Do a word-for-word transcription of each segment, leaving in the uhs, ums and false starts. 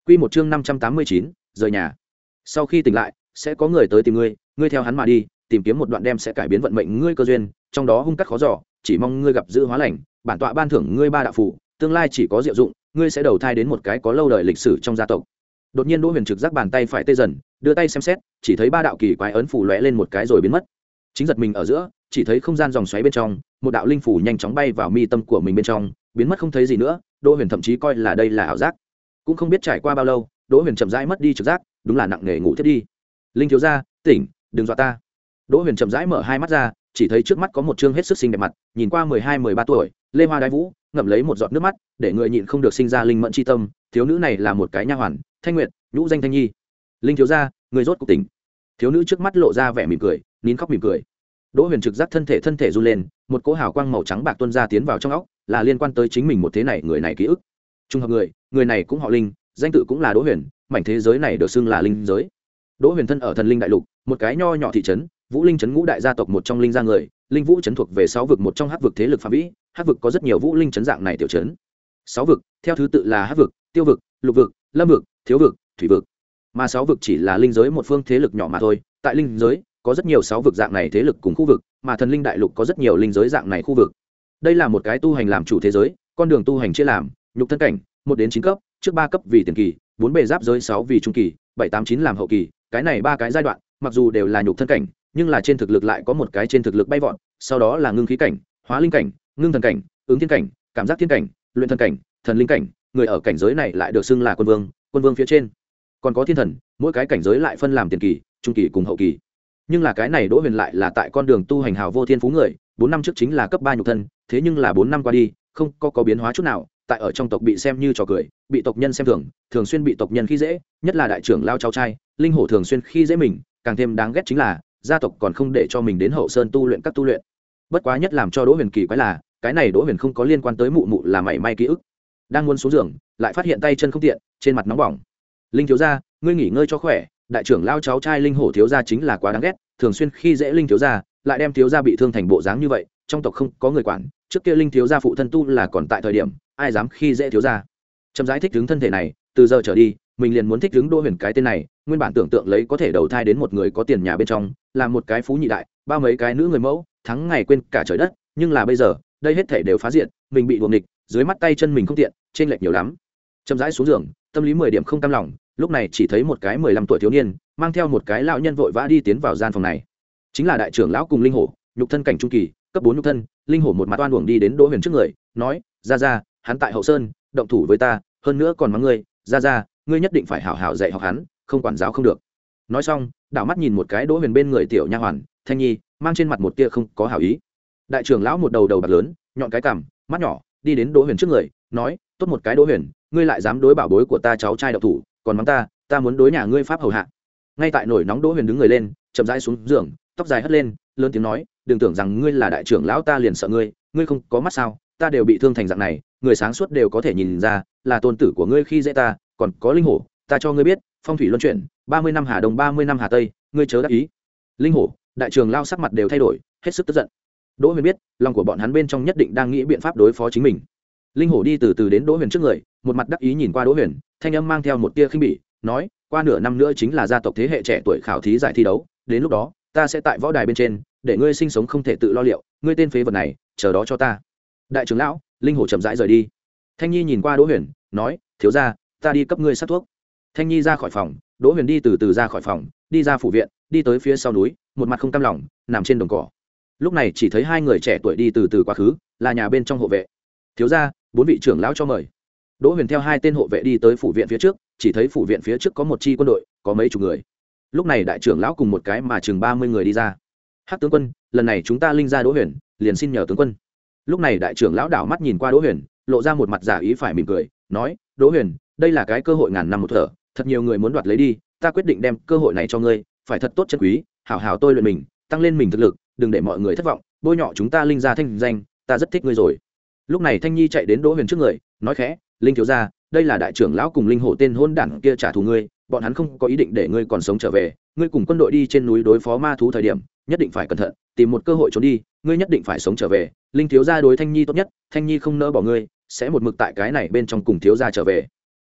Quy một chương năm trăm tám mươi chín, rời nhà. Sau khi tỉnh lại, sẽ có người tới tìm ngươi, ngươi theo hắn mà đi, tìm kiếm một đoạn đem sẽ cải biến vận mệnh ngươi cơ duyên, trong đó hung cắt khó dò, chỉ mong ngươi gặp dữ hóa lành, bản tọa ban thưởng ngươi ba đạo phù, tương lai chỉ có diệu dụng, ngươi sẽ đầu thai đến một cái có lâu đời lịch sử trong gia tộc. Đột nhiên Đỗ Huyền trực giác bàn tay phải tê dần, đưa tay xem xét, chỉ thấy ba đạo kỳ quái ấn phù lóe lên một cái rồi biến mất. Chính giật mình ở giữa, chỉ thấy không gian dòng xoáy bên trong, một đạo linh phù nhanh chóng bay vào mi tâm của mình bên trong, biến mất không thấy gì nữa. Đỗ Huyền thậm chí coi là đây là ảo giác. Cũng không biết trải qua bao lâu, Đỗ Huyền chậm rãi mất đi trực giác, đúng là nặng nề ngủ thiết đi. Linh thiếu gia, tỉnh, đừng dọa ta. Đỗ Huyền chậm rãi mở hai mắt ra, chỉ thấy trước mắt có một trương hết sức xinh đẹp mặt, nhìn qua mười hai mười ba tuổi, lê hoa đái vũ, ngậm lấy một giọt nước mắt, để người nhịn không được sinh ra linh mẫn chi tâm. Thiếu nữ này là một cái nha hoàn, Thanh Nguyệt, nhũ danh Thanh Nhi. Linh thiếu gia, người rốt cuộc tỉnh. Thiếu nữ trước mắt lộ ra vẻ mỉm cười, nín khóc mỉm cười. Đỗ Huyền trực giác thân thể thân thể run lên, một cỗ hào quang màu trắng bạc tuôn ra tiến vào trong óc, là liên quan tới chính mình một thế này người này ký ức. Trung hợp người, người này cũng họ Linh, danh tự cũng là Đỗ Huyền, mảnh thế giới này được xưng là linh giới. Đỗ Huyền thân ở Thần Linh đại lục, một cái nho nhỏ thị trấn, Vũ Linh trấn ngũ đại gia tộc một trong linh gia người, Linh Vũ trấn thuộc về sáu vực một trong hắc vực thế lực phạm vi, hắc vực có rất nhiều Vũ Linh trấn dạng này tiểu trấn. Sáu vực, theo thứ tự là hắc vực, tiêu vực, lục vực, lâm vực, thiếu vực, thủy vực. Mà sáu vực chỉ là linh giới một phương thế lực nhỏ mà thôi, tại linh giới có rất nhiều sáu vực dạng này thế lực cùng khu vực, mà Thần Linh đại lục có rất nhiều linh giới dạng này khu vực. Đây là một cái tu hành làm chủ thế giới, con đường tu hành chia làm nhục thân cảnh một đến chín cấp, trước ba cấp vì tiền kỳ, bốn bề giáp giới sáu vì trung kỳ, bảy tám chín làm hậu kỳ. Cái này ba cái giai đoạn mặc dù đều là nhục thân cảnh, nhưng là trên thực lực lại có một cái trên thực lực bay vọt, sau đó là ngưng khí cảnh, hóa linh cảnh, ngưng thần cảnh, ứng thiên cảnh, cảm giác thiên cảnh, luyện thần cảnh, thần linh cảnh. Người ở cảnh giới này lại được xưng là quân vương, quân vương phía trên còn có thiên thần, mỗi cái cảnh giới lại phân làm tiền kỳ, trung kỳ cùng hậu kỳ. Nhưng là cái này Đỗ Huyền lại là tại con đường tu hành hào vô thiên phú người, bốn năm trước chính là cấp ba nhục thân, thế nhưng là bốn năm qua đi, không có có biến hóa chút nào, tại ở trong tộc bị xem như trò cười, bị tộc nhân xem thường, thường xuyên bị tộc nhân khi dễ, nhất là đại trưởng lao cháu trai, Linh Hổ thường xuyên khi dễ mình, càng thêm đáng ghét chính là gia tộc còn không để cho mình đến hậu sơn tu luyện các tu luyện. Bất quá nhất làm cho Đỗ Huyền kỳ quái là, cái này Đỗ Huyền không có liên quan tới mụ mụ là mảy may ký ức. Đang muốn xuống giường, lại phát hiện tay chân không tiện, trên mặt nóng bỏng. Linh thiếu gia, ngươi nghỉ ngơi cho khỏe, đại trưởng lao cháu trai Linh Hổ thiếu gia chính là quá đáng ghét, thường xuyên khi dễ Linh thiếu gia, lại đem thiếu gia bị thương thành bộ dáng như vậy, trong tộc không có người quản, trước kia Linh thiếu gia phụ thân tu là còn tại thời điểm, ai dám khi dễ thiếu gia. Chậm rãi thích ứng thân thể này, từ giờ trở đi, mình liền muốn thích ứng Đỗ Huyền cái tên này, nguyên bản tưởng tượng lấy có thể đầu thai đến một người có tiền nhà bên trong, làm một cái phú nhị đại, bao mấy cái nữ người mẫu, thắng ngày quên cả trời đất, nhưng là bây giờ, đây hết thảy đều phá diện, mình bị đuổi nghịch, dưới mắt tay chân mình không tiện, trên lệch nhiều lắm. Chậm rãi xuống giường, tâm lý mười điểm không cam lòng, lúc này chỉ thấy một cái mười lăm tuổi thiếu niên, mang theo một cái lão nhân vội vã đi tiến vào gian phòng này. Chính là đại trưởng lão cùng Linh Hổ, nhục thân cảnh trung kỳ, cấp bốn nhục thân. Linh Hổ một mặt oan uổng đi đến Đỗ Huyền trước người, nói: "Gia gia, hắn tại hậu sơn, động thủ với ta, hơn nữa còn mắng ngươi, gia gia, ngươi nhất định phải hảo hảo dạy học hắn, không quản giáo không được." Nói xong, đảo mắt nhìn một cái Đỗ Huyền bên người tiểu nha hoàn, Thanh Nhi, mang trên mặt một tia không có hảo ý. Đại trưởng lão một đầu đầu bạc lớn, nhọn cái cằm, mắt nhỏ, đi đến Đỗ Huyền trước người, nói: "Tốt một cái Đỗ Huyền, ngươi lại dám đối bảo bối của ta cháu trai động thủ, còn mắng ta, ta muốn đối nhà ngươi pháp hầu hạ." Ngay tại nổi nóng Đỗ Huyền đứng người lên, chậm rãi xuống giường, tóc dài hất lên, lớn tiếng nói: "Đừng tưởng rằng ngươi là đại trưởng lão ta liền sợ ngươi, ngươi không có mắt sao? Ta đều bị thương thành dạng này, người sáng suốt đều có thể nhìn ra, là tôn tử của ngươi khi dễ ta, còn có Linh Hổ, ta cho ngươi biết, phong thủy luân chuyển, ba mươi năm hà đông ba mươi năm hà tây, ngươi chớ đắc ý." Linh Hổ, đại trưởng lão sắc mặt đều thay đổi, hết sức tức giận. Đỗ Huyền biết, lòng của bọn hắn bên trong nhất định đang nghĩ biện pháp đối phó chính mình. Linh Hổ đi từ từ đến Đỗ Huyền trước người, một mặt đắc ý nhìn qua Đỗ Huyền, thanh âm mang theo một tia khinh bỉ, nói: "Qua nửa năm nữa chính là gia tộc thế hệ trẻ tuổi khảo thí giải thi đấu, đến lúc đó, ta sẽ tại võ đài bên trên, để ngươi sinh sống không thể tự lo liệu, ngươi tên phế vật này, chờ đó cho ta." Đại trưởng lão, Linh Hổ chậm rãi rời đi. Thanh Nhi nhìn qua Đỗ Huyền, nói: "Thiếu gia, ta đi cấp ngươi sát thuốc." Thanh Nhi ra khỏi phòng, Đỗ Huyền đi từ từ ra khỏi phòng, đi ra phủ viện, đi tới phía sau núi, một mặt không cam lòng, nằm trên đồng cỏ. Lúc này chỉ thấy hai người trẻ tuổi đi từ từ quá khứ, là nhà bên trong hộ vệ. "Thiếu gia, bốn vị trưởng lão cho mời." Đỗ Huyền theo hai tên hộ vệ đi tới phủ viện phía trước, chỉ thấy phủ viện phía trước có một chi quân đội, có mấy chục người. Lúc này đại trưởng lão cùng một cái mà chừng ba mươi người đi ra. "Hắc tướng quân, lần này chúng ta Linh gia Đỗ Huyền, liền xin nhờ tướng quân." Lúc này đại trưởng lão đảo mắt nhìn qua Đỗ Huyền, lộ ra một mặt giả ý phải mỉm cười, nói: "Đỗ Huyền, đây là cái cơ hội ngàn năm một thở, thật nhiều người muốn đoạt lấy đi, ta quyết định đem cơ hội này cho ngươi, phải thật tốt chân quý, hảo hảo tôi luyện mình, tăng lên mình thực lực, đừng để mọi người thất vọng, bôi nhọ chúng ta Linh gia thanh danh, ta rất thích ngươi rồi." Lúc này Thanh Nhi chạy đến Đỗ Huyền trước người, nói khẽ: "Linh thiếu gia, đây là đại trưởng lão cùng Linh Hổ tên hôn đản kia trả thù ngươi, bọn hắn không có ý định để ngươi còn sống trở về, ngươi cùng quân đội đi trên núi đối phó ma thú thời điểm, nhất định phải cẩn thận, tìm một cơ hội trốn đi, ngươi nhất định phải sống trở về. Linh thiếu gia đối Thanh Nhi tốt nhất, Thanh Nhi không nỡ bỏ ngươi, sẽ một mực tại cái này bên trong cùng thiếu gia trở về."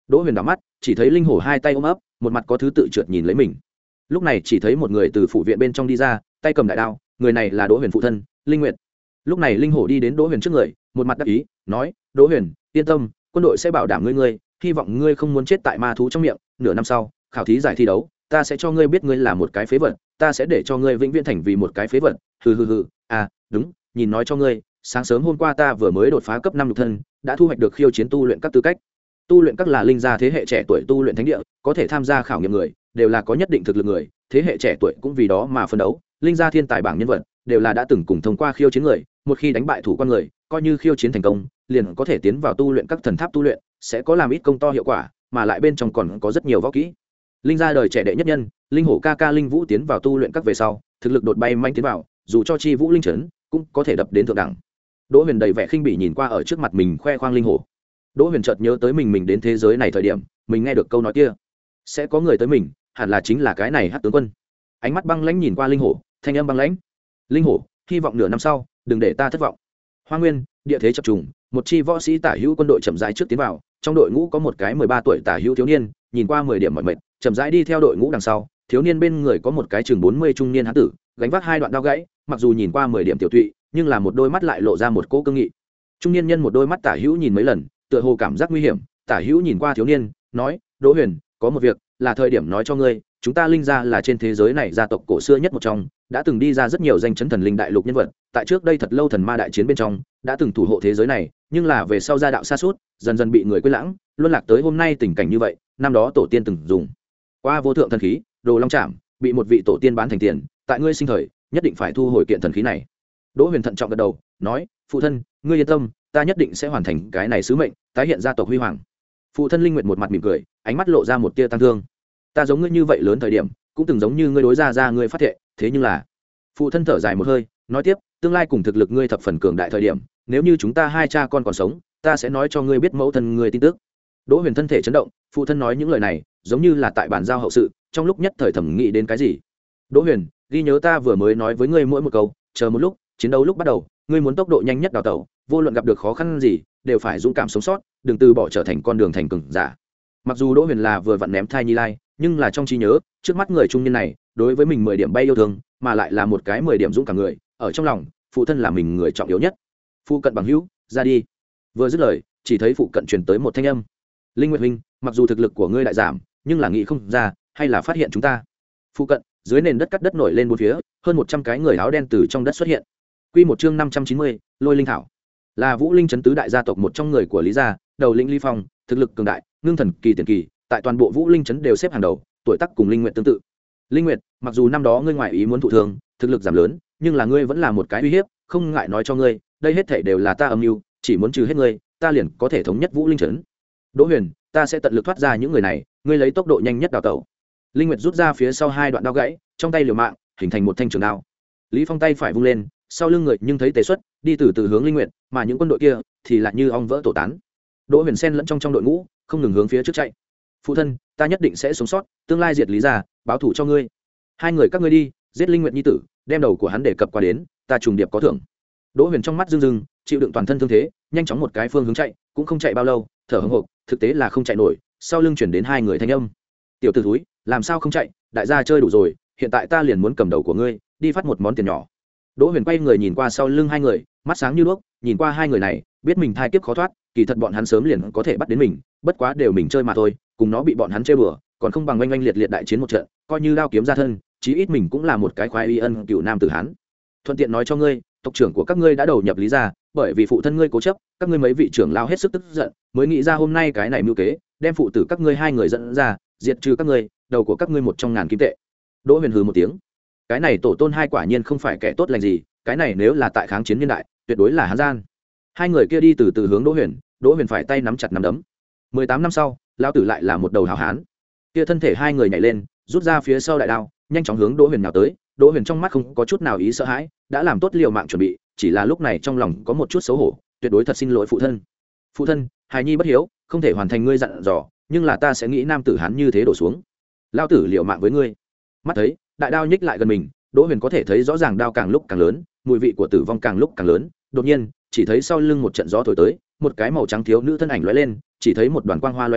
Đỗ Huyền đảo mắt chỉ thấy linh hổ hai tay ôm ấp, một mặt có thứ tự trượt nhìn lấy mình. Lúc này chỉ thấy một người từ phủ viện bên trong đi ra, tay cầm đại đao, người này là Đỗ Huyền phụ thân Linh Nguyệt. Lúc này linh hổ đi đến Đỗ Huyền trước người, một mặt đắc ý nói: Đỗ Huyền, yên tâm, quân đội sẽ bảo đảm ngươi ngươi hy vọng ngươi không muốn chết tại ma thú trong miệng. Nửa năm sau khảo thí giải thi đấu, ta sẽ cho ngươi biết ngươi là một cái phế vật, ta sẽ để cho ngươi vĩnh viễn thành vì một cái phế vật. Hừ hừ hừ. À đúng, nhìn nói cho ngươi, sáng sớm hôm qua ta vừa mới đột phá cấp năm lục thân, đã thu hoạch được khiêu chiến tu luyện các tư cách. Tu luyện các là linh gia thế hệ trẻ tuổi tu luyện thánh địa, có thể tham gia khảo nghiệm người đều là có nhất định thực lực người, thế hệ trẻ tuổi cũng vì đó mà phân đấu. Linh gia thiên tài bảng nhân vật đều là đã từng cùng thông qua khiêu chiến người, một khi đánh bại thủ quan người, coi như khiêu chiến thành công, liền có thể tiến vào tu luyện các thần tháp tu luyện, sẽ có làm ít công to hiệu quả, mà lại bên trong còn có rất nhiều võ kỹ. Linh gia đời trẻ đệ nhất nhân, linh hổ ca ca linh vũ tiến vào tu luyện các về sau, thực lực đột bay manh tiến vào, dù cho chi vũ linh trấn cũng có thể đập đến thượng đẳng. Đỗ Huyền đầy vẻ khinh bỉ nhìn qua ở trước mặt mình khoe khoang linh hổ. Đỗ Huyền chợt nhớ tới mình mình đến thế giới này thời điểm, mình nghe được câu nói kia, sẽ có người tới mình, hẳn là chính là cái này Hắc tướng quân. Ánh mắt băng lãnh nhìn qua linh hổ, thanh âm băng lãnh. Linh hổ, hy vọng nửa năm sau, đừng để ta thất vọng. Hoa Nguyên, địa thế chập trùng, một chi võ sĩ tả hữu quân đội chậm rãi trước tiến vào, trong đội ngũ có một cái mười ba tuổi tả hữu thiếu niên, nhìn qua mười điểm mỏi mệt, chậm rãi đi theo đội ngũ đằng sau, thiếu niên bên người có một cái chừng bốn mươi trung niên hán tử, gánh vác hai đoạn đao gãy, mặc dù nhìn qua mười điểm tiểu tụy, nhưng là một đôi mắt lại lộ ra một cỗ cương nghị. Trung niên nhân một đôi mắt tả hữu nhìn mấy lần, tựa hồ cảm giác nguy hiểm, tả hữu nhìn qua thiếu niên, nói: Đỗ Huyền, có một việc, là thời điểm nói cho ngươi, chúng ta linh gia là trên thế giới này gia tộc cổ xưa nhất một trong, đã từng đi ra rất nhiều danh chấn thần linh đại lục nhân vật, tại trước đây thật lâu thần ma đại chiến bên trong, đã từng thủ hộ thế giới này, nhưng là về sau gia đạo sa sút, dần dần bị người quên lãng, luân lạc tới hôm nay tình cảnh như vậy. Năm đó tổ tiên từng dùng qua vô thượng thần khí Đồ Long Trảm, bị một vị tổ tiên bán thành tiền, tại ngươi sinh thời nhất định phải thu hồi kiện thần khí này. Đỗ Huyền thận trọng gật đầu, nói: phụ thân, ngươi yên tâm, ta nhất định sẽ hoàn thành cái này sứ mệnh, tái hiện gia tộc huy hoàng. Phụ thân Linh Nguyệt một mặt mỉm cười, ánh mắt lộ ra một tia tăng thương. Ta giống ngươi như vậy lớn thời điểm, cũng từng giống như ngươi đối ra ra ngươi phát thệ, thế nhưng là, phụ thân thở dài một hơi, nói tiếp: tương lai cùng thực lực ngươi thập phần cường đại thời điểm, nếu như chúng ta hai cha con còn sống, ta sẽ nói cho ngươi biết mẫu thân ngươi tin tức. Đỗ Huyền thân thể chấn động, phụ thân nói những lời này giống như là tại bàn giao hậu sự, trong lúc nhất thời thẩm nghĩ đến cái gì. Đỗ Huyền, ghi nhớ ta vừa mới nói với ngươi mỗi một câu, chờ một lúc, chiến đấu lúc bắt đầu, ngươi muốn tốc độ nhanh nhất đào tẩu, vô luận gặp được khó khăn gì, đều phải dũng cảm sống sót, đừng từ bỏ trở thành con đường thành cường giả. Mặc dù Đỗ Huyền là vừa vặn ném thai nhi lai, nhưng là trong trí nhớ, trước mắt người trung niên này, đối với mình mười điểm bay yêu thương, mà lại là một cái mười điểm dũng cảm người, ở trong lòng, phụ thân là mình người trọng yếu nhất. Phụ cận bằng hữu, ra đi. Vừa dứt lời, chỉ thấy phụ cận truyền tới một thanh âm. Linh Nguyệt huynh, mặc dù thực lực của ngươi đại giảm, nhưng là nghĩ không ra, hay là phát hiện chúng ta. Phụ cận, dưới nền đất cắt đất nổi lên bốn phía, hơn một trăm cái người áo đen từ trong đất xuất hiện. Quy một chương năm trăm chín mươi, Lôi Linh thảo. Là Vũ Linh trấn tứ đại gia tộc một trong người của Lý gia, đầu lĩnh Lý Phong, thực lực cường đại, ngưng thần kỳ tiền kỳ, tại toàn bộ Vũ Linh trấn đều xếp hàng đầu, tuổi tác cùng Linh Nguyệt tương tự. Linh Nguyệt, mặc dù năm đó ngươi ngoại ý muốn thụ thương, thực lực giảm lớn, nhưng là ngươi vẫn là một cái uy hiếp, không ngại nói cho ngươi, đây hết thảy đều là ta âm mưu, chỉ muốn trừ hết ngươi, ta liền có thể thống nhất Vũ Linh trấn. Đỗ Huyền, ta sẽ tận lực thoát ra những người này, ngươi lấy tốc độ nhanh nhất đào tẩu. Linh Nguyệt rút ra phía sau hai đoạn đao gãy, trong tay liều mạng, hình thành một thanh trường đao. Lý Phong tay phải vung lên, sau lưng người nhưng thấy Tề Xuất đi từ từ hướng Linh Nguyệt, mà những quân đội kia thì lại như ong vỡ tổ tán. Đỗ Huyền xen lẫn trong trong đội ngũ, không ngừng hướng phía trước chạy. Phụ thân, ta nhất định sẽ sống sót, tương lai diệt Lý gia, báo thù cho ngươi. Hai người các ngươi đi, giết Linh Nguyệt nhi tử, đem đầu của hắn để cập qua đến, ta trùng điệp có thưởng. Đỗ Huyền trong mắt rưng rưng, chịu đựng toàn thân thương thế, nhanh chóng một cái phương hướng chạy, cũng không chạy bao lâu, thở hổn hộc, thực tế là không chạy nổi, sau lưng chuyển đến hai người thanh âm. Tiểu tử thúi, làm sao không chạy, đại gia chơi đủ rồi, hiện tại ta liền muốn cầm đầu của ngươi, đi phát một món tiền nhỏ. Đỗ Huyền quay người nhìn qua sau lưng hai người, mắt sáng như đuốc, nhìn qua hai người này, biết mình thai kiếp khó thoát, kỳ thật bọn hắn sớm liền có thể bắt đến mình, bất quá đều mình chơi mà thôi, cùng nó bị bọn hắn chơi bừa, còn không bằng oanh oanh liệt liệt đại chiến một trận, coi như đao kiếm ra thân, chí ít mình cũng là một cái khoái y ân cựu nam tử hán. Thuận tiện nói cho ngươi, tộc trưởng của các ngươi đã đầu nhập Lý gia, bởi vì phụ thân ngươi cố chấp, các ngươi mấy vị trưởng lao hết sức tức giận, mới nghĩ ra hôm nay cái này mưu kế, đem phụ tử các ngươi hai người dẫn ra, diệt trừ các ngươi, đầu của các ngươi một trong ngàn kim tệ. Đỗ Huyền hừ một tiếng, cái này tổ tôn hai quả nhiên không phải kẻ tốt lành gì, cái này nếu là tại kháng chiến niên đại, tuyệt đối là hán gian. Hai người kia đi từ từ hướng Đỗ Huyền, Đỗ Huyền phải tay nắm chặt nắm đấm. mười tám năm sau, lão tử lại là một đầu hào hán. Kia thân thể hai người nhảy lên, rút ra phía sau đại đao, nhanh chóng hướng Đỗ Huyền nào tới. Đỗ Huyền trong mắt không có chút nào ý sợ hãi, đã làm tốt liều mạng chuẩn bị, chỉ là lúc này trong lòng có một chút xấu hổ, tuyệt đối thật xin lỗi phụ thân. Phụ thân, hài nhi bất hiếu, không thể hoàn thành ngươi dặn dò, nhưng là ta sẽ nghĩ nam tử hán như thế đổ xuống. Lão tử liều mạng với ngươi. Mắt thấy, đại đao nhích lại gần mình, Đỗ Huyền có thể thấy rõ ràng đao càng lúc càng lớn, mùi vị của tử vong càng lúc càng lớn. Đột nhiên, chỉ thấy sau lưng một trận gió thổi tới, một cái màu trắng thiếu nữ thân ảnh lóe lên, chỉ thấy một đoàn quang hoa lóe lên,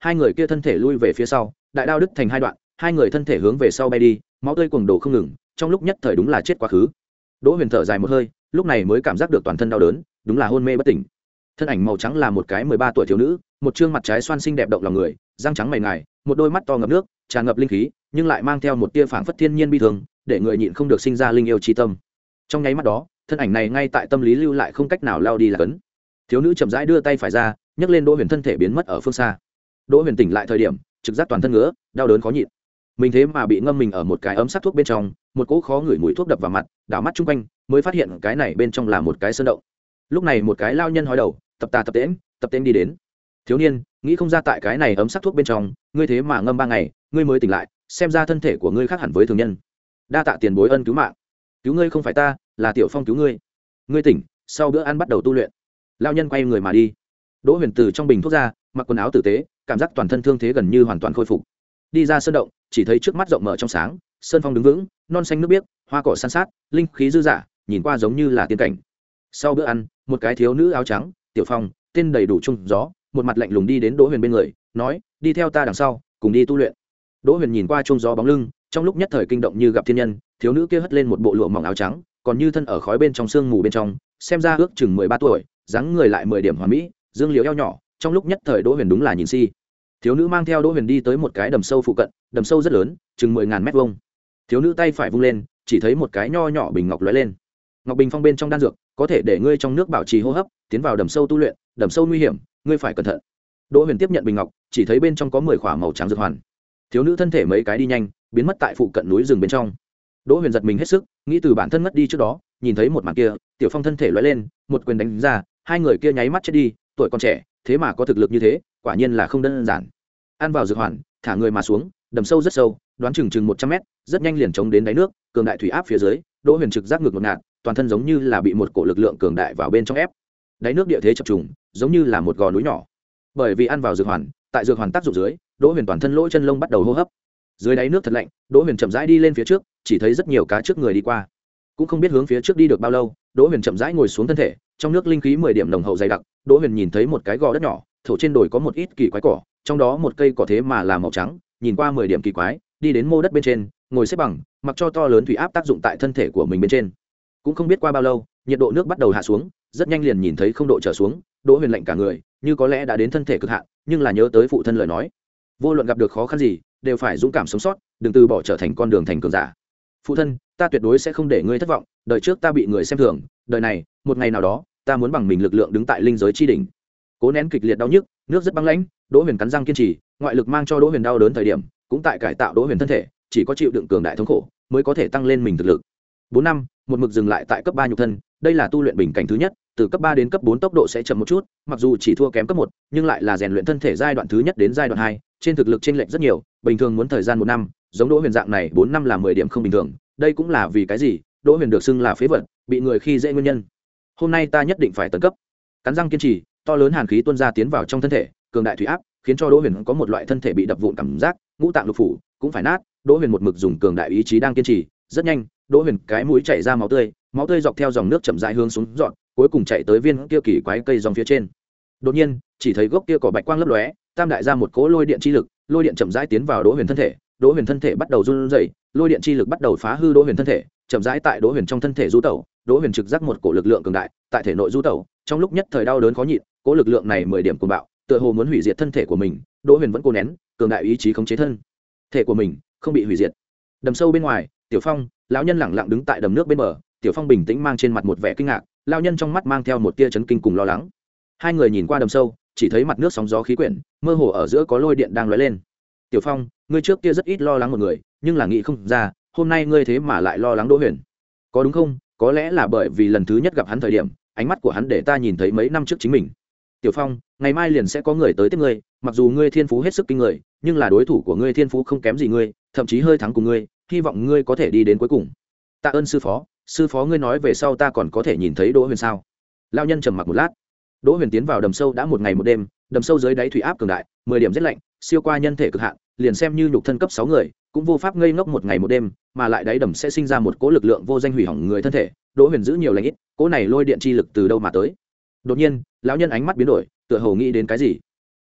hai người kia thân thể lui về phía sau, đại đao đứt thành hai đoạn, hai người thân thể hướng về sau bay đi, máu tươi cuồng đổ không ngừng, trong lúc nhất thời đúng là chết quá khứ. Đỗ Huyền thở dài một hơi, lúc này mới cảm giác được toàn thân đau đớn, đúng là hôn mê bất tỉnh. Thân ảnh màu trắng là một cái mười ba tuổi thiếu nữ, một trương mặt trái xoan xinh đẹp động lòng người, răng trắng mày ngài, một đôi mắt to ngập nước, tràn ngập linh khí, nhưng lại mang theo một tia phảng phất thiên nhiên bi thương, để người nhịn không được sinh ra linh yêu chi tâm. Trong nháy mắt đó, thân ảnh này ngay tại tâm lý lưu lại không cách nào lao đi là cấn. Thiếu nữ chậm rãi đưa tay phải ra, nhấc lên Đỗ Huyền, thân thể biến mất ở phương xa. Đỗ Huyền tỉnh lại thời điểm, trực giác toàn thân ngứa, đau đớn khó nhịn. Mình thế mà bị ngâm mình ở một cái ấm sắc thuốc bên trong, một cỗ khó ngửi mùi thuốc đập vào mặt, đảo mắt chung quanh, mới phát hiện cái này bên trong là một cái sơn động. Lúc này một cái lao nhân hói đầu, tập tà tập tễnh, tập tễnh đi đến. Thiếu niên, nghĩ không ra tại cái này ấm sắc thuốc bên trong, ngươi thế mà ngâm ba ngày, ngươi mới tỉnh lại, xem ra thân thể của ngươi khác hẳn với thường nhân. Đa tạ tiền bối ân cứu mạng. Cứu ngươi không phải ta, là Tiểu Phong cứu ngươi. Ngươi tỉnh, sau bữa ăn bắt đầu tu luyện. Lao nhân quay người mà đi. Đỗ Huyền từ trong bình thuốc ra, mặc quần áo tử tế, cảm giác toàn thân thương thế gần như hoàn toàn khôi phục. Đi ra sơn động, chỉ thấy trước mắt rộng mở trong sáng, sơn phong đứng vững, non xanh nước biếc, hoa cỏ san sát, linh khí dư dả, nhìn qua giống như là tiên cảnh. Sau bữa ăn, một cái thiếu nữ áo trắng, Tiểu Phong, tên đầy đủ trung gió, một mặt lạnh lùng đi đến Đỗ Huyền bên người, nói: "Đi theo ta đằng sau, cùng đi tu luyện." Đỗ Huyền nhìn qua trung gió bóng lưng, trong lúc nhất thời kinh động như gặp thiên nhân, thiếu nữ kia hất lên một bộ lụa mỏng áo trắng, còn như thân ở khói bên trong sương mù bên trong, xem ra ước chừng mười ba tuổi, dáng người lại mười điểm hoàn mỹ, dương liễu eo nhỏ, trong lúc nhất thời Đỗ Huyền đúng là nhìn si. Thiếu nữ mang theo Đỗ Huyền đi tới một cái đầm sâu phụ cận, đầm sâu rất lớn, chừng mười ngàn mét vuông. Thiếu nữ tay phải vung lên, chỉ thấy một cái nho nhỏ bình ngọc lóe lên. Ngọc bình phong bên trong đan dược, có thể để ngươi trong nước bảo trì hô hấp, tiến vào đầm sâu tu luyện, đầm sâu nguy hiểm, ngươi phải cẩn thận. Đỗ Huyền tiếp nhận bình ngọc, chỉ thấy bên trong có mười khỏa màu trắng dược hoàn. Thiếu nữ thân thể mấy cái đi nhanh, biến mất tại phụ cận núi rừng bên trong. Đỗ Huyền giật mình hết sức, nghĩ từ bản thân mất đi trước đó, nhìn thấy một màn kia, Tiểu Phong thân thể lóe lên, một quyền đánh ra, hai người kia nháy mắt chết đi, tuổi còn trẻ, thế mà có thực lực như thế, quả nhiên là không đơn giản. Ăn vào dược hoàn, thả người mà xuống, đầm sâu rất sâu, đoán chừng chừng một trăm mét, rất nhanh liền chống đến đáy nước, cường đại thủy áp phía dưới, Đỗ Huyền trực giác ngược ngột ngạt, toàn thân giống như là bị một cổ lực lượng cường đại vào bên trong ép. Đáy nước địa thế chập trùng, giống như là một gò núi nhỏ. Bởi vì ăn vào dược hoàn, tại dược hoàn tác dụng dưới, Đỗ Huyền toàn thân lỗ chân lông bắt đầu hô hấp. Dưới đáy nước thật lạnh, Đỗ Huyền chậm rãi đi lên phía trước, chỉ thấy rất nhiều cá trước người đi qua. Cũng không biết hướng phía trước đi được bao lâu, Đỗ Huyền chậm rãi ngồi xuống thân thể, trong nước linh khí mười điểm nồng hậu dày đặc, Đỗ Huyền nhìn thấy một cái gò đất nhỏ, thổ trên đồi có một ít kỳ quái cỏ, trong đó một cây cỏ thế mà là màu trắng, nhìn qua mười điểm kỳ quái, đi đến mô đất bên trên, ngồi xếp bằng, mặc cho to lớn thủy áp tác dụng tại thân thể của mình bên trên. Cũng không biết qua bao lâu, nhiệt độ nước bắt đầu hạ xuống, rất nhanh liền nhìn thấy không độ trở xuống, Đỗ Huyền lạnh cả người, như có lẽ đã đến thân thể cực hạn, nhưng là nhớ tới phụ thân lời nói, vô luận gặp được khó khăn gì, đều phải dũng cảm sống sót, đừng từ bỏ trở thành con đường thành cường giả. Phụ thân, ta tuyệt đối sẽ không để ngươi thất vọng, đời trước ta bị người xem thường, đời này, một ngày nào đó, ta muốn bằng mình lực lượng đứng tại linh giới chi đỉnh. Cố nén kịch liệt đau nhức, nước rất băng lãnh, Đỗ Huyền cắn răng kiên trì, ngoại lực mang cho Đỗ Huyền đau đớn thời điểm, cũng tại cải tạo Đỗ Huyền thân thể, chỉ có chịu đựng cường đại thống khổ, mới có thể tăng lên mình thực lực. Bốn năm, một mực dừng lại tại cấp ba nhục thân, đây là tu luyện bình cảnh thứ nhất, từ cấp ba đến cấp bốn tốc độ sẽ chậm một chút, mặc dù chỉ thua kém cấp một, nhưng lại là rèn luyện thân thể giai đoạn thứ nhất đến giai đoạn hai, trên thực lực chênh lệch rất nhiều, bình thường muốn thời gian một năm, giống Đỗ Huyền dạng này bốn năm là mười điểm không bình thường, đây cũng là vì cái gì Đỗ Huyền được xưng là phế vật, bị người khi dễ nguyên nhân. Hôm nay ta nhất định phải tấn cấp. Cắn răng kiên trì, to lớn hàn khí tuôn ra tiến vào trong thân thể, cường đại thủy áp, khiến cho Đỗ Huyền có một loại thân thể bị đập vụn cảm giác, ngũ tạng lục phủ cũng phải nát. Đỗ Huyền một mực dùng cường đại ý chí đang kiên trì, rất nhanh, Đỗ Huyền cái mũi chảy ra máu tươi, máu tươi dọc theo dòng nước chậm rãi hướng xuống dọn, cuối cùng chạy tới viên kia kỳ quái cây rong phía trên. Đột nhiên, chỉ thấy gốc kia cỏ bạch quang lấp lóe, tam đại ra một cỗ lôi điện chi lực, lôi điện chậm rãi tiến vào Đỗ Huyền thân thể, Đỗ Huyền thân thể bắt đầu run rẩy, lôi điện chi lực bắt đầu phá hư Đỗ Huyền thân thể, chậm rãi tại Đỗ Huyền trong thân thể du tẩu, Đỗ Huyền trực giác một cổ lực lượng cường đại, tại thể nội du tẩu, trong lúc nhất thời đau đớn khó nhịn, cỗ lực lượng này mười điểm cuồng bạo, tựa hồ muốn hủy diệt thân thể của mình, Đỗ Huyền vẫn cố nén, cường đại ý chí khống chế thân thể của mình, không bị hủy diệt. Đầm sâu bên ngoài, Tiểu Phong, lão nhân lẳng lặng đứng tại đầm nước bên bờ, Tiểu Phong bình tĩnh mang trên mặt một vẻ kinh ngạc, lão nhân trong mắt mang theo một tia chấn kinh cùng lo lắng. Hai người nhìn qua đầm sâu, chỉ thấy mặt nước sóng gió khí quyển, mơ hồ ở giữa có lôi điện đang lóe lên. Tiểu Phong, ngươi trước kia rất ít lo lắng một người, nhưng là nghĩ không ra, hôm nay ngươi thế mà lại lo lắng Đỗ Huyền. Có đúng không? Có lẽ là bởi vì lần thứ nhất gặp hắn thời điểm, ánh mắt của hắn để ta nhìn thấy mấy năm trước chính mình. Tiểu Phong, ngày mai liền sẽ có người tới tiếp ngươi, mặc dù ngươi thiên phú hết sức kinh người, nhưng là đối thủ của ngươi thiên phú không kém gì ngươi, thậm chí hơi thắng cùng ngươi, hy vọng ngươi có thể đi đến cuối cùng. Tạ ơn sư phó, sư phó ngươi nói về sau ta còn có thể nhìn thấy Đỗ Huyền sao? Lão nhân trầm mặc một lát. Đỗ Huyền tiến vào đầm sâu đã một ngày một đêm, đầm sâu dưới đáy thủy áp cường đại, mười điểm rất lạnh, siêu qua nhân thể cực hạn, liền xem như nhục thân cấp sáu người, cũng vô pháp ngây ngốc một ngày một đêm, mà lại đáy đầm sẽ sinh ra một cỗ lực lượng vô danh hủy hỏng người thân thể. Đỗ Huyền giữ nhiều lành ít, cỗ này lôi điện chi lực từ đâu mà tới? Đột nhiên, lão nhân ánh mắt biến đổi, tựa hồ nghĩ đến cái gì.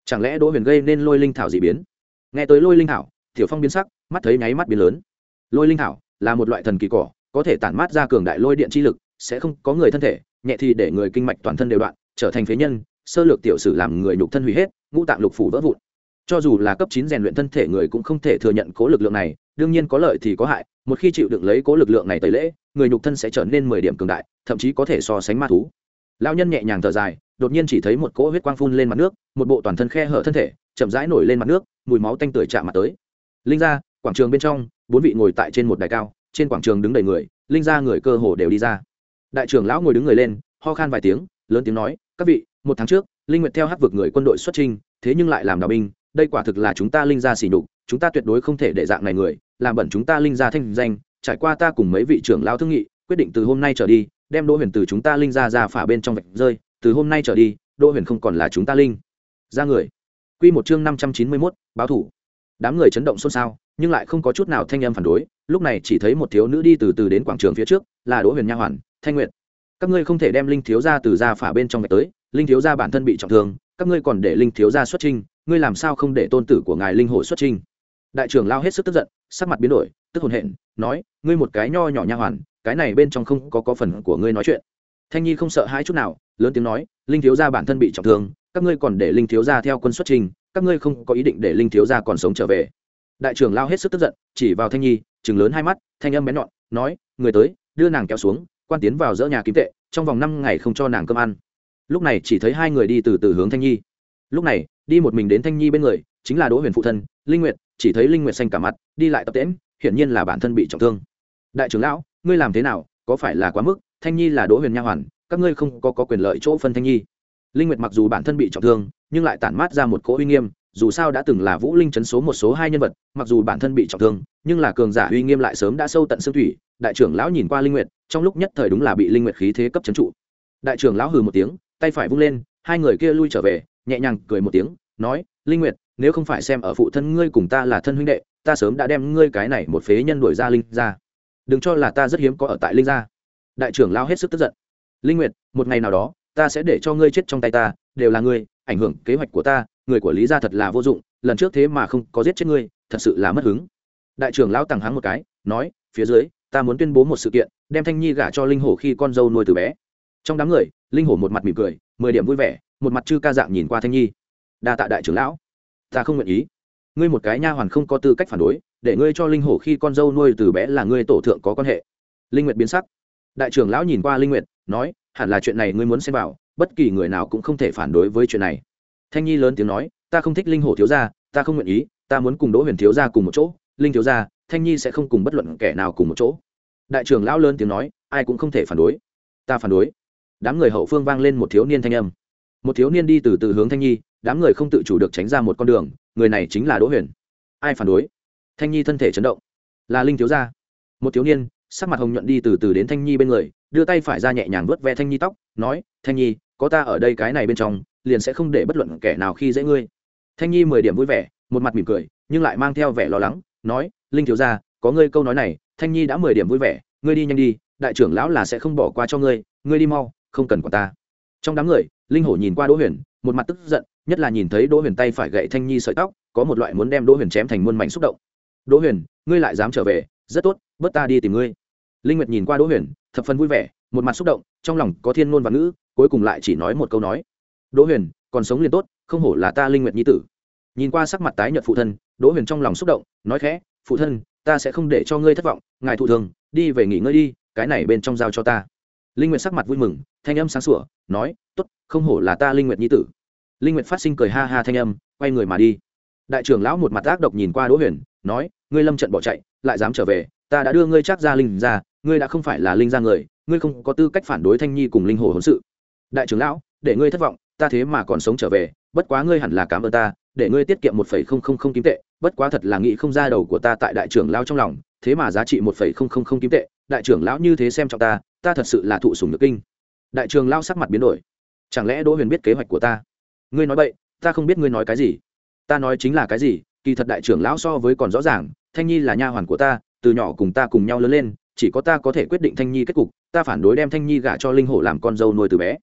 chẳng lẽ đỗ huyền gây nên lôi linh thảo dị biến? Nghe tới lôi linh thảo, tiểu phong biến sắc, mắt thấy nháy mắt biến lớn. Lôi linh thảo là một loại thần kỳ cỏ, có thể tản mát ra cường đại lôi điện chi lực, sẽ không có người thân thể, nhẹ thì để người kinh mạch toàn thân đều đoạn, trở thành phế nhân, sơ lược tiểu sử làm người nhục thân hủy hết, ngũ tạng lục phủ vỡ vụn. Cho dù là cấp chín rèn luyện thân thể người cũng không thể thừa nhận cố lực lượng này, đương nhiên có lợi thì có hại, một khi chịu đựng lấy cố lực lượng này tẩy lễ, người nhục thân sẽ trở nên mười điểm cường đại, thậm chí có thể so sánh ma thú. Lão nhân nhẹ nhàng thở dài, đột nhiên chỉ thấy một cỗ huyết quang phun lên mặt nước, một bộ toàn thân khe hở thân thể, chậm rãi nổi lên mặt nước, mùi máu tanh tưởi chạm mặt tới. Linh gia, quảng trường bên trong, bốn vị ngồi tại trên một đài cao, trên quảng trường đứng đầy người, linh gia người cơ hồ đều đi ra. Đại trưởng lão ngồi đứng người lên, ho khan vài tiếng, lớn tiếng nói: "Các vị, một tháng trước, Linh Nguyệt theo hắc vực người quân đội xuất chinh, thế nhưng lại làm đào binh, đây quả thực là chúng ta linh gia sỉ nhục, chúng ta tuyệt đối không thể để dạng này người làm bẩn chúng ta linh gia thanh danh. Trải qua ta cùng mấy vị trưởng lão thương nghị, quyết định từ hôm nay trở đi, đem Đỗ Huyền từ chúng ta linh gia ra phả bên trong vạch rơi, từ hôm nay trở đi, Đỗ Huyền không còn là chúng ta linh gia người." Quy một chương năm trăm chín mươi mốt, báo thủ. Đám người chấn động xôn xao, nhưng lại không có chút nào thanh âm phản đối, lúc này chỉ thấy một thiếu nữ đi từ từ đến quảng trường phía trước, là Đỗ Huyền nha hoàn, Thanh Nguyệt. "Các ngươi không thể đem linh thiếu gia từ gia phả bên trong vạch tới, linh thiếu gia bản thân bị trọng thương, các ngươi còn để linh thiếu gia xuất chinh, ngươi làm sao không để tôn tử của ngài linh hổ xuất chinh?" Đại trưởng lao hết sức tức giận, sắc mặt biến đổi, tức hồn hện, nói: "Ngươi một cái nho nhỏ nha hoàn, cái này bên trong không có có phần của ngươi nói chuyện." Thanh Nhi không sợ hãi chút nào, lớn tiếng nói: "Linh thiếu gia bản thân bị trọng thương, các ngươi còn để linh thiếu gia theo quân xuất trình, các ngươi không có ý định để linh thiếu gia còn sống trở về." Đại trưởng lao hết sức tức giận, chỉ vào Thanh Nhi, trừng lớn hai mắt, thanh âm bén nhọn, nói: "Người tới, đưa nàng kéo xuống, quan tiến vào dỡ nhà kim tệ, trong vòng năm ngày không cho nàng cơm ăn." Lúc này chỉ thấy hai người đi từ từ hướng Thanh Nhi. Lúc này, đi một mình đến Thanh Nhi bên người, chính là Đỗ Huyền phụ thân, Linh Nguyệt, chỉ thấy Linh Nguyệt xanh cả mặt, đi lại tập tễnh, hiển nhiên là bản thân bị trọng thương. "Đại trưởng lão, ngươi làm thế nào, có phải là quá mức? Thanh Nhi là Đỗ Huyền nha hoàn, các ngươi không có, có quyền lợi chỗ phân Thanh Nhi." Linh Nguyệt mặc dù bản thân bị trọng thương, nhưng lại tản mát ra một cỗ uy nghiêm, dù sao đã từng là Vũ Linh trấn số một số hai nhân vật, mặc dù bản thân bị trọng thương, nhưng là cường giả uy nghiêm lại sớm đã sâu tận xương thủy. Đại trưởng lão nhìn qua Linh Nguyệt, trong lúc nhất thời đúng là bị Linh Nguyệt khí thế cấp trấn trụ. Đại trưởng lão hừ một tiếng, tay phải vung lên, hai người kia lui trở về, nhẹ nhàng cười một tiếng, nói: "Linh Nguyệt, nếu không phải xem ở phụ thân ngươi cùng ta là thân huynh đệ, ta sớm đã đem ngươi cái này một phế nhân đuổi ra linh gia. Đừng cho là ta rất hiếm có ở tại linh gia." Đại trưởng lão hết sức tức giận. "Linh Nguyệt, một ngày nào đó, ta sẽ để cho ngươi chết trong tay ta, đều là ngươi ảnh hưởng kế hoạch của ta, người của Lý gia thật là vô dụng, lần trước thế mà không có giết chết ngươi, thật sự là mất hứng." Đại trưởng lão tằng hắng một cái, nói: "Phía dưới, ta muốn tuyên bố một sự kiện, đem Thanh Nhi gả cho Linh Hổ khi con dâu nuôi từ bé." Trong đám người, Linh Hổ một mặt mỉm cười, mười điểm vui vẻ, một mặt chư ca dạng nhìn qua Thanh Nhi. "Đa tạ đại trưởng lão, ta không nguyện ý. Ngươi một cái nha hoàn không có tư cách phản đối, để ngươi cho Linh Hổ khi con dâu nuôi từ bé là ngươi tổ thượng có quan hệ." Linh Nguyệt biến sắc. Đại trưởng lão nhìn qua Linh Nguyệt, nói: "Hẳn là chuyện này ngươi muốn xem vào, bất kỳ người nào cũng không thể phản đối với chuyện này." Thanh Nhi lớn tiếng nói: "Ta không thích Linh Hổ thiếu gia, ta không nguyện ý, ta muốn cùng Đỗ Huyền thiếu gia cùng một chỗ, Linh thiếu gia, Thanh Nhi sẽ không cùng bất luận kẻ nào cùng một chỗ." Đại trưởng lão lớn tiếng nói: "Ai cũng không thể phản đối." "Ta phản đối." Đám người hậu phương vang lên một thiếu niên thanh âm. Một thiếu niên đi từ từ hướng Thanh Nhi, đám người không tự chủ được tránh ra một con đường, người này chính là Đỗ Huyền. "Ai phản đối?" Thanh Nhi thân thể chấn động. "Là Linh thiếu gia." Một thiếu niên sắc mặt hồng nhuận đi từ từ đến Thanh Nhi bên người, đưa tay phải ra nhẹ nhàng vuốt ve Thanh Nhi tóc, nói: "Thanh Nhi, có ta ở đây cái này bên trong, liền sẽ không để bất luận kẻ nào khi dễ ngươi." Thanh Nhi mười điểm vui vẻ, một mặt mỉm cười, nhưng lại mang theo vẻ lo lắng, nói: "Linh thiếu gia, có ngươi câu nói này, Thanh Nhi đã mười điểm vui vẻ, ngươi đi nhanh đi, đại trưởng lão là sẽ không bỏ qua cho ngươi, ngươi đi mau, không cần quản ta." Trong đám người, Linh Hổ nhìn qua Đỗ Huyền, một mặt tức giận, nhất là nhìn thấy Đỗ Huyền tay phải gậy Thanh Nhi sợi tóc, có một loại muốn đem Đỗ Huyền chém thành muôn mảnh xúc động. "Đỗ Huyền, ngươi lại dám trở về, rất tốt, bớt ta đi tìm ngươi." Linh Nguyệt nhìn qua Đỗ Huyền, thập phần vui vẻ, một mặt xúc động, trong lòng có thiên ngôn và ngữ, cuối cùng lại chỉ nói một câu nói: "Đỗ Huyền, còn sống liền tốt, không hổ là ta Linh Nguyệt nhi tử." Nhìn qua sắc mặt tái nhợt phụ thân, Đỗ Huyền trong lòng xúc động, nói khẽ: "Phụ thân, ta sẽ không để cho ngươi thất vọng, ngài thụ thường, đi về nghỉ ngơi đi, cái này bên trong giao cho ta." Linh Nguyệt sắc mặt vui mừng, thanh âm sáng sủa, nói: "Tốt, không hổ là ta Linh Nguyệt nhi tử." Linh Nguyệt phát sinh cười ha ha thanh âm, quay người mà đi. Đại trưởng lão một mặt ác độc nhìn qua Đỗ Huyền, nói: "Ngươi lâm trận bỏ chạy, lại dám trở về, ta đã đưa ngươi chắc ra linh ra, ngươi đã không phải là linh ra người, ngươi không có tư cách phản đối Thanh Nhi cùng Linh Hổ hôn sự." "Đại trưởng lão, để ngươi thất vọng, ta thế mà còn sống trở về, bất quá ngươi hẳn là cảm ơn ta, để ngươi tiết kiệm một phẩy không không không kim tệ, bất quá thật là nghĩ không ra đầu của ta tại đại trưởng lão trong lòng, thế mà giá trị một phẩy không không không kim tệ, đại trưởng lão như thế xem trọng ta, ta thật sự là thụ sủng nhược kinh." Đại trưởng lão sắc mặt biến đổi. "Chẳng lẽ Đỗ Huyền biết kế hoạch của ta?" "Ngươi nói bậy, ta không biết ngươi nói cái gì." "Ta nói chính là cái gì, kỳ thật đại trưởng lão so với còn rõ ràng, Thanh Nhi là nha hoàn của ta, từ nhỏ cùng ta cùng nhau lớn lên, chỉ có ta có thể quyết định Thanh Nhi kết cục, ta phản đối đem Thanh Nhi gả cho Linh Hổ làm con dâu nuôi từ bé."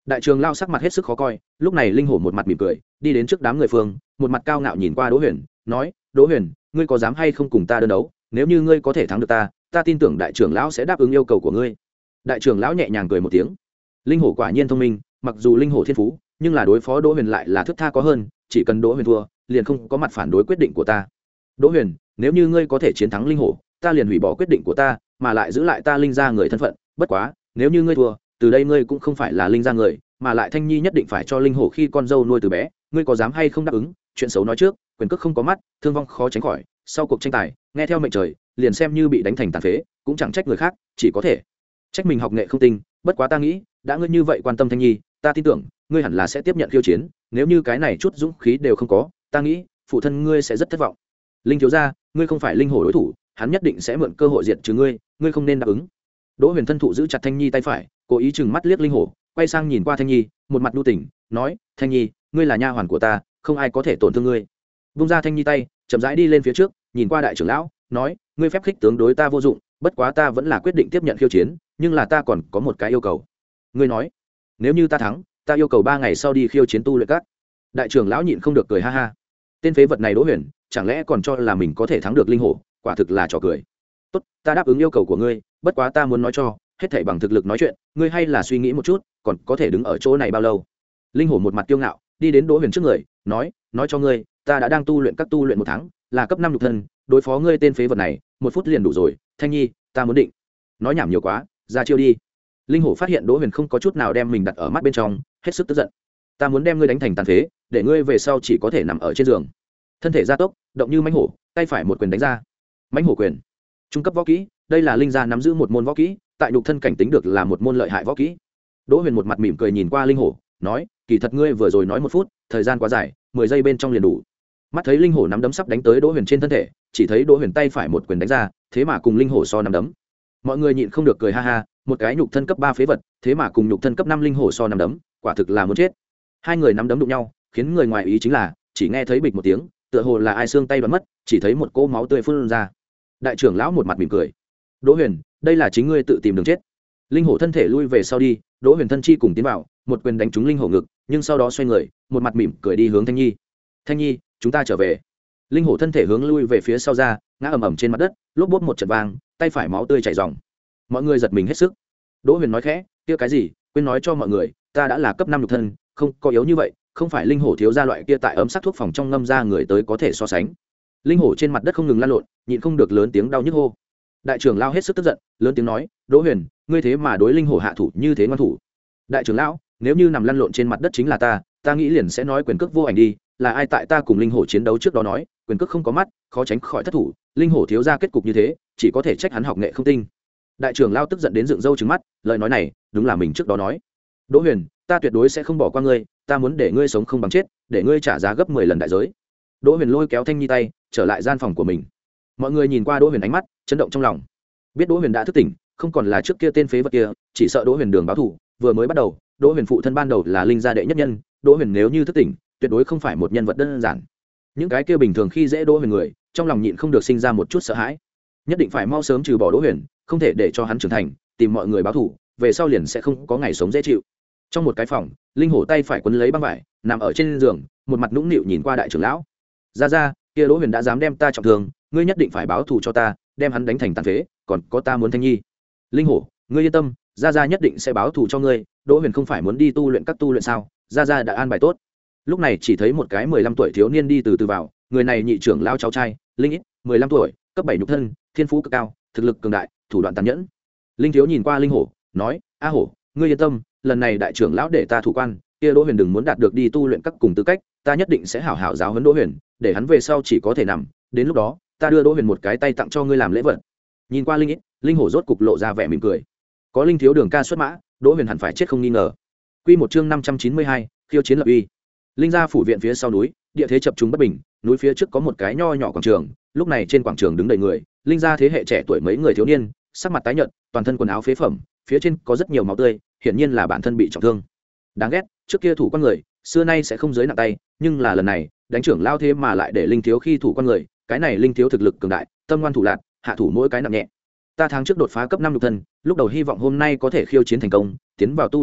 Đại trưởng lão sắc mặt hết sức khó coi, lúc này linh hổ một mặt mỉm cười đi đến trước đám người phương, một mặt cao ngạo nhìn qua Đỗ Huyền, nói: Đỗ Huyền, ngươi có dám hay không cùng ta đơn đấu? Nếu như ngươi có thể thắng được ta, ta tin tưởng đại trưởng lão sẽ đáp ứng yêu cầu của ngươi. Đại trưởng lão nhẹ nhàng cười một tiếng. Linh hổ quả nhiên thông minh, mặc dù linh hổ thiên phú, nhưng là đối phó Đỗ Huyền lại là thức tha có hơn, chỉ cần Đỗ Huyền thua, liền không có mặt phản đối quyết định của ta. Đỗ Huyền, nếu như ngươi có thể chiến thắng linh hổ, ta liền hủy bỏ quyết định của ta, mà lại giữ lại ta linh gia người thân phận, bất quá, nếu như ngươi thua, từ đây ngươi cũng không phải là linh gia người, mà lại Thanh Nhi nhất định phải cho linh hổ khi con dâu nuôi từ bé, ngươi có dám hay không đáp ứng? Chuyện xấu nói trước, quyền cước không có mắt, thương vong khó tránh khỏi, sau cuộc tranh tài, nghe theo mệnh trời, liền xem như bị đánh thành tàn phế, cũng chẳng trách người khác, chỉ có thể trách mình học nghệ không tinh. Bất quá ta nghĩ, đã ngươi như vậy quan tâm Thanh Nhi, ta tin tưởng ngươi hẳn là sẽ tiếp nhận khiêu chiến, nếu như cái này chút dũng khí đều không có, ta nghĩ phụ thân ngươi sẽ rất thất vọng. Linh thiếu gia, ngươi không phải linh hổ đối thủ, hắn nhất định sẽ mượn cơ hội diệt trừ ngươi, ngươi không nên đáp ứng. Đỗ Huyền thân thụ giữ chặt Thanh Nhi tay phải, cố ý chừng mắt liếc linh hổ, quay sang nhìn qua Thanh Nhi, một mặt nhu tình, nói: Thanh Nhi, ngươi là nha hoàn của ta, không ai có thể tổn thương ngươi. Vung ra Thanh Nhi tay, chậm rãi đi lên phía trước, nhìn qua đại trưởng lão, nói: ngươi phép khích tướng đối ta vô dụng, bất quá ta vẫn là quyết định tiếp nhận khiêu chiến, nhưng là ta còn có một cái yêu cầu. Ngươi nói, nếu như ta thắng, ta yêu cầu ba ngày sau đi khiêu chiến tu luyện các. Đại trưởng lão nhịn không được cười ha ha. Tên phế vật này Đỗ Huyền, chẳng lẽ còn cho là mình có thể thắng được linh hổ, quả thực là trò cười. Tốt, ta đáp ứng yêu cầu của ngươi, bất quá ta muốn nói cho, hết thảy bằng thực lực nói chuyện, ngươi hay là suy nghĩ một chút, còn có thể đứng ở chỗ này bao lâu? Linh hổ một mặt kiêu ngạo, đi đến Đỗ Huyền trước người, nói: nói cho ngươi, ta đã đang tu luyện các tu luyện một tháng, là cấp năm nhục thân, đối phó ngươi tên phế vật này, một phút liền đủ rồi. Thanh Nhi, ta muốn định. Nói nhảm nhiều quá, ra chiêu đi. Linh hổ phát hiện Đỗ Huyền không có chút nào đem mình đặt ở mắt bên trong, hết sức tức giận. Ta muốn đem ngươi đánh thành tàn phế, để ngươi về sau chỉ có thể nằm ở trên giường. Thân thể gia tốc, động như mãnh hổ, tay phải một quyền đánh ra. Mãnh hổ quyền, trung cấp võ kỹ, đây là linh gia nắm giữ một môn võ kỹ, tại nhục thân cảnh tính được là một môn lợi hại võ kỹ. Đỗ Huyền một mặt mỉm cười nhìn qua linh hổ, nói: kỳ thật ngươi vừa rồi nói một phút, thời gian quá dài, mười giây bên trong liền đủ. Mắt thấy linh hổ nắm đấm sắp đánh tới Đỗ Huyền trên thân thể, chỉ thấy Đỗ Huyền tay phải một quyền đánh ra, thế mà cùng linh hổ so nắm đấm. Mọi người nhịn không được cười ha ha, một cái nhục thân cấp ba phế vật, thế mà cùng nhục thân cấp năm linh hổ so nắm đấm, quả thực là muốn chết. Hai người nắm đấm đụng nhau, khiến người ngoài ý chính là, chỉ nghe thấy bịch một tiếng, tựa hồ là ai xương tay đoán mất, chỉ thấy một cỗ máu tươi phun ra. Đại trưởng lão một mặt mỉm cười: Đỗ Huyền, đây là chính ngươi tự tìm đường chết. Linh hổ thân thể lui về sau đi, Đỗ Huyền thân chi cùng tiến vào, một quyền đánh trúng linh hổ ngực, nhưng sau đó xoay người, một mặt mỉm cười đi hướng Thanh Nhi. Thanh Nhi, chúng ta trở về. Linh hổ thân thể hướng lui về phía sau ra, ngã ầm ầm trên mặt đất, lốp bốp một trận vang, tay phải máu tươi chảy ròng. Mọi người giật mình hết sức. Đỗ Huyền nói khẽ: kia cái gì, quên nói cho mọi người, ta đã là cấp năm nhục thân, không có yếu như vậy, không phải linh hổ thiếu gia loại kia tại ấm sắc thuốc phòng trong ngâm ra người tới có thể so sánh. Linh hổ trên mặt đất không ngừng lăn lộn, nhịn không được lớn tiếng đau nhức hô. Đại trưởng lão hết sức tức giận, lớn tiếng nói: Đỗ Huyền, ngươi thế mà đối linh hổ hạ thủ như thế ngoan thủ. Đại trưởng lão, nếu như nằm lăn lộn trên mặt đất chính là ta, ta nghĩ liền sẽ nói quyền cước vô ảnh đi, là ai tại ta cùng linh hổ chiến đấu trước đó nói, quyền cước không có mắt, khó tránh khỏi thất thủ, linh hổ thiếu gia kết cục như thế, chỉ có thể trách hắn học nghệ không tinh. Đại trưởng lão tức giận đến dựng râu trừng mắt, lời nói này, đúng là mình trước đó nói. Đỗ Huyền, ta tuyệt đối sẽ không bỏ qua ngươi, ta muốn để ngươi sống không bằng chết, để ngươi trả giá gấp mười lần đại giới. Đỗ Huyền lôi kéo Thanh Nhi tay, trở lại gian phòng của mình. Mọi người nhìn qua Đỗ Huyền ánh mắt chấn động trong lòng, biết Đỗ Huyền đã thức tỉnh, không còn là trước kia tên phế vật kia, chỉ sợ Đỗ Huyền đường báo thù. Vừa mới bắt đầu, Đỗ Huyền phụ thân ban đầu là linh gia đệ nhất nhân, Đỗ Huyền nếu như thức tỉnh, tuyệt đối không phải một nhân vật đơn giản. Những cái kia bình thường khi dễ Đỗ Huyền người, trong lòng nhịn không được sinh ra một chút sợ hãi, nhất định phải mau sớm trừ bỏ Đỗ Huyền, không thể để cho hắn trưởng thành, tìm mọi người báo thù, về sau liền sẽ không có ngày sống dễ chịu. Trong một cái phòng, linh hổ tay phải quấn lấy băng vải, nằm ở trên giường, một mặt nũng nịu nhìn qua đại trưởng lão. Ra ra, kia Đỗ Huyền đã dám đem ta trọng thương, ngươi nhất định phải báo thù cho ta, đem hắn đánh thành tàn phế, còn có ta muốn Thanh Nhi. Linh hổ, ngươi yên tâm, ra ra nhất định sẽ báo thù cho ngươi. Đỗ Huyền không phải muốn đi tu luyện các tu luyện sao? Ra ra đã an bài tốt. Lúc này chỉ thấy một cái mười lăm tuổi thiếu niên đi từ từ vào, người này nhị trưởng lão cháu trai, Linh ít, mười lăm tuổi, cấp bảy nhục thân, thiên phú cực cao, thực lực cường đại, thủ đoạn tàn nhẫn. Linh thiếu nhìn qua linh hổ, nói: "A hổ, ngươi yên tâm, lần này đại trưởng lão để ta thủ quan, kia Đỗ Huyền đừng muốn đạt được đi tu luyện các cùng tư cách, ta nhất định sẽ hảo hảo giáo huấn Đỗ Huyền, để hắn về sau chỉ có thể nằm, đến lúc đó, ta đưa Đỗ Huyền một cái tay tặng cho ngươi làm lễ vật." Nhìn qua Linh ít, linh hổ rốt cục lộ ra vẻ mỉm cười. Có Linh thiếu đường ca xuất mã, Đỗ Huyền hẳn phải chết không nghi ngờ. Quy một chương năm trăm chín mươi hai, khiêu chiến lập uy. Linh gia phủ viện phía sau núi, địa thế chập trùng bất bình, núi phía trước có một cái nho nhỏ quảng trường, lúc này trên quảng trường đứng đầy người, Linh gia thế hệ trẻ tuổi mấy người thiếu niên, sắc mặt tái nhợt, toàn thân quần áo phế phẩm, phía trên có rất nhiều máu tươi, hiển nhiên là bản thân bị trọng thương. Đáng ghét, trước kia thủ quan người, xưa nay sẽ không giới nặng tay, nhưng là lần này, đánh trưởng lao thế mà lại để Linh thiếu khi thủ quan người, cái này Linh thiếu thực lực cường đại, tâm ngoan thủ lạn, hạ thủ mỗi cái nặng nhẹ. Ta tháng trước đột phá cấp năm lục thân, lúc đầu hy vọng hôm nay có thể khiêu chiến thành công, tiến vào tu luyện các,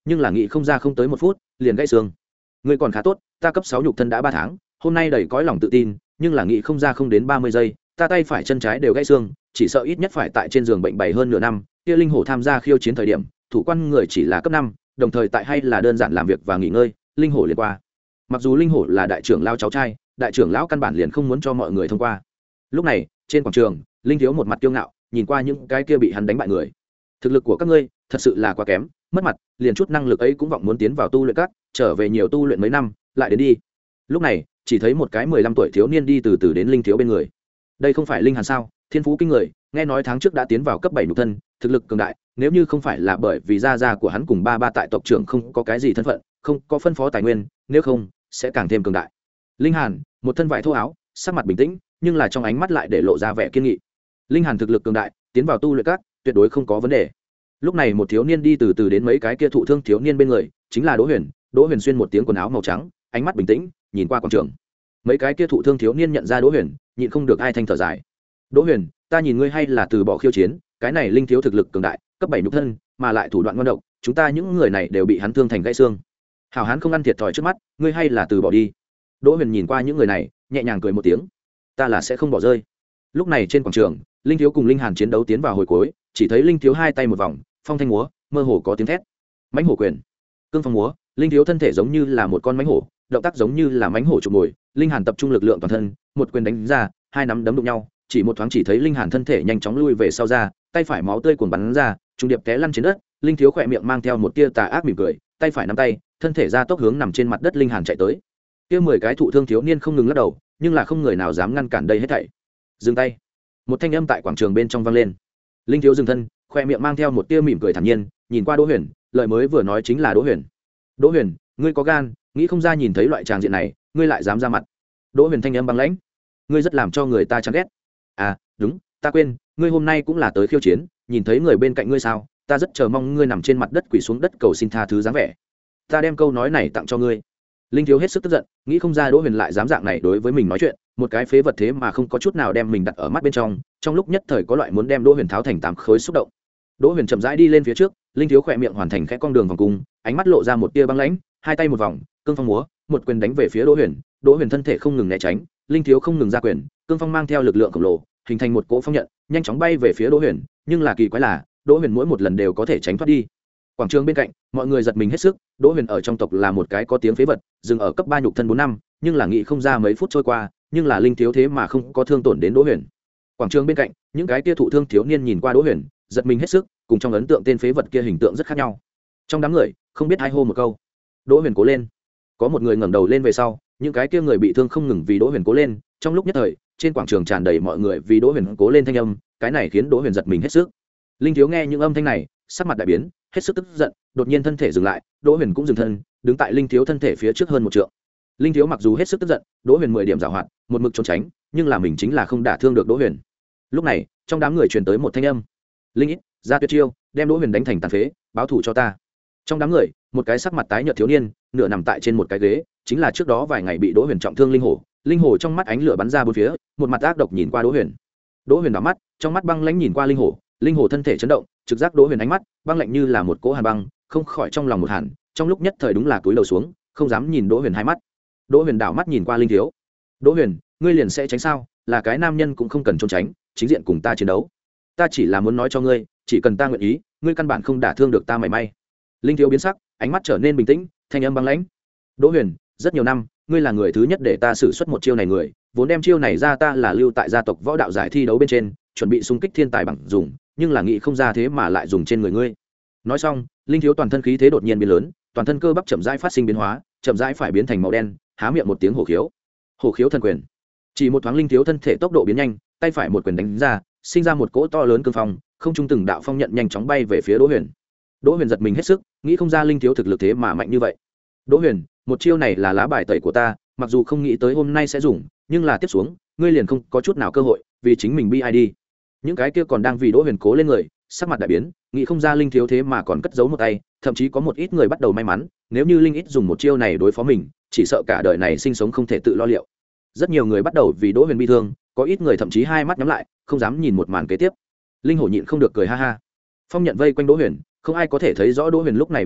nhưng là nghĩ không ra không tới một phút liền gãy xương. Ngươi còn khá tốt, ta cấp sáu nhục thân đã ba tháng, hôm nay đầy cõi lòng tự tin, nhưng là nghĩ không ra không đến ba mươi giây, ta tay phải chân trái đều gãy xương, chỉ sợ ít nhất phải tại trên giường bệnh bảy hơn nửa năm. Kia linh hổ tham gia khiêu chiến thời điểm, thủ quan người chỉ là cấp năm, đồng thời tại hay là đơn giản làm việc và nghỉ ngơi, linh hổ liền qua. Mặc dù linh hổ là đại trưởng lão cháu trai, đại trưởng lão căn bản liền không muốn cho mọi người thông qua. Lúc này, trên quảng trường, linh thiếu một mặt kiêu ngạo, nhìn qua những cái kia bị hắn đánh bại người. Thực lực của các ngươi thật sự là quá kém, mất mặt, liền chút năng lực ấy cũng vọng muốn tiến vào tu luyện các, trở về nhiều tu luyện mấy năm, lại đến đi. Lúc này, chỉ thấy một cái mười lăm tuổi thiếu niên đi từ từ đến linh thiếu bên người. Đây không phải linh hàn sao? Thiên phú kinh người, nghe nói tháng trước đã tiến vào cấp bảy nhục thân, thực lực cường đại, nếu như không phải là bởi vì gia gia của hắn cùng ba ba tại tộc trưởng không có cái gì thân phận, không có phân phó tài nguyên, nếu không sẽ càng thêm cường đại. Linh hàn, một thân vải thô áo, sắc mặt bình tĩnh, nhưng là trong ánh mắt lại để lộ ra vẻ kiên nghị. Linh hàn thực lực cường đại, tiến vào tu luyện các, tuyệt đối không có vấn đề. Lúc này một thiếu niên đi từ từ đến mấy cái kia thụ thương thiếu niên bên người, chính là Đỗ Huyền. Đỗ Huyền xuyên một tiếng quần áo màu trắng, ánh mắt bình tĩnh, nhìn qua quảng trường. Mấy cái kia thụ thương thiếu niên nhận ra Đỗ Huyền, nhịn không được ai thanh thở dài. Đỗ Huyền, ta nhìn ngươi hay là từ bỏ khiêu chiến, cái này linh thiếu thực lực cường đại, cấp bảy nhục thân, mà lại thủ đoạn ngoan độc, chúng ta những người này đều bị hắn thương thành gãy xương. Hảo hán không ăn thiệt thòi trước mắt, ngươi hay là từ bỏ đi. Đỗ Huyền nhìn qua những người này, nhẹ nhàng cười một tiếng. Ta là sẽ không bỏ rơi. Lúc này trên quảng trường, linh thiếu cùng linh hàn chiến đấu tiến vào hồi cuối, chỉ thấy linh thiếu hai tay một vòng, phong thanh múa, mơ hồ có tiếng thét. Mãnh hổ quyền, cương phong múa, linh thiếu thân thể giống như là một con mãnh hổ, động tác giống như là mãnh hổ chụp mồi. Linh hàn tập trung lực lượng toàn thân, một quyền đánh ra, hai nắm đấm đụng nhau, chỉ một thoáng chỉ thấy linh hàn thân thể nhanh chóng lui về sau ra, tay phải máu tươi cuồn bắn ra, trung điệp té lăn trên đất. Linh thiếu khỏe miệng mang theo một tia tà ác mỉm cười, tay phải nắm tay, thân thể ra tốc hướng nằm trên mặt đất linh hàn chạy tới. Kia mười cái thụ thương thiếu niên không ngừng lắc đầu, nhưng là không người nào dám ngăn cản đây hết thảy. Dừng tay. Một thanh âm tại quảng trường bên trong vang lên. Linh thiếu dừng thân, khoe miệng mang theo một tia mỉm cười thản nhiên, nhìn qua Đỗ Huyền, lời mới vừa nói chính là Đỗ Huyền. Đỗ Huyền, ngươi có gan, nghĩ không ra nhìn thấy loại tràng diện này, ngươi lại dám ra mặt. Đỗ Huyền thanh âm băng lãnh, ngươi rất làm cho người ta chán ghét. À, đúng, ta quên, ngươi hôm nay cũng là tới khiêu chiến, nhìn thấy người bên cạnh ngươi sao, ta rất chờ mong ngươi nằm trên mặt đất quỳ xuống đất cầu xin tha thứ dáng vẻ. Ta đem câu nói này tặng cho ngươi. Linh thiếu hết sức tức giận, nghĩ không ra Đỗ Huyền lại dám dạng này đối với mình nói chuyện, một cái phế vật thế mà không có chút nào đem mình đặt ở mắt bên trong, trong lúc nhất thời có loại muốn đem Đỗ Huyền tháo thành tám khối xúc động. Đỗ Huyền chậm rãi đi lên phía trước, linh thiếu khỏe miệng hoàn thành khẽ cong đường vòng cung, ánh mắt lộ ra một tia băng lãnh, hai tay một vòng, cương phong múa, một quyền đánh về phía Đỗ Huyền. Đỗ Huyền thân thể không ngừng né tránh, linh thiếu không ngừng ra quyền, cương phong mang theo lực lượng khổng lồ, hình thành một cỗ phong nhận, nhanh chóng bay về phía Đỗ Huyền, nhưng là kỳ quái là, Đỗ Huyền mỗi một lần đều có thể tránh thoát đi. Quảng trường bên cạnh, mọi người giật mình hết sức, Đỗ Huyền ở trong tộc là một cái có tiếng phế vật, dừng ở cấp ba nhục thân bốn năm, nhưng là nghĩ không ra mấy phút trôi qua, nhưng là linh thiếu thế mà không có thương tổn đến Đỗ Huyền. Quảng trường bên cạnh, những cái kia thụ thương thiếu niên nhìn qua Đỗ Huyền, giật mình hết sức, cùng trong ấn tượng tên phế vật kia hình tượng rất khác nhau. Trong đám người, không biết ai hô một câu, Đỗ Huyền cố lên. Có một người ngẩng đầu lên về sau, những cái kia người bị thương không ngừng vì Đỗ Huyền cố lên, trong lúc nhất thời, trên quảng trường tràn đầy mọi người vì Đỗ Huyền cố lên thanh âm, cái này khiến Đỗ Huyền giật mình hết sức. Linh thiếu nghe những âm thanh này, sắc mặt đại biến, hết sức tức giận, đột nhiên thân thể dừng lại, Đỗ Huyền cũng dừng thân, đứng tại linh thiếu thân thể phía trước hơn một trượng. Linh thiếu mặc dù hết sức tức giận, Đỗ Huyền mười điểm giàu hoạt, một mực trốn tránh, nhưng là mình chính là không đả thương được Đỗ Huyền. Lúc này, trong đám người truyền tới một thanh âm, linh ít ra tuyệt chiêu, đem Đỗ Huyền đánh thành tàn phế, báo thù cho ta. Trong đám người, một cái sắc mặt tái nhợt thiếu niên, nửa nằm tại trên một cái ghế, chính là trước đó vài ngày bị Đỗ Huyền trọng thương linh hổ. Linh hổ trong mắt ánh lửa bắn ra bốn phía, một mặt ác độc nhìn qua Đỗ Huyền. Đỗ Huyền đảo mắt, trong mắt băng lãnh nhìn qua linh hổ, linh hổ thân thể chấn động, trực giác Đỗ Huyền ánh mắt băng lạnh như là một cỗ hàn băng, không khỏi trong lòng một hàn, trong lúc nhất thời đúng là cúi đầu xuống, không dám nhìn Đỗ Huyền hai mắt. Đỗ Huyền đảo mắt nhìn qua linh thiếu. Đỗ Huyền, ngươi liền sẽ tránh sao? Là cái nam nhân cũng không cần trốn tránh, chính diện cùng ta chiến đấu. Ta chỉ là muốn nói cho ngươi, chỉ cần ta nguyện ý, ngươi căn bản không đả thương được ta mảy may. Linh thiếu biến sắc, ánh mắt trở nên bình tĩnh, thanh âm băng lãnh. Đỗ Huyền, rất nhiều năm, ngươi là người thứ nhất để ta sử xuất một chiêu này người, vốn đem chiêu này ra ta là lưu tại gia tộc võ đạo giải thi đấu bên trên, chuẩn bị xung kích thiên tài bằng dùng, nhưng là nghĩ không ra thế mà lại dùng trên người ngươi. Nói xong, linh thiếu toàn thân khí thế đột nhiên biến lớn, toàn thân cơ bắp chậm rãi phát sinh biến hóa, chậm rãi phải biến thành màu đen, há miệng một tiếng hổ khiếu. Hổ khiếu thần quyền. Chỉ một thoáng linh thiếu thân thể tốc độ biến nhanh, tay phải một quyền đánh ra, sinh ra một cỗ to lớn cương phong, không trung từng đạo phong nhận nhanh chóng bay về phía Đỗ Huyền. Đỗ Huyền giật mình hết sức, nghĩ không ra linh thiếu thực lực thế mà mạnh như vậy. Đỗ Huyền, một chiêu này là lá bài tẩy của ta, mặc dù không nghĩ tới hôm nay sẽ dùng, nhưng là tiếp xuống, ngươi liền không có chút nào cơ hội, vì chính mình bi ai đi. Những cái kia còn đang vì Đỗ Huyền cố lên người, sắc mặt đại biến, nghĩ không ra linh thiếu thế mà còn cất giấu một tay, thậm chí có một ít người bắt đầu may mắn, nếu như linh ít dùng một chiêu này đối phó mình, chỉ sợ cả đời này sinh sống không thể tự lo liệu. Rất nhiều người bắt đầu vì Đỗ Huyền bi thương, có ít người thậm chí hai mắt nhắm lại, không dám nhìn một màn kế tiếp. Linh hổ nhịn không được cười ha ha. Phong nhận vây quanh Đỗ Huyền, không ai có thể thấy rõ Đỗ Huyền lúc này biểu lộ,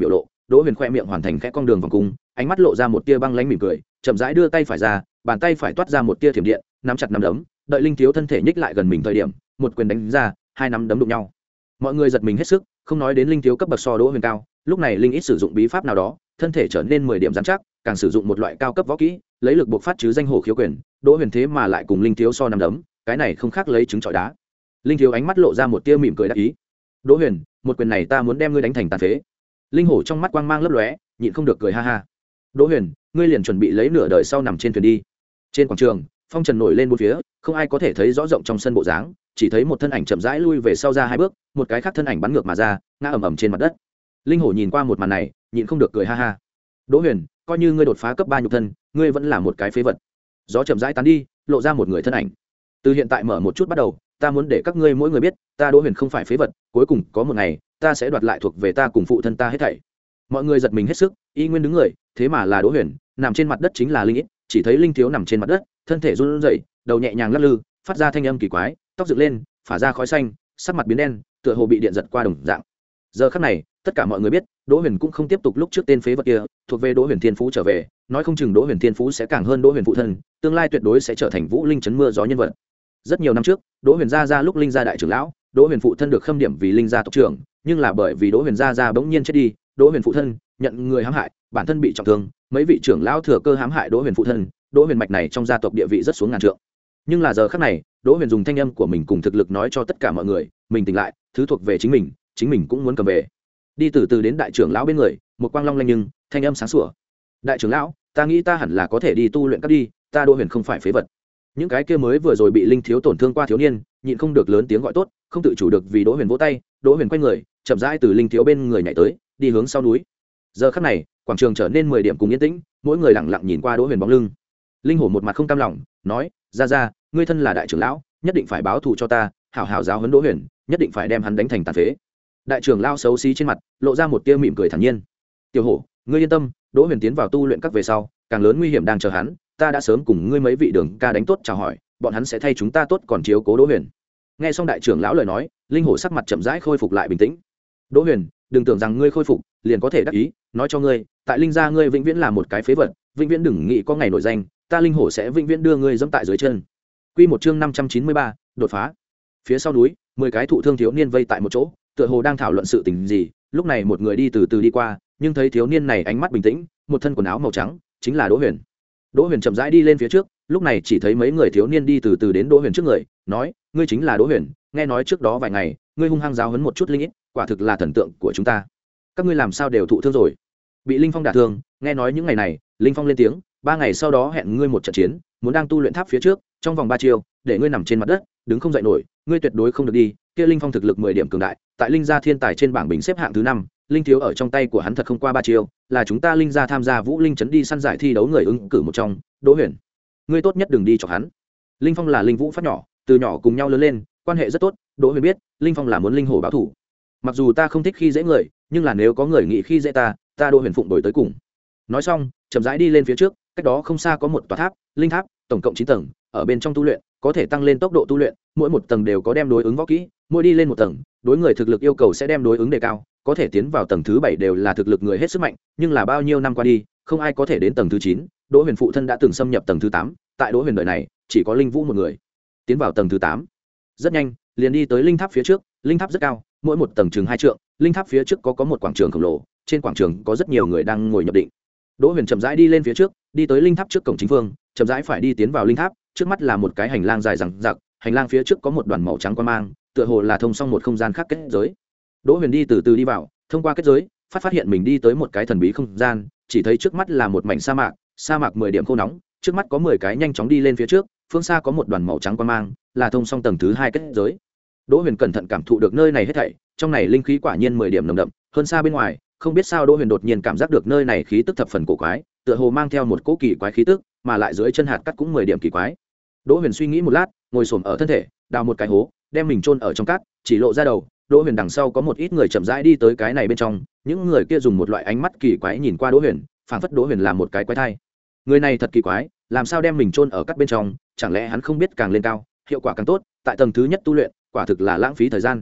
Đỗ Huyền khoe miệng hoàn thành khẽ cong đường vòng cung, ánh mắt lộ ra một tia băng lãnh mỉm cười, chậm rãi đưa tay phải ra, bàn tay phải toát ra một tia thiểm điện, nắm chặt nắm đấm, đợi linh thiếu thân thể nhích lại gần mình thời điểm, một quyền đánh ra, hai nắm đấm đụng nhau. Mọi người giật mình hết sức, không nói đến linh thiếu cấp bậc so Đỗ Huyền cao, lúc này linh ít sử dụng bí pháp nào đó, thân thể trở nên mười điểm rắn chắc, càng sử dụng một loại cao cấp võ kỹ, lấy lực buộc phát chứ danh hổ khiếu quyền, Đỗ Huyền thế mà lại cùng linh thiếu so nắm đấm, cái này không khác lấy trứng trọi đá. Linh thiếu ánh mắt lộ ra một tia mỉm cười đắc ý. Đỗ Huyền, một quyền này ta muốn đem ngươi đánh thành tàn phế. Linh hổ trong mắt quang mang lấp lóe, nhịn không được cười ha ha. Đỗ Huyền, ngươi liền chuẩn bị lấy nửa đời sau nằm trên thuyền đi. Trên quảng trường, phong trần nổi lên bốn phía, không ai có thể thấy rõ rộng trong sân bộ dáng, chỉ thấy một thân ảnh chậm rãi lui về sau ra hai bước, một cái khác thân ảnh bắn ngược mà ra, ngã ầm ầm trên mặt đất. Linh hổ nhìn qua một màn này, nhịn không được cười ha ha. Đỗ Huyền, coi như ngươi đột phá cấp ba nhục thân, ngươi vẫn là một cái phế vật. Gió chậm rãi tán đi, lộ ra một người thân ảnh. Từ hiện tại mở một chút bắt đầu, ta muốn để các ngươi mỗi người biết, ta Đỗ Huyền không phải phế vật, cuối cùng có một ngày, ta sẽ đoạt lại thuộc về ta cùng phụ thân ta hết thảy. Mọi người giật mình hết sức, y nguyên đứng người, thế mà là Đỗ Huyền, nằm trên mặt đất chính là linh ít, chỉ thấy linh thiếu nằm trên mặt đất, thân thể run rẩy, đầu nhẹ nhàng lắc lư, phát ra thanh âm kỳ quái, tóc dựng lên, phả ra khói xanh, sắc mặt biến đen, tựa hồ bị điện giật qua đồng dạng. Giờ khắc này, tất cả mọi người biết, Đỗ Huyền cũng không tiếp tục lúc trước tên phế vật kia, thuộc về Đỗ Huyền Thiên Phú trở về, nói không chừng Đỗ Huyền Thiên Phú sẽ càng hơn Đỗ Huyền phụ thân, tương lai tuyệt đối sẽ trở thành Vũ Linh chấn mưa gió nhân vật. Rất nhiều năm trước, Đỗ Huyền gia gia lúc Linh gia đại trưởng lão, Đỗ Huyền phụ thân được khâm điểm vì Linh gia tộc trưởng, nhưng là bởi vì Đỗ Huyền gia gia bỗng nhiên chết đi, Đỗ Huyền phụ thân nhận người hãm hại, bản thân bị trọng thương, mấy vị trưởng lão thừa cơ hãm hại Đỗ Huyền phụ thân, Đỗ Huyền mạch này trong gia tộc địa vị rất xuống ngàn trượng. Nhưng là giờ khắc này, Đỗ Huyền dùng thanh âm của mình cùng thực lực nói cho tất cả mọi người, mình tỉnh lại, thứ thuộc về chính mình, chính mình cũng muốn cầm về. Đi từ từ đến đại trưởng lão bên người, một quang long lanh nhưng thanh âm sáng sủa. Đại trưởng lão, ta nghĩ ta hẳn là có thể đi tu luyện các đi, ta Đỗ Huyền không phải phế vật. Những cái kia mới vừa rồi bị linh thiếu tổn thương qua thiếu niên, nhịn không được lớn tiếng gọi tốt, không tự chủ được vì Đỗ Huyền vỗ tay. Đỗ Huyền quay người, chậm rãi từ linh thiếu bên người nhảy tới, đi hướng sau núi. Giờ khắc này, quảng trường trở nên mười điểm cùng yên tĩnh, mỗi người lặng lặng nhìn qua Đỗ Huyền bóng lưng. Linh hổ một mặt không cam lòng, nói: "Ra ra, ngươi thân là đại trưởng lão, nhất định phải báo thù cho ta, hảo hảo giáo huấn Đỗ Huyền, nhất định phải đem hắn đánh thành tàn phế." Đại trưởng lão xấu xí trên mặt lộ ra một tia mỉm cười thản nhiên. "Tiểu hổ, ngươi yên tâm, Đỗ Huyền tiến vào tu luyện các về sau, càng lớn nguy hiểm đang chờ hắn, ta đã sớm cùng ngươi mấy vị đường ca đánh tốt chào hỏi, bọn hắn sẽ thay chúng ta tốt còn chiếu cố Đỗ Huyền." Nghe xong đại trưởng lão lời nói, linh hổ sắc mặt chậm rãi khôi phục lại bình tĩnh. "Đỗ Huyền, đừng tưởng rằng ngươi khôi phục liền có thể đắc ý, nói cho ngươi, tại Linh gia ngươi vĩnh viễn là một cái phế vật, vĩnh viễn đừng nghĩ có ngày nổi danh, ta linh hổ sẽ vĩnh viễn đưa ngươi dẫm tại dưới chân." Quy một chương năm trăm chín mươi ba, đột phá. Phía sau núi, mười cái thụ thương thiếu niên vây tại một chỗ, tựa hồ đang thảo luận sự tình gì. Lúc này một người đi từ từ đi qua, nhưng thấy thiếu niên này ánh mắt bình tĩnh, một thân quần áo màu trắng, chính là Đỗ Huyền. Đỗ Huyền chậm rãi đi lên phía trước, lúc này chỉ thấy mấy người thiếu niên đi từ từ đến Đỗ Huyền trước người, nói: "Ngươi chính là Đỗ Huyền, nghe nói trước đó vài ngày, ngươi hung hăng giáo huấn một chút linh ít, quả thực là thần tượng của chúng ta. Các ngươi làm sao đều thụ thương rồi?" Bị Linh Phong đả thương, nghe nói những ngày này, Linh Phong lên tiếng, ba ngày sau đó hẹn ngươi một trận chiến, muốn đang tu luyện tháp phía trước, trong vòng ba chiêu, để ngươi nằm trên mặt đất, đứng không dậy nổi, ngươi tuyệt đối không được đi. Kia Linh Phong thực lực mười điểm cường đại, tại Linh gia thiên tài trên bảng bình xếp hạng thứ năm, linh thiếu ở trong tay của hắn thật không qua ba chiêu, là chúng ta Linh gia tham gia Vũ Linh trấn đi săn giải thi đấu người ứng cử một trong. Đỗ Huyền, ngươi tốt nhất đừng đi chọc hắn. Linh Phong là Linh Vũ phát nhỏ, từ nhỏ cùng nhau lớn lên, quan hệ rất tốt. Đỗ Huyền biết, Linh Phong là muốn linh hổ báo thù. Mặc dù ta không thích khi dễ người, nhưng là nếu có người nghĩ khi dễ ta, ta Đỗ Huyền phụng đổi tới cùng. Nói xong, chậm rãi đi lên phía trước, cách đó không xa có một tòa tháp, linh tháp, tổng cộng chín tầng, ở bên trong tu luyện, có thể tăng lên tốc độ tu luyện, mỗi một tầng đều có đem đối ứng võ kỹ, mỗi đi lên một tầng, đối người thực lực yêu cầu sẽ đem đối ứng đề cao, có thể tiến vào tầng thứ bảy đều là thực lực người hết sức mạnh, nhưng là bao nhiêu năm qua đi, không ai có thể đến tầng thứ chín. Đỗ Huyền phụ thân đã từng xâm nhập tầng thứ tám, tại Đỗ Huyền đời này, chỉ có Linh Vũ một người tiến vào tầng thứ tám. Rất nhanh, liền đi tới linh tháp phía trước, linh tháp rất cao, mỗi một tầng chừng hai trượng, linh tháp phía trước có có một quảng trường khổng lồ, trên quảng trường có rất nhiều người đang ngồi nhập định. Đỗ Huyền chậm rãi đi lên phía trước, đi tới linh tháp trước cổng chính phương, chậm rãi phải đi tiến vào linh tháp, trước mắt là một cái hành lang dài dằng dặc, hành lang phía trước có một đoàn màu trắng quang mang, tựa hồ là thông xong một không gian khác kết giới. Đỗ Huyền đi từ từ đi vào, thông qua kết giới, phát phát hiện mình đi tới một cái thần bí không gian, chỉ thấy trước mắt là một mảnh sa mạc, sa mạc mười điểm khô nóng, trước mắt có mười cái nhanh chóng đi lên phía trước, phương xa có một đoàn màu trắng quang mang, là thông xong tầng thứ hai kết giới. Đỗ Huyền cẩn thận cảm thụ được nơi này hết thảy, trong này linh khí quả nhiên mười điểm nồng đậm, hơn xa bên ngoài, không biết sao Đỗ Huyền đột nhiên cảm giác được nơi này khí tức thập phần cổ quái, tựa hồ mang theo một cỗ kỳ quái khí tức, mà lại dưới chân hạt cát cũng mười điểm kỳ quái. Đỗ Huyền suy nghĩ một lát, ngồi xổm ở thân thể, đào một cái hố, đem mình chôn ở trong cát, chỉ lộ ra đầu. Đỗ Huyền đằng sau có một ít người chậm rãi đi tới cái này bên trong, những người kia dùng một loại ánh mắt kỳ quái nhìn qua Đỗ Huyền, phảng phất Đỗ Huyền là một cái quái thai. Người này thật kỳ quái, làm sao đem mình chôn ở cát bên trong, chẳng lẽ hắn không biết càng lên cao, hiệu quả càng tốt, tại tầng thứ nhất tu luyện, quả thực là lãng phí thời gian.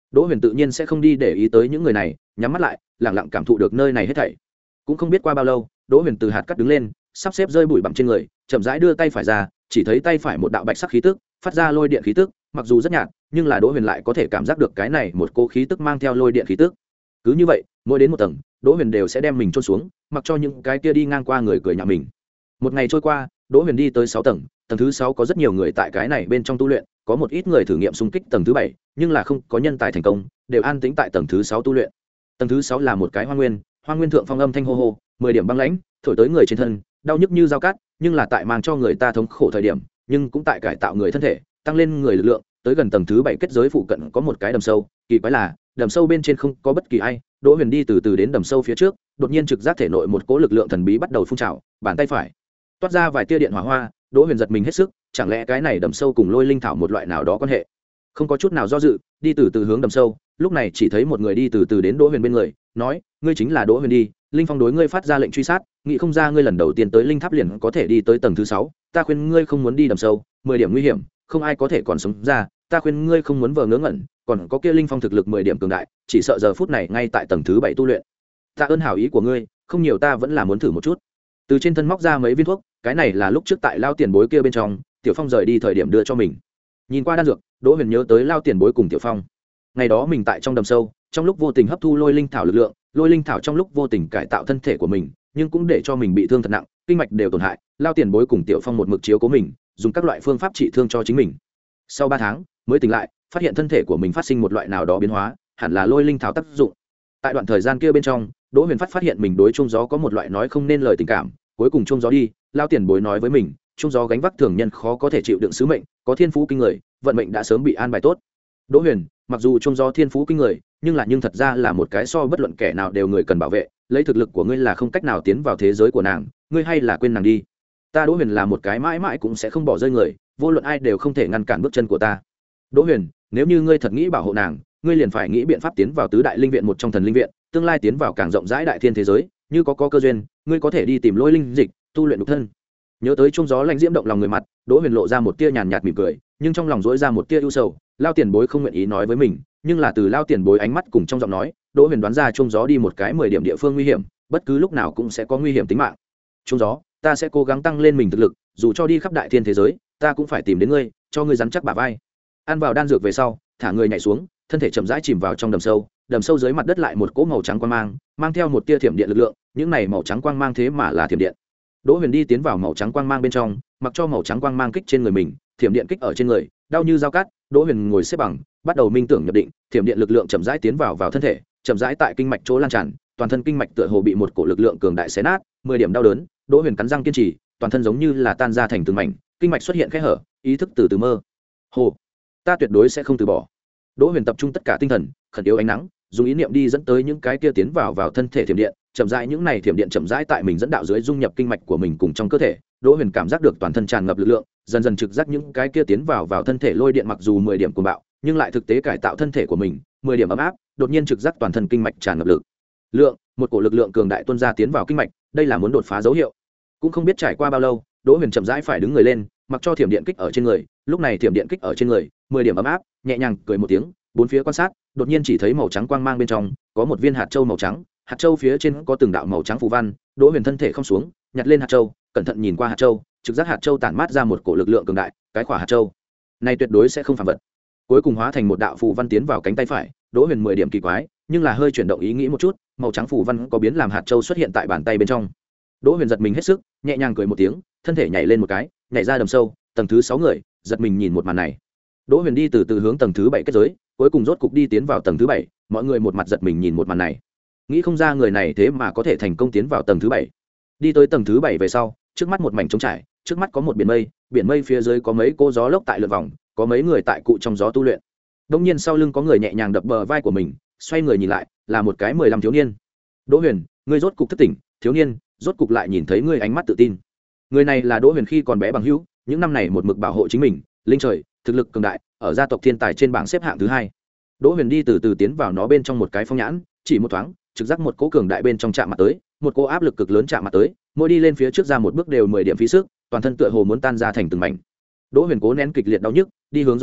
Đỗ Huyền tự nhiên sẽ không đi để ý tới những người này, nhắm mắt lại lẳng lặng cảm thụ được nơi này hết thảy. Cũng không biết qua bao lâu, Đỗ Huyền từ hạt cắt đứng lên, sắp xếp rơi bụi bặm trên người, chậm rãi đưa tay phải ra, chỉ thấy tay phải một đạo bạch sắc khí tức phát ra lôi điện khí tức, mặc dù rất nhạt nhưng là Đỗ Huyền lại có thể cảm giác được cái này một cỗ khí tức mang theo lôi điện khí tức. Cứ như vậy, mỗi đến một tầng, Đỗ Huyền đều sẽ đem mình chôn xuống, mặc cho những cái kia đi ngang qua người cười nhạo mình. Một ngày trôi qua, Đỗ Huyền đi tới sáu tầng, tầng thứ sáu có rất nhiều người tại cái này bên trong tu luyện, có một ít người thử nghiệm xung kích tầng thứ bảy, nhưng là không có nhân tài thành công, đều an tĩnh tại tầng thứ sáu tu luyện. Tầng thứ sáu là một cái hoang nguyên, hoang nguyên thượng phong âm thanh hô hô, mười điểm băng lãnh, thổi tới người trên thân, đau nhức như dao cát, nhưng là tại mang cho người ta thống khổ thời điểm, nhưng cũng tại cải tạo người thân thể, tăng lên người lực lượng. Tới gần tầng thứ bảy kết giới phụ cận có một cái đầm sâu, kỳ quái là, đầm sâu bên trên không có bất kỳ ai. Đỗ Huyền đi từ từ đến đầm sâu phía trước, đột nhiên trực giác thể nội một cỗ lực lượng thần bí bắt đầu phun trào, bàn tay phải toát ra vài tia điện hỏa hoa. Đỗ Huyền giật mình hết sức, chẳng lẽ cái này đầm sâu cùng lôi linh thảo một loại nào đó quan hệ? Không có chút nào do dự, đi từ từ hướng đầm sâu. Lúc này chỉ thấy một người đi từ từ đến Đỗ Huyền bên người, nói: ngươi chính là Đỗ Huyền đi, linh phong đối ngươi phát ra lệnh truy sát, nghĩ không ra ngươi lần đầu tiên tới linh tháp liền có thể đi tới tầng thứ sáu, ta khuyên ngươi không muốn đi đầm sâu, mười điểm nguy hiểm, không ai có thể còn sống ra, ta khuyên ngươi không muốn vờ ngớ ngẩn, còn có kia linh phong thực lực mười điểm cường đại, chỉ sợ giờ phút này ngay tại tầng thứ bảy tu luyện. Ta ơn hảo ý của ngươi, không nhiều ta vẫn là muốn thử một chút. Từ trên thân móc ra mấy viên thuốc, cái này là lúc trước tại lao tiền bối kia bên trong, Tiểu Phong rời đi thời điểm đưa cho mình. Nhìn qua đan dược, Đỗ Huyền nhớ tới lao tiền bối cùng Tiểu Phong. Ngày đó mình tại trong đầm sâu, trong lúc vô tình hấp thu lôi linh thảo lực lượng, lôi linh thảo trong lúc vô tình cải tạo thân thể của mình, nhưng cũng để cho mình bị thương thật nặng, kinh mạch đều tổn hại. Lao tiền bối cùng Tiểu Phong một mực chiếu cố mình, dùng các loại phương pháp trị thương cho chính mình. Sau ba tháng mới tỉnh lại, phát hiện thân thể của mình phát sinh một loại nào đó biến hóa, hẳn là lôi linh thảo tác dụng. Tại đoạn thời gian kia bên trong, Đỗ Huyền phát phát hiện mình đối trung gió có một loại nói không nên lời tình cảm. Cuối cùng trung gió đi, lao tiền bối nói với mình, trung gió gánh vác thường nhân khó có thể chịu đựng sứ mệnh, có thiên phú kinh người, vận mệnh đã sớm bị an bài tốt. Đỗ Huyền, mặc dù trung gió thiên phú kinh người, nhưng là nhưng thật ra là một cái so bất luận kẻ nào đều người cần bảo vệ, lấy thực lực của ngươi là không cách nào tiến vào thế giới của nàng, ngươi hay là quên nàng đi. Ta Đỗ Huyền là một cái mãi mãi cũng sẽ không bỏ rơi người, vô luận ai đều không thể ngăn cản bước chân của ta. Đỗ Huyền, nếu như ngươi thật nghĩ bảo hộ nàng, ngươi liền phải nghĩ biện pháp tiến vào tứ đại linh viện một trong thần linh viện, tương lai tiến vào càng rộng rãi đại thiên thế giới, như có có cơ duyên, ngươi có thể đi tìm lôi linh dịch, tu luyện độc thân. Nhớ tới trung gió lạnh diễm động lòng người mặt, Đỗ Huyền lộ ra một tia nhàn nhạt mỉm cười, nhưng trong lòng dỗi ra một tia ưu sầu. Lao tiền bối không nguyện ý nói với mình, nhưng là từ lao tiền bối ánh mắt cùng trong giọng nói, Đỗ Huyền đoán ra trung gió đi một cái mười điểm địa phương nguy hiểm, bất cứ lúc nào cũng sẽ có nguy hiểm tính mạng. Trung gió, ta sẽ cố gắng tăng lên mình thực lực, dù cho đi khắp đại thiên thế giới, ta cũng phải tìm đến ngươi, cho ngươi rắn chắc bả vai. Ăn vào đan dược về sau, thả người nhảy xuống, thân thể chậm rãi chìm vào trong đầm sâu. Đầm sâu dưới mặt đất lại một cỗ màu trắng quang mang, mang theo một tia thiểm điện lực lượng, những này màu trắng quang mang thế mà là thiểm điện. Đỗ Huyền đi tiến vào màu trắng quang mang bên trong, mặc cho màu trắng quang mang kích trên người mình, thiểm điện kích ở trên người, đau như dao cát. Đỗ Huyền ngồi xếp bằng, bắt đầu minh tưởng nhập định, thiểm điện lực lượng chậm rãi tiến vào vào thân thể, chậm rãi tại kinh mạch chỗ lan tràn, toàn thân kinh mạch tựa hồ bị một cổ lực lượng cường đại xé nát, mười điểm đau đớn. Đỗ Huyền cắn răng kiên trì, toàn thân giống như là tan ra thành từng mảnh, kinh mạch xuất hiện khe hở, ý thức từ từ mơ hồ. Ta tuyệt đối sẽ không từ bỏ. Đỗ Huyền tập trung tất cả tinh thần, khẩn yếu ánh nắng, dùng ý niệm đi dẫn tới những cái kia tiến vào vào thân thể thiểm điện, chậm rãi những này thiểm điện chậm rãi tại mình dẫn đạo dưới dung nhập kinh mạch của mình cùng trong cơ thể. Đỗ Huyền cảm giác được toàn thân tràn ngập lực lượng, dần dần trực giác những cái kia tiến vào vào thân thể lôi điện mặc dù mười điểm cuồng bạo, nhưng lại thực tế cải tạo thân thể của mình, mười điểm ấm áp. Đột nhiên trực giác toàn thân kinh mạch tràn ngập lực lượng, một cổ lực lượng cường đại tuôn ra tiến vào kinh mạch, đây là muốn đột phá dấu hiệu. Cũng không biết trải qua bao lâu, Đỗ Huyền chậm rãi phải đứng người lên, mặc cho thiểm điện kích ở trên người. Lúc này thiểm điện kích ở trên người, mười điểm ấm áp, nhẹ nhàng cười một tiếng, bốn phía quan sát, đột nhiên chỉ thấy màu trắng quang mang bên trong có một viên hạt châu màu trắng, hạt châu phía trên có từng đạo màu trắng phù văn. Đỗ Huyền thân thể không xuống, nhặt lên hạt châu, cẩn thận nhìn qua hạt châu, trực giác hạt châu tản mát ra một cổ lực lượng cường đại, cái quả hạt châu này tuyệt đối sẽ không phàm vật. Cuối cùng hóa thành một đạo phù văn tiến vào cánh tay phải. Đỗ Huyền mười điểm kỳ quái, nhưng là hơi chuyển động ý nghĩ một chút, màu trắng phù văn có biến làm hạt châu xuất hiện tại bàn tay bên trong. Đỗ Huyền giật mình hết sức, nhẹ nhàng cười một tiếng, thân thể nhảy lên một cái, nhảy ra đầm sâu, tầng thứ sáu người giật mình nhìn một màn này. Đỗ Huyền đi từ từ hướng tầng thứ bảy kết giới, cuối cùng rốt cục đi tiến vào tầng thứ bảy, mọi người một mặt giật mình nhìn một màn này. Nghĩ không ra người này thế mà có thể thành công tiến vào tầng thứ bảy. Đi tới tầng thứ bảy về sau, trước mắt một mảnh trống trải, trước mắt có một biển mây, biển mây phía dưới có mấy cô gió lốc tại lượn vòng, có mấy người tại cụ trong gió tu luyện. Đột nhiên sau lưng có người nhẹ nhàng đập bờ vai của mình, xoay người nhìn lại, là một cái mười lăm thiếu niên. Đỗ Huyền, ngươi rốt cục thức tỉnh. Thiếu niên rốt cục lại nhìn thấy ngươi ánh mắt tự tin. Người này là Đỗ Huyền khi còn bé bằng hữu, những năm này một mực bảo hộ chính mình, linh trời, thực lực cường đại, ở gia tộc thiên tài trên bảng xếp hạng thứ hai. Đỗ Huyền đi từ từ tiến vào nó bên trong một cái phong nhãn, chỉ một thoáng, trực giác một cỗ cường đại bên trong chạm mặt tới, một cỗ áp lực cực lớn chạm mặt tới, mỗi đi lên phía trước ra một bước đều mười điểm phí sức, toàn thân tựa hồ muốn tan ra thành từng mảnh. Đỗ Huyền cố nén kịch liệt đau nhức, đi hướng gió lốc,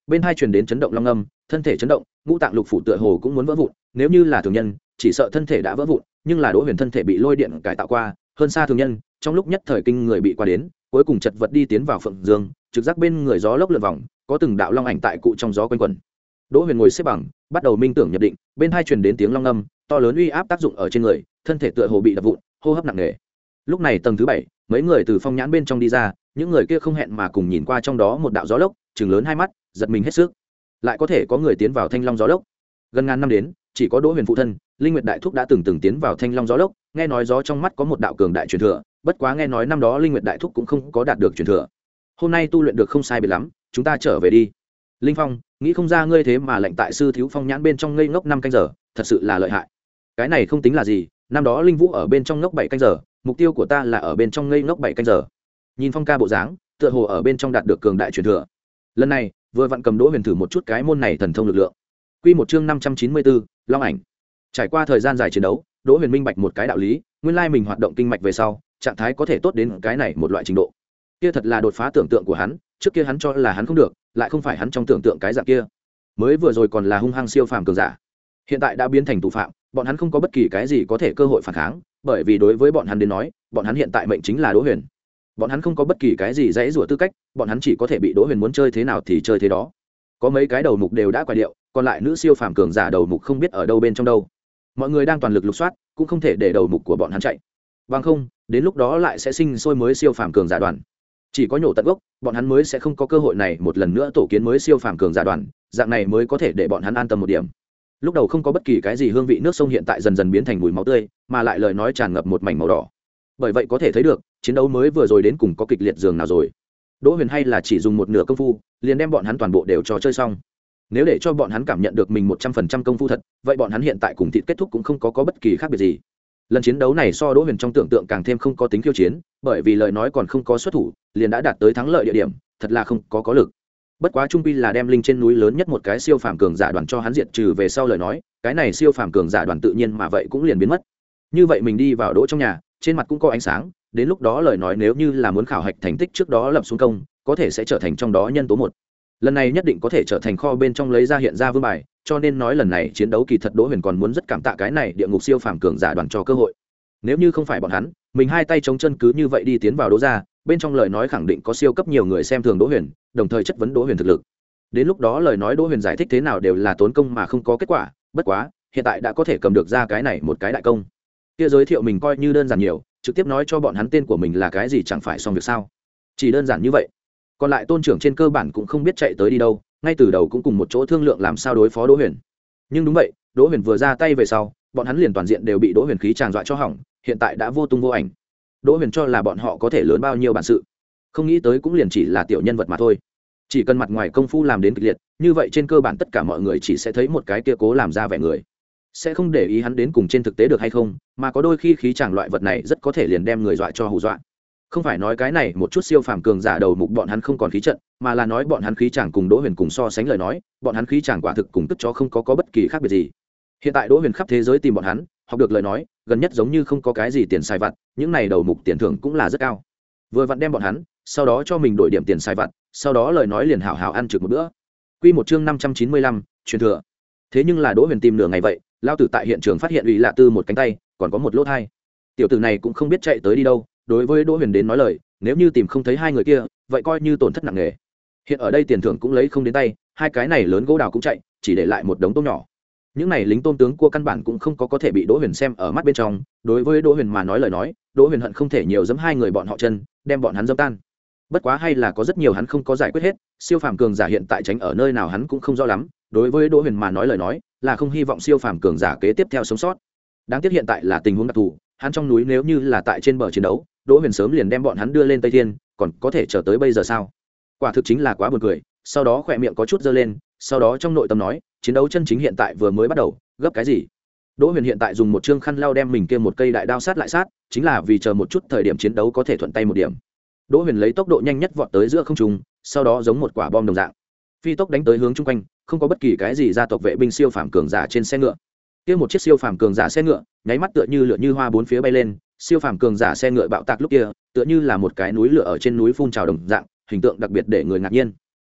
bên hai truyền đến chấn động long âm, thân thể chấn động, ngũ tạng lục phủ tựa hồ cũng muốn vỡ vụn, nếu như là thường nhân chỉ sợ thân thể đã vỡ vụn, nhưng là Đỗ Huyền thân thể bị lôi điện cải tạo qua, hơn xa thường nhân, trong lúc nhất thời kinh người bị qua đến, cuối cùng chật vật đi tiến vào phượng dương, trực giác bên người gió lốc lượn vòng, có từng đạo long ảnh tại cụ trong gió quanh quẩn. Đỗ Huyền ngồi xếp bằng, bắt đầu minh tưởng nhập định, bên hai truyền đến tiếng long âm, to lớn uy áp tác dụng ở trên người, thân thể tựa hồ bị đập vụn, hô hấp nặng nề. Lúc này tầng thứ bảy, mấy người từ phong nhãn bên trong đi ra, những người kia không hẹn mà cùng nhìn qua trong đó một đạo gió lốc, trừng lớn hai mắt, giật mình hết sức. Lại có thể có người tiến vào thanh long gió lốc. Gần ngàn năm đến, chỉ có Đỗ Huyền phụ thân, Linh Nguyệt đại thúc đã từng từng tiến vào thanh long gió lốc, nghe nói gió trong mắt có một đạo cường đại truyền thừa, bất quá nghe nói năm đó Linh Nguyệt đại thúc cũng không có đạt được truyền thừa. Hôm nay tu luyện được không sai biệt lắm, chúng ta trở về đi. Linh Phong, nghĩ không ra ngươi thế mà lệnh tại sư thiếu phong nhãn bên trong ngây ngốc năm canh giờ, thật sự là lợi hại. Cái này không tính là gì, năm đó Linh Vũ ở bên trong ngốc bảy canh giờ, mục tiêu của ta là ở bên trong ngây ngốc bảy canh giờ. Nhìn Phong ca bộ dáng, tựa hồ ở bên trong đạt được cường đại truyền thừa. Lần này, vừa vặn cầm Đỗ Huyền thử một chút cái môn này thần thông lực lượng. Quy một chương năm trăm chín mươi bốn, Long ảnh. Trải qua thời gian dài chiến đấu, Đỗ Huyền minh bạch một cái đạo lý, nguyên lai mình hoạt động kinh mạch về sau, trạng thái có thể tốt đến cái này một loại trình độ. Kia thật là đột phá tưởng tượng của hắn, trước kia hắn cho là hắn không được, lại không phải hắn trong tưởng tượng cái dạng kia. Mới vừa rồi còn là hung hăng siêu phàm cường giả, hiện tại đã biến thành tù phạm, bọn hắn không có bất kỳ cái gì có thể cơ hội phản kháng, bởi vì đối với bọn hắn đến nói, bọn hắn hiện tại mệnh chính là Đỗ Huyền. Bọn hắn không có bất kỳ cái gì dãy rủa tư cách, bọn hắn chỉ có thể bị Đỗ Huyền muốn chơi thế nào thì chơi thế đó. Có mấy cái đầu mục đều đã quay điệu, còn lại nữ siêu phàm cường giả đầu mục không biết ở đâu bên trong đâu. Mọi người đang toàn lực lục soát, cũng không thể để đầu mục của bọn hắn chạy. Bằng không, đến lúc đó lại sẽ sinh sôi mới siêu phàm cường giả đoàn. Chỉ có nhổ tận gốc, bọn hắn mới sẽ không có cơ hội này một lần nữa tổ kiến mới siêu phàm cường giả đoàn, dạng này mới có thể để bọn hắn an tâm một điểm. Lúc đầu không có bất kỳ cái gì hương vị nước sông hiện tại dần dần biến thành mùi máu tươi, mà lại lời nói tràn ngập một mảnh màu đỏ. Bởi vậy có thể thấy được, chiến đấu mới vừa rồi đến cùng có kịch liệt dường nào rồi. Đỗ Huyền hay là chỉ dùng một nửa công phu, liền đem bọn hắn toàn bộ đều cho chơi xong. Nếu để cho bọn hắn cảm nhận được mình một trăm phần trăm công phu thật, vậy bọn hắn hiện tại cùng thịt kết thúc cũng không có có bất kỳ khác biệt gì. Lần chiến đấu này so Đỗ Huyền trong tưởng tượng càng thêm không có tính khiêu chiến, bởi vì lời nói còn không có xuất thủ, liền đã đạt tới thắng lợi địa điểm, thật là không có có lực. Bất quá trung quy là đem linh trên núi lớn nhất một cái siêu phàm cường giả đoàn cho hắn diệt trừ về sau lời nói, cái này siêu phàm cường giả đoàn tự nhiên mà vậy cũng liền biến mất. Như vậy mình đi vào Đỗ trong nhà, trên mặt cũng có ánh sáng, đến lúc đó lời nói nếu như là muốn khảo hạch thành tích trước đó lập xuống công, có thể sẽ trở thành trong đó nhân tố một. Lần này nhất định có thể trở thành kho bên trong lấy ra hiện ra vương bài, cho nên nói lần này chiến đấu kỳ thật Đỗ Huyền còn muốn rất cảm tạ cái này địa ngục siêu phàm cường giả đoàn cho cơ hội. Nếu như không phải bọn hắn, mình hai tay chống chân cứ như vậy đi tiến vào Đỗ gia, bên trong lời nói khẳng định có siêu cấp nhiều người xem thường Đỗ Huyền, đồng thời chất vấn Đỗ Huyền thực lực. Đến lúc đó lời nói Đỗ Huyền giải thích thế nào đều là tốn công mà không có kết quả, bất quá, hiện tại đã có thể cầm được ra cái này một cái đại công. Kia giới thiệu mình coi như đơn giản nhiều, trực tiếp nói cho bọn hắn tên của mình là cái gì chẳng phải xong việc sao? Chỉ đơn giản như vậy. Còn lại tôn trưởng trên cơ bản cũng không biết chạy tới đi đâu, ngay từ đầu cũng cùng một chỗ thương lượng làm sao đối phó Đỗ Huyền. Nhưng đúng vậy, Đỗ Huyền vừa ra tay về sau, bọn hắn liền toàn diện đều bị Đỗ Huyền khí tràn dọa cho hỏng, hiện tại đã vô tung vô ảnh. Đỗ Huyền cho là bọn họ có thể lớn bao nhiêu bản sự, không nghĩ tới cũng liền chỉ là tiểu nhân vật mà thôi. Chỉ cần mặt ngoài công phu làm đến kịch liệt, như vậy trên cơ bản tất cả mọi người chỉ sẽ thấy một cái kia cố làm ra vẻ người, sẽ không để ý hắn đến cùng trên thực tế được hay không, mà có đôi khi khí tràng loại vật này rất có thể liền đem người dọa cho hù dọa. Không phải nói cái này một chút siêu phàm cường giả đầu mục bọn hắn không còn khí trận, mà là nói bọn hắn khí tràng cùng Đỗ Huyền cùng so sánh lời nói, bọn hắn khí tràng quả thực cùng tức chó không có có bất kỳ khác biệt gì. Hiện tại Đỗ Huyền khắp thế giới tìm bọn hắn, học được lời nói, gần nhất giống như không có cái gì tiền xài vặt, những này đầu mục tiền thưởng cũng là rất cao. Vừa vặn đem bọn hắn, sau đó cho mình đổi điểm tiền xài vặt, sau đó lời nói liền hảo hảo ăn trực một bữa. Quy một chương năm trăm chín mươi lăm, truyền thừa. Thế nhưng là Đỗ Huyền tìm nửa ngày vậy, lao tử tại hiện trường phát hiện ủy lạ tư một cánh tay, còn có một lỗ thai. Tiểu tử này cũng không biết chạy tới đi đâu, đối với Đỗ Huyền đến nói lời, nếu như tìm không thấy hai người kia, vậy coi như tổn thất nặng nề. Hiện ở đây tiền thưởng cũng lấy không đến tay, hai cái này lớn gỗ đào cũng chạy, chỉ để lại một đống tôm nhỏ. Những này lính tôm tướng cua căn bản cũng không có có thể bị Đỗ Huyền xem ở mắt bên trong, đối với Đỗ Huyền mà nói lời nói, Đỗ Huyền hận không thể nhiều giẫm hai người bọn họ chân, đem bọn hắn dẫm tan. Bất quá hay là có rất nhiều hắn không có giải quyết hết, siêu phàm cường giả hiện tại tránh ở nơi nào hắn cũng không rõ lắm, đối với Đỗ Huyền mà nói lời nói, là không hy vọng siêu phàm cường giả kế tiếp theo sống sót. Đáng tiếc hiện tại là tình huống đặc thù, hắn trong núi nếu như là tại trên bờ chiến đấu, Đỗ Huyền sớm liền đem bọn hắn đưa lên Tây Thiên, còn có thể chờ tới bây giờ sao? Quả thực chính là quá buồn cười. Sau đó khỏe miệng có chút giơ lên, sau đó trong nội tâm nói, chiến đấu chân chính hiện tại vừa mới bắt đầu, gấp cái gì? Đỗ Huyền hiện tại dùng một chương khăn lau đem mình kia một cây đại đao sát lại sát, chính là vì chờ một chút thời điểm chiến đấu có thể thuận tay một điểm. Đỗ Huyền lấy tốc độ nhanh nhất vọt tới giữa không trung, sau đó giống một quả bom đồng dạng, phi tốc đánh tới hướng chung quanh, không có bất kỳ cái gì gia tộc vệ binh siêu phàm cường giả trên xe ngựa. Kia một chiếc siêu phàm cường giả xe ngựa, nháy mắt tựa như lửa như hoa bốn phía bay lên, siêu phàm cường giả xe ngựa bạo tạc lúc kia, tựa như là một cái núi lửa ở trên núi phun trào đồng dạng, hình tượng đặc biệt để người ngạc nhiên.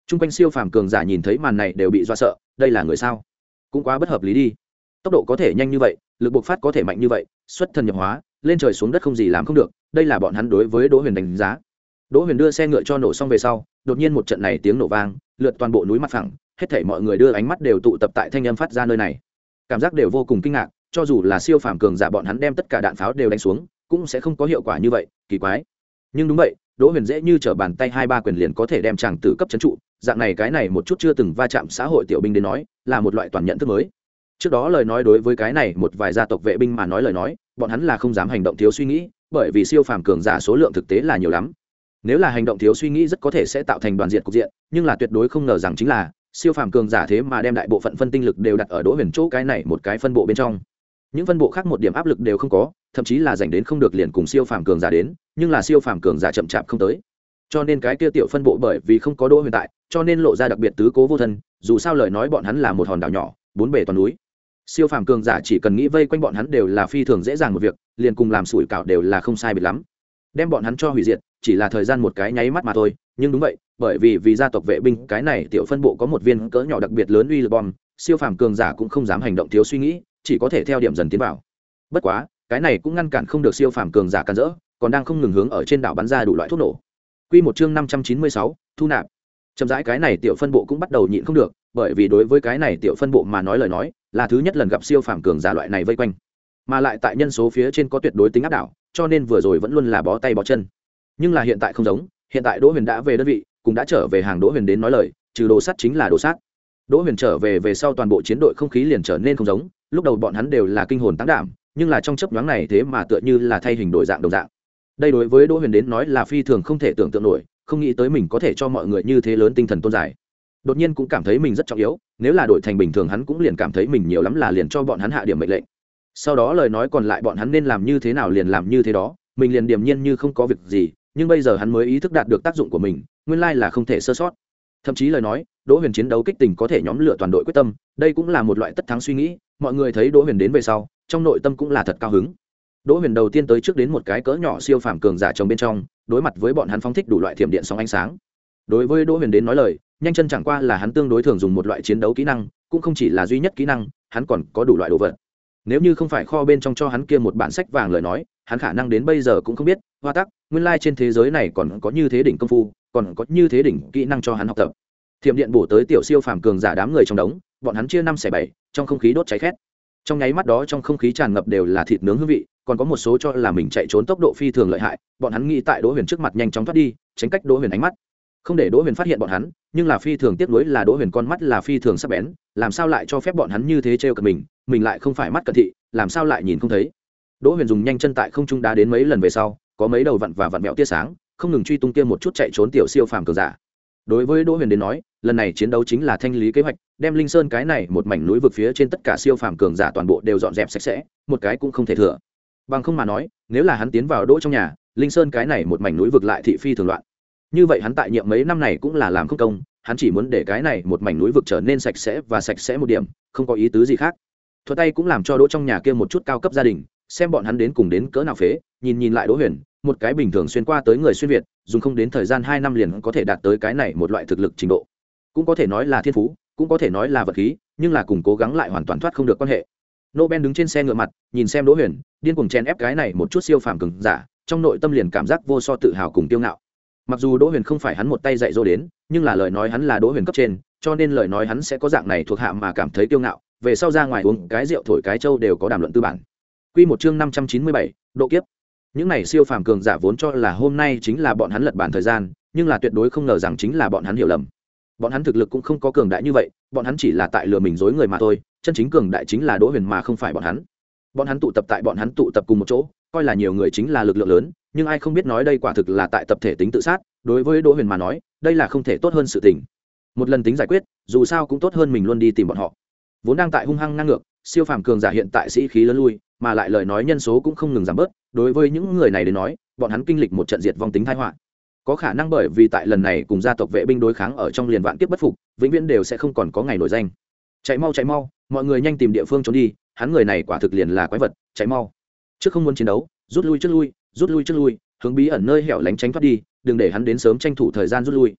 Trung quanh siêu phàm cường giả nhìn thấy màn này đều bị dọa sợ, đây là người sao? Cũng quá bất hợp lý đi. Tốc độ có thể nhanh như vậy, lực bộc phát có thể mạnh như vậy, xuất thần nhập hóa, lên trời xuống đất không gì làm không được, đây là bọn hắn đối với Đỗ Huyền đánh giá. Đỗ Huyền đưa xe ngựa cho nổ xong về sau, đột nhiên một trận này tiếng nổ vang, lượt toàn bộ núi mặt phẳng, hết thảy mọi người đưa ánh mắt đều tụ tập tại thanh âm phát ra nơi này. Cảm giác đều vô cùng kinh ngạc, cho dù là siêu phàm cường giả bọn hắn đem tất cả đạn pháo đều đánh xuống, cũng sẽ không có hiệu quả như vậy, kỳ quái. Nhưng đúng vậy, Đỗ Huyền dễ như trở bàn tay hai ba quyền liền có thể đem chàng tử cấp trấn trụ, dạng này cái này một chút chưa từng va chạm xã hội tiểu binh đến nói, là một loại toàn nhận thức mới. Trước đó lời nói đối với cái này một vài gia tộc vệ binh mà nói lời nói, bọn hắn là không dám hành động thiếu suy nghĩ, bởi vì siêu phàm cường giả số lượng thực tế là nhiều lắm. Nếu là hành động thiếu suy nghĩ rất có thể sẽ tạo thành đoàn diệt cục diện, nhưng là tuyệt đối không ngờ rằng chính là siêu phàm cường giả thế mà đem đại bộ phận phân tinh lực đều đặt ở Đỗ Huyền chỗ cái này một cái phân bộ bên trong. Những phân bộ khác một điểm áp lực đều không có, thậm chí là dành đến không được liền cùng siêu phàm cường giả đến, nhưng là siêu phàm cường giả chậm chạp không tới. Cho nên cái kia tiểu phân bộ bởi vì không có Đỗ Huyền tại, cho nên lộ ra đặc biệt tứ cố vô thân, dù sao lời nói bọn hắn là một hòn đảo nhỏ, bốn bề toàn núi. Siêu phàm cường giả chỉ cần nghĩ vây quanh bọn hắn đều là phi thường dễ dàng một việc, liền cùng làm sủi cảo đều là không sai biệt lắm. Đem bọn hắn cho hủy diệt, chỉ là thời gian một cái nháy mắt mà thôi, nhưng đúng vậy, bởi vì vì gia tộc vệ binh cái này tiểu phân bộ có một viên cỡ nhỏ đặc biệt lớn uy lực bom, siêu phàm cường giả cũng không dám hành động thiếu suy nghĩ, chỉ có thể theo điểm dần tiến vào. Bất quá, cái này cũng ngăn cản không được siêu phàm cường giả can dỡ, còn đang không ngừng hướng ở trên đảo bắn ra đủ loại thuốc nổ. Quy một chương năm trăm chín mươi sáu, thu nạp. Chậm rãi cái này tiểu phân bộ cũng bắt đầu nhịn không được, bởi vì đối với cái này tiểu phân bộ mà nói lời nói, là thứ nhất lần gặp siêu phàm cường giả loại này vây quanh, mà lại tại nhân số phía trên có tuyệt đối tính áp đảo, cho nên vừa rồi vẫn luôn là bó tay bó chân. Nhưng là hiện tại không giống, hiện tại Đỗ Huyền đã về đơn vị, cũng đã trở về hàng Đỗ Huyền đến nói lời, trừ đồ sắt chính là đồ sát. Đỗ Huyền trở về về sau toàn bộ chiến đội không khí liền trở nên không giống, lúc đầu bọn hắn đều là kinh hồn táng đảm, nhưng là trong chớp nhoáng này thế mà tựa như là thay hình đổi dạng đồng dạng. Đây đối với Đỗ Huyền đến nói là phi thường không thể tưởng tượng nổi, không nghĩ tới mình có thể cho mọi người như thế lớn tinh thần tôn giải. Đột nhiên cũng cảm thấy mình rất trọng yếu, nếu là đổi thành bình thường hắn cũng liền cảm thấy mình nhiều lắm là liền cho bọn hắn hạ điểm mệnh lệnh. Sau đó lời nói còn lại bọn hắn nên làm như thế nào liền làm như thế đó, mình liền điềm nhiên như không có việc gì, nhưng bây giờ hắn mới ý thức đạt được tác dụng của mình, nguyên lai là không thể sơ sót. Thậm chí lời nói, Đỗ Huyền chiến đấu kích tình có thể nhóm lửa toàn đội quyết tâm, đây cũng là một loại tất thắng suy nghĩ, mọi người thấy Đỗ Huyền đến về sau, trong nội tâm cũng là thật cao hứng. Đỗ Huyền đầu tiên tới trước đến một cái cỡ nhỏ siêu phàm cường giả trong bên trong, đối mặt với bọn hắn phóng thích đủ loại thiểm điện sóng ánh sáng. Đối với Đỗ Huyền đến nói lời, nhanh chân chẳng qua là hắn tương đối thường dùng một loại chiến đấu kỹ năng, cũng không chỉ là duy nhất kỹ năng, hắn còn có đủ loại đồ vật. Nếu như không phải kho bên trong cho hắn kia một bản sách vàng lời nói, hắn khả năng đến bây giờ cũng không biết, hoa tắc, nguyên lai trên thế giới này còn có như thế đỉnh công phu, còn có như thế đỉnh kỹ năng cho hắn học tập. Thiểm điện bổ tới tiểu siêu phàm cường giả đám người trong đống, bọn hắn chia năm xẻ bảy, trong không khí đốt cháy khét. Trong nháy mắt đó trong không khí tràn ngập đều là thịt nướng hương vị, còn có một số cho là mình chạy trốn tốc độ phi thường lợi hại, bọn hắn nghĩ tại Đỗ Huyền trước mặt nhanh chóng thoát đi, tránh cách Đỗ Huyền ánh mắt, không để Đỗ Huyền phát hiện bọn hắn, nhưng là phi thường tiếc nuối là Đỗ Huyền con mắt là phi thường sắc bén, làm sao lại cho phép bọn hắn như thế trêu cợt mình, mình lại không phải mắt cận thị, làm sao lại nhìn không thấy. Đỗ Huyền dùng nhanh chân tại không trung đá đến mấy lần về sau, có mấy đầu vặn và vặn vẹo tia sáng, không ngừng truy tung kia một chút chạy trốn tiểu siêu phàm cường giả. Đối với Đỗ Huyền đến nói, lần này chiến đấu chính là thanh lý kế hoạch, đem Linh Sơn cái này một mảnh núi vực phía trên tất cả siêu phàm cường giả toàn bộ đều dọn dẹp sạch sẽ, một cái cũng không thể thừa. Bằng không mà nói, nếu là hắn tiến vào Đỗ trong nhà, Linh Sơn cái này một mảnh núi vực lại thị phi thường loạn. Như vậy hắn tại nhiệm mấy năm này cũng là làm không công, hắn chỉ muốn để cái này một mảnh núi vực trở nên sạch sẽ và sạch sẽ một điểm, không có ý tứ gì khác. Thuật tay cũng làm cho Đỗ trong nhà kia một chút cao cấp gia đình, xem bọn hắn đến cùng đến cỡ nào phế, nhìn nhìn lại Đỗ Huyền, một cái bình thường xuyên qua tới người xuyên việt, dùng không đến thời gian hai năm liền có thể đạt tới cái này một loại thực lực trình độ. Cũng có thể nói là thiên phú, cũng có thể nói là vật khí, nhưng là cùng cố gắng lại hoàn toàn thoát không được quan hệ. Nobel đứng trên xe ngựa mặt, nhìn xem Đỗ Huyền, điên cuồng chen ép cái này một chút siêu phàm cường giả, trong nội tâm liền cảm giác vô so tự hào cùng kiêu ngạo. Mặc dù Đỗ Huyền không phải hắn một tay dạy dỗ đến, nhưng là lời nói hắn là Đỗ Huyền cấp trên, cho nên lời nói hắn sẽ có dạng này thuộc hạ mà cảm thấy kiêu ngạo, về sau ra ngoài uống cái rượu thổi cái trâu đều có đàm luận tư bản. Quy một chương năm trăm chín mươi bảy, độ kiếp. Những này siêu phàm cường giả vốn cho là hôm nay chính là bọn hắn lật bản thời gian, nhưng là tuyệt đối không ngờ rằng chính là bọn hắn hiểu lầm. Bọn hắn thực lực cũng không có cường đại như vậy, bọn hắn chỉ là tại lừa mình dối người mà thôi, chân chính cường đại chính là Đỗ Huyền mà không phải bọn hắn. Bọn hắn tụ tập tại bọn hắn tụ tập cùng một chỗ, coi là nhiều người chính là lực lượng lớn, nhưng ai không biết nói đây quả thực là tại tập thể tính tự sát, đối với Đỗ Huyền mà nói, đây là không thể tốt hơn sự tình. Một lần tính giải quyết, dù sao cũng tốt hơn mình luôn đi tìm bọn họ. Vốn đang tại hung hăng ngang ngược, siêu phàm cường giả hiện tại sĩ khí lớn lui, mà lại lời nói nhân số cũng không ngừng giảm bớt, đối với những người này đến nói, bọn hắn kinh lịch một trận diệt vong tính tai họa. Có khả năng bởi vì tại lần này cùng gia tộc vệ binh đối kháng ở trong liền vạn kiếp bất phục, vĩnh viễn đều sẽ không còn có ngày nổi danh. Chạy mau chạy mau, mọi người nhanh tìm địa phương trốn đi, hắn người này quả thực liền là quái vật, chạy mau. Trước không muốn chiến đấu, rút lui trước lui, rút lui trước lui, hướng bí ẩn nơi hẻo lánh tránh thoát đi, đừng để hắn đến sớm tranh thủ thời gian rút lui.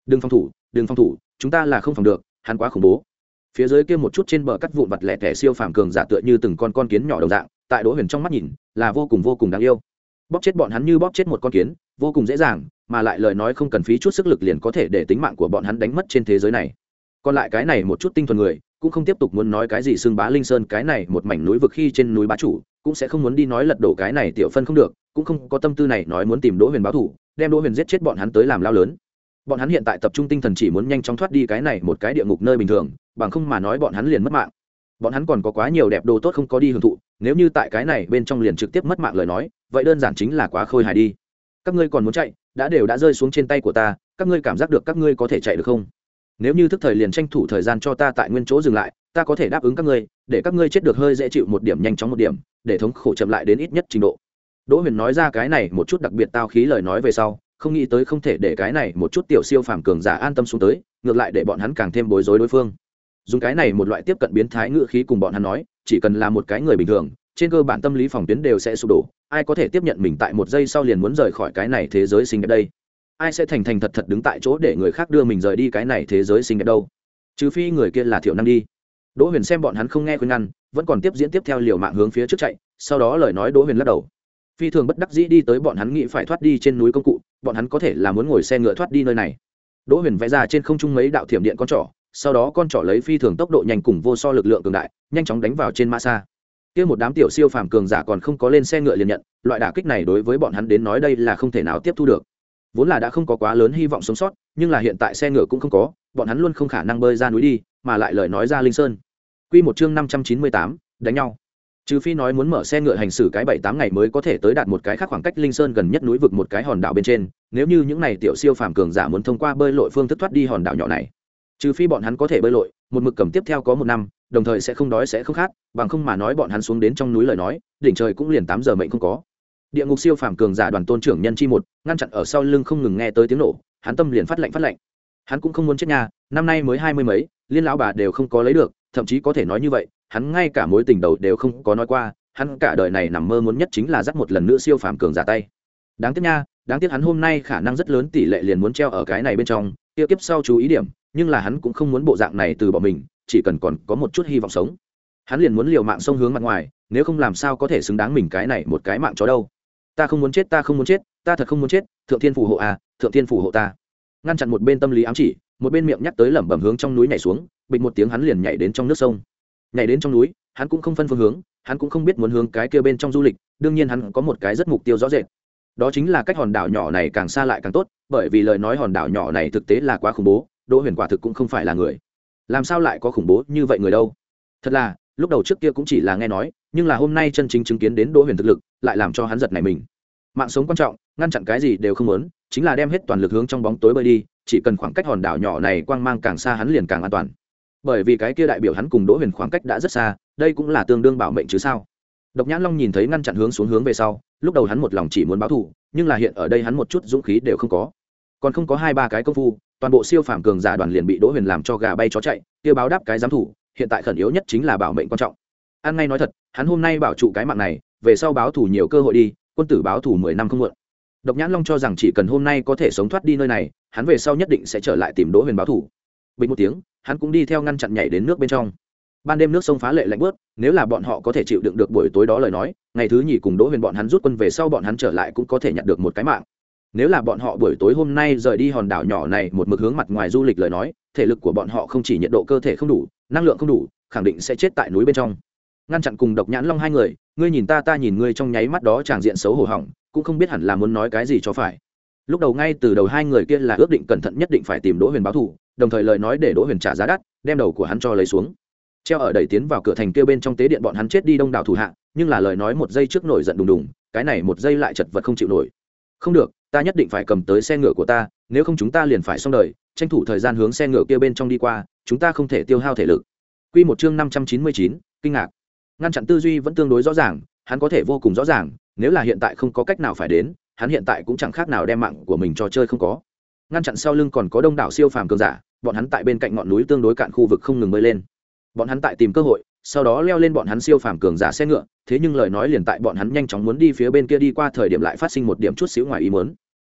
đừng phòng thủ đừng phòng thủ chúng ta là không phòng được, hắn quá khủng bố. Phía dưới kia một chút trên bờ cắt vụn vặt lẻ tẻ siêu phàm cường giả tựa như từng con con kiến nhỏ đồng dạng, tại Đỗ Huyền trong mắt nhìn là vô cùng vô cùng đáng yêu. Bóp chết bọn hắn như bóp chết một con kiến, vô cùng dễ dàng, mà lại lời nói không cần phí chút sức lực liền có thể để tính mạng của bọn hắn đánh mất trên thế giới này. Còn lại cái này một chút tinh thuần người cũng không tiếp tục muốn nói cái gì xưng bá Linh Sơn cái này một mảnh núi vực khi trên núi bá chủ, cũng sẽ không muốn đi nói lật đổ cái này tiểu phân không được, cũng không có tâm tư này nói muốn tìm Đỗ Huyền báo thù, đem Đỗ Huyền giết chết bọn hắn tới làm lao lớn. Bọn hắn hiện tại tập trung tinh thần chỉ muốn nhanh chóng thoát đi cái này một cái địa ngục nơi bình thường, bằng không mà nói bọn hắn liền mất mạng. Bọn hắn còn có quá nhiều đẹp đồ tốt không có đi hưởng thụ, nếu như tại cái này bên trong liền trực tiếp mất mạng lời nói, vậy đơn giản chính là quá khôi hài đi. Các ngươi còn muốn chạy, đã đều đã rơi xuống trên tay của ta, các ngươi cảm giác được các ngươi có thể chạy được không? Nếu như thức thời liền tranh thủ thời gian cho ta tại nguyên chỗ dừng lại, ta có thể đáp ứng các ngươi, để các ngươi chết được hơi dễ chịu một điểm, nhanh chóng một điểm, để thống khổ chậm lại đến ít nhất trình độ. Đỗ Huyền nói ra cái này một chút đặc biệt tao khí lời nói về sau, không nghĩ tới không thể để cái này một chút tiểu siêu phàm cường giả an tâm xuống tới, ngược lại để bọn hắn càng thêm bối rối đối phương. Dùng cái này một loại tiếp cận biến thái ngữ khí cùng bọn hắn nói, chỉ cần là một cái người bình thường, trên cơ bản tâm lý phòng tuyến đều sẽ sụp đổ, ai có thể tiếp nhận mình tại một giây sau liền muốn rời khỏi cái này thế giới xinh đẹp đây? Ai sẽ thành thành thật thật đứng tại chỗ để người khác đưa mình rời đi cái này thế giới xinh đẹp đâu? Trừ phi người kia là Thiệu Năng đi. Đỗ Huyền xem bọn hắn không nghe khuyên ngăn, vẫn còn tiếp diễn tiếp theo liều mạng hướng phía trước chạy, sau đó lời nói Đỗ Huyền lắc đầu. Phi thường bất đắc dĩ đi tới bọn hắn nghĩ phải thoát đi trên núi công cụ, bọn hắn có thể là muốn ngồi xe ngựa thoát đi nơi này. Đỗ Huyền vẽ ra trên không trung mấy đạo thiểm điện con trỏ, sau đó con trỏ lấy phi thường tốc độ nhanh cùng vô so lực lượng cường đại, nhanh chóng đánh vào trên mã xa. Kia một đám tiểu siêu phàm cường giả còn không có lên xe ngựa liền nhận, loại đả kích này đối với bọn hắn đến nói đây là không thể nào tiếp thu được. Vốn là đã không có quá lớn hy vọng sống sót, nhưng là hiện tại xe ngựa cũng không có, bọn hắn luôn không khả năng bơi ra núi đi, mà lại lời nói ra Linh Sơn. Quy một chương năm trăm chín mươi tám, đánh nhau. Trừ phi nói muốn mở xe ngựa hành xử cái bảy tám ngày mới có thể tới đạt một cái khác khoảng cách Linh Sơn gần nhất núi vực một cái hòn đảo bên trên, nếu như những này tiểu siêu phàm cường giả muốn thông qua bơi lội phương thức thoát đi hòn đảo nhỏ này, trừ phi bọn hắn có thể bơi lội, một mực cầm tiếp theo có một năm, đồng thời sẽ không đói sẽ không khát, bằng không mà nói bọn hắn xuống đến trong núi lời nói, đỉnh trời cũng liền tám giờ mệnh không có. Địa ngục siêu phàm cường giả đoàn tôn trưởng nhân chi một, ngăn chặn ở sau lưng không ngừng nghe tới tiếng nổ, hắn tâm liền phát lạnh phát lạnh. Hắn cũng không muốn chết nhà, năm nay mới hai mươi mấy, liên lão bà đều không có lấy được, thậm chí có thể nói như vậy, hắn ngay cả mối tình đầu đều không có nói qua, hắn cả đời này nằm mơ muốn nhất chính là dắt một lần nữa siêu phàm cường giả tay. Đáng tiếc nha, đáng tiếc hắn hôm nay khả năng rất lớn tỷ lệ liền muốn treo ở cái này bên trong, kia kiếp sau chú ý điểm, nhưng là hắn cũng không muốn bộ dạng này từ bỏ mình, chỉ cần còn có một chút hy vọng sống, hắn liền muốn liều mạng xông hướng mặt ngoài, nếu không làm sao có thể xứng đáng mình cái này một cái mạng chó đâu. Ta không muốn chết, ta không muốn chết, ta thật không muốn chết, thượng thiên phù hộ à, thượng thiên phù hộ ta. Ngăn chặn một bên tâm lý ám chỉ, một bên miệng nhắc tới lẩm bẩm hướng trong núi nhảy xuống, bịch một tiếng hắn liền nhảy đến trong nước sông. Nhảy đến trong núi, hắn cũng không phân phương hướng, hắn cũng không biết muốn hướng cái kia bên trong du lịch, đương nhiên hắn có một cái rất mục tiêu rõ rệt. Đó chính là cách hòn đảo nhỏ này càng xa lại càng tốt, bởi vì lời nói hòn đảo nhỏ này thực tế là quá khủng bố, Đỗ Huyền quả thực cũng không phải là người. Làm sao lại có khủng bố như vậy người đâu? Thật là, lúc đầu trước kia cũng chỉ là nghe nói, nhưng là hôm nay chân chính chứng kiến đến Đỗ Huyền thực lực, lại làm cho hắn giật nảy mình. Mạng sống quan trọng, ngăn chặn cái gì đều không muốn, chính là đem hết toàn lực hướng trong bóng tối bơi đi, chỉ cần khoảng cách hòn đảo nhỏ này quang mang càng xa hắn liền càng an toàn. Bởi vì cái kia đại biểu hắn cùng Đỗ Huyền khoảng cách đã rất xa, đây cũng là tương đương bảo mệnh chứ sao. Độc Nhãn Long nhìn thấy ngăn chặn hướng xuống hướng về sau, lúc đầu hắn một lòng chỉ muốn báo thù, nhưng là hiện ở đây hắn một chút dũng khí đều không có. Còn không có hai ba cái công phu, toàn bộ siêu phàm cường giả đoàn liền bị Đỗ Huyền làm cho gà bay chó chạy, kia báo đáp cái giám thủ, hiện tại khẩn yếu nhất chính là bảo mệnh quan trọng. Ăn ngay nói thật, hắn hôm nay bảo trụ cái mạng này, về sau báo thù nhiều cơ hội đi, quân tử báo thù mười năm không muộn. Độc Nhãn Long cho rằng chỉ cần hôm nay có thể sống thoát đi nơi này, hắn về sau nhất định sẽ trở lại tìm Đỗ Huyền báo thù. Bình một tiếng, hắn cũng đi theo ngăn chặn nhảy đến nước bên trong. Ban đêm nước sông phá lệ lạnh bớt, nếu là bọn họ có thể chịu đựng được buổi tối đó lời nói, ngày thứ nhì cùng Đỗ Huyền bọn hắn rút quân về sau bọn hắn trở lại cũng có thể nhận được một cái mạng. Nếu là bọn họ buổi tối hôm nay rời đi hòn đảo nhỏ này một mực hướng mặt ngoài du lịch lời nói, thể lực của bọn họ không chỉ nhiệt độ cơ thể không đủ, năng lượng không đủ, khẳng định sẽ chết tại núi bên trong. Ngăn chặn cùng Độc Nhãn Long hai người, ngươi nhìn ta ta nhìn ngươi trong nháy mắt đó tràng diện xấu hổ hỏng, cũng không biết hẳn là muốn nói cái gì cho phải. Lúc đầu ngay từ đầu hai người kia là ước định cẩn thận nhất định phải tìm Đỗ Huyền báo thù, đồng thời lời nói để Đỗ Huyền trả giá đắt, đem đầu của hắn cho lấy xuống. Treo ở đẩy tiến vào cửa thành kia bên trong tế điện bọn hắn chết đi đông đảo thủ hạ, nhưng là lời nói một giây trước nổi giận đùng đùng, cái này một giây lại chật vật không chịu nổi. Không được, ta nhất định phải cầm tới xe ngựa của ta, nếu không chúng ta liền phải xong đời, tranh thủ thời gian hướng xe ngựa kia bên trong đi qua, chúng ta không thể tiêu hao thể lực. Quy một chương năm trăm chín mươi chín, kinh ngạc. Ngăn chặn tư duy vẫn tương đối rõ ràng, hắn có thể vô cùng rõ ràng, nếu là hiện tại không có cách nào phải đến, hắn hiện tại cũng chẳng khác nào đem mạng của mình cho chơi không có. Ngăn chặn sau lưng còn có đông đảo siêu phàm cường giả, bọn hắn tại bên cạnh ngọn núi tương đối cạn khu vực không ngừng bơi lên. Bọn hắn tại tìm cơ hội, sau đó leo lên bọn hắn siêu phàm cường giả xe ngựa, thế nhưng lời nói liền tại bọn hắn nhanh chóng muốn đi phía bên kia đi qua thời điểm lại phát sinh một điểm chút xíu ngoài ý muốn.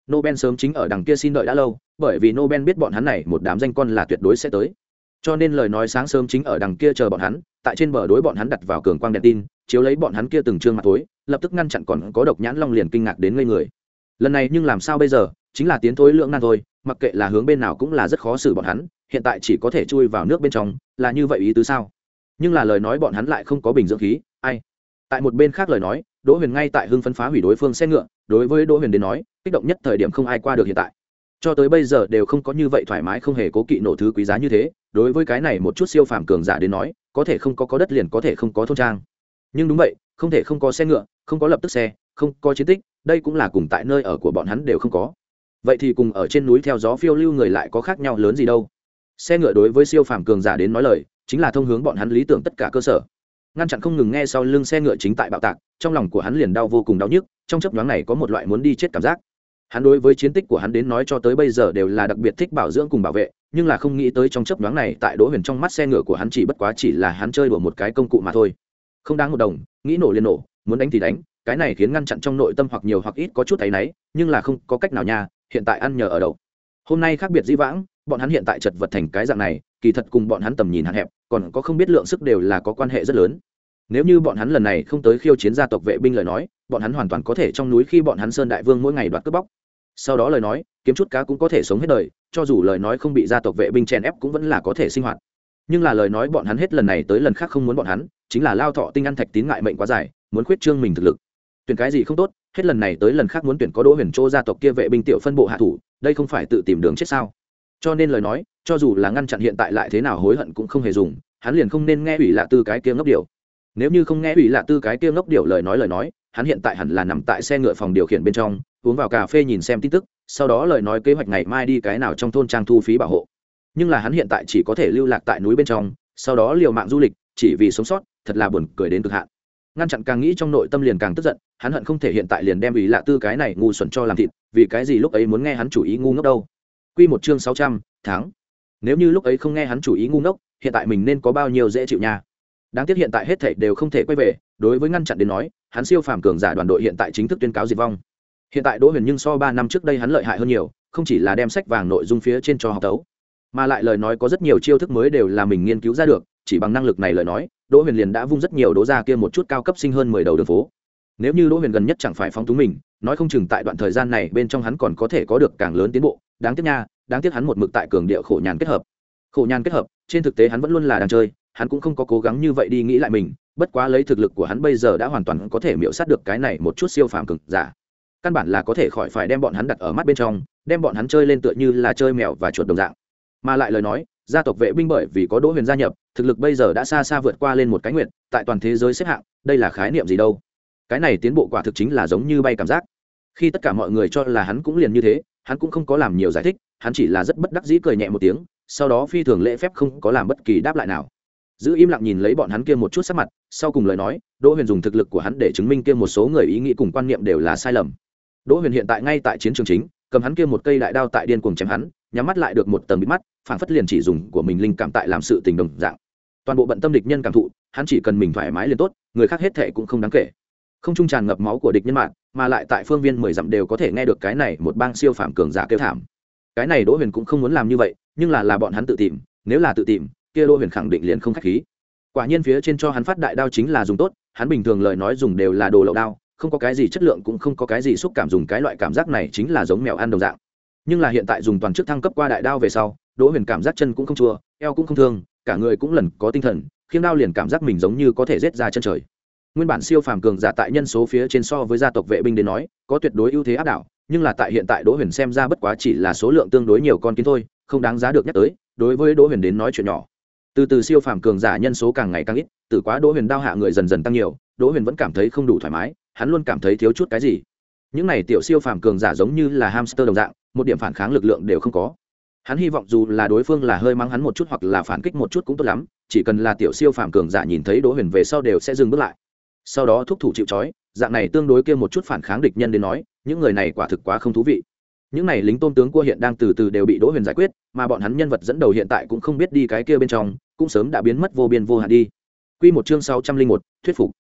Nobel sớm chính ở đằng kia xin đợi đã lâu, bởi vì Nobel biết bọn hắn này một đám danh con là tuyệt đối sẽ tới. Cho nên lời nói sáng sớm chính ở đằng kia chờ bọn hắn, tại trên bờ đối bọn hắn đặt vào cường quang đèn tin, chiếu lấy bọn hắn kia từng trương mặt tối, lập tức ngăn chặn còn có Độc Nhãn Long liền kinh ngạc đến ngây người. Lần này nhưng làm sao bây giờ, chính là tiến thối lượng nan thôi, mặc kệ là hướng bên nào cũng là rất khó xử bọn hắn, hiện tại chỉ có thể chui vào nước bên trong, là như vậy ý tứ sao? Nhưng là lời nói bọn hắn lại không có bình dưỡng khí, ai? Tại một bên khác lời nói, Đỗ Huyền ngay tại hưng phấn phá hủy đối phương xe ngựa, đối với Đỗ Huyền đến nói, kích động nhất thời điểm không ai qua được hiện tại. Cho tới bây giờ đều không có như vậy thoải mái không hề cố kỵ nổ thứ quý giá như thế, đối với cái này một chút siêu phàm cường giả đến nói, có thể không có có đất liền có thể không có thôn trang. Nhưng đúng vậy, không thể không có xe ngựa, không có lập tức xe, không có chiến tích, đây cũng là cùng tại nơi ở của bọn hắn đều không có. Vậy thì cùng ở trên núi theo gió phiêu lưu người lại có khác nhau lớn gì đâu? Xe ngựa đối với siêu phàm cường giả đến nói lời, chính là thông hướng bọn hắn lý tưởng tất cả cơ sở. Ngăn chặn không ngừng nghe sau lưng xe ngựa chính tại bạo tạc, trong lòng của hắn liền đau vô cùng đau nhức, trong chớp nhoáng này có một loại muốn đi chết cảm giác. Hắn đối với chiến tích của hắn đến nói cho tới bây giờ đều là đặc biệt thích bảo dưỡng cùng bảo vệ, nhưng là không nghĩ tới trong chớp nhoáng này tại Đỗ Huyền trong mắt xe ngựa của hắn chỉ bất quá chỉ là hắn chơi đùa một cái công cụ mà thôi. Không đáng một đồng, nghĩ nổ liền nổ, muốn đánh thì đánh, cái này khiến ngăn chặn trong nội tâm hoặc nhiều hoặc ít có chút thấy náy, nhưng là không có cách nào nha, hiện tại ăn nhờ ở đậu. Hôm nay khác biệt dĩ vãng, bọn hắn hiện tại chật vật thành cái dạng này, kỳ thật cùng bọn hắn tầm nhìn hạn hẹp, còn có không biết lượng sức đều là có quan hệ rất lớn. Nếu như bọn hắn lần này không tới khiêu chiến gia tộc vệ binh lời nói, bọn hắn hoàn toàn có thể trong núi khi bọn hắn Sơn Đại Vương mỗi ngày đoạt cướp bóc. Sau đó lời nói, kiếm chút cá cũng có thể sống hết đời, cho dù lời nói không bị gia tộc vệ binh chèn ép cũng vẫn là có thể sinh hoạt. Nhưng là lời nói bọn hắn hết lần này tới lần khác không muốn bọn hắn, chính là lao thọ tinh ăn thạch tín ngại mệnh quá dài, muốn khuyết trương mình thực lực. Tuyển cái gì không tốt, hết lần này tới lần khác muốn tuyển có Đỗ Huyền Trô gia tộc kia vệ binh tiểu phân bộ hạ thủ, đây không phải tự tìm đường chết sao? Cho nên lời nói, cho dù là ngăn chặn hiện tại lại thế nào hối hận cũng không hề dùng, hắn liền không nên nghe ủy lạ tư cái kia ngốc điệu. Nếu như không nghe ủy lạ tư cái kia ngốc điệu lời nói lời nói, hắn hiện tại hẳn là nằm tại xe ngựa phòng điều khiển bên trong, uống vào cà phê nhìn xem tin tức, sau đó lời nói kế hoạch ngày mai đi cái nào trong thôn trang thu phí bảo hộ. Nhưng là hắn hiện tại chỉ có thể lưu lạc tại núi bên trong, sau đó liều mạng du lịch, chỉ vì sống sót, thật là buồn cười đến cực hạn. Ngăn chặn càng nghĩ trong nội tâm liền càng tức giận, hắn hận không thể hiện tại liền đem ủy lạ tư cái này ngu xuẩn cho làm thịt, vì cái gì lúc ấy muốn nghe hắn chủ ý ngu ngốc đâu. Quy một chương sáu trăm, tháng. Nếu như lúc ấy không nghe hắn chủ ý ngu ngốc, hiện tại mình nên có bao nhiêu dễ chịu nha. Đáng tiếc hiện tại hết thảy đều không thể quay về, đối với ngăn chặn đến nói, hắn siêu phàm cường giả đoàn đội hiện tại chính thức tuyên cáo diệt vong. Hiện tại Đỗ Huyền nhưng so ba năm trước đây hắn lợi hại hơn nhiều, không chỉ là đem sách vàng nội dung phía trên cho học tấu, mà lại lời nói có rất nhiều chiêu thức mới đều là mình nghiên cứu ra được, chỉ bằng năng lực này lời nói, Đỗ Huyền liền đã vung rất nhiều đố ra kia một chút cao cấp sinh hơn mười đầu đường phố. Nếu như Đỗ Huyền gần nhất chẳng phải phóng túng mình, nói không chừng tại đoạn thời gian này bên trong hắn còn có thể có được càng lớn tiến bộ, đáng tiếc nha, đáng tiếc hắn một mực tại cường điệu khổ nhàn kết hợp. Khổ nhàn kết hợp, trên thực tế hắn vẫn luôn là đang chơi, hắn cũng không có cố gắng như vậy đi nghĩ lại mình, bất quá lấy thực lực của hắn bây giờ đã hoàn toàn có thể miểu sát được cái này một chút siêu phàm cường giả. Căn bản là có thể khỏi phải đem bọn hắn đặt ở mắt bên trong, đem bọn hắn chơi lên tựa như là chơi mèo và chuột đồng dạng. Mà lại lời nói, gia tộc vệ binh bởi vì có Đỗ Huyền gia nhập, thực lực bây giờ đã xa xa vượt qua lên một cái nguyện, tại toàn thế giới xếp hạng, đây là khái niệm gì đâu? Cái này tiến bộ quả thực chính là giống như bay cảm giác. Khi tất cả mọi người cho là hắn cũng liền như thế, hắn cũng không có làm nhiều giải thích, hắn chỉ là rất bất đắc dĩ cười nhẹ một tiếng, sau đó phi thường lễ phép không có làm bất kỳ đáp lại nào. Giữ im lặng nhìn lấy bọn hắn kia một chút sắc mặt, sau cùng lời nói, Đỗ Huyền dùng thực lực của hắn để chứng minh kia một số người ý nghĩ cùng quan niệm đều là sai lầm. Đỗ Huyền hiện tại ngay tại chiến trường chính, cầm hắn kia một cây đại đao tại điên cuồng chém hắn, nhắm mắt lại được một tầng bịt mắt, phảng phất liền chỉ dùng của mình linh cảm tại làm sự tình đồng dạng. Toàn bộ bận tâm địch nhân cảm thụ, hắn chỉ cần mình thoải mái liền tốt, người khác hết thệ cũng không đáng kể. Không trung tràn ngập máu của địch nhân mạng, mà lại tại phương viên mười dặm đều có thể nghe được cái này một bang siêu phàm cường giả kêu thảm. Cái này Đỗ Huyền cũng không muốn làm như vậy, nhưng là là bọn hắn tự tìm, nếu là tự tìm, kia Đỗ Huyền khẳng định liền không khách khí. Quả nhiên phía trên cho hắn phát đại đao chính là dùng tốt, hắn bình thường lời nói dùng đều là đồ lậu đao, không có cái gì chất lượng cũng không có cái gì xúc cảm, dùng cái loại cảm giác này chính là giống mèo ăn đồng dạng. Nhưng là hiện tại dùng toàn chức thăng cấp qua đại đao về sau, Đỗ Huyền cảm giác chân cũng không chua, eo cũng không thương, cả người cũng lần có tinh thần, khiêng đao liền cảm giác mình giống như có thể giết ra chân trời. Nguyên bản siêu phàm cường giả tại nhân số phía trên so với gia tộc vệ binh đến nói, có tuyệt đối ưu thế áp đảo, nhưng là tại hiện tại Đỗ Huyền xem ra bất quá chỉ là số lượng tương đối nhiều con kiến thôi, không đáng giá được nhắc tới, đối với Đỗ Huyền đến nói chuyện nhỏ. Từ từ siêu phàm cường giả nhân số càng ngày càng ít, từ quá Đỗ Huyền đao hạ người dần dần tăng nhiều, Đỗ Huyền vẫn cảm thấy không đủ thoải mái, hắn luôn cảm thấy thiếu chút cái gì. Những này tiểu siêu phàm cường giả giống như là hamster đồng dạng, một điểm phản kháng lực lượng đều không có. Hắn hy vọng dù là đối phương là hơi mắng hắn một chút hoặc là phản kích một chút cũng tốt lắm, chỉ cần là tiểu siêu phàm cường giả nhìn thấy Đỗ Huyền về sau đều sẽ dừng bước lại. Sau đó thúc thủ chịu trói, dạng này tương đối kia một chút phản kháng địch nhân đến nói, những người này quả thực quá không thú vị. Những này lính tôn tướng cua hiện đang từ từ đều bị Đỗ Huyền giải quyết, mà bọn hắn nhân vật dẫn đầu hiện tại cũng không biết đi cái kia bên trong, cũng sớm đã biến mất vô biên vô hạn đi. Quy một chương sáu trăm linh một, thuyết phục.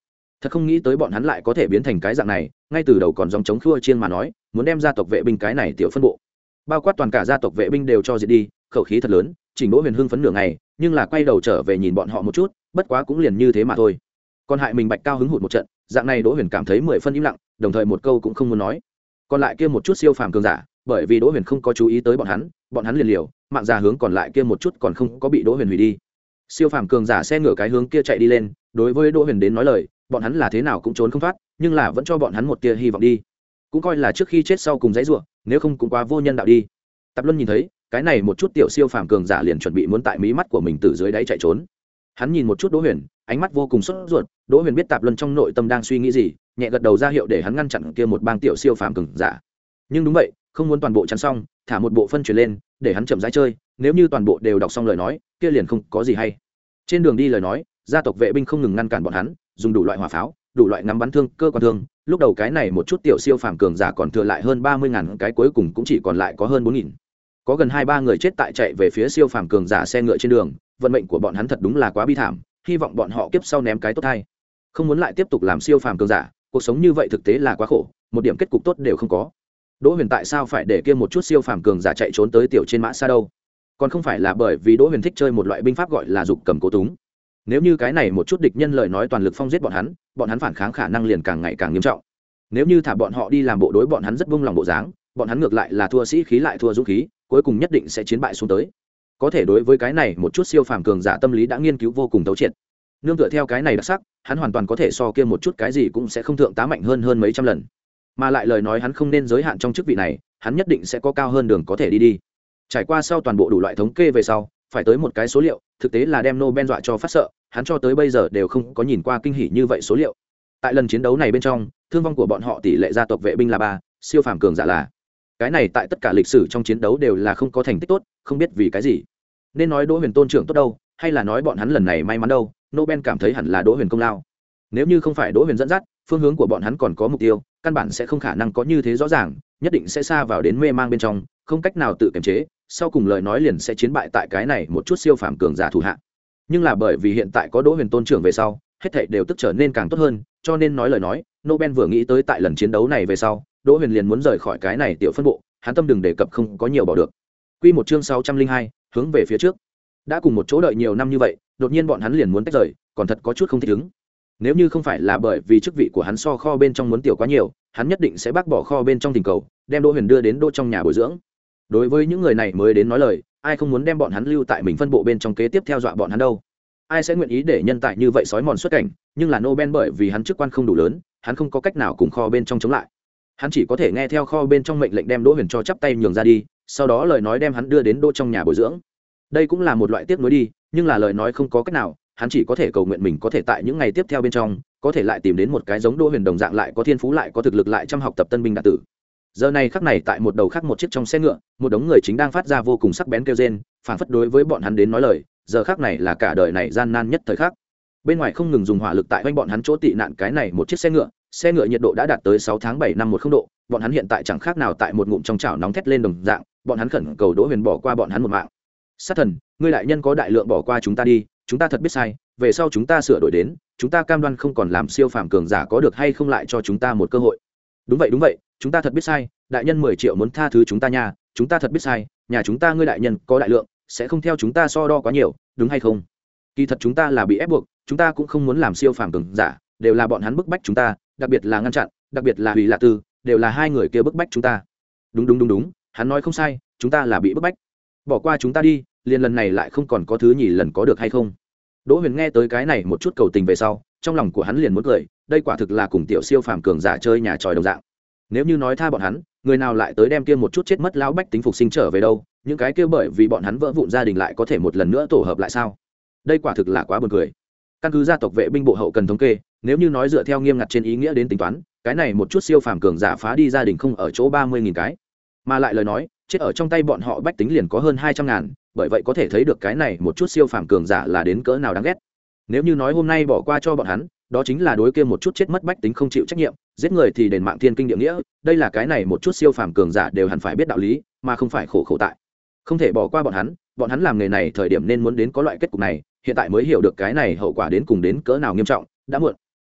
thật không nghĩ tới bọn hắn lại có thể biến thành cái dạng này, ngay từ đầu còn dòng chống khua chiên mà nói muốn đem gia tộc vệ binh cái này tiểu phân bộ bao quát toàn cả gia tộc vệ binh đều cho diệt đi, khẩu khí thật lớn. Chỉnh Đỗ Huyền hưng phấn nửa ngày, nhưng là quay đầu trở về nhìn bọn họ một chút, bất quá cũng liền như thế mà thôi. Còn hại mình Bạch Cao hứng hụt một trận, dạng này Đỗ Huyền cảm thấy mười phân im lặng, đồng thời một câu cũng không muốn nói. Còn lại kia một chút siêu phàm cường giả, bởi vì Đỗ Huyền không có chú ý tới bọn hắn, bọn hắn liền liều, mạng già hướng còn lại kia một chút còn không có bị Đỗ Huyền hủy đi. Siêu phàm cường giả xe ngựa cái hướng kia chạy đi lên, đối với Đỗ Huyền đến nói lời, bọn hắn là thế nào cũng trốn không thoát, nhưng là vẫn cho bọn hắn một tia hy vọng đi. Cũng coi là trước khi chết sau cùng dãy rủa, nếu không cũng quá vô nhân đạo đi. Tạp Luân nhìn thấy, cái này một chút tiểu siêu phàm cường giả liền chuẩn bị muốn tại mí mắt của mình từ dưới đáy chạy trốn. Hắn nhìn một chút Đỗ Huyền, ánh mắt vô cùng sốt ruột. Đỗ Huyền biết Tạp Luân trong nội tâm đang suy nghĩ gì, nhẹ gật đầu ra hiệu để hắn ngăn chặn kia một bang tiểu siêu phàm cường giả. Nhưng đúng vậy, không muốn toàn bộ chắn xong, thả một bộ phân chuyển lên, để hắn chậm rãi chơi, nếu như toàn bộ đều đọc xong lời nói, kia liền không có gì hay. Trên đường đi lời nói, gia tộc vệ binh không ngừng ngăn cản bọn hắn, dùng đủ loại hỏa pháo, đủ loại ngắm bắn thương, cơ quan thương. Lúc đầu cái này một chút tiểu siêu phàm cường giả còn thừa lại hơn ba mươi ngàn cái, cuối cùng cũng chỉ còn lại có hơn bốn nghìn. Có gần hai ba người chết tại chạy về phía siêu phàm cường giả xe ngựa trên đường, vận mệnh của bọn hắn thật đúng là quá bi thảm, hy vọng bọn họ kiếp sau ném cái tốt hay, không muốn lại tiếp tục làm siêu phàm cường giả, cuộc sống như vậy thực tế là quá khổ, một điểm kết cục tốt đều không có. Đỗ Huyền tại sao phải để kia một chút siêu phàm cường giả chạy trốn tới tiểu trên mã xa đâu? Còn không phải là bởi vì Đỗ Huyền thích chơi một loại binh pháp gọi là dục cầm cố túng. Nếu như cái này một chút địch nhân lời nói toàn lực phong giết bọn hắn, bọn hắn phản kháng khả năng liền càng ngày càng nghiêm trọng. Nếu như thả bọn họ đi làm bộ đối bọn hắn rất vung lòng bộ dáng, bọn hắn ngược lại là thua sĩ khí lại thua dũng khí, cuối cùng nhất định sẽ chiến bại xuống tới. Có thể đối với cái này một chút siêu phàm cường giả tâm lý đã nghiên cứu vô cùng thấu triệt. Nương tựa theo cái này đặc sắc, hắn hoàn toàn có thể so kia một chút cái gì cũng sẽ không thượng tá mạnh hơn hơn mấy trăm lần. Mà lại lời nói hắn không nên giới hạn trong chức vị này, hắn nhất định sẽ có cao hơn đường có thể đi đi. Trải qua sau toàn bộ đủ loại thống kê về sau, phải tới một cái số liệu, thực tế là đem Nobel dọa cho phát sợ, hắn cho tới bây giờ đều không có nhìn qua kinh hỉ như vậy số liệu. Tại lần chiến đấu này bên trong, thương vong của bọn họ tỷ lệ gia tộc vệ binh là ba, siêu phàm cường giả là. Cái này tại tất cả lịch sử trong chiến đấu đều là không có thành tích tốt, không biết vì cái gì. Nên nói Đỗ Huyền tôn trưởng tốt đâu, hay là nói bọn hắn lần này may mắn đâu, Nobel cảm thấy hẳn là Đỗ Huyền công lao. Nếu như không phải Đỗ Huyền dẫn dắt, phương hướng của bọn hắn còn có mục tiêu, căn bản sẽ không khả năng có như thế rõ ràng, nhất định sẽ xa vào đến mê mang bên trong, không cách nào tự kiềm chế, sau cùng lời nói liền sẽ chiến bại tại cái này một chút siêu phàm cường giả thủ hạ. Nhưng là bởi vì hiện tại có Đỗ Huyền tôn trưởng về sau, hết thảy đều tức trở nên càng tốt hơn, cho nên nói lời nói, Nobel vừa nghĩ tới tại lần chiến đấu này về sau, Đỗ Huyền liền muốn rời khỏi cái này tiểu phân bộ, hắn tâm đừng đề cập không có nhiều bỏ được. Quy một chương sáu trăm linh hai, hướng về phía trước. Đã cùng một chỗ đợi nhiều năm như vậy, đột nhiên bọn hắn liền muốn tách rời, còn thật có chút không thích ứng. Nếu như không phải là bởi vì chức vị của hắn so kho bên trong muốn tiểu quá nhiều, hắn nhất định sẽ bác bỏ kho bên trong tình cầu, đem Đỗ Huyền đưa đến Đỗ trong nhà bồi dưỡng. Đối với những người này mới đến nói lời, ai không muốn đem bọn hắn lưu tại mình phân bộ bên trong kế tiếp theo dọa bọn hắn đâu? Ai sẽ nguyện ý để nhân tài như vậy sói mòn xuất cảnh, nhưng là Nobel bởi vì hắn chức quan không đủ lớn, hắn không có cách nào cùng kho bên trong chống lại. Hắn chỉ có thể nghe theo kho bên trong mệnh lệnh đem Đỗ Huyền cho chắp tay nhường ra đi, sau đó lời nói đem hắn đưa đến Đỗ trong nhà bồi dưỡng. Đây cũng là một loại tiếc nuối đi, nhưng là lời nói không có cách nào, hắn chỉ có thể cầu nguyện mình có thể tại những ngày tiếp theo bên trong, có thể lại tìm đến một cái giống Đỗ Huyền đồng dạng lại có thiên phú lại có thực lực lại chăm học tập tân binh đạt tử. Giờ này khắc này tại một đầu khác một chiếc trong xe ngựa, một đống người chính đang phát ra vô cùng sắc bén kêu rên, phản phất đối với bọn hắn đến nói lời, giờ khắc này là cả đời này gian nan nhất thời khắc. Bên ngoài không ngừng dùng hỏa lực tại quanh bọn hắn chỗ tị nạn cái này một chiếc xe ngựa, xe ngựa nhiệt độ đã đạt tới sáu tháng bảy năm một không độ, bọn hắn hiện tại chẳng khác nào tại một ngụm trong chảo nóng thét lên đồng dạng, bọn hắn khẩn cầu Đỗ Huyền bỏ qua bọn hắn một mạng. Sát thần, ngươi đại nhân có đại lượng bỏ qua chúng ta đi, chúng ta thật biết sai, về sau chúng ta sửa đổi đến, chúng ta cam đoan không còn làm siêu phàm cường giả, có được hay không lại cho chúng ta một cơ hội. Đúng vậy đúng vậy, chúng ta thật biết sai, đại nhân mười triệu muốn tha thứ chúng ta nha, chúng ta thật biết sai, nhà chúng ta ngươi đại nhân có đại lượng, sẽ không theo chúng ta so đo quá nhiều, đúng hay không? Kỳ thật chúng ta là bị ép buộc, chúng ta cũng không muốn làm siêu phàm cường giả, đều là bọn hắn bức bách chúng ta, đặc biệt là ngăn chặn, đặc biệt là Hủy Lạc Tư, đều là hai người kia bức bách chúng ta. Đúng đúng đúng đúng, hắn nói không sai, chúng ta là bị bức bách. Bỏ qua chúng ta đi, liền lần này lại không còn có thứ nhì lần có được hay không? Đỗ Huyền nghe tới cái này một chút cầu tình về sau, trong lòng của hắn liền muốn cười, đây quả thực là cùng tiểu siêu phàm cường giả chơi nhà tròi đồng dạng. Nếu như nói tha bọn hắn, người nào lại tới đem kia một chút chết mất lão bách tính phục sinh trở về đâu? Những cái kia bởi vì bọn hắn vỡ vụn gia đình lại có thể một lần nữa tổ hợp lại sao? Đây quả thực là quá buồn cười. Căn cứ gia tộc vệ binh bộ hậu cần thống kê, nếu như nói dựa theo nghiêm ngặt trên ý nghĩa đến tính toán, cái này một chút siêu phàm cường giả phá đi gia đình không ở chỗ ba mươi nghìn cái, mà lại lời nói chết ở trong tay bọn họ bách tính liền có hơn hai trăm ngàn, bởi vậy có thể thấy được cái này một chút siêu phàm cường giả là đến cỡ nào đáng ghét. Nếu như nói hôm nay bỏ qua cho bọn hắn, đó chính là đối kia một chút chết mất bách tính không chịu trách nhiệm, giết người thì đền mạng thiên kinh địa nghĩa, đây là cái này một chút siêu phàm cường giả đều hẳn phải biết đạo lý, mà không phải khổ khổ tại. Không thể bỏ qua bọn hắn, bọn hắn làm nghề này thời điểm nên muốn đến có loại kết cục này, hiện tại mới hiểu được cái này hậu quả đến cùng đến cỡ nào nghiêm trọng, đã muộn.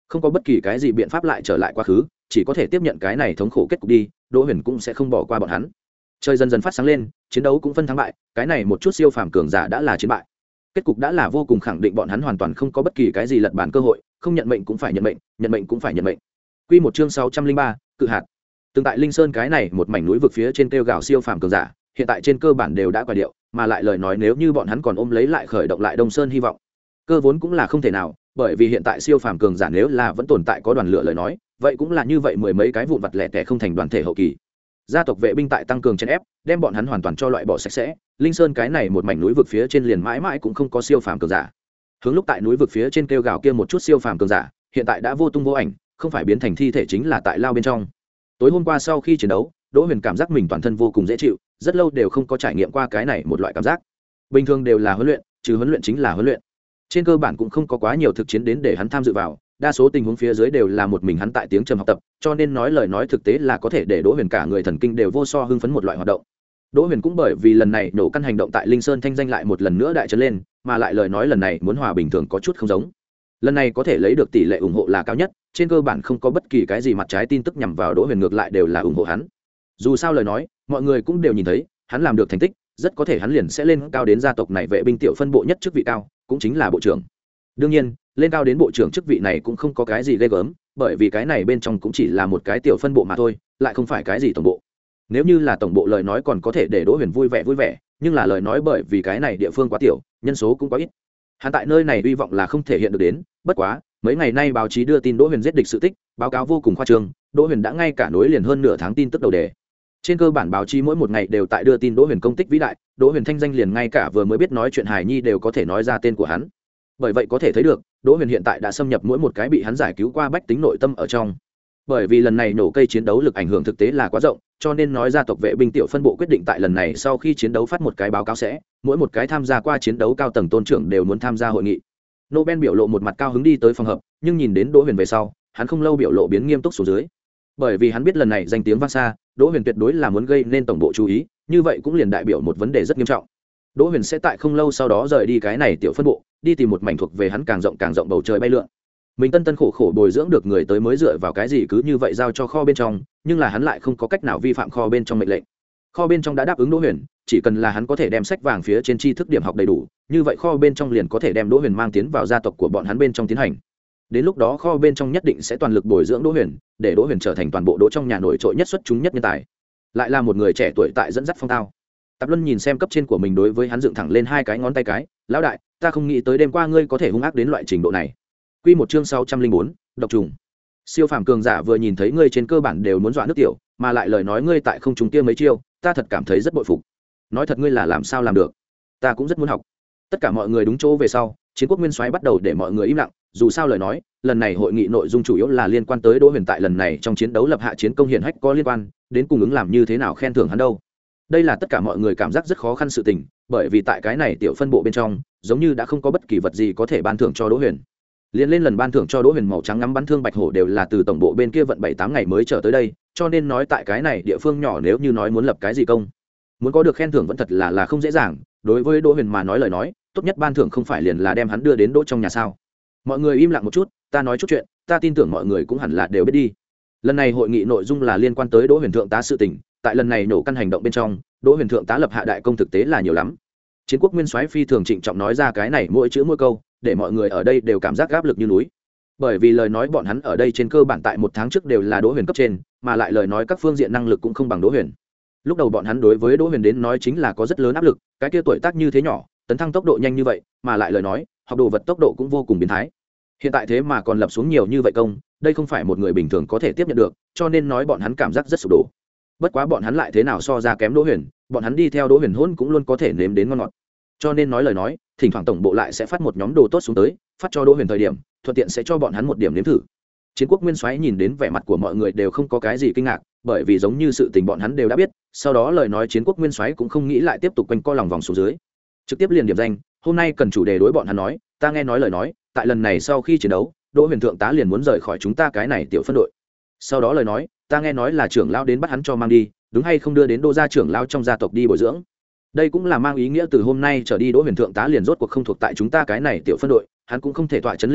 không có bất kỳ cái gì biện pháp lại trở lại quá khứ, chỉ có thể tiếp nhận cái này thống khổ kết cục đi. Đỗ Huyền cũng sẽ không bỏ qua bọn hắn. Trời dần dần phát sáng lên, chiến đấu cũng phân thắng bại, cái này một chút siêu phàm cường giả đã là chiến bại. Kết cục đã là vô cùng khẳng định, bọn hắn hoàn toàn không có bất kỳ cái gì lật bàn cơ hội, không nhận mệnh cũng phải nhận mệnh, nhận mệnh cũng phải nhận mệnh. Quy một chương sáu trăm linh ba, cự hạt. Từng tại Linh Sơn cái này một mảnh núi vực phía trên kêu gào siêu phàm cường giả, hiện tại trên cơ bản đều đã quả điệu, mà lại lời nói nếu như bọn hắn còn ôm lấy lại khởi động lại Đông Sơn hy vọng, cơ vốn cũng là không thể nào, bởi vì hiện tại siêu phàm cường giả nếu là vẫn tồn tại có đoàn lửa lời nói, vậy cũng là như vậy mười mấy cái vụn vặt lẻ tẻ không thành đoàn thể hậu kỳ. Gia tộc vệ binh tại tăng cường chèn ép, đem bọn hắn hoàn toàn cho loại bỏ sạch sẽ. Linh Sơn cái này một mảnh núi vực phía trên liền mãi mãi cũng không có siêu phàm cường giả. Hướng lúc tại núi vực phía trên kêu gào kia một chút siêu phàm cường giả, hiện tại đã vô tung vô ảnh, không phải biến thành thi thể chính là tại lao bên trong. Tối hôm qua sau khi chiến đấu, Đỗ Huyền cảm giác mình toàn thân vô cùng dễ chịu, rất lâu đều không có trải nghiệm qua cái này một loại cảm giác. Bình thường đều là huấn luyện, trừ huấn luyện chính là huấn luyện. Trên cơ bản cũng không có quá nhiều thực chiến đến để hắn tham dự vào, đa số tình huống phía dưới đều là một mình hắn tại tiếng trầm học tập, cho nên nói lời nói thực tế là có thể để Đỗ Huyền cả người thần kinh đều vô so hưng phấn một loại hoạt động. Đỗ Huyền cũng bởi vì lần này nổ căn hành động tại Linh Sơn thanh danh lại một lần nữa đại trấn lên, mà lại lời nói lần này muốn hòa bình thường có chút không giống. Lần này có thể lấy được tỷ lệ ủng hộ là cao nhất, trên cơ bản không có bất kỳ cái gì mặt trái tin tức nhằm vào Đỗ Huyền, ngược lại đều là ủng hộ hắn. Dù sao lời nói, mọi người cũng đều nhìn thấy, hắn làm được thành tích, rất có thể hắn liền sẽ lên cao đến gia tộc này vệ binh tiểu phân bộ nhất chức vị cao, cũng chính là bộ trưởng. Đương nhiên, lên cao đến bộ trưởng chức vị này cũng không có cái gì ghê gớm, bởi vì cái này bên trong cũng chỉ là một cái tiểu phân bộ mà thôi, lại không phải cái gì tổng bộ. Nếu như là tổng bộ lời nói còn có thể để Đỗ Huyền vui vẻ vui vẻ, nhưng là lời nói bởi vì cái này địa phương quá tiểu, nhân số cũng quá ít. Hắn tại nơi này hy vọng là không thể hiện được đến, bất quá, mấy ngày nay báo chí đưa tin Đỗ Huyền giết địch sự tích, báo cáo vô cùng khoa trương, Đỗ Huyền đã ngay cả nối liền hơn nửa tháng tin tức đầu đề. Trên cơ bản báo chí mỗi một ngày đều tại đưa tin Đỗ Huyền công tích vĩ đại, Đỗ Huyền thanh danh liền ngay cả vừa mới biết nói chuyện hài nhi đều có thể nói ra tên của hắn. Bởi vậy có thể thấy được, Đỗ Huyền hiện tại đã xâm nhập mỗi một cái bị hắn giải cứu qua bách tính nội tâm ở trong. Bởi vì lần này nổ cây chiến đấu lực ảnh hưởng thực tế là quá rộng, cho nên nói gia tộc vệ binh tiểu phân bộ quyết định tại lần này sau khi chiến đấu phát một cái báo cáo sẽ, mỗi một cái tham gia qua chiến đấu cao tầng tôn trưởng đều muốn tham gia hội nghị. Nobel biểu lộ một mặt cao hứng đi tới phòng họp, nhưng nhìn đến Đỗ Huyền về sau, hắn không lâu biểu lộ biến nghiêm túc xuống dưới. Bởi vì hắn biết lần này danh tiếng vang xa, Đỗ Huyền tuyệt đối là muốn gây nên tổng bộ chú ý, như vậy cũng liền đại biểu một vấn đề rất nghiêm trọng. Đỗ Huyền sẽ tại không lâu sau đó rời đi cái này tiểu phân bộ, đi tìm một mảnh thuộc về hắn càng rộng càng rộng bầu trời bay lượn. Mình tân tân khổ khổ bồi dưỡng được người tới mới dựa vào cái gì cứ như vậy giao cho kho bên trong, nhưng là hắn lại không có cách nào vi phạm kho bên trong mệnh lệnh. Kho bên trong đã đáp ứng Đỗ Huyền, chỉ cần là hắn có thể đem sách vàng phía trên tri thức điểm học đầy đủ, như vậy kho bên trong liền có thể đem Đỗ Huyền mang tiến vào gia tộc của bọn hắn bên trong tiến hành. Đến lúc đó kho bên trong nhất định sẽ toàn lực bồi dưỡng Đỗ Huyền, để Đỗ Huyền trở thành toàn bộ Đỗ trong nhà nổi trội nhất xuất chúng nhất nhân tài. Lại là một người trẻ tuổi tại dẫn dắt phong tao. Tạp Luân nhìn xem cấp trên của mình đối với hắn dựng thẳng lên hai cái ngón tay cái, lão đại, ta không nghĩ tới đêm qua ngươi có thể hung ác đến loại trình độ này. Quy một chương sáu trăm linh bốn, độc trùng. Siêu phàm cường giả vừa nhìn thấy ngươi trên cơ bản đều muốn dọa nước tiểu, mà lại lời nói ngươi tại không trùng kia mấy chiêu, ta thật cảm thấy rất bội phục. Nói thật ngươi là làm sao làm được? Ta cũng rất muốn học. Tất cả mọi người đúng chỗ về sau, Chiến Quốc Nguyên Soái bắt đầu để mọi người im lặng, dù sao lời nói, lần này hội nghị nội dung chủ yếu là liên quan tới Đỗ Huyền tại lần này trong chiến đấu lập hạ chiến công hiển hách có liên quan, đến cung ứng làm như thế nào khen thưởng hắn đâu. Đây là tất cả mọi người cảm giác rất khó khăn sự tình, bởi vì tại cái này tiểu phân bộ bên trong, giống như đã không có bất kỳ vật gì có thể ban thưởng cho Đỗ Huyền. Liên lên lần ban thưởng cho Đỗ Huyền màu trắng ngắm bắn thương bạch hổ đều là từ tổng bộ bên kia vận bảy tám ngày mới trở tới đây, cho nên nói tại cái này địa phương nhỏ nếu như nói muốn lập cái gì công, muốn có được khen thưởng vẫn thật là là không dễ dàng. Đối với Đỗ Huyền mà nói lời nói, tốt nhất ban thưởng không phải liền là đem hắn đưa đến Đỗ trong nhà sao? Mọi người im lặng một chút, ta nói chút chuyện, ta tin tưởng mọi người cũng hẳn là đều biết đi. Lần này hội nghị nội dung là liên quan tới Đỗ Huyền thượng tá sự tình, tại lần này nổ căn hành động bên trong, Đỗ Huyền thượng tá lập hạ đại công thực tế là nhiều lắm. Chiến Quốc Nguyên Soái phi thường trịnh trọng nói ra cái này mỗi chữ mỗi câu, để mọi người ở đây đều cảm giác áp lực như núi. Bởi vì lời nói bọn hắn ở đây trên cơ bản tại một tháng trước đều là Đỗ Huyền cấp trên, mà lại lời nói các phương diện năng lực cũng không bằng Đỗ Huyền. Lúc đầu bọn hắn đối với Đỗ Huyền đến nói chính là có rất lớn áp lực, cái kia tuổi tác như thế nhỏ, tấn thăng tốc độ nhanh như vậy, mà lại lời nói, học đồ vật tốc độ cũng vô cùng biến thái. Hiện tại thế mà còn lập xuống nhiều như vậy công, đây không phải một người bình thường có thể tiếp nhận được, cho nên nói bọn hắn cảm giác rất sụp đổ. Bất quá bọn hắn lại thế nào so ra kém Đỗ Huyền, bọn hắn đi theo Đỗ Huyền hôn cũng luôn có thể nếm đến ngon ngọt. Cho nên nói lời nói, thỉnh thoảng tổng bộ lại sẽ phát một nhóm đồ tốt xuống tới, phát cho Đỗ Huyền thời điểm, thuận tiện sẽ cho bọn hắn một điểm nếm thử. Chiến Quốc Nguyên Soái nhìn đến vẻ mặt của mọi người đều không có cái gì kinh ngạc, bởi vì giống như sự tình bọn hắn đều đã biết, sau đó lời nói Chiến Quốc Nguyên Soái cũng không nghĩ lại tiếp tục quanh co lòng vòng xuống dưới. Trực tiếp liền điểm danh, hôm nay cần chủ đề đối bọn hắn nói, ta nghe nói lời nói, tại lần này sau khi chiến đấu, Đỗ Huyền thượng tá liền muốn rời khỏi chúng ta cái này tiểu phân đội. Sau đó lời nói, ta nghe nói là trưởng lão đến bắt hắn cho mang đi, đúng hay không đưa đến Đỗ gia trưởng lão trong gia tộc đi bồi dưỡng. Đây cũng là mang ý nghĩa từ hôm nay trở đi Đỗ Huyền thượng tá liền rốt cuộc không thuộc tại chúng ta cái này tiểu phân đội, hắn cũng không thể tọa trấn Linh Sơn,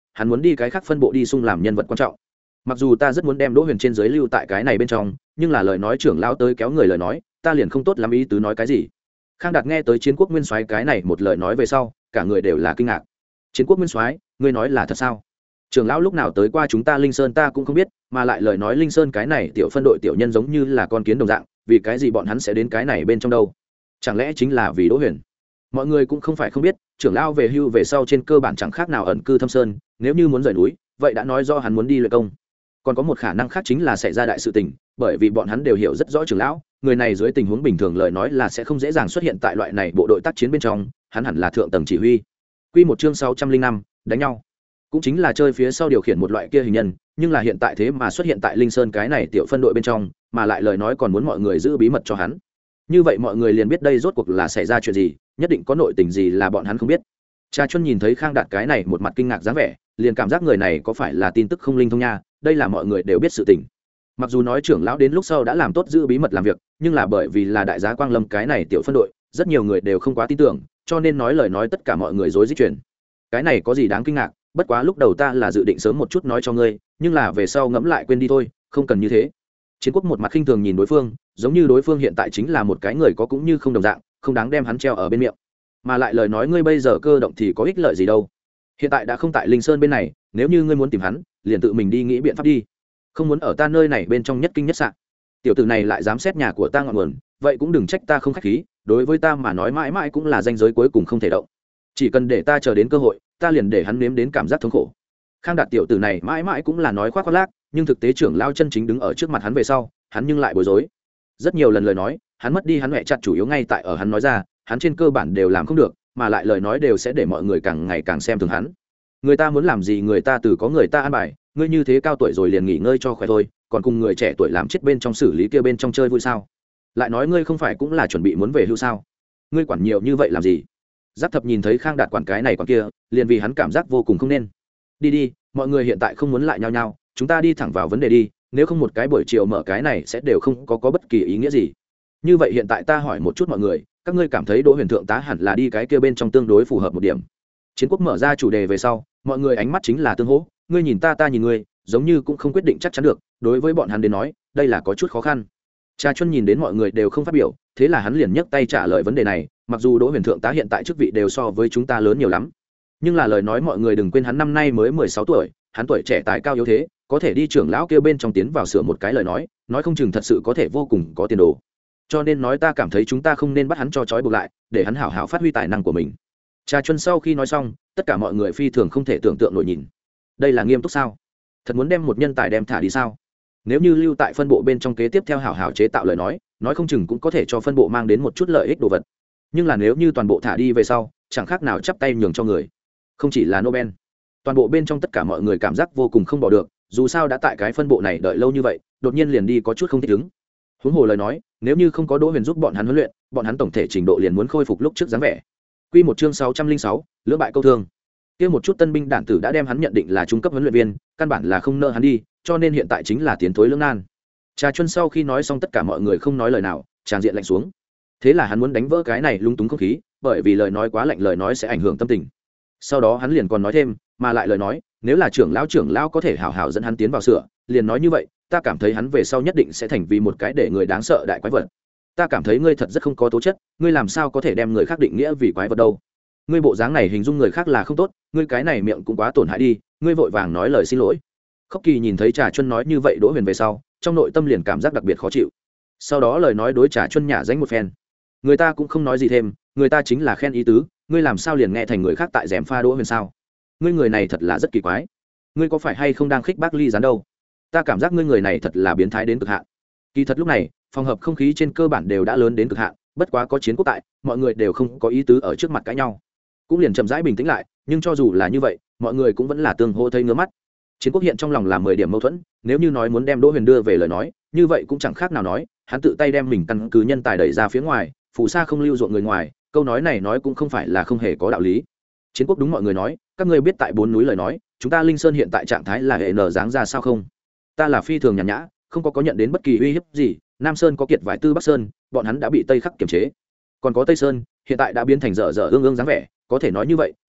hắn muốn đi cái khác phân bộ đi xung làm nhân vật quan trọng. Mặc dù ta rất muốn đem Đỗ Huyền trên dưới lưu tại cái này bên trong, nhưng là lời nói trưởng lão tới kéo người lời nói, ta liền không tốt lắm ý tứ nói cái gì. Khang Đạt nghe tới Chiến Quốc Nguyên Soái cái này một lời nói về sau, cả người đều là kinh ngạc. Chiến Quốc Nguyên Soái, ngươi nói là thật sao? Trưởng lão lúc nào tới qua chúng ta Linh Sơn ta cũng không biết, mà lại lời nói Linh Sơn cái này tiểu phân đội tiểu nhân giống như là con kiến đồng dạng, vì cái gì bọn hắn sẽ đến cái này bên trong đâu? Chẳng lẽ chính là vì Đỗ Huyền? Mọi người cũng không phải không biết, trưởng lão về hưu về sau trên cơ bản chẳng khác nào ẩn cư thâm sơn, nếu như muốn rời núi, vậy đã nói do hắn muốn đi luyện công. Còn có một khả năng khác chính là xảy ra đại sự tình, bởi vì bọn hắn đều hiểu rất rõ trưởng lão, người này dưới tình huống bình thường lời nói là sẽ không dễ dàng xuất hiện tại loại này bộ đội tác chiến bên trong, hắn hẳn là thượng tầng chỉ huy. Quy một chương sáu trăm linh năm, đánh nhau. Cũng chính là chơi phía sau điều khiển một loại kia hình nhân, nhưng là hiện tại thế mà xuất hiện tại Linh Sơn cái này tiểu phân đội bên trong, mà lại lời nói còn muốn mọi người giữ bí mật cho hắn. Như vậy mọi người liền biết đây rốt cuộc là xảy ra chuyện gì, nhất định có nội tình gì là bọn hắn không biết. Trà Chuân nhìn thấy Khang Đạt cái này một mặt kinh ngạc dáng vẻ, liền cảm giác người này có phải là tin tức không linh thông nha, đây là mọi người đều biết sự tình. Mặc dù nói trưởng lão đến lúc sau đã làm tốt giữ bí mật làm việc, nhưng là bởi vì là đại giá Quang Lâm cái này tiểu phân đội, rất nhiều người đều không quá tin tưởng, cho nên nói lời nói tất cả mọi người rối rít truyền. Cái này có gì đáng kinh ngạc, bất quá lúc đầu ta là dự định sớm một chút nói cho ngươi, nhưng là về sau ngẫm lại quên đi thôi, không cần như thế. Chiến Quốc một mặt khinh thường nhìn đối phương, giống như đối phương hiện tại chính là một cái người có cũng như không đồng dạng, không đáng đem hắn treo ở bên miệng. Mà lại lời nói ngươi bây giờ cơ động thì có ích lợi gì đâu? Hiện tại đã không tại Linh Sơn bên này, nếu như ngươi muốn tìm hắn, liền tự mình đi nghĩ biện pháp đi, không muốn ở ta nơi này bên trong nhất kinh nhất sạn. Tiểu tử này lại dám xét nhà của ta ngọn nguồn, vậy cũng đừng trách ta không khách khí, đối với ta mà nói mãi mãi cũng là ranh giới cuối cùng không thể động. Chỉ cần để ta chờ đến cơ hội, ta liền để hắn nếm đến cảm giác thống khổ. Khang Đạt tiểu tử này mãi mãi cũng là nói khoác khoác lác, nhưng thực tế trưởng lao chân chính đứng ở trước mặt hắn về sau, hắn nhưng lại bối rối. Rất nhiều lần lời nói, hắn mất đi hắn mẹ chặt chủ yếu ngay tại ở hắn nói ra, hắn trên cơ bản đều làm không được, mà lại lời nói đều sẽ để mọi người càng ngày càng xem thường hắn. Người ta muốn làm gì người ta từ có người ta an bài, ngươi như thế cao tuổi rồi liền nghỉ ngơi cho khỏe thôi, còn cùng người trẻ tuổi làm chết bên trong xử lý kia bên trong chơi vui sao? Lại nói ngươi không phải cũng là chuẩn bị muốn về hưu sao? Ngươi quản nhiều như vậy làm gì? Giáp Thập nhìn thấy Khang Đạt quản cái này quản kia, liền vì hắn cảm giác vô cùng không nên. Đi đi, mọi người hiện tại không muốn lại nhau nhau, chúng ta đi thẳng vào vấn đề đi, nếu không một cái buổi chiều mở cái này sẽ đều không có có bất kỳ ý nghĩa gì. Như vậy hiện tại ta hỏi một chút mọi người, các ngươi cảm thấy Đỗ Huyền thượng tá hẳn là đi cái kia bên trong tương đối phù hợp một điểm. Chiến Quốc mở ra chủ đề về sau, mọi người ánh mắt chính là tương hỗ, ngươi nhìn ta ta nhìn ngươi, giống như cũng không quyết định chắc chắn được, đối với bọn hắn đến nói, đây là có chút khó khăn. Trà Chuân nhìn đến mọi người đều không phát biểu, thế là hắn liền nhấc tay trả lời vấn đề này, mặc dù Đỗ Huyền thượng tá hiện tại chức vị đều so với chúng ta lớn nhiều lắm, nhưng là lời nói mọi người đừng quên hắn năm nay mới mười sáu tuổi, hắn tuổi trẻ tài cao yếu thế, có thể đi trưởng lão kia bên trong tiến vào sửa một cái lời nói, nói không chừng thật sự có thể vô cùng có tiền đồ. Cho nên nói ta cảm thấy chúng ta không nên bắt hắn cho trói buộc lại, để hắn hảo hảo phát huy tài năng của mình. Trà Chuân sau khi nói xong, tất cả mọi người phi thường không thể tưởng tượng nổi nhìn. Đây là nghiêm túc sao? Thật muốn đem một nhân tài đem thả đi sao? Nếu như lưu tại phân bộ bên trong kế tiếp theo hảo hảo chế tạo lời nói, nói không chừng cũng có thể cho phân bộ mang đến một chút lợi ích đồ vật. Nhưng là nếu như toàn bộ thả đi về sau, chẳng khác nào chắp tay nhường cho người. Không chỉ là Nobel, toàn bộ bên trong tất cả mọi người cảm giác vô cùng không bỏ được, dù sao đã tại cái phân bộ này đợi lâu như vậy, đột nhiên liền đi có chút không thích ứng. Huống hồ lời nói, nếu như không có Đỗ Huyền giúp bọn hắn huấn luyện, bọn hắn tổng thể trình độ liền muốn khôi phục lúc trước dáng vẻ. Quy một chương sáu trăm linh sáu, lưỡng bại câu thương. Kia một chút tân binh đản tử đã đem hắn nhận định là trung cấp huấn luyện viên, căn bản là không nợ hắn đi, cho nên hiện tại chính là tiến thối lưỡng nan. Trà Chuân sau khi nói xong tất cả mọi người không nói lời nào, tràng diện lạnh xuống. Thế là hắn muốn đánh vỡ cái này lung túng không khí, bởi vì lời nói quá lạnh lời nói sẽ ảnh hưởng tâm tình. Sau đó hắn liền còn nói thêm, mà lại lời nói, nếu là trưởng lão trưởng lão có thể hảo hảo dẫn hắn tiến vào sửa, liền nói như vậy, ta cảm thấy hắn về sau nhất định sẽ thành vì một cái để người đáng sợ đại quái vật. Ta cảm thấy ngươi thật rất không có tố chất, ngươi làm sao có thể đem người khác định nghĩa vì quái vật đâu? Ngươi bộ dáng này hình dung người khác là không tốt, ngươi cái này miệng cũng quá tổn hại đi, ngươi vội vàng nói lời xin lỗi. Khốc Kỳ nhìn thấy Trà Chuân nói như vậy Đỗ Huyền về sau, trong nội tâm liền cảm giác đặc biệt khó chịu. Sau đó lời nói đối Trà Chuân nhả danh một phen. Người ta cũng không nói gì thêm, người ta chính là khen ý tứ, ngươi làm sao liền nghe thành người khác tại gièm pha Đỗ Huyền sao? Ngươi người này thật là rất kỳ quái. Ngươi có phải hay không đang khích bác Ly Gián đâu? Ta cảm giác ngươi người này thật là biến thái đến cực hạn. Kỳ thật lúc này, phòng hợp không khí trên cơ bản đều đã lớn đến cực hạn, bất quá có Chiến Quốc tại, mọi người đều không có ý tứ ở trước mặt cãi nhau, cũng liền chậm rãi bình tĩnh lại. Nhưng cho dù là như vậy, mọi người cũng vẫn là tương hô thấy ngứa mắt. Chiến Quốc hiện trong lòng là mười điểm mâu thuẫn, nếu như nói muốn đem Đỗ Huyền đưa về lời nói, như vậy cũng chẳng khác nào nói hắn tự tay đem mình căn cứ nhân tài đẩy ra phía ngoài, phù sa không lưu ruộng người ngoài, câu nói này nói cũng không phải là không hề có đạo lý. Chiến Quốc đúng mọi người nói, các ngươi biết tại bốn núi lời nói, chúng ta Linh Sơn hiện tại trạng thái là hệ nở dáng ra sao không? Ta là phi thường nhàn nhã, không có có nhận đến bất kỳ uy hiếp gì. Nam Sơn có kiệt vải tư Bắc Sơn, bọn hắn đã bị Tây Khắc kiềm chế, còn có Tây Sơn hiện tại đã biến thành dở dở ương ương dáng vẻ, có thể nói như vậy,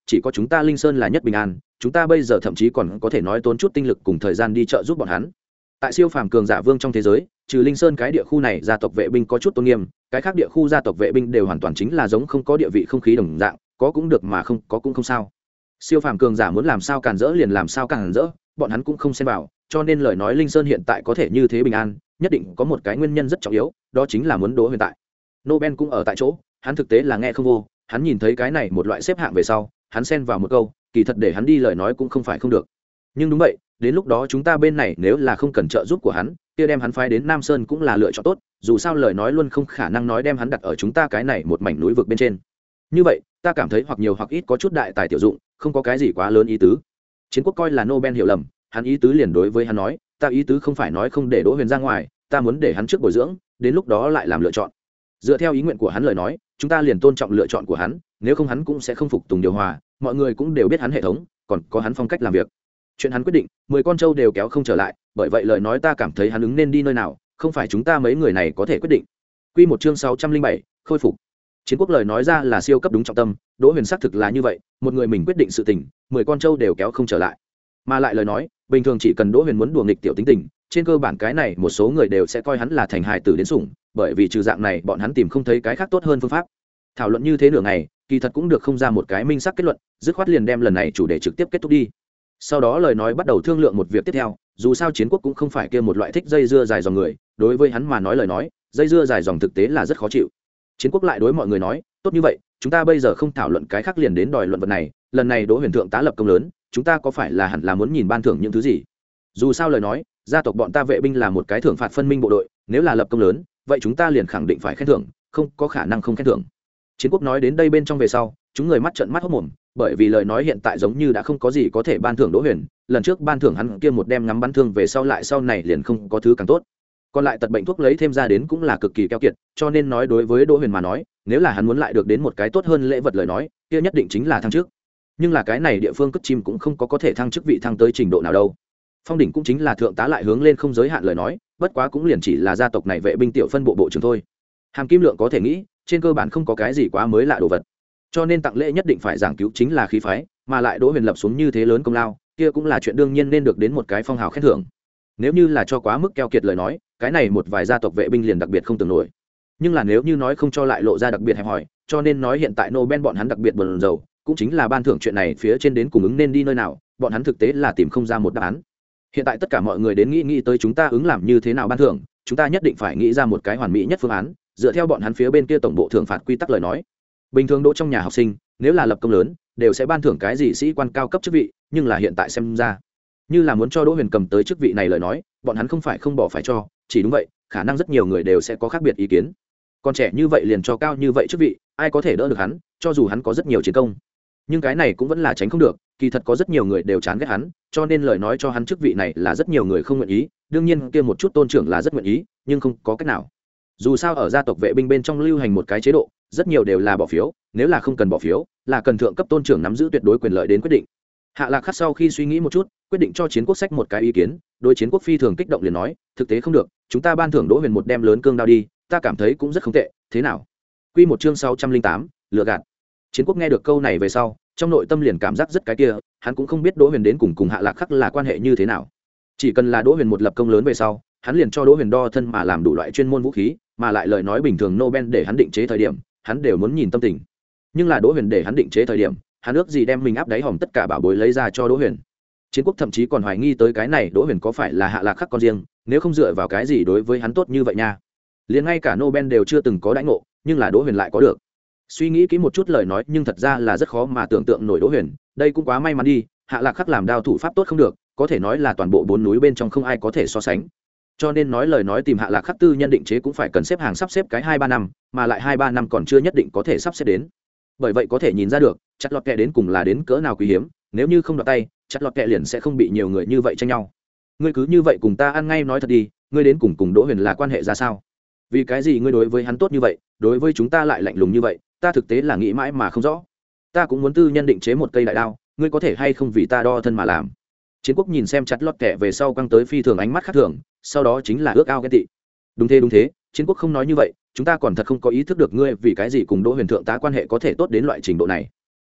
chỉ có chúng ta Linh Sơn là nhất bình an, chúng ta bây giờ thậm chí còn có thể nói tốn chút tinh lực cùng thời gian đi trợ giúp bọn hắn. Tại siêu phàm cường giả vương trong thế giới, trừ Linh Sơn cái địa khu này gia tộc vệ binh có chút tôn nghiêm, cái khác địa khu gia tộc vệ binh đều hoàn toàn chính là giống không có địa vị không khí đồng dạng, có cũng được mà không có cũng không sao. Siêu phàm cường giả muốn làm sao càn rỡ liền làm sao càn rỡ, bọn hắn cũng không xen vào, cho nên lời nói Linh Sơn hiện tại có thể như thế bình an, nhất định có một cái nguyên nhân rất trọng yếu, đó chính là muốn Đỗ Huyền tại. Nobel cũng ở tại chỗ, hắn thực tế là nghe không vô, hắn nhìn thấy cái này một loại xếp hạng về sau, hắn xen vào một câu, kỳ thật để hắn đi lời nói cũng không phải không được. Nhưng đúng vậy, đến lúc đó chúng ta bên này nếu là không cần trợ giúp của hắn, kia đem hắn phái đến Nam Sơn cũng là lựa chọn tốt, dù sao lời nói luôn không khả năng nói đem hắn đặt ở chúng ta cái này một mảnh núi vực bên trên. Như vậy, ta cảm thấy hoặc nhiều hoặc ít có chút đại tài tiểu dụng, không có cái gì quá lớn ý tứ. Chiến quốc coi là Nobel hiểu lầm, hắn ý tứ liền đối với hắn nói, ta ý tứ không phải nói không để Đỗ Huyền ra ngoài, ta muốn để hắn trước bồi dưỡng, đến lúc đó lại làm lựa chọn. Dựa theo ý nguyện của hắn lời nói, chúng ta liền tôn trọng lựa chọn của hắn, nếu không hắn cũng sẽ không phục tùng điều hòa, mọi người cũng đều biết hắn hệ thống, còn có hắn phong cách làm việc. Chuyện hắn quyết định, mười con trâu đều kéo không trở lại, bởi vậy lời nói ta cảm thấy hắn ứng nên đi nơi nào, không phải chúng ta mấy người này có thể quyết định. Quy một chương sáu trăm linh bảy, khôi phục. Chiến quốc lời nói ra là siêu cấp đúng trọng tâm, Đỗ Huyền xác thực là như vậy, một người mình quyết định sự tình, mười con trâu đều kéo không trở lại. Mà lại lời nói, bình thường chỉ cần Đỗ Huyền muốn đùa nghịch tiểu tính tình, trên cơ bản cái này một số người đều sẽ coi hắn là thành hài tử đến sủng, bởi vì trừ dạng này bọn hắn tìm không thấy cái khác tốt hơn phương pháp. Thảo luận như thế nửa ngày, kỳ thật cũng được không ra một cái minh xác kết luận, dứt khoát liền đem lần này chủ đề trực tiếp kết thúc đi. Sau đó lời nói bắt đầu thương lượng một việc tiếp theo, dù sao Chiến quốc cũng không phải kia một loại thích dây dưa dài dòng người, đối với hắn mà nói lời nói, dây dưa dài dòng thực tế là rất khó chịu. Chiến quốc lại đối mọi người nói, tốt như vậy, chúng ta bây giờ không thảo luận cái khác liền đến đòi luận vật này, lần này Đỗ Huyền thượng tá lập công lớn, chúng ta có phải là hẳn là muốn nhìn ban thưởng những thứ gì? Dù sao lời nói, gia tộc bọn ta vệ binh là một cái thưởng phạt phân minh bộ đội, nếu là lập công lớn, vậy chúng ta liền khẳng định phải khen thưởng, không có khả năng không khen thưởng. Chiến quốc nói đến đây bên trong về sau, chúng người mắt trợn mắt hốt mồm, bởi vì lời nói hiện tại giống như đã không có gì có thể ban thưởng Đỗ Huyền, lần trước ban thưởng hắn kia một đem ngắm bắn thương về sau lại sau này liền không có thứ càng tốt. Còn lại tật bệnh thuốc lấy thêm ra đến cũng là cực kỳ keo kiệt, cho nên nói đối với Đỗ Huyền mà nói, nếu là hắn muốn lại được đến một cái tốt hơn lễ vật lời nói, kia nhất định chính là thăng chức. Nhưng là cái này địa phương cất chim cũng không có có thể thăng chức vị thăng tới trình độ nào đâu. Phong đỉnh cũng chính là thượng tá lại hướng lên không giới hạn lời nói, bất quá cũng liền chỉ là gia tộc này vệ binh tiểu phân bộ bộ trưởng thôi. Hàm kim lượng có thể nghĩ, trên cơ bản không có cái gì quá mới lạ đồ vật. Cho nên tặng lễ nhất định phải giảng cứu chính là khí phái, mà lại Đỗ Huyền lập xuống như thế lớn công lao, kia cũng là chuyện đương nhiên nên được đến một cái phong hào khen thưởng. Nếu như là cho quá mức keo kiệt lời nói, cái này một vài gia tộc vệ binh liền đặc biệt không tưởng nổi. Nhưng là nếu như nói không cho lại lộ ra đặc biệt hẹp hòi, cho nên nói hiện tại Nobel bọn hắn đặc biệt buồn rầu, cũng chính là ban thưởng chuyện này phía trên đến cùng ứng nên đi nơi nào, bọn hắn thực tế là tìm không ra một đáp án. Hiện tại tất cả mọi người đến nghĩ nghĩ tới chúng ta ứng làm như thế nào ban thưởng, chúng ta nhất định phải nghĩ ra một cái hoàn mỹ nhất phương án, dựa theo bọn hắn phía bên kia tổng bộ thưởng phạt quy tắc lời nói. Bình thường đỗ trong nhà học sinh, nếu là lập công lớn, đều sẽ ban thưởng cái gì sĩ quan cao cấp chức vị, nhưng là hiện tại xem ra, như là muốn cho Đỗ Huyền cầm tới chức vị này lời nói, bọn hắn không phải không bỏ phải cho, chỉ đúng vậy, khả năng rất nhiều người đều sẽ có khác biệt ý kiến. Còn trẻ như vậy liền cho cao như vậy chức vị, ai có thể đỡ được hắn, cho dù hắn có rất nhiều chiến công. Nhưng cái này cũng vẫn là tránh không được, kỳ thật có rất nhiều người đều chán ghét hắn, cho nên lời nói cho hắn chức vị này là rất nhiều người không nguyện ý, đương nhiên kia một chút tôn trưởng là rất nguyện ý, nhưng không có cách nào. Dù sao ở gia tộc vệ binh bên trong lưu hành một cái chế độ, rất nhiều đều là bỏ phiếu, nếu là không cần bỏ phiếu, là cần thượng cấp tôn trưởng nắm giữ tuyệt đối quyền lợi đến quyết định. Hạ Lạc Khắc sau khi suy nghĩ một chút, quyết định cho Chiến Quốc sách một cái ý kiến, đối Chiến Quốc phi thường kích động liền nói, thực tế không được, chúng ta ban thưởng Đỗ Huyền một đem lớn cương đao đi, ta cảm thấy cũng rất không tệ, thế nào? Quy một chương sáu trăm linh tám, lừa gạt. Chiến Quốc nghe được câu này về sau, trong nội tâm liền cảm giác rất cái kia, hắn cũng không biết Đỗ Huyền đến cùng cùng Hạ Lạc Khắc là quan hệ như thế nào. Chỉ cần là Đỗ Huyền một lập công lớn về sau, hắn liền cho Đỗ Huyền đo thân mà làm đủ loại chuyên môn vũ khí, mà lại lời nói bình thường Nobel để hắn định chế thời điểm, hắn đều muốn nhìn tâm tình. Nhưng là Đỗ Huyền để hắn định chế thời điểm, hắn ước gì đem mình áp đáy hòm tất cả bảo bối lấy ra cho Đỗ Huyền. Chiến Quốc thậm chí còn hoài nghi tới cái này Đỗ Huyền có phải là Hạ Lạc Khắc con riêng, nếu không dựa vào cái gì đối với hắn tốt như vậy nha. Liền ngay cả Nobel đều chưa từng có đãi ngộ, nhưng là Đỗ Huyền lại có được. Suy nghĩ kỹ một chút lời nói, nhưng thật ra là rất khó mà tưởng tượng nổi Đỗ Huyền, đây cũng quá may mắn đi, Hạ Lạc Khắc làm đao thủ pháp tốt không được, có thể nói là toàn bộ bốn núi bên trong không ai có thể so sánh. Cho nên nói lời nói tìm Hạ Lạc Khắc tư nhân định chế cũng phải cần xếp hàng sắp xếp cái hai ba năm, mà lại hai ba năm còn chưa nhất định có thể sắp xếp đến. Bởi vậy có thể nhìn ra được, chặt lọt kẹ đến cùng là đến cỡ nào quý hiếm, nếu như không đoạt tay, chặt lọt kẹ liền sẽ không bị nhiều người như vậy tranh nhau. Ngươi cứ như vậy cùng ta ăn ngay nói thật đi, ngươi đến cùng cùng Đỗ Huyền là quan hệ ra sao? Vì cái gì ngươi đối với hắn tốt như vậy, đối với chúng ta lại lạnh lùng như vậy, ta thực tế là nghĩ mãi mà không rõ. Ta cũng muốn tư nhân định chế một cây đại đao, ngươi có thể hay không vì ta đo thân mà làm? Chiến Quốc nhìn xem chặt lọt kẹ về sau quăng tới phi thường ánh mắt khác thường, sau đó chính là ước ao ghen tị. Đúng thế đúng thế, Chiến Quốc không nói như vậy, chúng ta còn thật không có ý thức được ngươi vì cái gì cùng Đỗ Huyền thượng tá quan hệ có thể tốt đến loại trình độ này.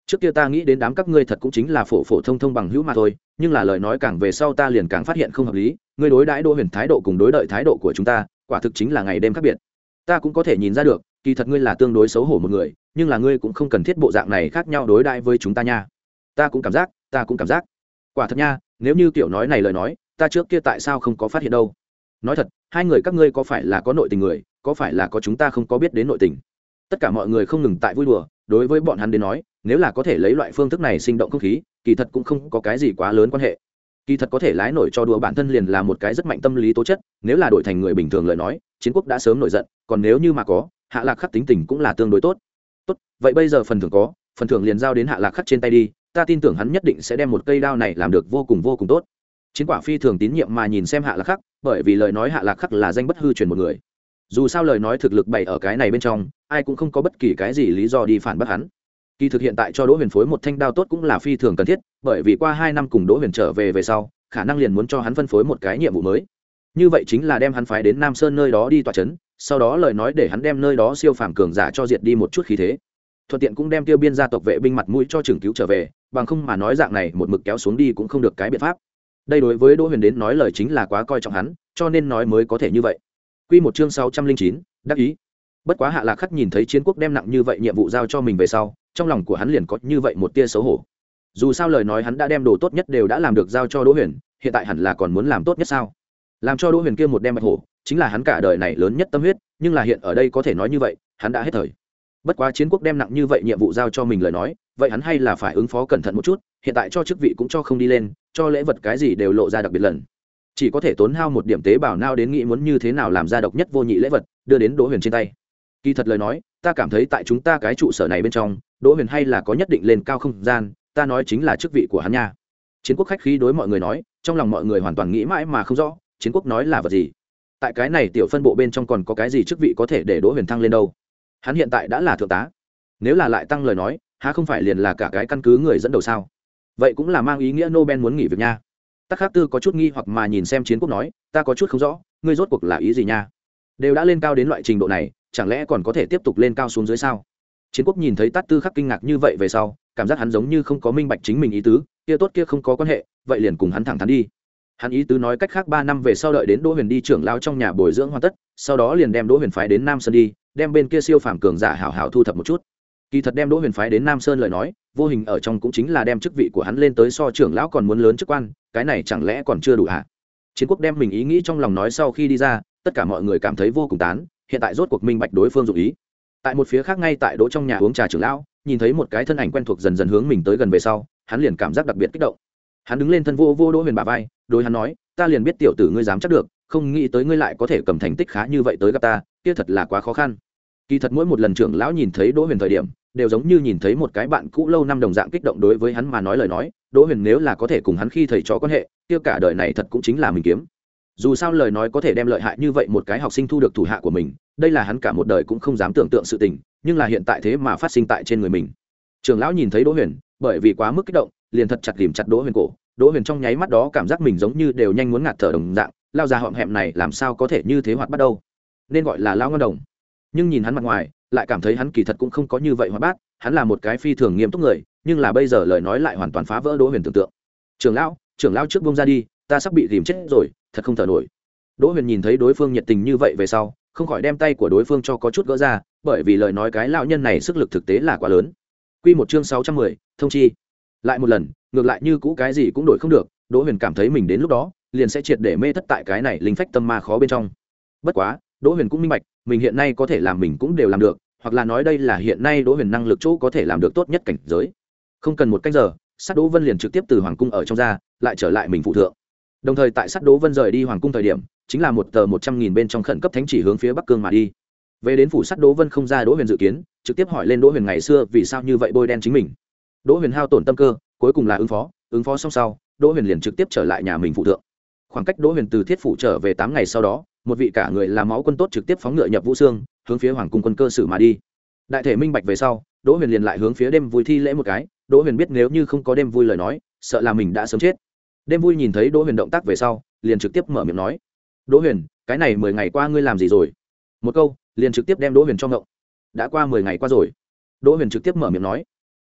trước kia ta nghĩ đến đám các ngươi thật cũng chính là phổ phổ thông thông bằng hữu mà thôi, nhưng là lời nói càng về sau ta liền càng phát hiện không hợp lý, ngươi đối đãi Đỗ Huyền thái độ cùng đối đợi thái độ của chúng ta quả thực chính là ngày đêm khác biệt. Ta cũng có thể nhìn ra được kỳ thật ngươi là tương đối xấu hổ một người, nhưng là ngươi cũng không cần thiết bộ dạng này khác nhau đối đãi với chúng ta nha. Ta cũng cảm giác ta cũng cảm giác quả thật nha, nếu như kiểu nói này lời nói ta trước kia tại sao không có phát hiện đâu. Nói thật, hai người các ngươi có phải là có nội tình người, có phải là có chúng ta không có biết đến nội tình. Tất cả mọi người không ngừng tại vui đùa, đối với bọn hắn đến nói nếu là có thể lấy loại phương thức này sinh động không khí kỳ thật cũng không có cái gì quá lớn quan hệ. Kỳ thật có thể lái nổi cho đùa bản thân liền là một cái rất mạnh tâm lý tố chất, nếu là đổi thành người bình thường lời nói chiến quốc đã sớm nổi giận, còn nếu như mà có Hạ Lạc Khắc tính tình cũng là tương đối tốt. Tốt, vậy bây giờ phần thưởng có, phần thưởng liền giao đến Hạ Lạc Khắc trên tay đi, ta tin tưởng hắn nhất định sẽ đem một cây đao này làm được vô cùng vô cùng tốt. Chiến quả phi thường tín nhiệm mà nhìn xem Hạ Lạc Khắc, bởi vì lời nói Hạ Lạc Khắc là danh bất hư truyền một người. Dù sao lời nói thực lực bày ở cái này bên trong, ai cũng không có bất kỳ cái gì lý do đi phản bác hắn. Kỳ thực hiện tại cho Đỗ Huyền phối một thanh đao tốt cũng là phi thường cần thiết, bởi vì qua hai năm cùng Đỗ Huyền trở về về sau, khả năng liền muốn cho hắn phân phối một cái nhiệm vụ mới. Như vậy chính là đem hắn phái đến Nam Sơn nơi đó đi tọa trấn, sau đó lời nói để hắn đem nơi đó siêu phàm cường giả cho diệt đi một chút khí thế. Thuận tiện cũng đem Tiêu Biên gia tộc vệ binh mặt mũi cho trưởng cứu trở về, bằng không mà nói dạng này một mực kéo xuống đi cũng không được cái biện pháp. Đây đối với Đỗ Huyền đến nói lời chính là quá coi trọng hắn, cho nên nói mới có thể như vậy. Quy một chương sáu trăm linh chín, đắc ý. Bất quá Hạ Lạc Khắc nhìn thấy chiến quốc đem nặng như vậy nhiệm vụ giao cho mình về sau, trong lòng của hắn liền có như vậy một tia xấu hổ. Dù sao lời nói hắn đã đem đồ tốt nhất đều đã làm được giao cho Đỗ Huyền, hiện tại hẳn là còn muốn làm tốt nhất sao? Làm cho Đỗ Huyền kia một đem bạch hổ, chính là hắn cả đời này lớn nhất tâm huyết, nhưng là hiện ở đây có thể nói như vậy, hắn đã hết thời. Bất quá chiến quốc đem nặng như vậy nhiệm vụ giao cho mình lời nói, vậy hắn hay là phải ứng phó cẩn thận một chút, hiện tại cho chức vị cũng cho không đi lên, cho lễ vật cái gì đều lộ ra đặc biệt lần. Chỉ có thể tốn hao một điểm tế bào nao đến nghĩ muốn như thế nào làm ra độc nhất vô nhị lễ vật, đưa đến Đỗ Huyền trên tay. Kỳ thật lời nói, ta cảm thấy tại chúng ta cái trụ sở này bên trong, Đỗ Huyền hay là có nhất định lên cao không gian, ta nói chính là chức vị của hắn nha. Chiến quốc khách khí đối mọi người nói, trong lòng mọi người hoàn toàn nghĩ mãi mà không rõ, chiến quốc nói là vật gì. Tại cái này tiểu phân bộ bên trong còn có cái gì chức vị có thể để Đỗ Huyền thăng lên đâu? Hắn hiện tại đã là thượng tá, nếu là lại tăng lời nói, há không phải liền là cả cái căn cứ người dẫn đầu sao? Vậy cũng là mang ý nghĩa Nobel muốn nghỉ việc nha. Tắc Khắc Tư có chút nghi hoặc mà nhìn xem chiến quốc nói, ta có chút không rõ, ngươi rốt cuộc là ý gì nha? Đều đã lên cao đến loại trình độ này, chẳng lẽ còn có thể tiếp tục lên cao xuống dưới sao? Chiến quốc nhìn thấy Tát Tư Khắc kinh ngạc như vậy về sau, cảm giác hắn giống như không có minh bạch chính mình ý tứ, kia tốt kia không có quan hệ, vậy liền cùng hắn thẳng thắn đi. Hắn ý tứ nói cách khác ba năm về sau đợi đến Đỗ Huyền đi trưởng lao trong nhà bồi dưỡng hoàn tất, sau đó liền đem Đỗ Huyền phái đến Nam Sơn đi, đem bên kia siêu phàm cường giả hảo hảo thu thập một chút. Kỳ thật đem Đỗ Huyền phái đến Nam Sơn lời nói, vô hình ở trong cũng chính là đem chức vị của hắn lên tới so trưởng lão còn muốn lớn chức quan, cái này chẳng lẽ còn chưa đủ hả? Chiến quốc đem mình ý nghĩ trong lòng nói sau khi đi ra, tất cả mọi người cảm thấy vô cùng tán, hiện tại rốt cuộc minh bạch đối phương dụng ý. Tại một phía khác ngay tại Đỗ trong nhà uống trà trưởng lão, nhìn thấy một cái thân ảnh quen thuộc dần dần hướng mình tới gần về sau, hắn liền cảm giác đặc biệt kích động. Hắn đứng lên thân vô vô Đỗ Huyền bả vai, đối hắn nói, ta liền biết tiểu tử ngươi dám chắc được, không nghĩ tới ngươi lại có thể cầm thành tích khá như vậy tới gặp ta, kia thật là quá khó khăn. Kỳ thật mỗi một lần trưởng lão nhìn thấy Đỗ Huyền thời điểm, đều giống như nhìn thấy một cái bạn cũ lâu năm đồng dạng kích động đối với hắn mà nói lời nói, Đỗ Huyền nếu là có thể cùng hắn khi thầy trò quan hệ, kia cả đời này thật cũng chính là mình kiếm. Dù sao lời nói có thể đem lợi hại như vậy một cái học sinh thu được thủ hạ của mình, đây là hắn cả một đời cũng không dám tưởng tượng sự tình, nhưng là hiện tại thế mà phát sinh tại trên người mình. Trưởng lão nhìn thấy Đỗ Huyền, bởi vì quá mức kích động, liền thật chặt ghìm chặt Đỗ Huyền cổ. Đỗ Huyền trong nháy mắt đó cảm giác mình giống như đều nhanh muốn ngạt thở đồng dạng, lao ra họng hẹm này làm sao có thể như thế hoạt bắt đâu, nên gọi là lao ngon đồng. Nhưng nhìn hắn mặt ngoài, lại cảm thấy hắn kỳ thật cũng không có như vậy hoạt bát, hắn là một cái phi thường nghiêm túc người, nhưng là bây giờ lời nói lại hoàn toàn phá vỡ Đỗ Huyền tưởng tượng. Trưởng lão, trưởng lão trước buông ra đi, ta sắp bị ghìm chết rồi, thật không thở nổi. Đỗ Huyền nhìn thấy đối phương nhiệt tình như vậy về sau, không khỏi đem tay của đối phương cho có chút gỡ ra, bởi vì lời nói cái lão nhân này sức lực thực tế là quá lớn. Quy một chương sáu trăm mười, thông chi. Lại một lần, ngược lại như cũ cái gì cũng đổi không được, Đỗ Huyền cảm thấy mình đến lúc đó liền sẽ triệt để mê thất tại cái này linh phách tâm ma khó bên trong. Bất quá, Đỗ Huyền cũng minh bạch, mình hiện nay có thể làm mình cũng đều làm được, hoặc là nói đây là hiện nay Đỗ Huyền năng lực chỗ có thể làm được tốt nhất cảnh giới. Không cần một canh giờ, Sát Đỗ Vân liền trực tiếp từ hoàng cung ở trong ra, lại trở lại mình phụ thượng. Đồng thời tại Sát Đỗ Vân rời đi hoàng cung thời điểm, chính là một tờ một trăm nghìn bên trong khẩn cấp thánh chỉ hướng phía Bắc Cương mà đi. Về đến phủ Sát Đỗ Vân không ra Đỗ Huyền dự kiến, trực tiếp hỏi lên Đỗ Huyền ngày xưa vì sao như vậy bôi đen chính mình. Đỗ Huyền hao tổn tâm cơ, cuối cùng là ứng phó, ứng phó xong sau, Đỗ Huyền liền trực tiếp trở lại nhà mình phụ thượng. Khoảng cách Đỗ Huyền từ Thiết phủ trở về tám ngày sau đó, một vị cả người là máu quân tốt trực tiếp phóng ngựa nhập Vũ Xương, hướng phía hoàng cung quân cơ sử mà đi. Đại thể minh bạch về sau, Đỗ Huyền liền lại hướng phía đêm vui thi lễ một cái. Đỗ Huyền biết nếu như không có đêm vui lời nói, sợ là mình đã sớm chết. Đêm vui nhìn thấy Đỗ Huyền động tác về sau, liền trực tiếp mở miệng nói: Đỗ Huyền, cái này mười ngày qua ngươi làm gì rồi? Một câu liền trực tiếp đem Đỗ Huyền cho ngộng. Đã qua mười ngày qua rồi. Đỗ Huyền trực tiếp mở miệng nói: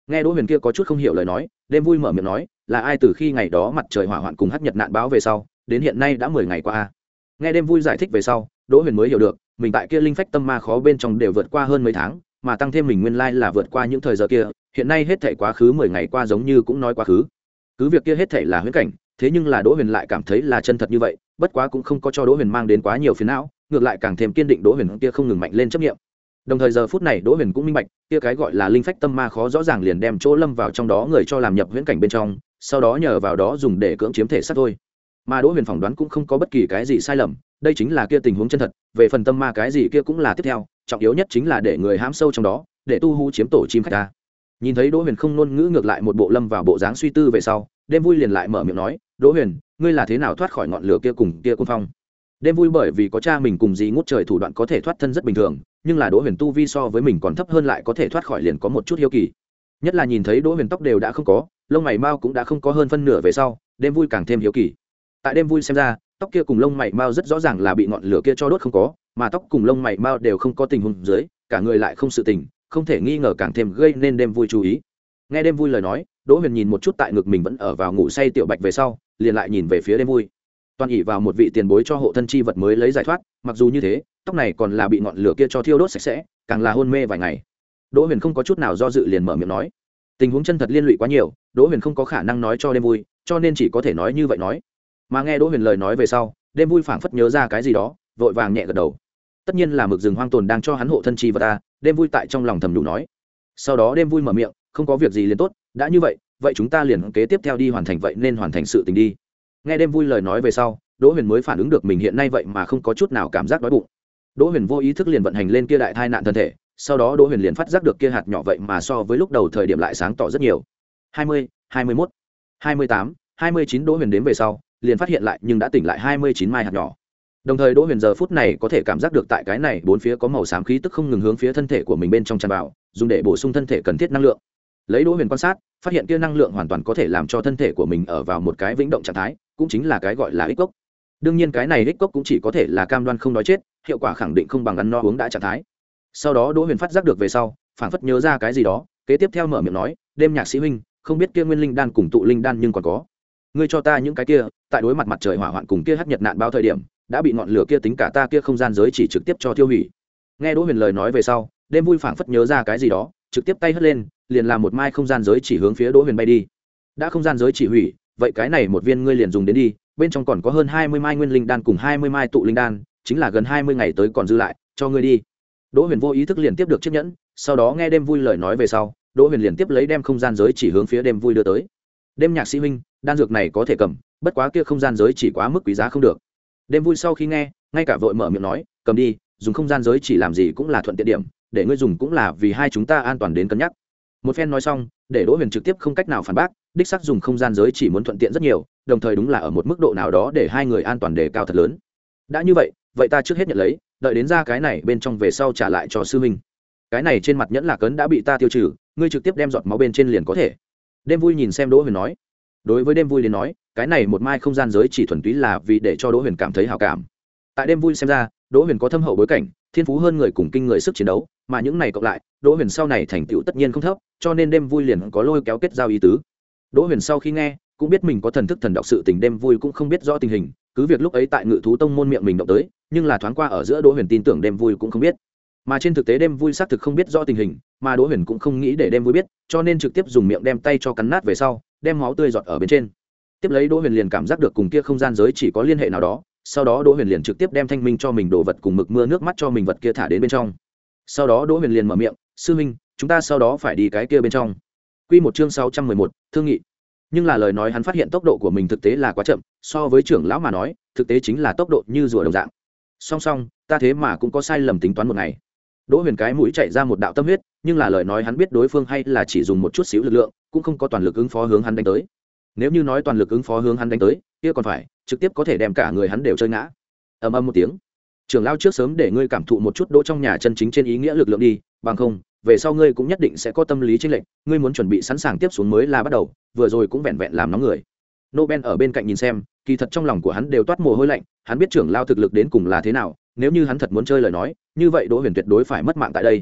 Nghe Đỗ Huyền kia có chút không hiểu lời nói, đêm vui mở miệng nói, là ai từ khi ngày đó mặt trời hỏa hoạn cùng hắc nhật nạn báo về sau, đến hiện nay đã mười ngày qua a. Nghe đêm vui giải thích về sau, Đỗ Huyền mới hiểu được, mình tại kia linh phách tâm ma khó bên trong đều vượt qua hơn mấy tháng, mà tăng thêm mình nguyên lai là vượt qua những thời giờ kia, hiện nay hết thảy quá khứ mười ngày qua giống như cũng nói quá khứ. Cứ việc kia hết thảy là huyễn cảnh, thế nhưng là Đỗ Huyền lại cảm thấy là chân thật như vậy, bất quá cũng không có cho Đỗ Huyền mang đến quá nhiều phiền não, ngược lại càng thêm kiên định Đỗ Huyền kia không ngừng mạnh lên chấp niệm. Đồng thời giờ phút này Đỗ Huyền cũng minh bạch, kia cái gọi là linh phách tâm ma khó rõ ràng liền đem chỗ lâm vào trong đó người cho làm nhập huyễn cảnh bên trong, sau đó nhờ vào đó dùng để cưỡng chiếm thể xác thôi. Mà Đỗ Huyền phỏng đoán cũng không có bất kỳ cái gì sai lầm, đây chính là kia tình huống chân thật, về phần tâm ma cái gì kia cũng là tiếp theo, trọng yếu nhất chính là để người hãm sâu trong đó, để tu hú chiếm tổ chim khách ta. Nhìn thấy Đỗ Huyền không ngôn ngữ ngược lại một bộ lâm vào bộ dáng suy tư về sau, đêm vui liền lại mở miệng nói, Đỗ Huyền, ngươi là thế nào thoát khỏi ngọn lửa kia cùng kia côn phong? Đêm vui bởi vì có cha mình cùng dì ngút trời thủ đoạn có thể thoát thân rất bình thường, nhưng là Đỗ Huyền tu vi so với mình còn thấp hơn lại có thể thoát khỏi liền có một chút hiếu kỳ. Nhất là nhìn thấy Đỗ Huyền tóc đều đã không có, lông mày mao cũng đã không có hơn phân nửa về sau, đêm vui càng thêm hiếu kỳ. Tại đêm vui xem ra, tóc kia cùng lông mày mao rất rõ ràng là bị ngọn lửa kia cho đốt không có, mà tóc cùng lông mày mao đều không có tình huống dưới, cả người lại không sự tình, không thể nghi ngờ càng thêm gây nên đêm vui chú ý. Nghe đêm vui lời nói, Đỗ Huyền nhìn một chút tại ngực mình vẫn ở vào ngủ say tiểu bạch về sau, liền lại nhìn về phía đêm vui. Toàn ỷ vào một vị tiền bối cho hộ thân chi vật mới lấy giải thoát, mặc dù như thế, tóc này còn là bị ngọn lửa kia cho thiêu đốt sạch sẽ, càng là hôn mê vài ngày. Đỗ Huyền không có chút nào do dự liền mở miệng nói, tình huống chân thật liên lụy quá nhiều, Đỗ Huyền không có khả năng nói cho đêm vui, cho nên chỉ có thể nói như vậy nói. Mà nghe Đỗ Huyền lời nói về sau, đêm vui phảng phất nhớ ra cái gì đó, vội vàng nhẹ gật đầu. Tất nhiên là mực rừng hoang tồn đang cho hắn hộ thân chi vật ta, đêm vui tại trong lòng thầm đủ nói. Sau đó đêm vui mở miệng, không có việc gì liền tốt, đã như vậy, vậy chúng ta liền kế tiếp theo đi hoàn thành vậy nên hoàn thành sự tình đi. Nghe đêm vui lời nói về sau, Đỗ Huyền mới phản ứng được mình hiện nay vậy mà không có chút nào cảm giác đói bụng. Đỗ Huyền vô ý thức liền vận hành lên kia đại thai nạn thân thể, sau đó Đỗ Huyền liền phát giác được kia hạt nhỏ vậy mà so với lúc đầu thời điểm lại sáng tỏ rất nhiều. hai mươi, hai mươi mốt, hai mươi tám, hai mươi chín Đỗ Huyền đến về sau, liền phát hiện lại nhưng đã tỉnh lại hai mươi chín mai hạt nhỏ. Đồng thời Đỗ Huyền giờ phút này có thể cảm giác được tại cái này bốn phía có màu xám khí tức không ngừng hướng phía thân thể của mình bên trong tràn vào, dùng để bổ sung thân thể cần thiết năng lượng. Lấy Đỗ Huyền quan sát, phát hiện kia năng lượng hoàn toàn có thể làm cho thân thể của mình ở vào một cái vĩnh động trạng thái, cũng chính là cái gọi là ích cốc. Đương nhiên cái này ích cốc cũng chỉ có thể là cam đoan không đói chết, hiệu quả khẳng định không bằng ăn no uống đã trạng thái. Sau đó Đỗ Huyền phát giác được về sau, phảng phất nhớ ra cái gì đó, kế tiếp theo mở miệng nói, đêm nhạc sĩ huynh, không biết kia nguyên linh đan cùng tụ linh đan nhưng còn có. Ngươi cho ta những cái kia, tại đối mặt mặt trời hỏa hoạn cùng kia hắc nhật nạn bao thời điểm, đã bị ngọn lửa kia tính cả ta kia không gian giới chỉ trực tiếp cho tiêu hủy. Nghe Đỗ Huyền lời nói về sau, đêm vui phảng phất nhớ ra cái gì đó, trực tiếp tay hất lên, liền làm một mai không gian giới chỉ hướng phía Đỗ Huyền bay đi. Đã không gian giới chỉ hủy, vậy cái này một viên ngươi liền dùng đến đi, bên trong còn có hơn hai mươi mai nguyên linh đan cùng hai mươi mai tụ linh đan, chính là gần hai mươi ngày tới còn dư lại, cho ngươi đi. Đỗ Huyền vô ý thức liền tiếp được chiếc nhẫn, sau đó nghe đêm vui lời nói về sau, Đỗ Huyền liền tiếp lấy đem không gian giới chỉ hướng phía đêm vui đưa tới. Đêm nhạc sĩ huynh, đan dược này có thể cầm, bất quá kia không gian giới chỉ quá mức quý giá không được. Đêm vui sau khi nghe, ngay cả vội mở miệng nói, cầm đi, dùng không gian giới chỉ làm gì cũng là thuận tiện điểm, để ngươi dùng cũng là vì hai chúng ta an toàn đến cân nhắc. Một phen nói xong, để Đỗ Huyền trực tiếp không cách nào phản bác, đích xác dùng không gian giới chỉ muốn thuận tiện rất nhiều, đồng thời đúng là ở một mức độ nào đó để hai người an toàn đề cao thật lớn. Đã như vậy, vậy ta trước hết nhận lấy, đợi đến ra cái này bên trong về sau trả lại cho sư huynh. Cái này trên mặt nhẫn lạc cấn đã bị ta tiêu trừ, ngươi trực tiếp đem giọt máu bên trên liền có thể. Đêm vui nhìn xem Đỗ Huyền nói. Đối với đêm vui đến nói, cái này một mai không gian giới chỉ thuần túy là vì để cho Đỗ Huyền cảm thấy hảo cảm. Tại đêm vui xem ra, Đỗ Huyền có thâm hậu bối cảnh, thiên phú hơn người cùng kinh người sức chiến đấu, mà những này cộng lại, Đỗ Huyền sau này thành tựu tất nhiên không thấp, cho nên đêm vui liền có lôi kéo kết giao ý tứ. Đỗ Huyền sau khi nghe, cũng biết mình có thần thức thần đọc sự tình, đêm vui cũng không biết rõ tình hình, cứ việc lúc ấy tại Ngự thú tông môn miệng mình động tới, nhưng là thoáng qua ở giữa Đỗ Huyền tin tưởng đêm vui cũng không biết. Mà trên thực tế đêm vui xác thực không biết rõ tình hình, mà Đỗ Huyền cũng không nghĩ để đêm vui biết, cho nên trực tiếp dùng miệng đem tay cho cắn nát về sau, đem máu tươi giọt ở bên trên. Tiếp lấy Đỗ Huyền liền cảm giác được cùng kia không gian giới chỉ có liên hệ nào đó, sau đó Đỗ Huyền liền trực tiếp đem thanh minh cho mình đồ vật cùng mực mưa nước mắt cho mình vật kia thả đến bên trong. Sau đó Đỗ Huyền liền mở miệng, sư huynh, chúng ta sau đó phải đi cái kia bên trong. Quy một chương sáu trăm mười một, thương nghị. Nhưng là lời nói hắn phát hiện tốc độ của mình thực tế là quá chậm, so với trưởng lão mà nói, thực tế chính là tốc độ như rùa đồng dạng. Song song, ta thế mà cũng có sai lầm tính toán một ngày. Đỗ Huyền cái mũi chạy ra một đạo tâm huyết, nhưng là lời nói hắn biết đối phương hay là chỉ dùng một chút xíu lực lượng, cũng không có toàn lực ứng phó hướng hắn đánh tới. Nếu như nói toàn lực ứng phó hướng hắn đánh tới, kia còn phải trực tiếp có thể đem cả người hắn đều chơi ngã. Ầm ầm một tiếng, trưởng lão trước sớm để ngươi cảm thụ một chút đỗ trong nhà chân chính trên ý nghĩa lực lượng đi, bằng không, về sau ngươi cũng nhất định sẽ có tâm lý chênh lệch, ngươi muốn chuẩn bị sẵn sàng tiếp xuống mới là bắt đầu, vừa rồi cũng vẹn vẹn làm nóng người. Nobel ở bên cạnh nhìn xem, kỳ thật trong lòng của hắn đều toát mồ hôi lạnh, hắn biết trưởng lão thực lực đến cùng là thế nào, nếu như hắn thật muốn chơi lời nói, như vậy Đỗ Huyền tuyệt đối phải mất mạng tại đây.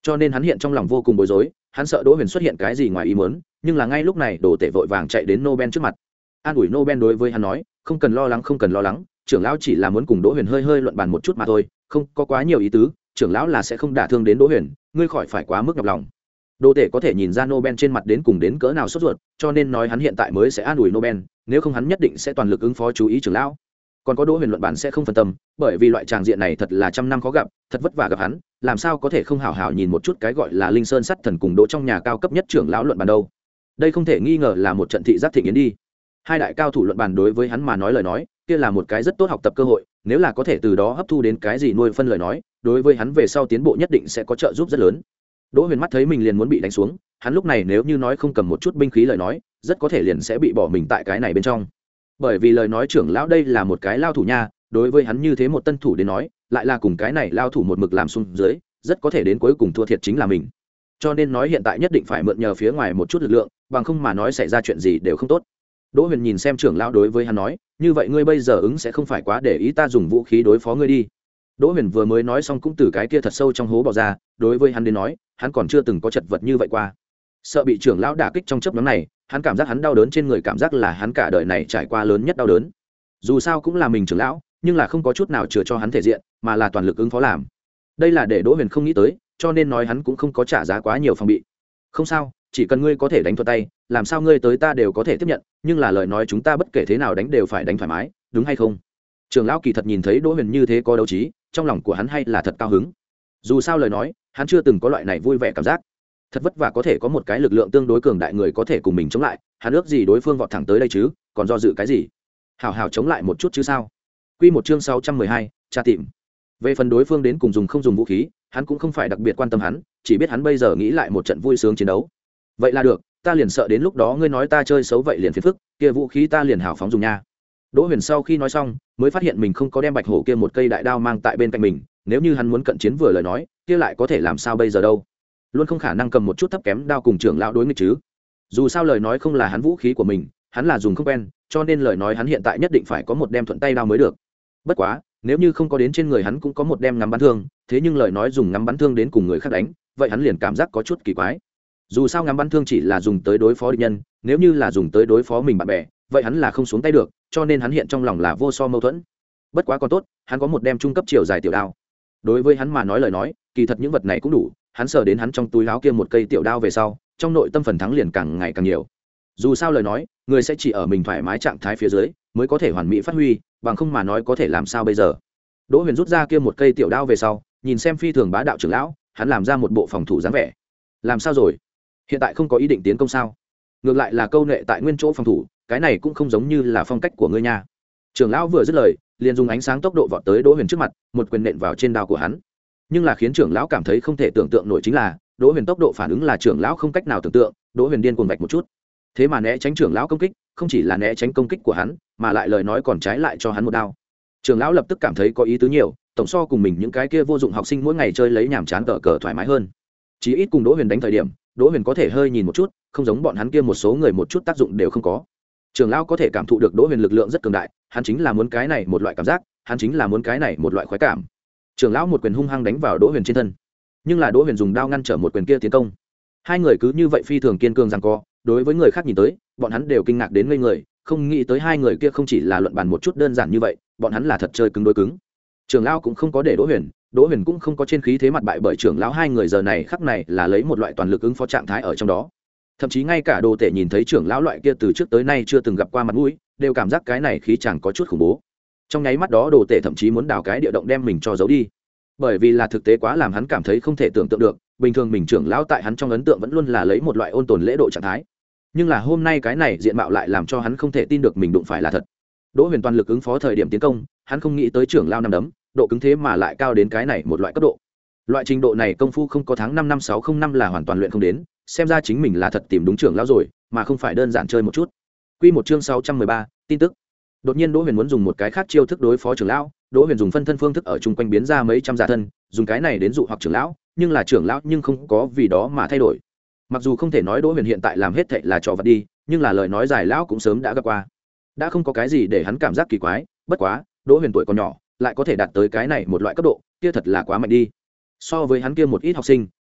cho nên hắn hiện trong lòng vô cùng bối rối, hắn sợ Đỗ Huyền xuất hiện cái gì ngoài ý muốn, nhưng là ngay lúc này Đồ Tể vội vàng chạy đến Nobel trước mặt. An ủi Nobel đối với hắn nói, không cần lo lắng không cần lo lắng, trưởng lão chỉ là muốn cùng Đỗ Huyền hơi hơi luận bàn một chút mà thôi, không có quá nhiều ý tứ, trưởng lão là sẽ không đả thương đến Đỗ Huyền, ngươi khỏi phải quá mức nhọc lòng. Đồ Tể có thể nhìn ra Nobel trên mặt đến cùng đến cỡ nào sốt ruột, cho nên nói hắn hiện tại mới sẽ an ủi Nobel, nếu không hắn nhất định sẽ toàn lực ứng phó chú ý trưởng lão. Còn có Đỗ Huyền luận bản sẽ không phân tâm, bởi vì loại tràng diện này thật là trăm năm khó gặp, thật vất vả gặp hắn, làm sao có thể không hảo hảo nhìn một chút cái gọi là Linh Sơn Sắt Thần cùng Đỗ trong nhà cao cấp nhất trưởng lão luận bàn đâu. Đây không thể nghi ngờ là một trận thị giác thịnh yến đi. Hai đại cao thủ luận bàn đối với hắn mà nói lời nói, kia là một cái rất tốt học tập cơ hội, nếu là có thể từ đó hấp thu đến cái gì nuôi phân lời nói, đối với hắn về sau tiến bộ nhất định sẽ có trợ giúp rất lớn. Đỗ Huyền mắt thấy mình liền muốn bị đánh xuống, hắn lúc này nếu như nói không cầm một chút binh khí lời nói, rất có thể liền sẽ bị bỏ mình tại cái này bên trong. Bởi vì lời nói trưởng lão đây là một cái lao thủ nha, đối với hắn như thế một tân thủ đến nói, lại là cùng cái này lao thủ một mực làm xuống dưới, rất có thể đến cuối cùng thua thiệt chính là mình. Cho nên nói hiện tại nhất định phải mượn nhờ phía ngoài một chút lực lượng, bằng không mà nói xảy ra chuyện gì đều không tốt. Đỗ Huyền nhìn xem trưởng lão đối với hắn nói, như vậy ngươi bây giờ ứng sẽ không phải quá để ý ta dùng vũ khí đối phó ngươi đi. Đỗ Huyền vừa mới nói xong cũng từ cái kia thật sâu trong hố bò ra, đối với hắn đến nói, hắn còn chưa từng có chật vật như vậy qua. Sợ bị trưởng lão đả kích trong chớp nhoáng này, hắn cảm giác hắn đau đớn trên người, cảm giác là hắn cả đời này trải qua lớn nhất đau đớn. Dù sao cũng là mình trưởng lão, nhưng là không có chút nào chừa cho hắn thể diện, mà là toàn lực ứng phó làm. Đây là để Đỗ Huyền không nghĩ tới, cho nên nói hắn cũng không có trả giá quá nhiều phòng bị. Không sao, chỉ cần ngươi có thể đánh thuận tay, làm sao ngươi tới ta đều có thể tiếp nhận, nhưng là lời nói chúng ta bất kể thế nào đánh đều phải đánh thoải mái, đúng hay không? Trưởng lão kỳ thật nhìn thấy Đỗ Huyền như thế có đấu trí, trong lòng của hắn hay là thật cao hứng. Dù sao lời nói, hắn chưa từng có loại này vui vẻ cảm giác. Thật vất vả có thể có một cái lực lượng tương đối cường đại người có thể cùng mình chống lại, hắn ước gì đối phương vọt thẳng tới đây chứ, còn do dự cái gì? Hảo hảo chống lại một chút chứ sao? Quy một chương sáu trăm mười hai, tra tìm. Về phần đối phương đến cùng dùng không dùng vũ khí, hắn cũng không phải đặc biệt quan tâm hắn, chỉ biết hắn bây giờ nghĩ lại một trận vui sướng chiến đấu. Vậy là được, ta liền sợ đến lúc đó ngươi nói ta chơi xấu vậy liền phiền phức, kia vũ khí ta liền hảo phóng dùng nha. Đỗ Huyền sau khi nói xong, mới phát hiện mình không có đem bạch hổ kia một cây đại đao mang tại bên cạnh mình, nếu như hắn muốn cận chiến vừa lời nói, kia lại có thể làm sao bây giờ đâu? Luôn không khả năng cầm một chút thấp kém đao cùng trưởng lão đối nghịch chứ. Dù sao lời nói không là hắn vũ khí của mình, hắn là dùng không quen, cho nên lời nói hắn hiện tại nhất định phải có một đem thuận tay đao mới được. Bất quá, nếu như không có đến trên người hắn cũng có một đem ngắm bắn thương, thế nhưng lời nói dùng ngắm bắn thương đến cùng người khác đánh, vậy hắn liền cảm giác có chút kỳ quái. Dù sao ngắm bắn thương chỉ là dùng tới đối phó địch nhân, nếu như là dùng tới đối phó mình bạn bè, vậy hắn là không xuống tay được, cho nên hắn hiện trong lòng là vô so mâu thuẫn. Bất quá còn tốt, hắn có một đem trung cấp chiều dài tiểu đao. Đối với hắn mà nói lời nói, kỳ thật những vật này cũng đủ, hắn sờ đến hắn trong túi áo kia một cây tiểu đao về sau, trong nội tâm phần thắng liền càng ngày càng nhiều. Dù sao lời nói, người sẽ chỉ ở mình thoải mái trạng thái phía dưới mới có thể hoàn mỹ phát huy, bằng không mà nói có thể làm sao bây giờ. Đỗ Huyền rút ra kia một cây tiểu đao về sau, nhìn xem phi thường bá đạo trưởng lão, hắn làm ra một bộ phòng thủ dáng vẻ. Làm sao rồi? Hiện tại không có ý định tiến công sao? Ngược lại là câu nệ tại nguyên chỗ phòng thủ, cái này cũng không giống như là phong cách của ngươi nha. Trưởng lão vừa dứt lời, liền dùng ánh sáng tốc độ vọt tới Đỗ Huyền trước mặt, một quyền nện vào trên đao của hắn. Nhưng là khiến trưởng lão cảm thấy không thể tưởng tượng nổi chính là, Đỗ Huyền tốc độ phản ứng là trưởng lão không cách nào tưởng tượng, Đỗ Huyền điên cuồng vạch một chút. Thế mà né tránh trưởng lão công kích, không chỉ là né tránh công kích của hắn, mà lại lời nói còn trái lại cho hắn một đao. Trưởng lão lập tức cảm thấy có ý tứ nhiều, tổng so cùng mình những cái kia vô dụng học sinh mỗi ngày chơi lấy nhàm chán cờ cờ thoải mái hơn. Chí ít cùng Đỗ Huyền đánh thời điểm, Đỗ Huyền có thể hơi nhìn một chút, không giống bọn hắn kia một số người một chút tác dụng đều không có. Trưởng lão có thể cảm thụ được Đỗ Huyền lực lượng rất cường đại, hắn chính là muốn cái này một loại cảm giác, hắn chính là muốn cái này một loại khoái cảm. Trưởng lão một quyền hung hăng đánh vào Đỗ Huyền trên thân, nhưng là Đỗ Huyền dùng đao ngăn trở một quyền kia tiến công. Hai người cứ như vậy phi thường kiên cường giằng co, đối với người khác nhìn tới, bọn hắn đều kinh ngạc đến ngây người, không nghĩ tới hai người kia không chỉ là luận bàn một chút đơn giản như vậy, bọn hắn là thật chơi cứng đối cứng. Trưởng lão cũng không có để Đỗ Huyền, Đỗ Huyền cũng không có trên khí thế mặt bại bởi trưởng lão, hai người giờ này khắc này là lấy một loại toàn lực ứng phó trạng thái ở trong đó. Thậm chí ngay cả Đồ Tể nhìn thấy trưởng lão loại kia từ trước tới nay chưa từng gặp qua mặt mũi, đều cảm giác cái này khí chàng có chút khủng bố. Trong nháy mắt đó Đồ Tể thậm chí muốn đào cái địa động đem mình cho giấu đi, bởi vì là thực tế quá làm hắn cảm thấy không thể tưởng tượng được. Bình thường mình trưởng lão tại hắn trong ấn tượng vẫn luôn là lấy một loại ôn tồn lễ độ trạng thái, nhưng là hôm nay cái này diện mạo lại làm cho hắn không thể tin được mình đụng phải là thật. Đỗ Huyền toàn lực ứng phó thời điểm tiến công, hắn không nghĩ tới trưởng lão năm đấm độ cứng thế mà lại cao đến cái này một loại cấp độ. Loại trình độ này công phu không có tháng năm năm sáu không năm là hoàn toàn luyện không đến, xem ra chính mình là thật tìm đúng trưởng lão rồi, mà không phải đơn giản chơi một chút. Quy một chương sáu trăm mười ba, tin tức. Đột nhiên Đỗ Huyền muốn dùng một cái khác chiêu thức đối phó trưởng lão, Đỗ Huyền dùng phân thân phương thức ở chung quanh biến ra mấy trăm giả thân, dùng cái này đến dụ hoặc trưởng lão, nhưng là trưởng lão nhưng không có vì đó mà thay đổi. Mặc dù không thể nói Đỗ Huyền hiện tại làm hết thảy là trò vặt đi, nhưng là lời nói dài lão cũng sớm đã gặp qua, đã không có cái gì để hắn cảm giác kỳ quái. Bất quá Đỗ Huyền tuổi còn nhỏ, lại có thể đạt tới cái này một loại cấp độ, kia thật là quá mạnh đi. So với hắn kia một ít học sinh,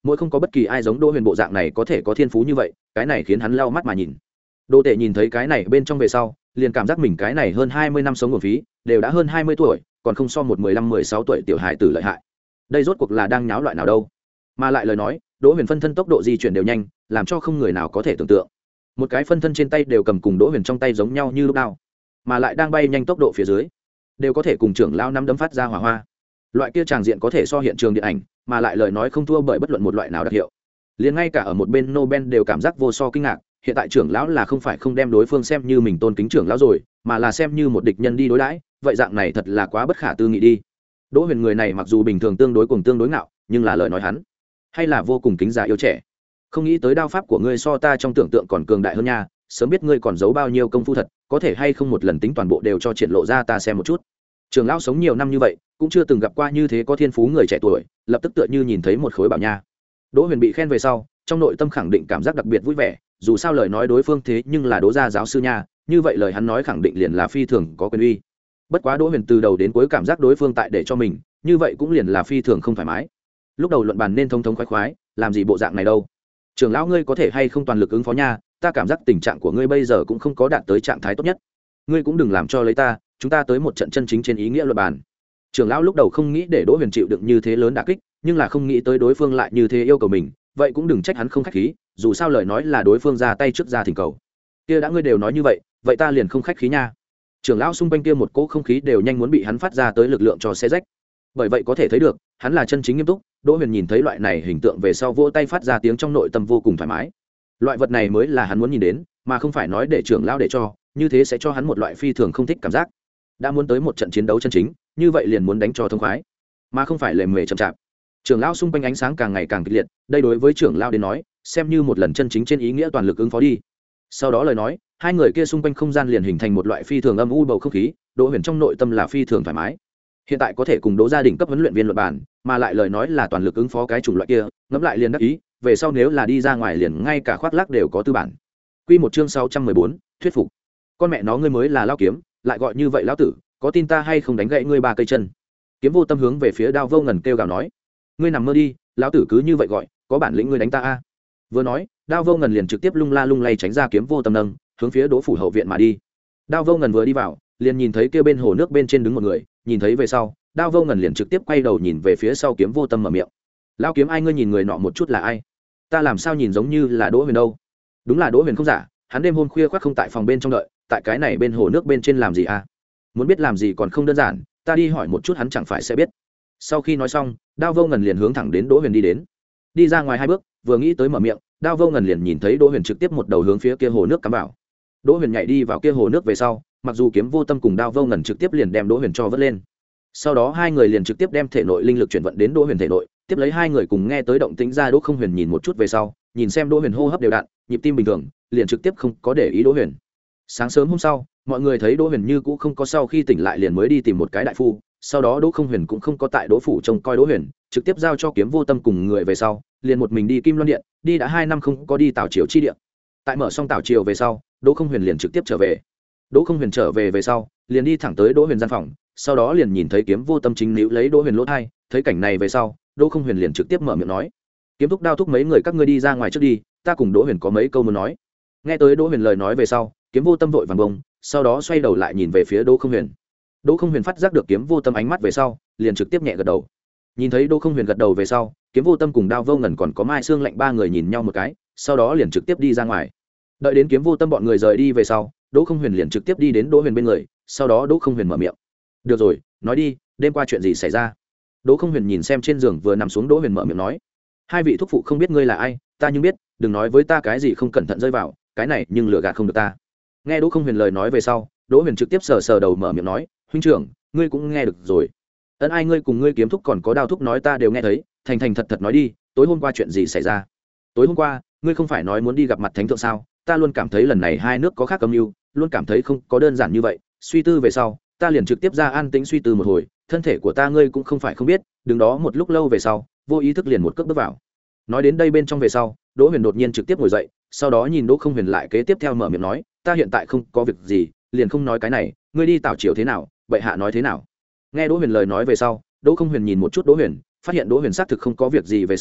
mỗi không có bất kỳ ai giống đỗ huyền bộ dạng này có thể có thiên phú như vậy, cái này khiến hắn lau mắt mà nhìn. Đỗ Tệ nhìn thấy cái này bên trong về sau, liền cảm giác mình cái này hơn hai mươi năm sống nguồn phí, đều đã hơn hai mươi tuổi, còn không so một mười lăm mười sáu tuổi tiểu hài tử lợi hại. Đây rốt cuộc là đang nháo loại nào đâu? Mà lại lời nói, Đỗ Huyền phân thân tốc độ di chuyển đều nhanh, làm cho không người nào có thể tưởng tượng. Một cái phân thân trên tay đều cầm cùng Đỗ Huyền trong tay giống nhau như lúc nào, mà lại đang bay nhanh tốc độ phía dưới, đều có thể cùng trưởng lão năm đấm phát ra hỏa hoa. Loại kia tràng diện có thể so hiện trường điện ảnh, mà lại lời nói không thua bởi bất luận một loại nào đặc hiệu. Liền ngay cả ở một bên Nobel đều cảm giác vô so kinh ngạc, hiện tại trưởng lão là không phải không đem đối phương xem như mình tôn kính trưởng lão rồi, mà là xem như một địch nhân đi đối đãi, vậy dạng này thật là quá bất khả tư nghị đi. Đỗ Huyền người này mặc dù bình thường tương đối cùng tương đối ngạo, nhưng là lời nói hắn hay là vô cùng kính già yêu trẻ. Không nghĩ tới đao pháp của ngươi so ta trong tưởng tượng còn cường đại hơn nha, sớm biết ngươi còn giấu bao nhiêu công phu thật, có thể hay không một lần tính toàn bộ đều cho triển lộ ra ta xem một chút. Trưởng lão sống nhiều năm như vậy, cũng chưa từng gặp qua như thế có thiên phú người trẻ tuổi, lập tức tựa như nhìn thấy một khối bảo nha. Đỗ Huyền bị khen về sau, trong nội tâm khẳng định cảm giác đặc biệt vui vẻ, dù sao lời nói đối phương thế nhưng là Đỗ gia giáo sư nha, như vậy lời hắn nói khẳng định liền là phi thường có quyền uy. Bất quá Đỗ Huyền từ đầu đến cuối cảm giác đối phương tại để cho mình, như vậy cũng liền là phi thường không thoải mái. Lúc đầu luận bàn nên thông thống khoái khoái, làm gì bộ dạng này đâu? Trưởng lão ngươi có thể hay không toàn lực ứng phó nha, ta cảm giác tình trạng của ngươi bây giờ cũng không có đạt tới trạng thái tốt nhất. Ngươi cũng đừng làm cho lấy ta, chúng ta tới một trận chân chính trên ý nghĩa luận bàn. Trưởng lão lúc đầu không nghĩ để Đỗ Huyền chịu đựng như thế lớn đả kích, nhưng là không nghĩ tới đối phương lại như thế yêu cầu mình, vậy cũng đừng trách hắn không khách khí, dù sao lời nói là đối phương ra tay trước ra thỉnh cầu. Kia đã ngươi đều nói như vậy, vậy ta liền không khách khí nha. Trưởng lão xung quanh kia một cỗ không khí đều nhanh muốn bị hắn phát ra tới lực lượng cho xé rách. Bởi vậy có thể thấy được, hắn là chân chính nghiêm túc. Đỗ Huyền nhìn thấy loại này hình tượng về sau vỗ tay phát ra tiếng trong nội tâm vô cùng thoải mái. Loại vật này mới là hắn muốn nhìn đến, mà không phải nói để trưởng lão để cho, như thế sẽ cho hắn một loại phi thường không thích cảm giác. Đã muốn tới một trận chiến đấu chân chính, như vậy liền muốn đánh cho thông khoái, mà không phải lề mề chậm chạp. Trưởng lão xung quanh ánh sáng càng ngày càng kịch liệt, đây đối với trưởng lão đến nói, xem như một lần chân chính trên ý nghĩa toàn lực ứng phó đi. Sau đó lời nói, hai người kia xung quanh không gian liền hình thành một loại phi thường âm u bầu không khí, Đỗ Huyền trong nội tâm là phi thường thoải mái. Hiện tại có thể cùng Đỗ gia đình cấp huấn luyện viên luận bàn, mà lại lời nói là toàn lực ứng phó cái chủng loại kia, ngẫm lại liền đắc ý, về sau nếu là đi ra ngoài liền ngay cả khoác lác đều có tư bản. Quy một chương sáu trăm mười bốn, thuyết phục. Con mẹ nó ngươi mới là lão kiếm, lại gọi như vậy lão tử, có tin ta hay không đánh gãy ngươi ba cây chân. Kiếm Vô Tâm hướng về phía Đao Vô Ngần kêu gào nói, ngươi nằm mơ đi, lão tử cứ như vậy gọi, có bản lĩnh ngươi đánh ta a. Vừa nói, Đao Vô Ngần liền trực tiếp lung la lung lay tránh ra Kiếm Vô Tâm nâng, hướng phía Đỗ phủ hậu viện mà đi. Đao Vô Ngần vừa đi vào, liền nhìn thấy kia bên hồ nước bên trên đứng một người, nhìn thấy về sau, Đao Vô Ngần liền trực tiếp quay đầu nhìn về phía sau Kiếm Vô Tâm mở miệng, lão kiếm ai, ngươi nhìn người nọ một chút là ai? Ta làm sao nhìn giống như là Đỗ Huyền đâu? Đúng là Đỗ Huyền không giả, hắn đêm hôm khuya khoác không tại phòng bên trong đợi, tại cái này bên hồ nước bên trên làm gì à? Muốn biết làm gì còn không đơn giản, ta đi hỏi một chút hắn chẳng phải sẽ biết. Sau khi nói xong, Đao Vô Ngần liền hướng thẳng đến Đỗ Huyền đi đến. Đi ra ngoài hai bước, vừa nghĩ tới mở miệng, Đao Vô Ngần liền nhìn thấy Đỗ Huyền trực tiếp một đầu hướng phía kia hồ nước cắm vào. Đỗ Huyền nhảy đi vào kia hồ nước về sau, mặc dù Kiếm Vô Tâm cùng Đao Vô Ngần trực tiếp liền đem Đỗ Huyền cho vớt lên. Sau đó hai người liền trực tiếp đem thể nội linh lực chuyển vận đến Đỗ Huyền thể nội, tiếp lấy hai người cùng nghe tới động tĩnh ra Đỗ Không Huyền nhìn một chút về sau, nhìn xem Đỗ Huyền hô hấp đều đặn, nhịp tim bình thường, liền trực tiếp không có để ý Đỗ Huyền. Sáng sớm hôm sau, mọi người thấy Đỗ Huyền như cũ không có, sau khi tỉnh lại liền mới đi tìm một cái đại phu, sau đó Đỗ Không Huyền cũng không có tại Đỗ phủ trông coi Đỗ Huyền, trực tiếp giao cho Kiếm Vô Tâm cùng người về sau, liền một mình đi Kim Loan điện, đi đã hai năm không có đi Tào Triều chi điện. Tại mở xong Tào Triều về sau, Đỗ Không Huyền liền trực tiếp trở về. Đỗ Không Huyền trở về về sau, liền đi thẳng tới Đỗ Huyền gian phòng, sau đó liền nhìn thấy Kiếm Vô Tâm chính níu lấy Đỗ Huyền lỗ thai, thấy cảnh này về sau, Đỗ Không Huyền liền trực tiếp mở miệng nói, kiếm thúc Đao thúc mấy người các ngươi đi ra ngoài trước đi, ta cùng Đỗ Huyền có mấy câu muốn nói. Nghe tới Đỗ Huyền lời nói về sau, Kiếm Vô Tâm vội vàng bông, sau đó xoay đầu lại nhìn về phía Đỗ Không Huyền. Đỗ Không Huyền phát giác được Kiếm Vô Tâm ánh mắt về sau, liền trực tiếp nhẹ gật đầu. Nhìn thấy Đỗ Không Huyền gật đầu về sau, Kiếm Vô Tâm cùng Đao Vô Ngần còn có Mai Xương Lạnh ba người nhìn nhau một cái, sau đó liền trực tiếp đi ra ngoài. Đợi đến Kiếm Vô Tâm bọn người rời đi về sau, Đỗ Không Huyền liền trực tiếp đi đến Đỗ Huyền bên người, sau đó Đỗ Không Huyền mở miệng, được rồi, nói đi, đêm qua chuyện gì xảy ra? Đỗ Không Huyền nhìn xem trên giường vừa nằm xuống Đỗ Huyền mở miệng nói, hai vị thúc phụ không biết ngươi là ai, ta nhưng biết, đừng nói với ta cái gì không cẩn thận rơi vào, cái này nhưng lừa gạt không được ta. Nghe Đỗ Không Huyền lời nói về sau, Đỗ Huyền trực tiếp sờ sờ đầu mở miệng nói, huynh trưởng, ngươi cũng nghe được rồi. Ân ai ngươi cùng ngươi kiếm thúc còn có Đao thúc nói ta đều nghe thấy, thành thành thật thật nói đi, tối hôm qua chuyện gì xảy ra? Tối hôm qua, ngươi không phải nói muốn đi gặp mặt thánh thượng sao? Ta luôn cảm thấy lần này hai nước có khác âm mưu, luôn cảm thấy không có đơn giản như vậy, suy tư về sau, ta liền trực tiếp ra an tĩnh suy tư một hồi, thân thể của ta ngươi cũng không phải không biết, đứng đó một lúc lâu về sau, vô ý thức liền một cước bước vào. Nói đến đây bên trong về sau, Đỗ Huyền đột nhiên trực tiếp ngồi dậy, sau đó nhìn Đỗ Không Huyền lại kế tiếp theo mở miệng nói, ta hiện tại không có việc gì, liền không nói cái này, ngươi đi Tào Triều thế nào, bệ hạ nói thế nào? Nghe Đỗ Huyền lời nói về sau, Đỗ Không Huyền nhìn một chút Đỗ Huyền, phát hiện Đỗ Huyền xác thực không có việc gì về sau,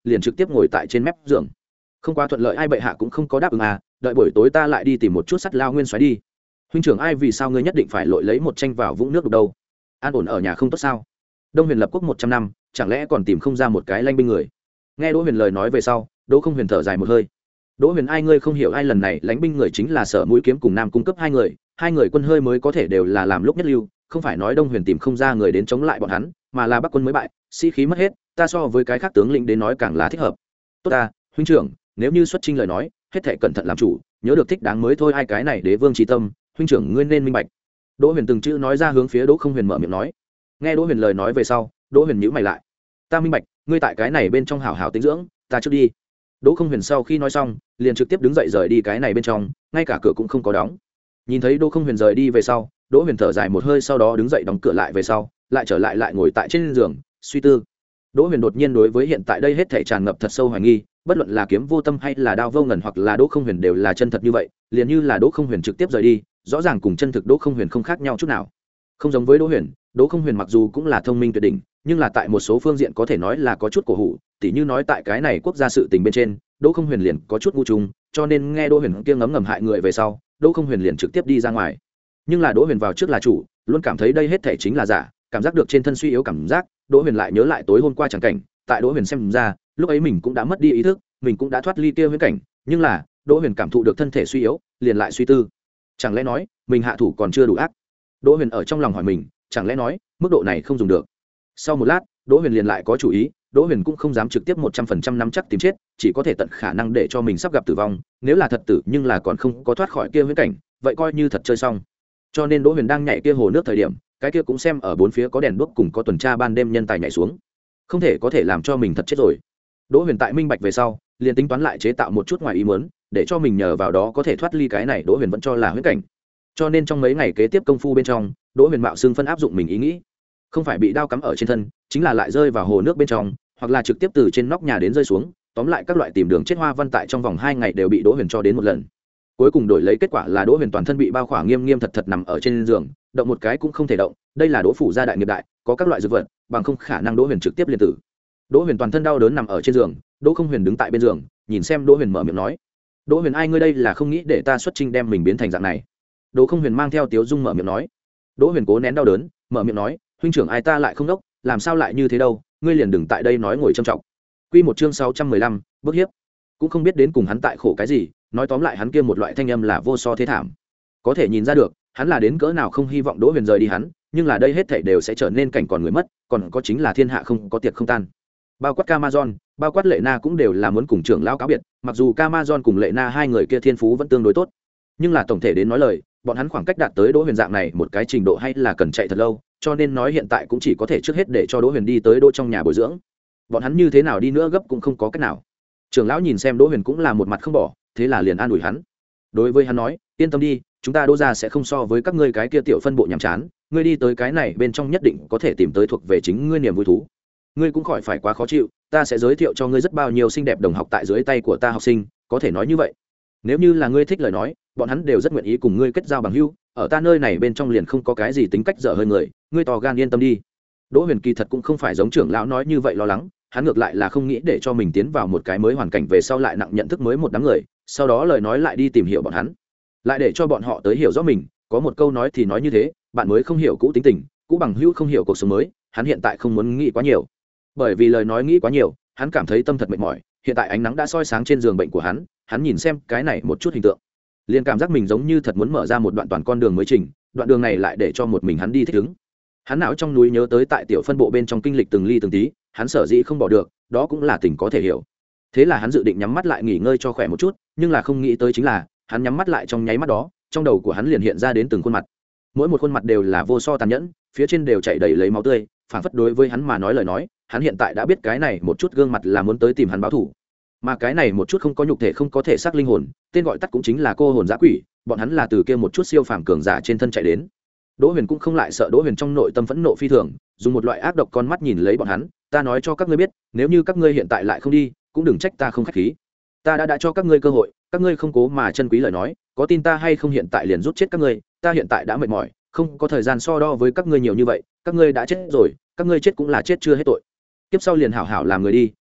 liền trực tiếp ngồi tại trên mép giường. Không quá thuận lợi, ai bệ hạ cũng không có đáp ứng à, đợi buổi tối ta lại đi tìm một chút sắt lao nguyên xoáy đi. Huynh trưởng, ai vì sao ngươi nhất định phải lội lấy một tranh vào vũng nước đục đâu? An ổn ở nhà không tốt sao? Đông Huyền lập quốc một trăm năm, chẳng lẽ còn tìm không ra một cái lanh binh người? Nghe Đỗ Huyền lời nói về sau, Đỗ Không Huyền thở dài một hơi. Đỗ Huyền, ai ngươi không hiểu, ai lần này lãnh binh người chính là Sở Mũi Kiếm cùng Nam cung cấp hai người, hai người quân hơi mới có thể đều là làm lúc nhất lưu, không phải nói Đông Huyền tìm không ra người đến chống lại bọn hắn, mà là Bắc quân mới bại, sĩ khí mất hết, ta so với cái khác tướng lĩnh đến nói càng là thích hợp. Tốt ta, huynh trưởng, nếu như xuất chinh lời nói, hết thảy cẩn thận làm chủ, nhớ được thích đáng mới thôi, ai cái này đế vương chí tâm, huynh trưởng ngươi nên minh bạch. Đỗ Huyền từng chữ nói ra, hướng phía Đỗ Không Huyền mở miệng nói. Nghe Đỗ Huyền lời nói về sau, Đỗ Huyền nhíu mày lại. Ta minh bạch, ngươi tại cái này bên trong hảo hảo tĩnh dưỡng, ta trước đi. Đỗ Không Huyền sau khi nói xong, liền trực tiếp đứng dậy rời đi cái này bên trong, ngay cả cửa cũng không có đóng. Nhìn thấy Đỗ Không Huyền rời đi về sau, Đỗ Huyền thở dài một hơi, sau đó đứng dậy đóng cửa lại về sau, lại trở lại lại ngồi tại trên giường, suy tư. Đỗ Huyền đột nhiên đối với hiện tại đây hết thảy tràn ngập thật sâu hoài nghi, bất luận là Kiếm Vô Tâm hay là Đao Vô Ngần hoặc là Đỗ Không Huyền đều là chân thật như vậy, liền như là Đỗ Không Huyền trực tiếp rời đi, rõ ràng cùng chân thực Đỗ Không Huyền không khác nhau chút nào. Không giống với Đỗ Huyền, Đỗ Không Huyền mặc dù cũng là thông minh tuyệt đỉnh, nhưng là tại một số phương diện có thể nói là có chút cổ hủ, tỉ như nói tại cái này quốc gia sự tình bên trên, Đỗ Không Huyền liền có chút ngu trùng, cho nên nghe Đỗ Huyền kia ngấm ngầm hại người về sau, Đỗ Không Huyền liền trực tiếp đi ra ngoài. Nhưng là Đỗ Huyền vào trước là chủ, luôn cảm thấy đây hết thảy chính là giả, cảm giác được trên thân suy yếu cảm giác, Đỗ Huyền lại nhớ lại tối hôm qua chẳng cảnh, tại Đỗ Huyền xem ra, lúc ấy mình cũng đã mất đi ý thức, mình cũng đã thoát ly kia huyễn cảnh, nhưng là, Đỗ Huyền cảm thụ được thân thể suy yếu, liền lại suy tư. Chẳng lẽ nói, mình hạ thủ còn chưa đủ ác? Đỗ Huyền ở trong lòng hỏi mình, chẳng lẽ nói, mức độ này không dùng được. Sau một lát, Đỗ Huyền liền lại có chủ ý, Đỗ Huyền cũng không dám trực tiếp một trăm phần trăm nắm chắc tìm chết, chỉ có thể tận khả năng để cho mình sắp gặp tử vong, nếu là thật tử nhưng là còn không có thoát khỏi kia huyễn cảnh, vậy coi như thật chơi xong. Cho nên Đỗ Huyền đang nhảy kia hồ nước thời điểm, cái kia cũng xem ở bốn phía có đèn đuốc cùng có tuần tra ban đêm nhân tài nhảy xuống. Không thể có thể làm cho mình thật chết rồi. Đỗ Huyền tại minh bạch về sau, liền tính toán lại chế tạo một chút ngoài ý muốn, để cho mình nhờ vào đó có thể thoát ly cái này Đỗ Huyền vẫn cho là huyễn cảnh. Cho nên trong mấy ngày kế tiếp công phu bên trong, Đỗ Huyền mạo xưng phân áp dụng mình ý nghĩ, không phải bị đao cắm ở trên thân, chính là lại rơi vào hồ nước bên trong, hoặc là trực tiếp từ trên nóc nhà đến rơi xuống, tóm lại các loại tìm đường chết hoa văn tại trong vòng hai ngày đều bị Đỗ Huyền cho đến một lần. Cuối cùng đổi lấy kết quả là Đỗ Huyền toàn thân bị bao khỏa nghiêm nghiêm thật thật nằm ở trên giường, động một cái cũng không thể động, đây là Đỗ phủ gia đại nghiệp đại, có các loại dược vật, bằng không khả năng Đỗ Huyền trực tiếp liên tử. Đỗ Huyền toàn thân đau đớn nằm ở trên giường, Đỗ Không Huyền đứng tại bên giường, nhìn xem Đỗ Huyền mở miệng nói: "Đỗ Huyền, ai ngươi đây là không nghĩ để ta xuất chinh đem mình biến thành dạng này?" Đỗ Không Huyền mang theo tiếu dung mở miệng nói. Đỗ Huyền cố nén đau đớn, mở miệng nói: "Huynh trưởng, ai ta lại không đốc, làm sao lại như thế đâu, ngươi liền đừng tại đây nói ngồi trầm trọng." Quy một chương sáu trăm mười lăm, bức hiếp. Cũng không biết đến cùng hắn tại khổ cái gì, nói tóm lại hắn kia một loại thanh âm là vô so thế thảm. Có thể nhìn ra được, hắn là đến cỡ nào không hy vọng Đỗ Huyền rời đi hắn, nhưng là đây hết thảy đều sẽ trở nên cảnh còn người mất, còn có chính là thiên hạ không có tiệc không tan. Bao quát Camazon, bao quát Lệ Na cũng đều là muốn cùng trưởng lão cáo biệt, mặc dù Camazon cùng Lệ Na hai người kia thiên phú vẫn tương đối tốt, nhưng là tổng thể đến nói lời, bọn hắn khoảng cách đạt tới Đỗ Huyền dạng này một cái trình độ hay là cần chạy thật lâu, cho nên nói hiện tại cũng chỉ có thể trước hết để cho Đỗ Huyền đi tới Đỗ trong nhà bồi dưỡng. Bọn hắn như thế nào đi nữa gấp cũng không có cách nào. Trưởng lão nhìn xem Đỗ Huyền cũng là một mặt không bỏ, thế là liền an ủi hắn. Đối với hắn nói, yên tâm đi, chúng ta Đỗ gia sẽ không so với các ngươi cái kia tiểu phân bộ nhàm chán, ngươi đi tới cái này bên trong nhất định có thể tìm tới thuộc về chính ngươi niềm vui thú. Ngươi cũng khỏi phải quá khó chịu, ta sẽ giới thiệu cho ngươi rất bao nhiêu xinh đẹp đồng học tại dưới tay của ta học sinh, có thể nói như vậy. Nếu như là ngươi thích lời nói, bọn hắn đều rất nguyện ý cùng ngươi kết giao bằng hữu, ở ta nơi này bên trong liền không có cái gì tính cách dở hơi người, ngươi to gan yên tâm đi. Đỗ Huyền kỳ thật cũng không phải giống trưởng lão nói như vậy lo lắng, hắn ngược lại là không nghĩ để cho mình tiến vào một cái mới hoàn cảnh về sau lại nặng nhận thức mới một đám người, sau đó lời nói lại đi tìm hiểu bọn hắn, lại để cho bọn họ tới hiểu rõ mình. Có một câu nói thì nói như thế, bạn mới không hiểu cũ tính tình, cũ bằng hữu không hiểu cuộc sống mới. Hắn hiện tại không muốn nghĩ quá nhiều, bởi vì lời nói nghĩ quá nhiều, hắn cảm thấy tâm thật mệt mỏi. Hiện tại ánh nắng đã soi sáng trên giường bệnh của hắn, hắn nhìn xem cái này một chút hình tượng, liền cảm giác mình giống như thật muốn mở ra một đoạn toàn con đường mới trình, đoạn đường này lại để cho một mình hắn đi thích ứng. Hắn não trong núi nhớ tới tại tiểu phân bộ bên trong kinh lịch từng ly từng tí, hắn sở dĩ không bỏ được, đó cũng là tình có thể hiểu. Thế là hắn dự định nhắm mắt lại nghỉ ngơi cho khỏe một chút, nhưng là không nghĩ tới chính là, hắn nhắm mắt lại trong nháy mắt đó, trong đầu của hắn liền hiện ra đến từng khuôn mặt. Mỗi một khuôn mặt đều là vô so tàn nhẫn, phía trên đều chảy đầy lấy máu tươi, phảng phất đối với hắn mà nói lời nói, hắn hiện tại đã biết cái này một chút gương mặt là muốn tới tìm hắn báo thù. Mà cái này một chút không có nhục thể không có thể xác linh hồn, tên gọi tắt cũng chính là cô hồn dã quỷ, bọn hắn là từ kia một chút siêu phàm cường giả trên thân chạy đến. Đỗ Huyền cũng không lại sợ, Đỗ Huyền trong nội tâm phẫn nộ phi thường, dùng một loại ác độc con mắt nhìn lấy bọn hắn, ta nói cho các ngươi biết, nếu như các ngươi hiện tại lại không đi, cũng đừng trách ta không khách khí. Ta đã đã cho các ngươi cơ hội, các ngươi không cố mà chân quý lời nói, có tin ta hay không hiện tại liền rút chết các ngươi, ta hiện tại đã mệt mỏi, không có thời gian so đo với các ngươi nhiều như vậy, các ngươi đã chết rồi, các ngươi chết cũng là chết chưa hết tội. Tiếp sau liền hảo hảo làm người đi,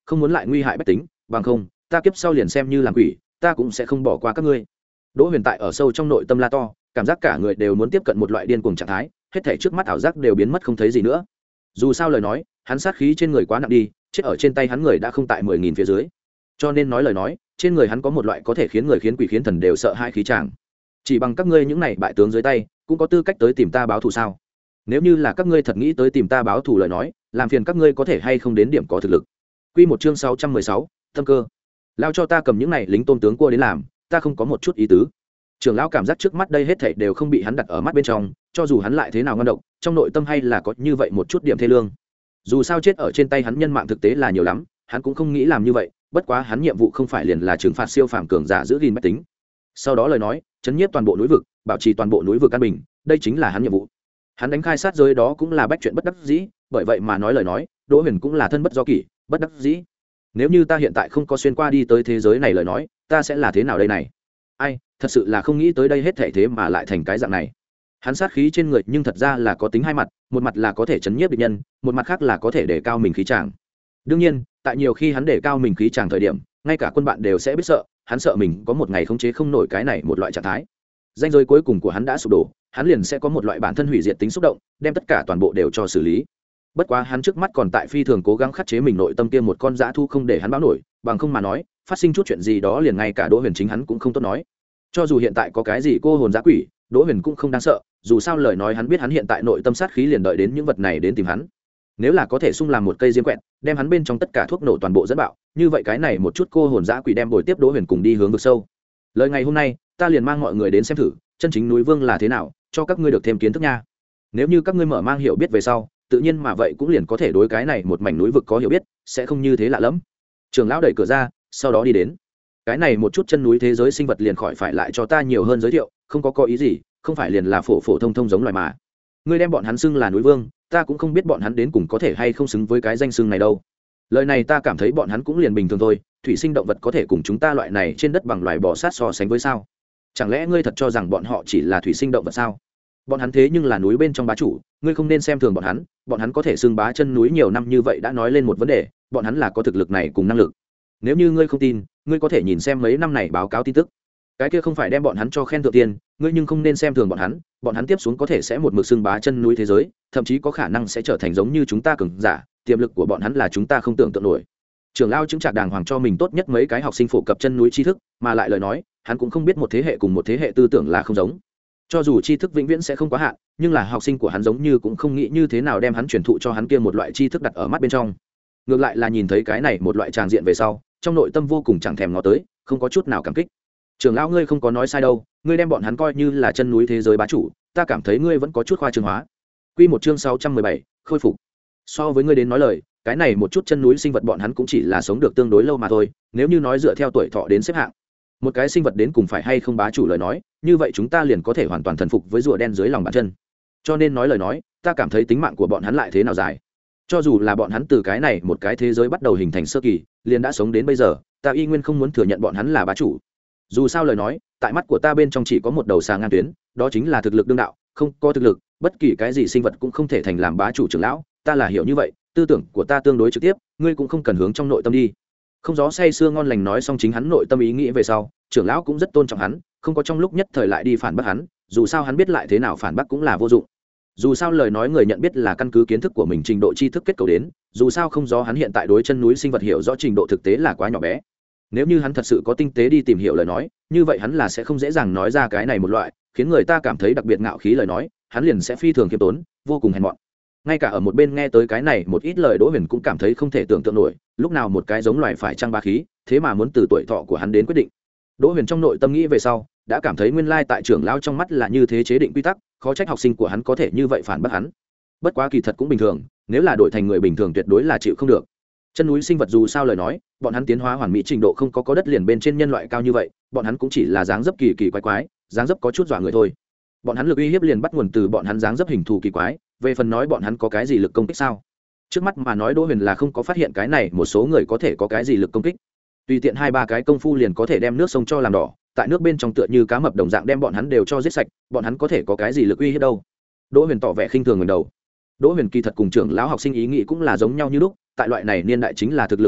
không muốn lại nguy hại bách tính, bằng không ta kiếp sau liền xem như làm quỷ ta cũng sẽ không bỏ qua các ngươi. Đỗ Huyền tại ở sâu trong nội tâm la to, cảm giác cả người đều muốn tiếp cận một loại điên cuồng trạng thái, hết thảy trước mắt ảo giác đều biến mất không thấy gì nữa. Dù sao lời nói, hắn sát khí trên người quá nặng đi, chết ở trên tay hắn người đã không tại mười nghìn phía dưới. Cho nên nói lời nói, trên người hắn có một loại có thể khiến người khiến quỷ khiến thần đều sợ hai khí tràng. Chỉ bằng các ngươi những này bại tướng dưới tay, cũng có tư cách tới tìm ta báo thù sao? Nếu như là các ngươi thật nghĩ tới tìm ta báo thù lời nói, làm phiền các ngươi có thể hay không đến điểm có thực lực. Quy một chương sáu trăm mười sáu, tâm cơ. Lao cho ta cầm những này lính tôn tướng cua đến làm, ta không có một chút ý tứ. Trưởng lão cảm giác trước mắt đây hết thảy đều không bị hắn đặt ở mắt bên trong, cho dù hắn lại thế nào ngon độc, trong nội tâm hay là có như vậy một chút điểm thê lương. Dù sao chết ở trên tay hắn nhân mạng thực tế là nhiều lắm, hắn cũng không nghĩ làm như vậy, bất quá hắn nhiệm vụ không phải liền là trừng phạt siêu phàm cường giả giữ gìn bách tính. Sau đó lời nói, chấn nhiếp toàn bộ núi vực, bảo trì toàn bộ núi vực an bình, đây chính là hắn nhiệm vụ. Hắn đánh khai sát giới đó cũng là bách chuyện bất đắc dĩ, bởi vậy mà nói lời nói, Đỗ Huyền cũng là thân bất do kỷ, bất đắc dĩ. Nếu như ta hiện tại không có xuyên qua đi tới thế giới này lời nói, ta sẽ là thế nào đây này? Ai, thật sự là không nghĩ tới đây hết thảy thế mà lại thành cái dạng này. Hắn sát khí trên người nhưng thật ra là có tính hai mặt, một mặt là có thể chấn nhiếp địch nhân, một mặt khác là có thể để cao mình khí tràng. Đương nhiên, tại nhiều khi hắn để cao mình khí tràng thời điểm, ngay cả quân bạn đều sẽ biết sợ, hắn sợ mình có một ngày khống chế không nổi cái này một loại trạng thái. Danh giới cuối cùng của hắn đã sụp đổ, hắn liền sẽ có một loại bản thân hủy diệt tính xúc động, đem tất cả toàn bộ đều cho xử lý. Bất quá hắn trước mắt còn tại phi thường cố gắng khắc chế mình nội tâm kia một con dã thu không để hắn báo nổi, bằng không mà nói, phát sinh chút chuyện gì đó liền ngay cả Đỗ Huyền chính hắn cũng không tốt nói. Cho dù hiện tại có cái gì cô hồn dã quỷ, Đỗ Huyền cũng không đáng sợ, dù sao lời nói hắn biết hắn hiện tại nội tâm sát khí liền đợi đến những vật này đến tìm hắn. Nếu là có thể xung làm một cây diêm quẹt, đem hắn bên trong tất cả thuốc nổ toàn bộ dẫn bạo, như vậy cái này một chút cô hồn dã quỷ đem bồi tiếp Đỗ Huyền cùng đi hướng vực sâu. Lời ngày hôm nay, ta liền mang mọi người đến xem thử, chân chính núi vương là thế nào, cho các ngươi được thêm kiến thức nha. Nếu như các ngươi mở mang hiểu biết về sau, tự nhiên mà vậy cũng liền có thể đối cái này một mảnh núi vực có hiểu biết, sẽ không như thế lạ lẫm. Trường lão đẩy cửa ra, sau đó đi đến. Cái này một chút chân núi thế giới sinh vật liền khỏi phải lại cho ta nhiều hơn giới thiệu, không có có ý gì, không phải liền là phổ phổ thông thông giống loài mà. Ngươi đem bọn hắn xưng là núi vương, ta cũng không biết bọn hắn đến cùng có thể hay không xứng với cái danh xưng này đâu. Lời này ta cảm thấy bọn hắn cũng liền bình thường thôi, thủy sinh động vật có thể cùng chúng ta loại này trên đất bằng loài bò sát so sánh với sao? Chẳng lẽ ngươi thật cho rằng bọn họ chỉ là thủy sinh động vật sao? Bọn hắn thế nhưng là núi bên trong bá chủ, ngươi không nên xem thường bọn hắn, bọn hắn có thể xưng bá chân núi nhiều năm như vậy đã nói lên một vấn đề, bọn hắn là có thực lực này cùng năng lực. Nếu như ngươi không tin, ngươi có thể nhìn xem mấy năm này báo cáo tin tức. Cái kia không phải đem bọn hắn cho khen thượng tiền, ngươi nhưng không nên xem thường bọn hắn, bọn hắn tiếp xuống có thể sẽ một mực xưng bá chân núi thế giới, thậm chí có khả năng sẽ trở thành giống như chúng ta cường giả, tiềm lực của bọn hắn là chúng ta không tưởng tượng nổi. Trưởng lão chứng trạc đàng hoàng cho mình tốt nhất mấy cái học sinh phổ cập chân núi tri thức, mà lại lời nói, hắn cũng không biết một thế hệ cùng một thế hệ tư tưởng là không giống. Cho dù tri thức vĩnh viễn sẽ không quá hạn, nhưng là học sinh của hắn giống như cũng không nghĩ như thế nào đem hắn truyền thụ cho hắn kia một loại tri thức đặt ở mắt bên trong. Ngược lại là nhìn thấy cái này một loại tràng diện về sau, trong nội tâm vô cùng chẳng thèm ngó tới, không có chút nào cảm kích. Trưởng lão ngươi không có nói sai đâu, ngươi đem bọn hắn coi như là chân núi thế giới bá chủ, ta cảm thấy ngươi vẫn có chút khoa trương hóa. Quy một chương sáu trăm mười bảy, khôi phục. So với ngươi đến nói lời, cái này một chút chân núi sinh vật bọn hắn cũng chỉ là sống được tương đối lâu mà thôi, nếu như nói dựa theo tuổi thọ đến xếp hạng, một cái sinh vật đến cùng phải hay không bá chủ lời nói, như vậy chúng ta liền có thể hoàn toàn thần phục với rùa đen dưới lòng bàn chân. Cho nên nói lời nói, ta cảm thấy tính mạng của bọn hắn lại thế nào dài. Cho dù là bọn hắn từ cái này một cái thế giới bắt đầu hình thành sơ kỳ, liền đã sống đến bây giờ, ta y nguyên không muốn thừa nhận bọn hắn là bá chủ. Dù sao lời nói, tại mắt của ta bên trong chỉ có một đầu xà ngang tuyến, đó chính là thực lực đương đạo, không có thực lực, bất kỳ cái gì sinh vật cũng không thể thành làm bá chủ trưởng lão, ta là hiểu như vậy, tư tưởng của ta tương đối trực tiếp, ngươi cũng không cần hướng trong nội tâm đi. Không gió say sưa ngon lành nói xong chính hắn nội tâm ý nghĩ về sau, trưởng lão cũng rất tôn trọng hắn, không có trong lúc nhất thời lại đi phản bác hắn, dù sao hắn biết lại thế nào phản bác cũng là vô dụng. Dù sao lời nói người nhận biết là căn cứ kiến thức của mình trình độ tri thức kết cấu đến, dù sao không gió hắn hiện tại đối chân núi sinh vật hiểu rõ trình độ thực tế là quá nhỏ bé. Nếu như hắn thật sự có tinh tế đi tìm hiểu lời nói, như vậy hắn là sẽ không dễ dàng nói ra cái này một loại khiến người ta cảm thấy đặc biệt ngạo khí lời nói, hắn liền sẽ phi thường khiêm tốn, vô cùng hèn mọn. Ngay cả ở một bên nghe tới cái này một ít lời Đỗ Huyền cũng cảm thấy không thể tưởng tượng nổi, lúc nào một cái giống loài phải trang bá khí, thế mà muốn từ tuổi thọ của hắn đến quyết định. Đỗ Huyền trong nội tâm nghĩ về sau, đã cảm thấy nguyên lai tại trưởng lão trong mắt là như thế chế định quy tắc, khó trách học sinh của hắn có thể như vậy phản bác hắn. Bất quá kỳ thật cũng bình thường, nếu là đổi thành người bình thường tuyệt đối là chịu không được. Chân núi sinh vật dù sao lời nói, bọn hắn tiến hóa hoàn mỹ trình độ không có có đất liền bên trên nhân loại cao như vậy, bọn hắn cũng chỉ là dáng dấp kỳ kỳ quái quái, dáng dấp có chút dọa người thôi. Bọn hắn lực uy hiếp liền bắt nguồn từ bọn hắn dáng dấp hình thù kỳ quái, về phần nói bọn hắn có cái gì lực công kích sao? Trước mắt mà nói Đỗ Huyền là không có phát hiện cái này một số người có thể có cái gì lực công kích. Tùy tiện hai ba cái công phu liền có thể đem nước sông cho làm đỏ, tại nước bên trong tựa như cá mập đồng dạng đem bọn hắn đều cho giết sạch, bọn hắn có thể có cái gì lực uy hiếp đâu? Đỗ Huyền tỏ vẻ khinh thường ngẩng đầu. Đỗ Huyền kỳ thật cùng trưởng lão học sinh ý nghĩ cũng là giống nhau như lúc, tại loại này niên đại chính là thực lực đương đạo,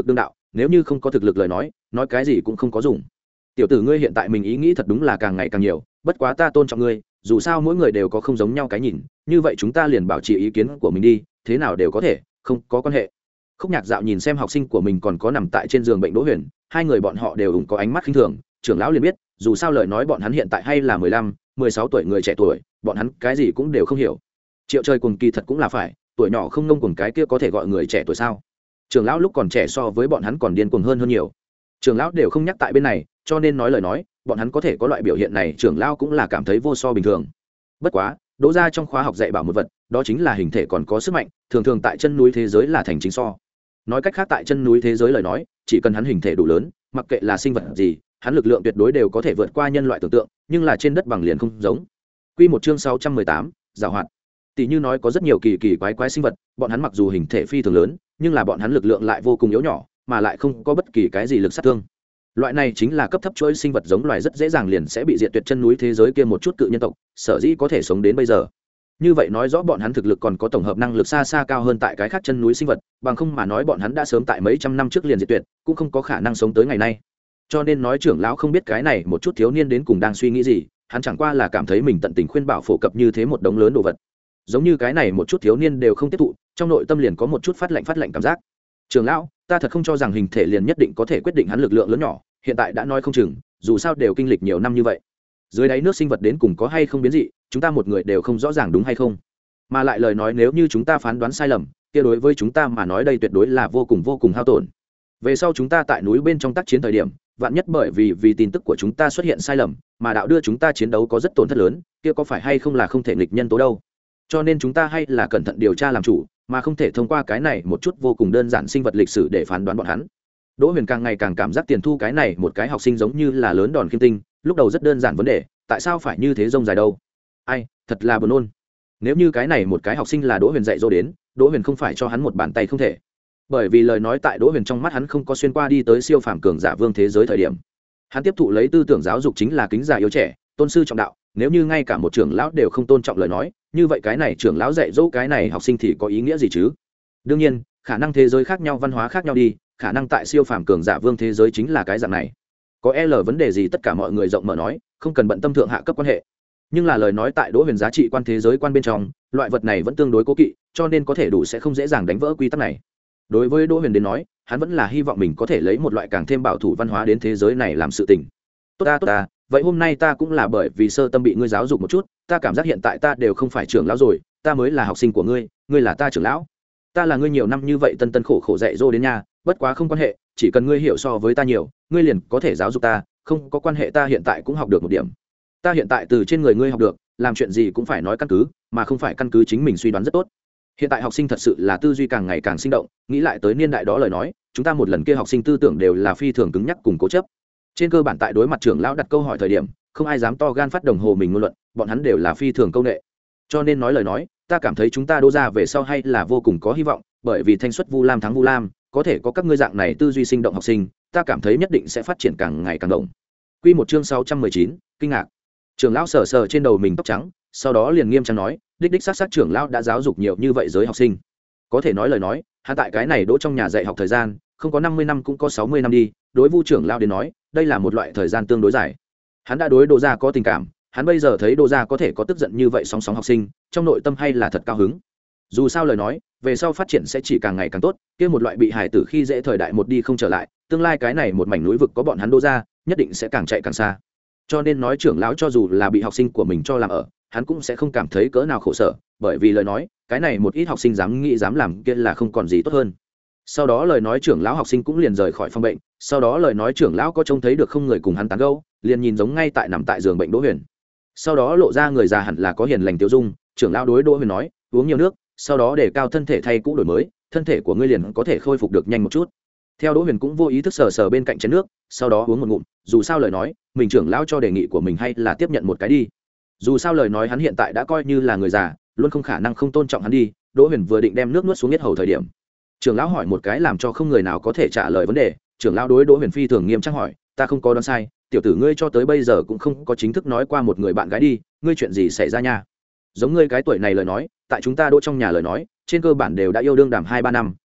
nếu như không có thực lực lời nói nói cái gì cũng không có dùng. Tiểu tử ngươi hiện tại mình ý nghĩ thật đúng là càng ngày càng nhiều, bất quá ta tôn trọng ngươi, dù sao mỗi người đều có không giống nhau cái nhìn, như vậy chúng ta liền bảo trì ý kiến của mình đi, thế nào đều có thể, không có quan hệ. Khúc Nhạc Dạo nhìn xem học sinh của mình còn có nằm tại trên giường bệnh Đỗ Huyền, hai người bọn họ đều ủng có ánh mắt khinh thường, trưởng lão liền biết, dù sao lời nói bọn hắn hiện tại hay là mười lăm, mười sáu tuổi người trẻ tuổi, bọn hắn cái gì cũng đều không hiểu. Triệu Trời Cuồng kỳ thật cũng là phải, tuổi nhỏ không ngông cuồng cái kia có thể gọi người trẻ tuổi sao? Trưởng lão lúc còn trẻ so với bọn hắn còn điên cuồng hơn hơn nhiều. Trưởng lão đều không nhắc tại bên này, cho nên nói lời nói, bọn hắn có thể có loại biểu hiện này, trưởng lão cũng là cảm thấy vô so bình thường. Bất quá, Đỗ gia trong khóa học dạy bảo một vật, đó chính là hình thể còn có sức mạnh, thường thường tại chân núi thế giới là thành chính so. Nói cách khác tại chân núi thế giới lời nói, chỉ cần hắn hình thể đủ lớn, mặc kệ là sinh vật gì, hắn lực lượng tuyệt đối đều có thể vượt qua nhân loại tưởng tượng, nhưng là trên đất bằng liền không giống. Quy một chương sáu trăm mười tám, giảo hoạt. Tỷ như nói có rất nhiều kỳ kỳ quái quái sinh vật, bọn hắn mặc dù hình thể phi thường lớn, nhưng là bọn hắn lực lượng lại vô cùng yếu nhỏ, mà lại không có bất kỳ cái gì lực sát thương. Loại này chính là cấp thấp chuỗi sinh vật giống loài rất dễ dàng liền sẽ bị diệt tuyệt chân núi thế giới kia một chút cự nhân tộc, sở dĩ có thể sống đến bây giờ. Như vậy nói rõ bọn hắn thực lực còn có tổng hợp năng lực xa xa cao hơn tại cái khác chân núi sinh vật, bằng không mà nói bọn hắn đã sớm tại mấy trăm năm trước liền diệt tuyệt, cũng không có khả năng sống tới ngày nay. Cho nên nói trưởng lão không biết cái này một chút thiếu niên đến cùng đang suy nghĩ gì, hắn chẳng qua là cảm thấy mình tận tình khuyên bảo phổ cập như thế một đống lớn đồ vật. Giống như cái này một chút thiếu niên đều không tiếp thụ, trong nội tâm liền có một chút phát lạnh phát lạnh cảm giác. Trưởng lão, ta thật không cho rằng hình thể liền nhất định có thể quyết định hắn lực lượng lớn nhỏ, hiện tại đã nói không chừng, dù sao đều kinh lịch nhiều năm như vậy. Dưới đáy nước sinh vật đến cùng có hay không biến dị, chúng ta một người đều không rõ ràng đúng hay không. Mà lại lời nói nếu như chúng ta phán đoán sai lầm, kia đối với chúng ta mà nói đây tuyệt đối là vô cùng vô cùng hao tổn. Về sau chúng ta tại núi bên trong tác chiến thời điểm, vạn nhất bởi vì vì tin tức của chúng ta xuất hiện sai lầm, mà đạo đưa chúng ta chiến đấu có rất tổn thất lớn, kia có phải hay không là không thể nghịch nhân tố đâu. Cho nên chúng ta hay là cẩn thận điều tra làm chủ, mà không thể thông qua cái này một chút vô cùng đơn giản sinh vật lịch sử để phán đoán bọn hắn. Đỗ Huyền càng ngày càng cảm giác Tiền Thu cái này một cái học sinh giống như là lớn đòn khiêm tinh, lúc đầu rất đơn giản vấn đề, tại sao phải như thế rông dài đâu? Ai, thật là buồn nôn. Nếu như cái này một cái học sinh là Đỗ Huyền dạy dỗ đến, Đỗ Huyền không phải cho hắn một bàn tay không thể. Bởi vì lời nói tại Đỗ Huyền trong mắt hắn không có xuyên qua đi tới siêu phàm cường giả vương thế giới thời điểm. Hắn tiếp thụ lấy tư tưởng giáo dục chính là kính già yêu trẻ, tôn sư trọng đạo, nếu như ngay cả một trưởng lão đều không tôn trọng lời nói, như vậy cái này trưởng lão dạy dỗ cái này học sinh thì có ý nghĩa gì chứ? Đương nhiên, khả năng thế giới khác nhau, văn hóa khác nhau đi, khả năng tại siêu phàm cường giả vương thế giới chính là cái dạng này. Có L vấn đề gì tất cả mọi người rộng mở nói, không cần bận tâm thượng hạ cấp quan hệ. Nhưng là lời nói tại Đỗ Huyền giá trị quan thế giới quan bên trong, loại vật này vẫn tương đối cố kỵ, cho nên có thể đủ sẽ không dễ dàng đánh vỡ quy tắc này. Đối với Đỗ Huyền đến nói, hắn vẫn là hy vọng mình có thể lấy một loại càng thêm bảo thủ văn hóa đến thế giới này làm sự tình. Tốt ta tốt ta, vậy hôm nay ta cũng là bởi vì sơ tâm bị ngươi giáo dục một chút, ta cảm giác hiện tại ta đều không phải trưởng lão rồi, ta mới là học sinh của ngươi, ngươi là ta trưởng lão. Ta là ngươi nhiều năm như vậy tân tân khổ khổ dạy dỗ đến nhà, bất quá không quan hệ, chỉ cần ngươi hiểu so với ta nhiều, ngươi liền có thể giáo dục ta, không có quan hệ, ta hiện tại cũng học được một điểm. Ta hiện tại từ trên người ngươi học được, làm chuyện gì cũng phải nói căn cứ, mà không phải căn cứ chính mình suy đoán rất tốt. Hiện tại học sinh thật sự là tư duy càng ngày càng sinh động, nghĩ lại tới niên đại đó lời nói, chúng ta một lần kia học sinh tư tưởng đều là phi thường cứng nhắc cùng cố chấp. Trên cơ bản tại đối mặt trưởng lão đặt câu hỏi thời điểm, không ai dám to gan phát đồng hồ mình ngôn luận, bọn hắn đều là phi thường câu nệ. Cho nên nói lời nói, ta cảm thấy chúng ta Đỗ gia về sau hay là vô cùng có hy vọng, bởi vì thanh xuất Vu Lam thắng Vu Lam, có thể có các ngươi dạng này tư duy sinh động học sinh, ta cảm thấy nhất định sẽ phát triển càng ngày càng động. Quy một chương sáu trăm mười chín, kinh ngạc. Trưởng lão sờ sờ trên đầu mình tóc trắng, sau đó liền nghiêm trang nói, đích đích xác xác trưởng lão đã giáo dục nhiều như vậy giới học sinh. Có thể nói lời nói, hắn tại cái này Đỗ trong nhà dạy học thời gian, không có năm mươi năm cũng có sáu mươi năm đi, đối Vu trưởng lão đến nói, đây là một loại thời gian tương đối dài. Hắn đã đối Đỗ gia có tình cảm, hắn bây giờ thấy Đỗ gia có thể có tức giận như vậy sóng sóng học sinh, trong nội tâm hay là thật cao hứng. Dù sao lời nói, về sau phát triển sẽ chỉ càng ngày càng tốt, kia một loại bị hài tử khi dễ thời đại một đi không trở lại, tương lai cái này một mảnh núi vực có bọn hắn Đỗ gia, nhất định sẽ càng chạy càng xa. Cho nên nói trưởng lão cho dù là bị học sinh của mình cho làm ở, hắn cũng sẽ không cảm thấy cỡ nào khổ sở, bởi vì lời nói, cái này một ít học sinh dám nghĩ dám làm kia là không còn gì tốt hơn. Sau đó lời nói trưởng lão học sinh cũng liền rời khỏi phòng bệnh, sau đó lời nói trưởng lão có trông thấy được không người cùng hắn tán gẫu, liền nhìn giống ngay tại nằm tại giường bệnh Đỗ Huyền. Sau đó lộ ra người già hẳn là có hiền lành tiêu dung, trưởng lão đối Đỗ Huyền nói, uống nhiều nước, sau đó để cao thân thể thay cũ đổi mới, thân thể của ngươi liền có thể khôi phục được nhanh một chút. Theo Đỗ Huyền cũng vô ý thức sờ sờ bên cạnh chén nước, sau đó uống một ngụm, dù sao lời nói, mình trưởng lão cho đề nghị của mình hay là tiếp nhận một cái đi. Dù sao lời nói hắn hiện tại đã coi như là người già, luôn không khả năng không tôn trọng hắn đi. Đỗ Huyền vừa định đem nước nuốt xuống yết hầu thời điểm, trưởng lão hỏi một cái làm cho không người nào có thể trả lời vấn đề. Trưởng lão đối Đỗ Huyền phi thường nghiêm trang hỏi, ta không có đoán sai, tiểu tử ngươi cho tới bây giờ cũng không có chính thức nói qua một người bạn gái đi, ngươi chuyện gì xảy ra nha? Giống ngươi cái tuổi này lời nói, tại chúng ta Đỗ trong nhà lời nói, trên cơ bản đều đã yêu đương đàm hai ba năm,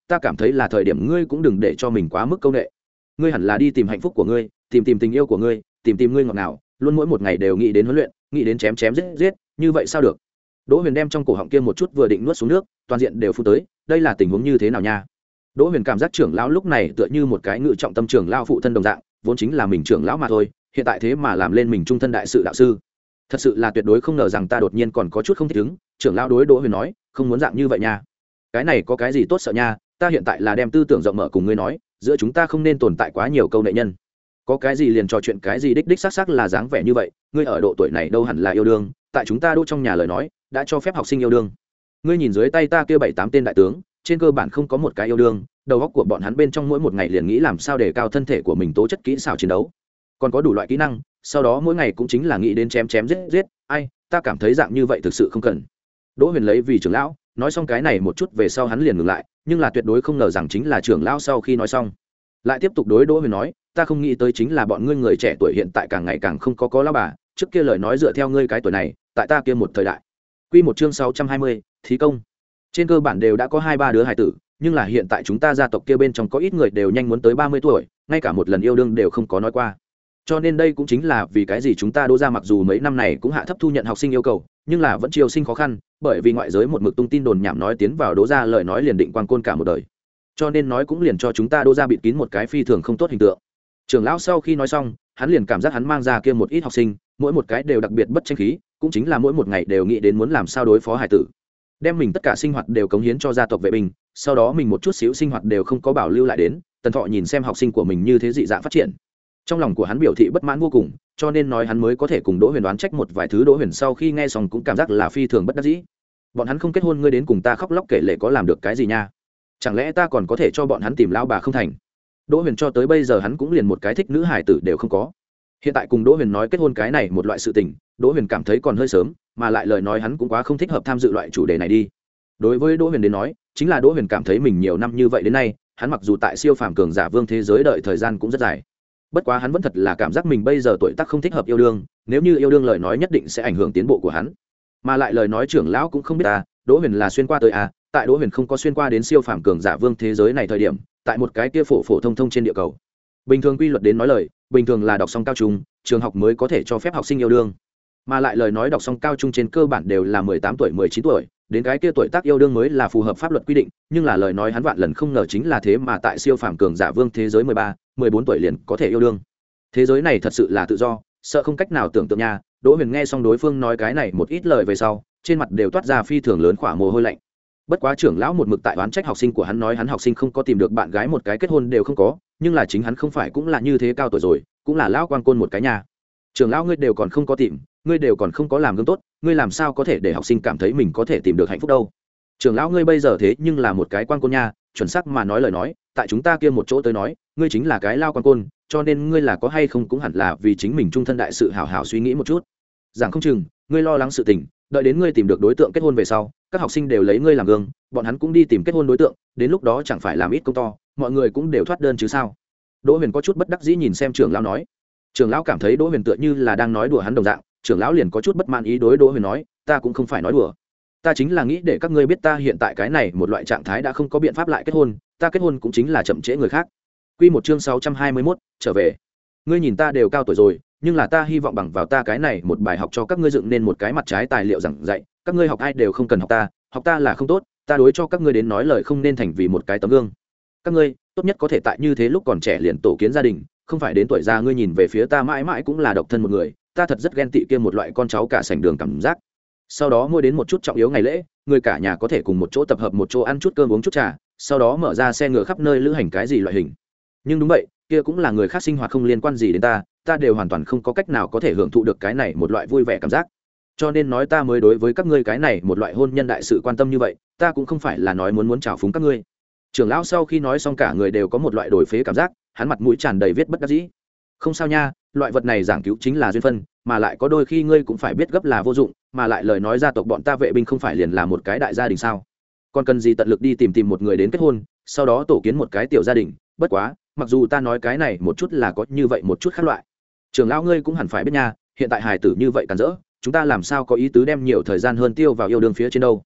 ta cảm thấy là thời điểm ngươi cũng đừng để cho mình quá mức công nghệ. Ngươi hẳn là đi tìm hạnh phúc của ngươi, tìm tìm tình yêu của ngươi, tìm tìm ngươi ngọt ngào, luôn mỗi một ngày đều nghĩ đến huấn luyện, nghĩ đến chém chém giết giết, như vậy sao được? Đỗ Huyền đem trong cổ họng kia một chút vừa định nuốt xuống nước, toàn diện đều phun tới, đây là tình huống như thế nào nha? Đỗ Huyền cảm giác trưởng lão lúc này tựa như một cái ngự trọng tâm trưởng lão phụ thân đồng dạng, vốn chính là mình trưởng lão mà thôi, hiện tại thế mà làm lên mình trung thân đại sự đạo sư. Thật sự là tuyệt đối không ngờ rằng ta đột nhiên còn có chút không thích ứng, trưởng lão đối Đỗ Huyền nói, không muốn dạng như vậy nha. Cái này có cái gì tốt sợ nha, ta hiện tại là đem tư tưởng rộng mở cùng ngươi nói, giữa chúng ta không nên tồn tại quá nhiều câu nệ nhân. Có cái gì liền trò chuyện cái gì, đích đích xác xác là dáng vẻ như vậy, ngươi ở độ tuổi này đâu hẳn là yêu đương, tại chúng ta Đỗ trong nhà lời nói, đã cho phép học sinh yêu đương. Ngươi nhìn dưới tay ta kia bảy tám tên đại tướng, trên cơ bản không có một cái yêu đương, đầu óc của bọn hắn bên trong mỗi một ngày liền nghĩ làm sao để cao thân thể của mình tố chất kỹ xảo chiến đấu, còn có đủ loại kỹ năng, sau đó mỗi ngày cũng chính là nghĩ đến chém chém giết giết, ai, ta cảm thấy dạng như vậy thực sự không cần. Đỗ Huyền lấy vì trưởng lão, nói xong cái này một chút về sau hắn liền ngừng lại, nhưng là tuyệt đối không ngờ rằng chính là trưởng lão sau khi nói xong, lại tiếp tục đối Đỗ Huyền nói, ta không nghĩ tới chính là bọn ngươi người trẻ tuổi hiện tại càng ngày càng không có có lão bà, trước kia lời nói dựa theo ngươi cái tuổi này, tại ta kia một thời đại. Quy một chương sáu trăm hai mươi, thí công. Trên cơ bản đều đã có hai ba đứa hài tử, nhưng là hiện tại chúng ta gia tộc kia bên trong có ít người đều nhanh muốn tới ba mươi tuổi, ngay cả một lần yêu đương đều không có nói qua. Cho nên đây cũng chính là vì cái gì chúng ta Đỗ gia mặc dù mấy năm này cũng hạ thấp thu nhận học sinh yêu cầu, nhưng là vẫn chiêu sinh khó khăn, bởi vì ngoại giới một mực tung tin đồn nhảm nói tiến vào Đỗ gia lời nói liền định quang côn cả một đời. Cho nên nói cũng liền cho chúng ta Đỗ gia bịt kín một cái phi thường không tốt hình tượng. Trưởng lão sau khi nói xong, hắn liền cảm giác hắn mang ra kia một ít học sinh, mỗi một cái đều đặc biệt bất tranh khí, cũng chính là mỗi một ngày đều nghĩ đến muốn làm sao đối phó hải tử, đem mình tất cả sinh hoạt đều cống hiến cho gia tộc vệ binh, sau đó mình một chút xíu sinh hoạt đều không có bảo lưu lại đến. Tần Thọ nhìn xem học sinh của mình như thế dị dạng phát triển, trong lòng của hắn biểu thị bất mãn vô cùng, cho nên nói hắn mới có thể cùng Đỗ Huyền đoán trách một vài thứ. Đỗ Huyền sau khi nghe xong cũng cảm giác là phi thường bất đắc dĩ. Bọn hắn không kết hôn, ngươi đến cùng ta khóc lóc kể lể có làm được cái gì nha? Chẳng lẽ ta còn có thể cho bọn hắn tìm lão bà không thành? Đỗ Huyền cho tới bây giờ hắn cũng liền một cái thích nữ hải tử đều không có. Hiện tại cùng Đỗ Huyền nói kết hôn cái này một loại sự tình, Đỗ Huyền cảm thấy còn hơi sớm, mà lại lời nói hắn cũng quá không thích hợp tham dự loại chủ đề này đi. Đối với Đỗ Huyền đến nói, chính là Đỗ Huyền cảm thấy mình nhiều năm như vậy đến nay, hắn mặc dù tại siêu phàm cường giả vương thế giới đợi thời gian cũng rất dài, bất quá hắn vẫn thật là cảm giác mình bây giờ tuổi tác không thích hợp yêu đương, nếu như yêu đương lời nói nhất định sẽ ảnh hưởng tiến bộ của hắn. Mà lại lời nói trưởng lão cũng không biết à, Đỗ Huyền là xuyên qua tới à, tại Đỗ Huyền không có xuyên qua đến siêu phàm cường giả vương thế giới này thời điểm, tại một cái kia phổ phổ thông thông trên địa cầu. Bình thường quy luật đến nói lời, bình thường là đọc xong cao trung, trường học mới có thể cho phép học sinh yêu đương. Mà lại lời nói đọc xong cao trung trên cơ bản đều là mười tám tuổi, mười chín tuổi, đến cái kia tuổi tác yêu đương mới là phù hợp pháp luật quy định, nhưng là lời nói hắn vạn lần không ngờ chính là thế mà tại siêu phàm cường giả vương thế giới mười ba, mười bốn tuổi liền có thể yêu đương. Thế giới này thật sự là tự do, sợ không cách nào tưởng tượng nha. Đỗ Huyền nghe xong đối phương nói cái này một ít lời về sau, trên mặt đều toát ra phi thường lớn khỏa mồ hôi lạnh. Bất quá trưởng lão một mực tại oán trách học sinh của hắn, nói hắn học sinh không có tìm được bạn gái, một cái kết hôn đều không có, nhưng là chính hắn không phải cũng là như thế cao tuổi rồi, cũng là lão quan côn một cái nhà. Trưởng lão ngươi đều còn không có tìm, ngươi đều còn không có làm gương tốt, ngươi làm sao có thể để học sinh cảm thấy mình có thể tìm được hạnh phúc đâu? Trưởng lão ngươi bây giờ thế nhưng là một cái quan côn nha, chuẩn xác mà nói lời nói, tại chúng ta kia một chỗ tới nói, ngươi chính là cái lao quan côn, cho nên ngươi là có hay không cũng hẳn là vì chính mình trung thân đại sự hảo hảo suy nghĩ một chút. Giảng không chừng, ngươi lo lắng sự tình, đợi đến ngươi tìm được đối tượng kết hôn về sau, các học sinh đều lấy ngươi làm gương, bọn hắn cũng đi tìm kết hôn đối tượng, đến lúc đó chẳng phải làm ít công to, mọi người cũng đều thoát đơn chứ sao? Đỗ Huyền có chút bất đắc dĩ nhìn xem trưởng lão nói. Trưởng lão cảm thấy Đỗ Huyền tựa như là đang nói đùa hắn đồng dạng, trưởng lão liền có chút bất mãn ý đối Đỗ Huyền nói, ta cũng không phải nói đùa, ta chính là nghĩ để các ngươi biết ta hiện tại cái này một loại trạng thái đã không có biện pháp lại kết hôn, ta kết hôn cũng chính là chậm trễ người khác. Quy một chương sáu trăm hai mươi mốt, trở về. Ngươi nhìn ta đều cao tuổi rồi, nhưng là ta hy vọng bằng vào ta cái này một bài học cho các ngươi dựng nên một cái mặt trái tài liệu giảng dạy, các ngươi học ai đều không cần học ta, học ta là không tốt, ta đối cho các ngươi đến nói lời không nên thành vì một cái tấm gương. Các ngươi tốt nhất có thể tại như thế lúc còn trẻ liền tổ kiến gia đình, không phải đến tuổi già ngươi nhìn về phía ta mãi mãi cũng là độc thân một người, ta thật rất ghen tị kia một loại con cháu cả sảnh đường cảm giác. Sau đó mua đến một chút trọng yếu ngày lễ, người cả nhà có thể cùng một chỗ tập hợp một chỗ ăn chút cơm uống chút trà, sau đó mở ra xe ngựa khắp nơi lữ hành cái gì loại hình. Nhưng đúng vậy, kia cũng là người khác sinh hoạt không liên quan gì đến ta, ta đều hoàn toàn không có cách nào có thể hưởng thụ được cái này một loại vui vẻ cảm giác. Cho nên nói ta mới đối với các ngươi cái này một loại hôn nhân đại sự quan tâm như vậy, ta cũng không phải là nói muốn muốn trào phúng các ngươi. Trưởng lão sau khi nói xong cả người đều có một loại đổi phế cảm giác, hắn mặt mũi tràn đầy viết bất đắc dĩ. Không sao nha, loại vật này giảng cứu chính là duyên phân, mà lại có đôi khi ngươi cũng phải biết gấp là vô dụng, mà lại lời nói gia tộc bọn ta vệ binh không phải liền là một cái đại gia đình sao? Còn cần gì tận lực đi tìm tìm một người đến kết hôn, sau đó tổ kiến một cái tiểu gia đình, bất quá, mặc dù ta nói cái này một chút là có như vậy một chút khác loại. Trưởng lão ngươi cũng hẳn phải biết nha, hiện tại hài tử như vậy cản rỡ, chúng ta làm sao có ý tứ đem nhiều thời gian hơn tiêu vào yêu đương phía trên đâu.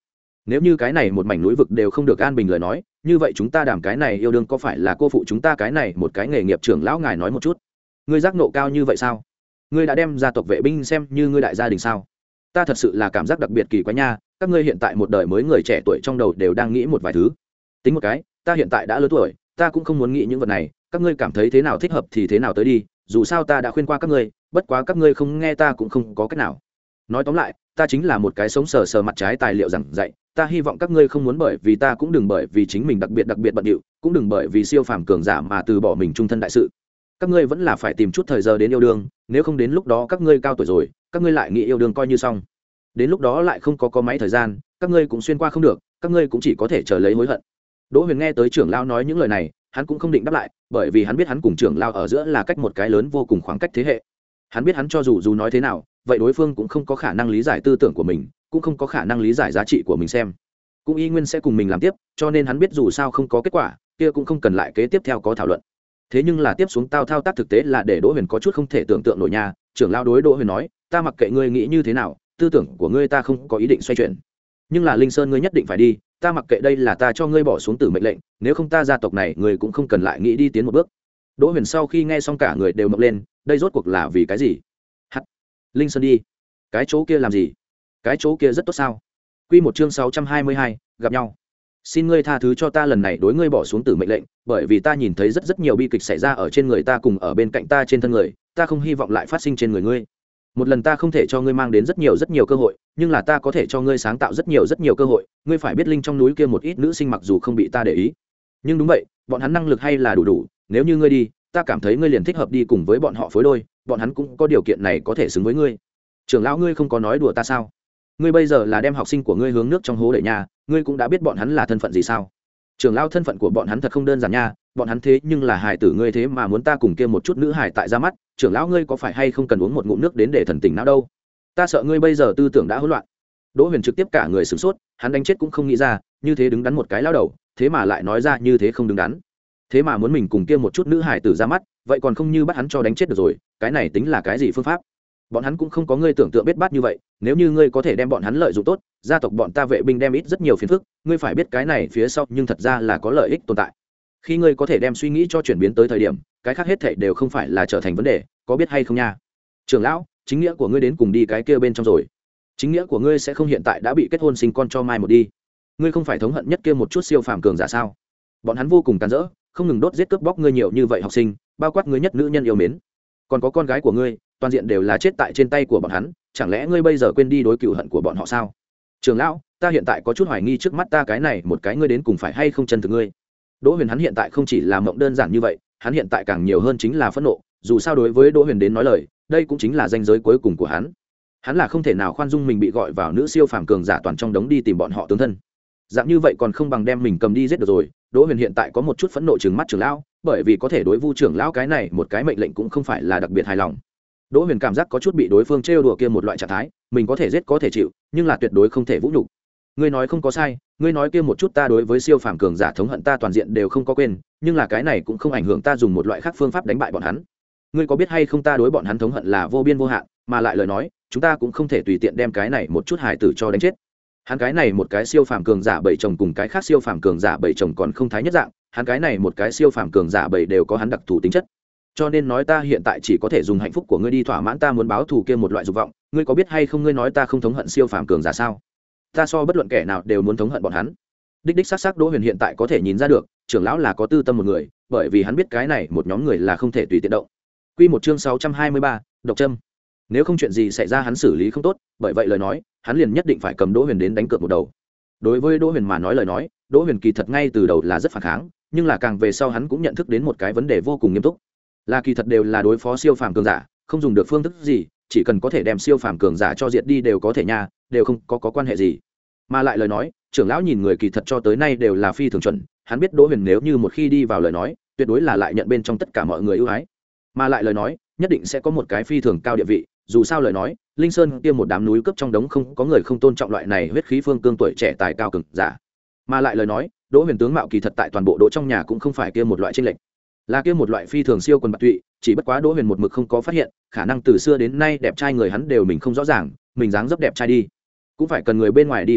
nếu như cái này một mảnh núi vực đều không được an bình lời nói, như vậy chúng ta đàm cái này yêu đương có phải là cô phụ chúng ta cái này một cái nghề nghiệp trưởng lão ngài nói một chút. Ngươi giác nộ cao như vậy sao? Ngươi đã đem gia tộc vệ binh xem như ngươi đại gia đình sao? Ta thật sự là cảm giác đặc biệt kỳ quái nha, các ngươi hiện tại một đời mới người trẻ tuổi trong đầu đều đang nghĩ một vài thứ. Tính một cái, ta hiện tại đã lớn tuổi, ta cũng không muốn nghĩ những vật này, các ngươi cảm thấy thế nào thích hợp thì thế nào tới đi, dù sao ta đã khuyên qua các ngươi, bất quá các ngươi không nghe ta cũng không có cách nào. Nói tóm lại, ta chính là một cái sống sờ sờ mặt trái tài liệu giảng dạy, ta hy vọng các ngươi không muốn bởi vì ta cũng đừng bởi vì chính mình đặc biệt đặc biệt bận điệu, cũng đừng bởi vì siêu phàm cường giả mà từ bỏ mình trung thân đại sự. Các ngươi vẫn là phải tìm chút thời giờ đến yêu đương, nếu không đến lúc đó các ngươi cao tuổi rồi, các ngươi lại nghĩ yêu đương coi như xong. Đến lúc đó lại không có có máy thời gian, các ngươi cũng xuyên qua không được, các ngươi cũng chỉ có thể chờ lấy hối hận. Đỗ Huyền nghe tới trưởng lão nói những lời này, hắn cũng không định đáp lại, bởi vì hắn biết hắn cùng trưởng lão ở giữa là cách một cái lớn vô cùng khoảng cách thế hệ. Hắn biết hắn cho dù dù nói thế nào, vậy đối phương cũng không có khả năng lý giải tư tưởng của mình, cũng không có khả năng lý giải giá trị của mình xem, cũng y nguyên sẽ cùng mình làm tiếp, cho nên hắn biết dù sao không có kết quả, kia cũng không cần lại kế tiếp theo có thảo luận. Thế nhưng là tiếp xuống tao thao tác thực tế là để Đỗ Huyền có chút không thể tưởng tượng nổi nha. Trưởng lão đối Đỗ Huyền nói, ta mặc kệ ngươi nghĩ như thế nào, tư tưởng của ngươi ta không có ý định xoay chuyển, nhưng là Linh Sơn ngươi nhất định phải đi, ta mặc kệ đây là ta cho ngươi bỏ xuống tử mệnh lệnh, nếu không ta gia tộc này ngươi cũng không cần lại nghĩ đi tiến một bước. Đỗ Huyền sau khi nghe xong cả người đều mộng lên, đây rốt cuộc là vì cái gì? Hắc, Linh Sơn đi, cái chỗ kia làm gì? Cái chỗ kia rất tốt sao? Quy một chương sáu trăm hai mươi hai, gặp nhau. Xin ngươi tha thứ cho ta lần này đối ngươi bỏ xuống tử mệnh lệnh, bởi vì ta nhìn thấy rất rất nhiều bi kịch xảy ra ở trên người ta cùng ở bên cạnh ta trên thân người, ta không hy vọng lại phát sinh trên người ngươi. Một lần ta không thể cho ngươi mang đến rất nhiều rất nhiều cơ hội, nhưng là ta có thể cho ngươi sáng tạo rất nhiều rất nhiều cơ hội. Ngươi phải biết linh trong núi kia một ít nữ sinh mặc dù không bị ta để ý, nhưng đúng vậy, bọn hắn năng lực hay là đủ đủ, nếu như ngươi đi, ta cảm thấy ngươi liền thích hợp đi cùng với bọn họ phối đôi, bọn hắn cũng có điều kiện này có thể xứng với ngươi. Trưởng lão ngươi không có nói đùa ta sao? Ngươi bây giờ là đem học sinh của ngươi hướng nước trong hố đẩy nhà, ngươi cũng đã biết bọn hắn là thân phận gì sao? Trưởng lão thân phận của bọn hắn thật không đơn giản nha, bọn hắn thế nhưng là hài tử ngươi thế mà muốn ta cùng kia một chút nữ hài tại ra mắt, trưởng lão ngươi có phải hay không cần uống một ngụm nước đến để thần tỉnh não đâu? Ta sợ ngươi bây giờ tư tưởng đã hỗn loạn. Đỗ Huyền trực tiếp cả người sửng sốt, hắn đánh chết cũng không nghĩ ra, như thế đứng đắn một cái lão đầu, thế mà lại nói ra như thế không đứng đắn. Thế mà muốn mình cùng kia một chút nữ hài tử ra mắt, vậy còn không như bắt hắn cho đánh chết được rồi, cái này tính là cái gì phương pháp? Bọn hắn cũng không có ngươi tưởng tượng biết bát như vậy, nếu như ngươi có thể đem bọn hắn lợi dụng tốt, gia tộc bọn ta vệ binh đem ít rất nhiều phiền phức, ngươi phải biết cái này phía sau nhưng thật ra là có lợi ích tồn tại. Khi ngươi có thể đem suy nghĩ cho chuyển biến tới thời điểm, cái khác hết thảy đều không phải là trở thành vấn đề, có biết hay không nha? Trưởng lão, chính nghĩa của ngươi đến cùng đi cái kia bên trong rồi. Chính nghĩa của ngươi sẽ không hiện tại đã bị kết hôn sinh con cho mai một đi. Ngươi không phải thống hận nhất kia một chút siêu phàm cường giả sao? Bọn hắn vô cùng tàn rỡ, không ngừng đốt giết cướp bóc ngươi nhiều như vậy học sinh, bao quát ngươi nhất nữ nhân yêu mến. Còn có con gái của ngươi, toàn diện đều là chết tại trên tay của bọn hắn, chẳng lẽ ngươi bây giờ quên đi đối cừu hận của bọn họ sao? Trưởng lão, ta hiện tại có chút hoài nghi trước mắt ta cái này một cái ngươi đến cùng phải hay không chân thực ngươi. Đỗ Huyền hắn hiện tại không chỉ là mộng đơn giản như vậy, hắn hiện tại càng nhiều hơn chính là phẫn nộ, dù sao đối với Đỗ Huyền đến nói lời, đây cũng chính là ranh giới cuối cùng của hắn. Hắn là không thể nào khoan dung mình bị gọi vào nữ siêu phàm cường giả toàn trong đống đi tìm bọn họ tướng thân. Dạng như vậy còn không bằng đem mình cầm đi giết được rồi. Đỗ Huyền hiện tại có một chút phẫn nộ trừng mắt trưởng lão, bởi vì có thể đối Vu trưởng lão cái này một cái mệnh lệnh cũng không phải là đặc biệt hài lòng. Đỗ Huyền cảm giác có chút bị đối phương trêu đùa kia một loại trạng thái, mình có thể giết có thể chịu, nhưng là tuyệt đối không thể vũ nhục. Ngươi nói không có sai, ngươi nói kia một chút ta đối với siêu phàm cường giả thống hận ta toàn diện đều không có quên, nhưng là cái này cũng không ảnh hưởng ta dùng một loại khác phương pháp đánh bại bọn hắn. Ngươi có biết hay không ta đối bọn hắn thống hận là vô biên vô hạn, mà lại lời nói, chúng ta cũng không thể tùy tiện đem cái này một chút hài tử cho đánh chết. Hắn cái này một cái siêu phàm cường giả bảy chồng cùng cái khác siêu phàm cường giả bảy chồng còn không thái nhất dạng, hắn cái này một cái siêu phàm cường giả bảy đều có hắn đặc thù tính chất. Cho nên nói ta hiện tại chỉ có thể dùng hạnh phúc của ngươi đi thỏa mãn ta muốn báo thù kia một loại dục vọng, ngươi có biết hay không ngươi nói ta không thống hận siêu phàm cường giả sao? Ta so bất luận kẻ nào đều muốn thống hận bọn hắn. Đích đích xác xác Đỗ Huyền hiện tại có thể nhìn ra được, trưởng lão là có tư tâm một người, bởi vì hắn biết cái này một nhóm người là không thể tùy tiện động. Quy một chương sáu trăm hai mươi ba, độc châm. Nếu không chuyện gì xảy ra hắn xử lý không tốt, bởi vậy lời nói, hắn liền nhất định phải cầm Đỗ Huyền đến đánh cược một đầu. Đối với Đỗ Huyền mà nói lời nói, Đỗ Huyền kỳ thật ngay từ đầu là rất phản kháng, nhưng là càng về sau hắn cũng nhận thức đến một cái vấn đề vô cùng nghiêm túc. Là kỳ thật đều là đối phó siêu phàm cường giả, không dùng được phương thức gì, chỉ cần có thể đem siêu phàm cường giả cho diệt đi đều có thể nha, đều không có có quan hệ gì. Mà lại lời nói, trưởng lão nhìn người kỳ thật cho tới nay đều là phi thường chuẩn, hắn biết Đỗ Huyền nếu như một khi đi vào lời nói, tuyệt đối là lại nhận bên trong tất cả mọi người ưu ái. Mà lại lời nói, nhất định sẽ có một cái phi thường cao địa vị, dù sao lời nói, Linh Sơn kia một đám núi cấp trong đống không có người không tôn trọng loại này huyết khí phương cương tuổi trẻ tài cao cường giả. Mà lại lời nói, Đỗ Huyền tướng mạo kỳ thật tại toàn bộ Đỗ trong nhà cũng không phải kia một loại chênh lệch, là kia một loại phi thường siêu quần bạc tụy, chỉ bất quá Đỗ Huyền một mực không có phát hiện, khả năng từ xưa đến nay đẹp trai người hắn đều mình không rõ ràng, mình dáng dấp đẹp trai đi, cũng phải cần người bên ngoài đi phát hiện,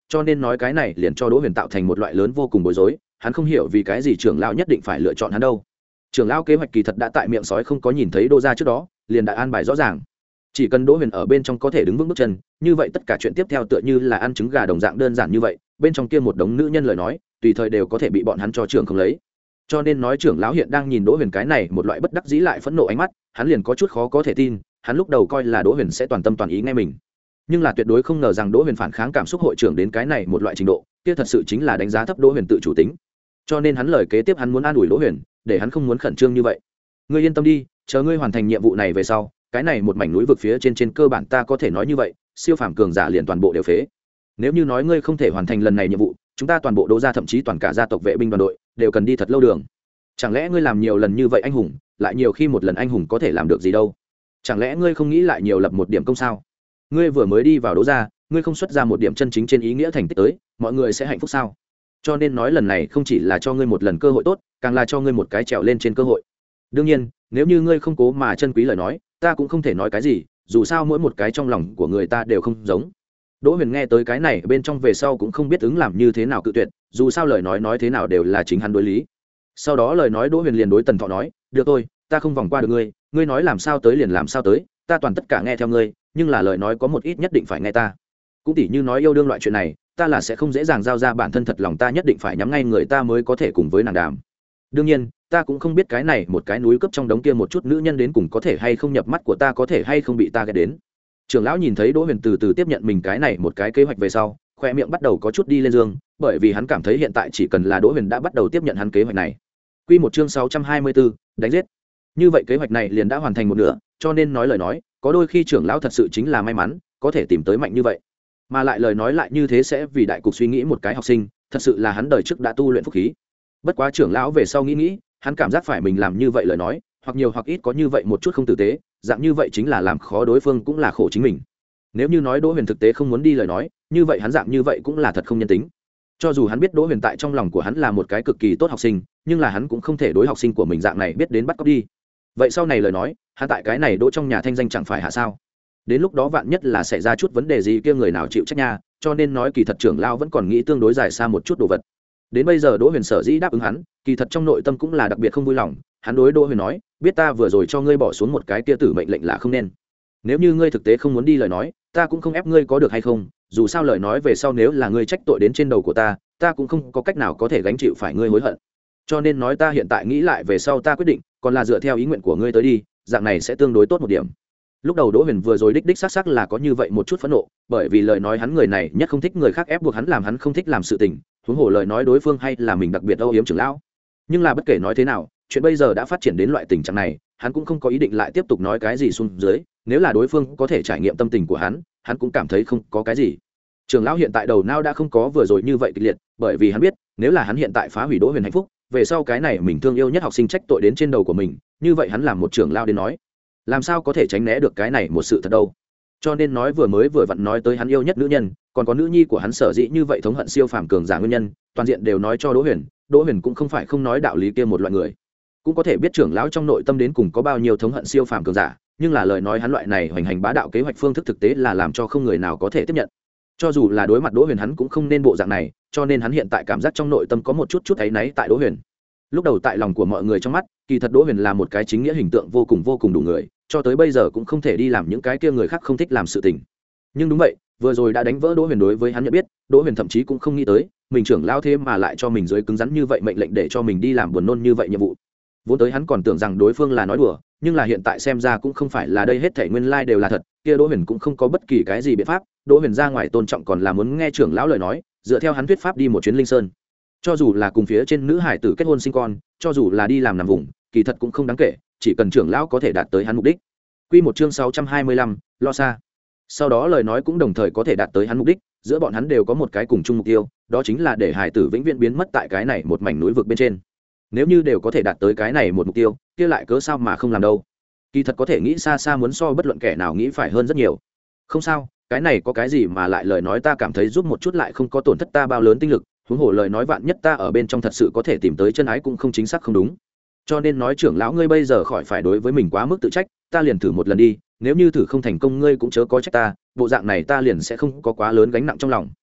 cho nên nói cái này liền cho Đỗ Huyền tạo thành một loại lớn vô cùng bối rối, hắn không hiểu vì cái gì trưởng lão nhất định phải lựa chọn hắn đâu. Trưởng lão kế hoạch kỳ thật đã tại miệng sói không có nhìn thấy Đỗ gia trước đó, liền đã an bài rõ ràng. Chỉ cần Đỗ Huyền ở bên trong có thể đứng vững bước chân, như vậy tất cả chuyện tiếp theo tựa như là ăn trứng gà đồng dạng đơn giản như vậy, bên trong kia một đống nữ nhân lời nói, tùy thời đều có thể bị bọn hắn cho trưởng không lấy. Cho nên nói trưởng lão hiện đang nhìn Đỗ Huyền cái này một loại bất đắc dĩ lại phẫn nộ ánh mắt, hắn liền có chút khó có thể tin, hắn lúc đầu coi là Đỗ Huyền sẽ toàn tâm toàn ý nghe mình, nhưng là tuyệt đối không ngờ rằng Đỗ Huyền phản kháng cảm xúc hội trưởng đến cái này một loại trình độ, kia thật sự chính là đánh giá thấp Đỗ Huyền tự chủ tính. Cho nên hắn lời kế tiếp hắn muốn an ủi Đỗ Huyền, để hắn không muốn khẩn trương như vậy. Ngươi yên tâm đi, chờ ngươi hoàn thành nhiệm vụ này về sau, cái này một mảnh núi vực phía trên trên cơ bản ta có thể nói như vậy, siêu phàm cường giả liền toàn bộ đều phế. Nếu như nói ngươi không thể hoàn thành lần này nhiệm vụ, chúng ta toàn bộ Đỗ gia thậm chí toàn cả gia tộc vệ binh đoàn đội đều cần đi thật lâu đường. Chẳng lẽ ngươi làm nhiều lần như vậy anh hùng, lại nhiều khi một lần anh hùng có thể làm được gì đâu? Chẳng lẽ ngươi không nghĩ lại nhiều lập một điểm công sao? Ngươi vừa mới đi vào Đỗ gia, ngươi không xuất ra một điểm chân chính trên ý nghĩa thành tích tới, mọi người sẽ hạnh phúc sao? Cho nên nói lần này không chỉ là cho ngươi một lần cơ hội tốt, càng là cho ngươi một cái trèo lên trên cơ hội. Đương nhiên, nếu như ngươi không cố mà chân quý lời nói, ta cũng không thể nói cái gì, dù sao mỗi một cái trong lòng của người ta đều không giống. Đỗ Huyền nghe tới cái này bên trong về sau cũng không biết ứng làm như thế nào cự tuyệt, dù sao lời nói nói thế nào đều là chính hắn đối lý. Sau đó lời nói Đỗ Huyền liền đối Tần Thọ nói, được thôi, ta không vòng qua được ngươi, ngươi nói làm sao tới liền làm sao tới, ta toàn tất cả nghe theo ngươi, nhưng là lời nói có một ít nhất định phải nghe ta. Cũng tỉ như nói yêu đương loại chuyện này, ta là sẽ không dễ dàng giao ra bản thân thật lòng, ta nhất định phải nhắm ngay người ta mới có thể cùng với nàng đàm. Đương nhiên, ta cũng không biết cái này một cái núi cấp trong đống kia một chút nữ nhân đến cùng có thể hay không nhập mắt của ta, có thể hay không bị ta ghét đến. Trưởng lão nhìn thấy Đỗ Huyền từ từ tiếp nhận mình cái này một cái kế hoạch về sau, khoe miệng bắt đầu có chút đi lên dương, bởi vì hắn cảm thấy hiện tại chỉ cần là Đỗ Huyền đã bắt đầu tiếp nhận hắn kế hoạch này. Quy một chương sáu trăm hai mươi tư, đánh giết. Như vậy kế hoạch này liền đã hoàn thành một nửa, cho nên nói lời nói, có đôi khi trưởng lão thật sự chính là may mắn, có thể tìm tới mạnh như vậy. Mà lại lời nói lại như thế sẽ vì đại cục suy nghĩ một cái học sinh, thật sự là hắn đời trước đã tu luyện phúc khí. Bất quá trưởng lão về sau nghĩ nghĩ, hắn cảm giác phải mình làm như vậy lời nói, hoặc nhiều hoặc ít có như vậy một chút không tử tế, dạng như vậy chính là làm khó đối phương cũng là khổ chính mình. Nếu như nói Đỗ Huyền thực tế không muốn đi lời nói, như vậy hắn dạng như vậy cũng là thật không nhân tính. Cho dù hắn biết Đỗ Huyền tại trong lòng của hắn là một cái cực kỳ tốt học sinh, nhưng là hắn cũng không thể đối học sinh của mình dạng này biết đến bắt cóc đi. Vậy sau này lời nói, hắn tại cái này Đỗ trong nhà thanh danh chẳng phải hạ sao? Đến lúc đó vạn nhất là xảy ra chút vấn đề gì kia người nào chịu trách nha, cho nên nói kỳ thật trưởng lão vẫn còn nghĩ tương đối dài xa một chút đồ vật. Đến bây giờ Đỗ Huyền sở dĩ đáp ứng hắn, kỳ thật trong nội tâm cũng là đặc biệt không vui lòng, hắn đối Đỗ Huyền nói, biết ta vừa rồi cho ngươi bỏ xuống một cái kia tử mệnh lệnh là không nên. Nếu như ngươi thực tế không muốn đi lời nói, ta cũng không ép ngươi có được hay không, dù sao lời nói về sau nếu là ngươi trách tội đến trên đầu của ta, ta cũng không có cách nào có thể gánh chịu phải ngươi hối hận. Cho nên nói ta hiện tại nghĩ lại về sau ta quyết định, còn là dựa theo ý nguyện của ngươi tới đi, dạng này sẽ tương đối tốt một điểm. Lúc đầu Đỗ Huyền vừa rồi đích đích xác xác là có như vậy một chút phẫn nộ, bởi vì lời nói hắn người này nhất không thích người khác ép buộc hắn làm hắn không thích làm sự tình, huống hồ lời nói đối phương hay là mình đặc biệt âu yếm trưởng lão. Nhưng là bất kể nói thế nào, chuyện bây giờ đã phát triển đến loại tình trạng này, hắn cũng không có ý định lại tiếp tục nói cái gì xuống dưới, nếu là đối phương có thể trải nghiệm tâm tình của hắn, hắn cũng cảm thấy không có cái gì. Trưởng lão hiện tại đầu não đã không có vừa rồi như vậy kịch liệt, bởi vì hắn biết, nếu là hắn hiện tại phá hủy Đỗ Huyền hạnh phúc, về sau cái này mình thương yêu nhất học sinh trách tội đến trên đầu của mình, như vậy hắn làm một trưởng lão đến nói, làm sao có thể tránh né được cái này một sự thật đâu. Cho nên nói vừa mới vừa vặn nói tới hắn yêu nhất nữ nhân, còn có nữ nhi của hắn sở dĩ như vậy thống hận siêu phàm cường giả nguyên nhân, toàn diện đều nói cho Đỗ Huyền. Đỗ Huyền cũng không phải không nói đạo lý kia một loại người, cũng có thể biết trưởng lão trong nội tâm đến cùng có bao nhiêu thống hận siêu phàm cường giả, nhưng là lời nói hắn loại này hoành hành bá đạo kế hoạch phương thức thực tế là làm cho không người nào có thể tiếp nhận. Cho dù là đối mặt Đỗ Huyền hắn cũng không nên bộ dạng này, cho nên hắn hiện tại cảm giác trong nội tâm có một chút chút áy náy tại Đỗ Huyền. Lúc đầu tại lòng của mọi người trong mắt, kỳ thật Đỗ Huyền là một cái chính nghĩa hình tượng vô cùng vô cùng đủ người, cho tới bây giờ cũng không thể đi làm những cái kia người khác không thích làm sự tình. Nhưng đúng vậy, vừa rồi đã đánh vỡ Đỗ Huyền đối với hắn nhận biết, Đỗ Huyền thậm chí cũng không nghĩ tới, mình trưởng lao thêm mà lại cho mình dưới cứng rắn như vậy mệnh lệnh để cho mình đi làm buồn nôn như vậy nhiệm vụ. Vốn tới hắn còn tưởng rằng đối phương là nói đùa, nhưng là hiện tại xem ra cũng không phải là đây hết thảy nguyên lai like đều là thật, kia Đỗ Huyền cũng không có bất kỳ cái gì biện pháp, Đỗ Huyền ra ngoài tôn trọng còn là muốn nghe trưởng lão lời nói, dựa theo hắn thuyết pháp đi một chuyến Linh Sơn. Cho dù là cùng phía trên nữ hải tử kết hôn sinh con, cho dù là đi làm nằm vùng, kỳ thật cũng không đáng kể, chỉ cần trưởng lão có thể đạt tới hắn mục đích. Quy một chương sáu trăm hai mươi lăm, lo xa. Sau đó lời nói cũng đồng thời có thể đạt tới hắn mục đích, giữa bọn hắn đều có một cái cùng chung mục tiêu, đó chính là để hải tử vĩnh viễn biến mất tại cái này một mảnh núi vực bên trên. Nếu như đều có thể đạt tới cái này một mục tiêu, kia lại cớ sao mà không làm đâu. Kỳ thật có thể nghĩ xa xa muốn so bất luận kẻ nào nghĩ phải hơn rất nhiều. Không sao, cái này có cái gì mà lại lời nói ta cảm thấy giúp một chút lại không có tổn thất ta bao lớn tinh lực, huống hồ lời nói vạn nhất ta ở bên trong thật sự có thể tìm tới chân ái cũng không chính xác không đúng. Cho nên nói trưởng lão ngươi bây giờ khỏi phải đối với mình quá mức tự trách, ta liền thử một lần đi, nếu như thử không thành công ngươi cũng chớ có trách ta, bộ dạng này ta liền sẽ không có quá lớn gánh nặng trong lòng.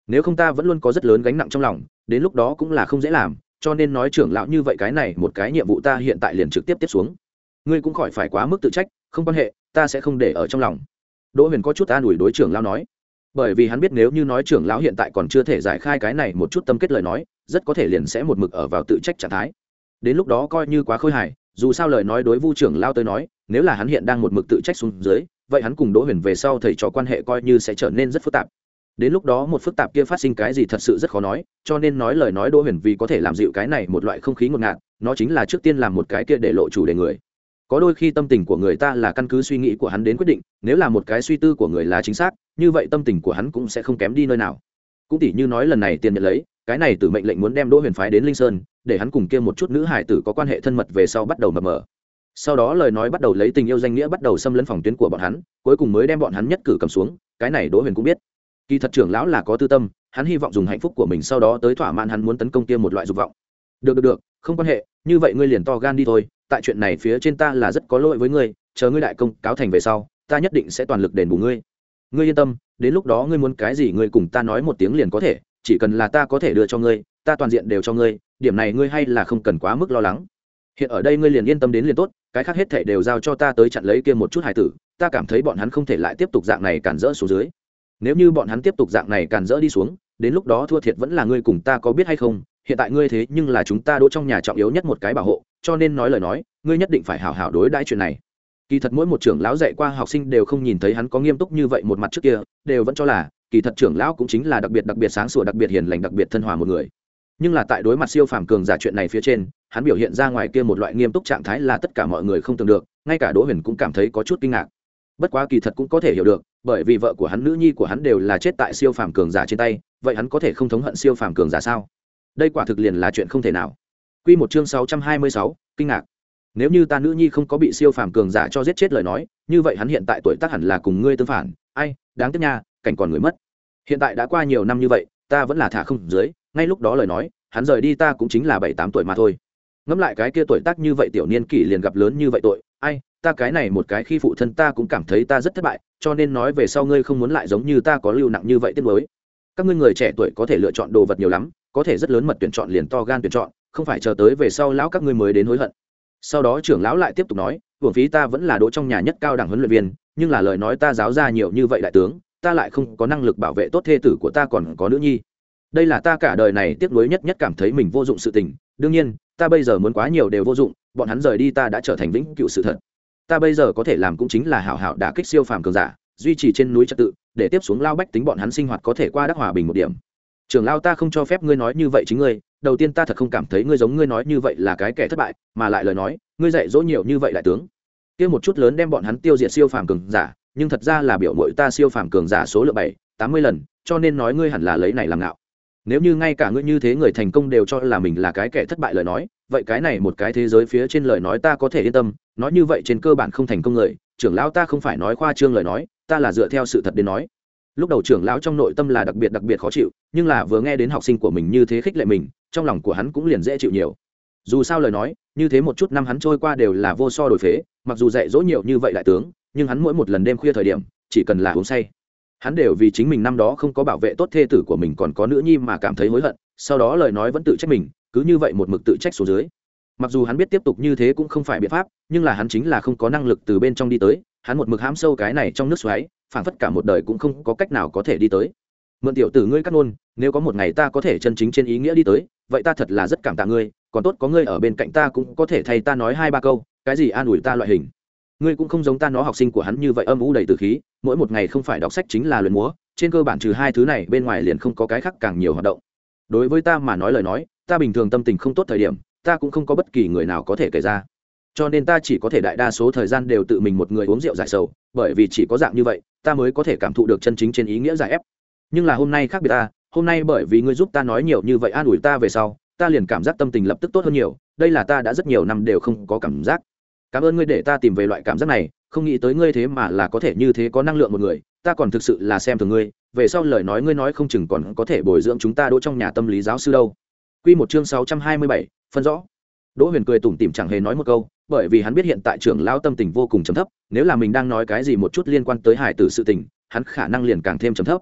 nếu không ta vẫn luôn có rất lớn gánh nặng trong lòng, đến lúc đó cũng là không dễ làm, cho nên nói trưởng lão như vậy cái này một cái nhiệm vụ ta hiện tại liền trực tiếp tiếp xuống. Ngươi cũng khỏi phải quá mức tự trách, không quan hệ, ta sẽ không để ở trong lòng. Đỗ Huyền có chút an ủi đối trưởng lão nói, bởi vì hắn biết nếu như nói trưởng lão hiện tại còn chưa thể giải khai cái này một chút tâm kết lời nói, rất có thể liền sẽ một mực ở vào tự trách trạng thái. Đến lúc đó coi như quá khôi hài, dù sao lời nói đối Vu trưởng lão tới nói, nếu là hắn hiện đang một mực tự trách xuống dưới, vậy hắn cùng Đỗ Huyền về sau thầy trò quan hệ coi như sẽ trở nên rất phức tạp. Đến lúc đó một phức tạp kia phát sinh cái gì thật sự rất khó nói, cho nên nói lời nói Đỗ Huyền vì có thể làm dịu cái này một loại không khí ngột ngạt, nó chính là trước tiên làm một cái kia để lộ chủ đề người. Có đôi khi tâm tình của người ta là căn cứ suy nghĩ của hắn đến quyết định, nếu là một cái suy tư của người là chính xác, như vậy tâm tình của hắn cũng sẽ không kém đi nơi nào. Cũng tỉ như nói lần này tiền nhận lấy, cái này Tử mệnh lệnh muốn đem Đỗ Huyền phái đến Linh Sơn, để hắn cùng kia một chút nữ hải tử có quan hệ thân mật về sau bắt đầu mập mờ. Sau đó lời nói bắt đầu lấy tình yêu danh nghĩa bắt đầu xâm lấn phòng tuyến của bọn hắn, cuối cùng mới đem bọn hắn nhất cử cầm xuống, cái này Đỗ Huyền cũng biết. Kỳ thật trưởng lão là có tư tâm, hắn hy vọng dùng hạnh phúc của mình sau đó tới thỏa mãn hắn muốn tấn công kia một loại dục vọng. Được được được, không quan hệ, như vậy ngươi liền to gan đi thôi, tại chuyện này phía trên ta là rất có lỗi với ngươi, chờ ngươi đại công cáo thành về sau, ta nhất định sẽ toàn lực đền bù ngươi. Ngươi yên tâm, đến lúc đó ngươi muốn cái gì ngươi cùng ta nói một tiếng liền có thể, chỉ cần là ta có thể đưa cho ngươi, ta toàn diện đều cho ngươi, điểm này ngươi hay là không cần quá mức lo lắng. Hiện ở đây ngươi liền yên tâm đến liền tốt, cái khác hết thảy đều giao cho ta tới chặn lấy kia một chút hải tử, ta cảm thấy bọn hắn không thể lại tiếp tục dạng này cản rỡ xuống dưới. Nếu như bọn hắn tiếp tục dạng này cản rỡ đi xuống, đến lúc đó thua thiệt vẫn là ngươi cùng ta có biết hay không, hiện tại ngươi thế nhưng là chúng ta Đỗ trong nhà trọng yếu nhất một cái bảo hộ, cho nên nói lời nói, ngươi nhất định phải hảo hảo đối đãi chuyện này. Kỳ thật mỗi một trưởng lão dạy qua học sinh đều không nhìn thấy hắn có nghiêm túc như vậy một mặt trước kia, đều vẫn cho là kỳ thật trưởng lão cũng chính là đặc biệt đặc biệt sáng sủa, đặc biệt hiền lành, đặc biệt thân hòa một người. Nhưng là tại đối mặt siêu phàm cường giả chuyện này phía trên, hắn biểu hiện ra ngoài kia một loại nghiêm túc trạng thái là tất cả mọi người không tưởng được, ngay cả Đỗ Huyền cũng cảm thấy có chút kinh ngạc. Bất quá kỳ thật cũng có thể hiểu được, bởi vì vợ của hắn, nữ nhi của hắn đều là chết tại siêu phàm cường giả trên tay, vậy hắn có thể không thống hận siêu phàm cường giả sao? Đây quả thực liền là chuyện không thể nào. Quy một chương sáu trăm hai mươi sáu, kinh ngạc. Nếu như ta nữ nhi không có bị siêu phàm cường giả cho giết chết lời nói, như vậy hắn hiện tại tuổi tác hẳn là cùng ngươi tương phản. Ai, đáng tiếc nha, cảnh còn người mất. Hiện tại đã qua nhiều năm như vậy, ta vẫn là thả không dưới, ngay lúc đó lời nói, hắn rời đi ta cũng chính là bảy tám tuổi mà thôi. Ngẫm lại cái kia tuổi tác như vậy tiểu niên kỷ liền gặp lớn như vậy tội, ai, ta cái này một cái khi phụ thân ta cũng cảm thấy ta rất thất bại, cho nên nói về sau ngươi không muốn lại giống như ta có lưu nặng như vậy tiếc nuối. Các ngươi người trẻ tuổi có thể lựa chọn đồ vật nhiều lắm, có thể rất lớn mật tuyển chọn liền to gan tuyển chọn, không phải chờ tới về sau lão các ngươi mới đến hối hận. Sau đó trưởng lão lại tiếp tục nói, hưởng phí ta vẫn là Đỗ trong nhà nhất cao đẳng huấn luyện viên, nhưng là lời nói ta giáo ra nhiều như vậy đại tướng, ta lại không có năng lực bảo vệ tốt thê tử của ta còn có nữ nhi. Đây là ta cả đời này tiếc nuối nhất nhất cảm thấy mình vô dụng sự tình, đương nhiên, ta bây giờ muốn quá nhiều đều vô dụng, bọn hắn rời đi ta đã trở thành vĩnh cửu sự thật. Ta bây giờ có thể làm cũng chính là hảo hảo đả kích siêu phàm cường giả, duy trì trên núi trật tự, để tiếp xuống lao bách tính bọn hắn sinh hoạt có thể qua đắc hòa bình một điểm. Trưởng lao ta không cho phép ngươi nói như vậy chính ngươi, đầu tiên ta thật không cảm thấy ngươi giống ngươi nói như vậy là cái kẻ thất bại, mà lại lời nói, ngươi dạy dỗ nhiều như vậy đại tướng. Kia một chút lớn đem bọn hắn tiêu diệt siêu phàm cường giả, nhưng thật ra là biểu muội ta siêu phàm cường giả số lượng bảy, tám mươi lần, cho nên nói ngươi hẳn là lấy này làm ngạo. Nếu như ngay cả ngươi như thế người thành công đều cho là mình là cái kẻ thất bại lời nói, vậy cái này một cái thế giới phía trên lời nói ta có thể yên tâm, nói như vậy trên cơ bản không thành công người, trưởng lão ta không phải nói khoa trương lời nói, ta là dựa theo sự thật đến nói. Lúc đầu trưởng lão trong nội tâm là đặc biệt đặc biệt khó chịu, nhưng là vừa nghe đến học sinh của mình như thế khích lệ mình, trong lòng của hắn cũng liền dễ chịu nhiều. Dù sao lời nói, như thế một chút năm hắn trôi qua đều là vô so đổi phế, mặc dù dạy dỗ nhiều như vậy đại tướng, nhưng hắn mỗi một lần đêm khuya thời điểm, chỉ cần là uống say, hắn đều vì chính mình năm đó không có bảo vệ tốt thê tử của mình còn có nữ nhi mà cảm thấy hối hận, sau đó lời nói vẫn tự trách mình, cứ như vậy một mực tự trách xuống dưới. Mặc dù hắn biết tiếp tục như thế cũng không phải biện pháp, nhưng là hắn chính là không có năng lực từ bên trong đi tới, hắn một mực hãm sâu cái này trong nước xoáy, phảng phất cả một đời cũng không có cách nào có thể đi tới. Mượn tiểu tử ngươi cắt ngôn, nếu có một ngày ta có thể chân chính trên ý nghĩa đi tới, vậy ta thật là rất cảm tạ ngươi, còn tốt có ngươi ở bên cạnh ta cũng có thể thay ta nói hai ba câu, cái gì an ủi ta loại hình. Ngươi cũng không giống ta nó học sinh của hắn như vậy âm u đầy tử khí, mỗi một ngày không phải đọc sách chính là luyện múa, trên cơ bản trừ hai thứ này bên ngoài liền không có cái khác càng nhiều hoạt động. Đối với ta mà nói lời nói, ta bình thường tâm tình không tốt thời điểm, ta cũng không có bất kỳ người nào có thể kể ra, cho nên ta chỉ có thể đại đa số thời gian đều tự mình một người uống rượu giải sầu, bởi vì chỉ có dạng như vậy ta mới có thể cảm thụ được chân chính trên ý nghĩa giải ép. Nhưng là hôm nay khác biệt ta, hôm nay bởi vì ngươi giúp ta nói nhiều như vậy an ủi ta về sau, ta liền cảm giác tâm tình lập tức tốt hơn nhiều, đây là ta đã rất nhiều năm đều không có cảm giác. Cảm ơn ngươi để ta tìm về loại cảm giác này, không nghĩ tới ngươi thế mà là có thể như thế có năng lượng một người, ta còn thực sự là xem thường ngươi, về sau lời nói ngươi nói không chừng còn có thể bồi dưỡng chúng ta Đỗ trong nhà tâm lý giáo sư đâu. Quy một chương sáu trăm hai mươi bảy, phân rõ. Đỗ Huyền cười tủm tỉm chẳng hề nói một câu, bởi vì hắn biết hiện tại trưởng lão tâm tình vô cùng trầm thấp, nếu là mình đang nói cái gì một chút liên quan tới hải tử sự tình, hắn khả năng liền càng thêm trầm thấp.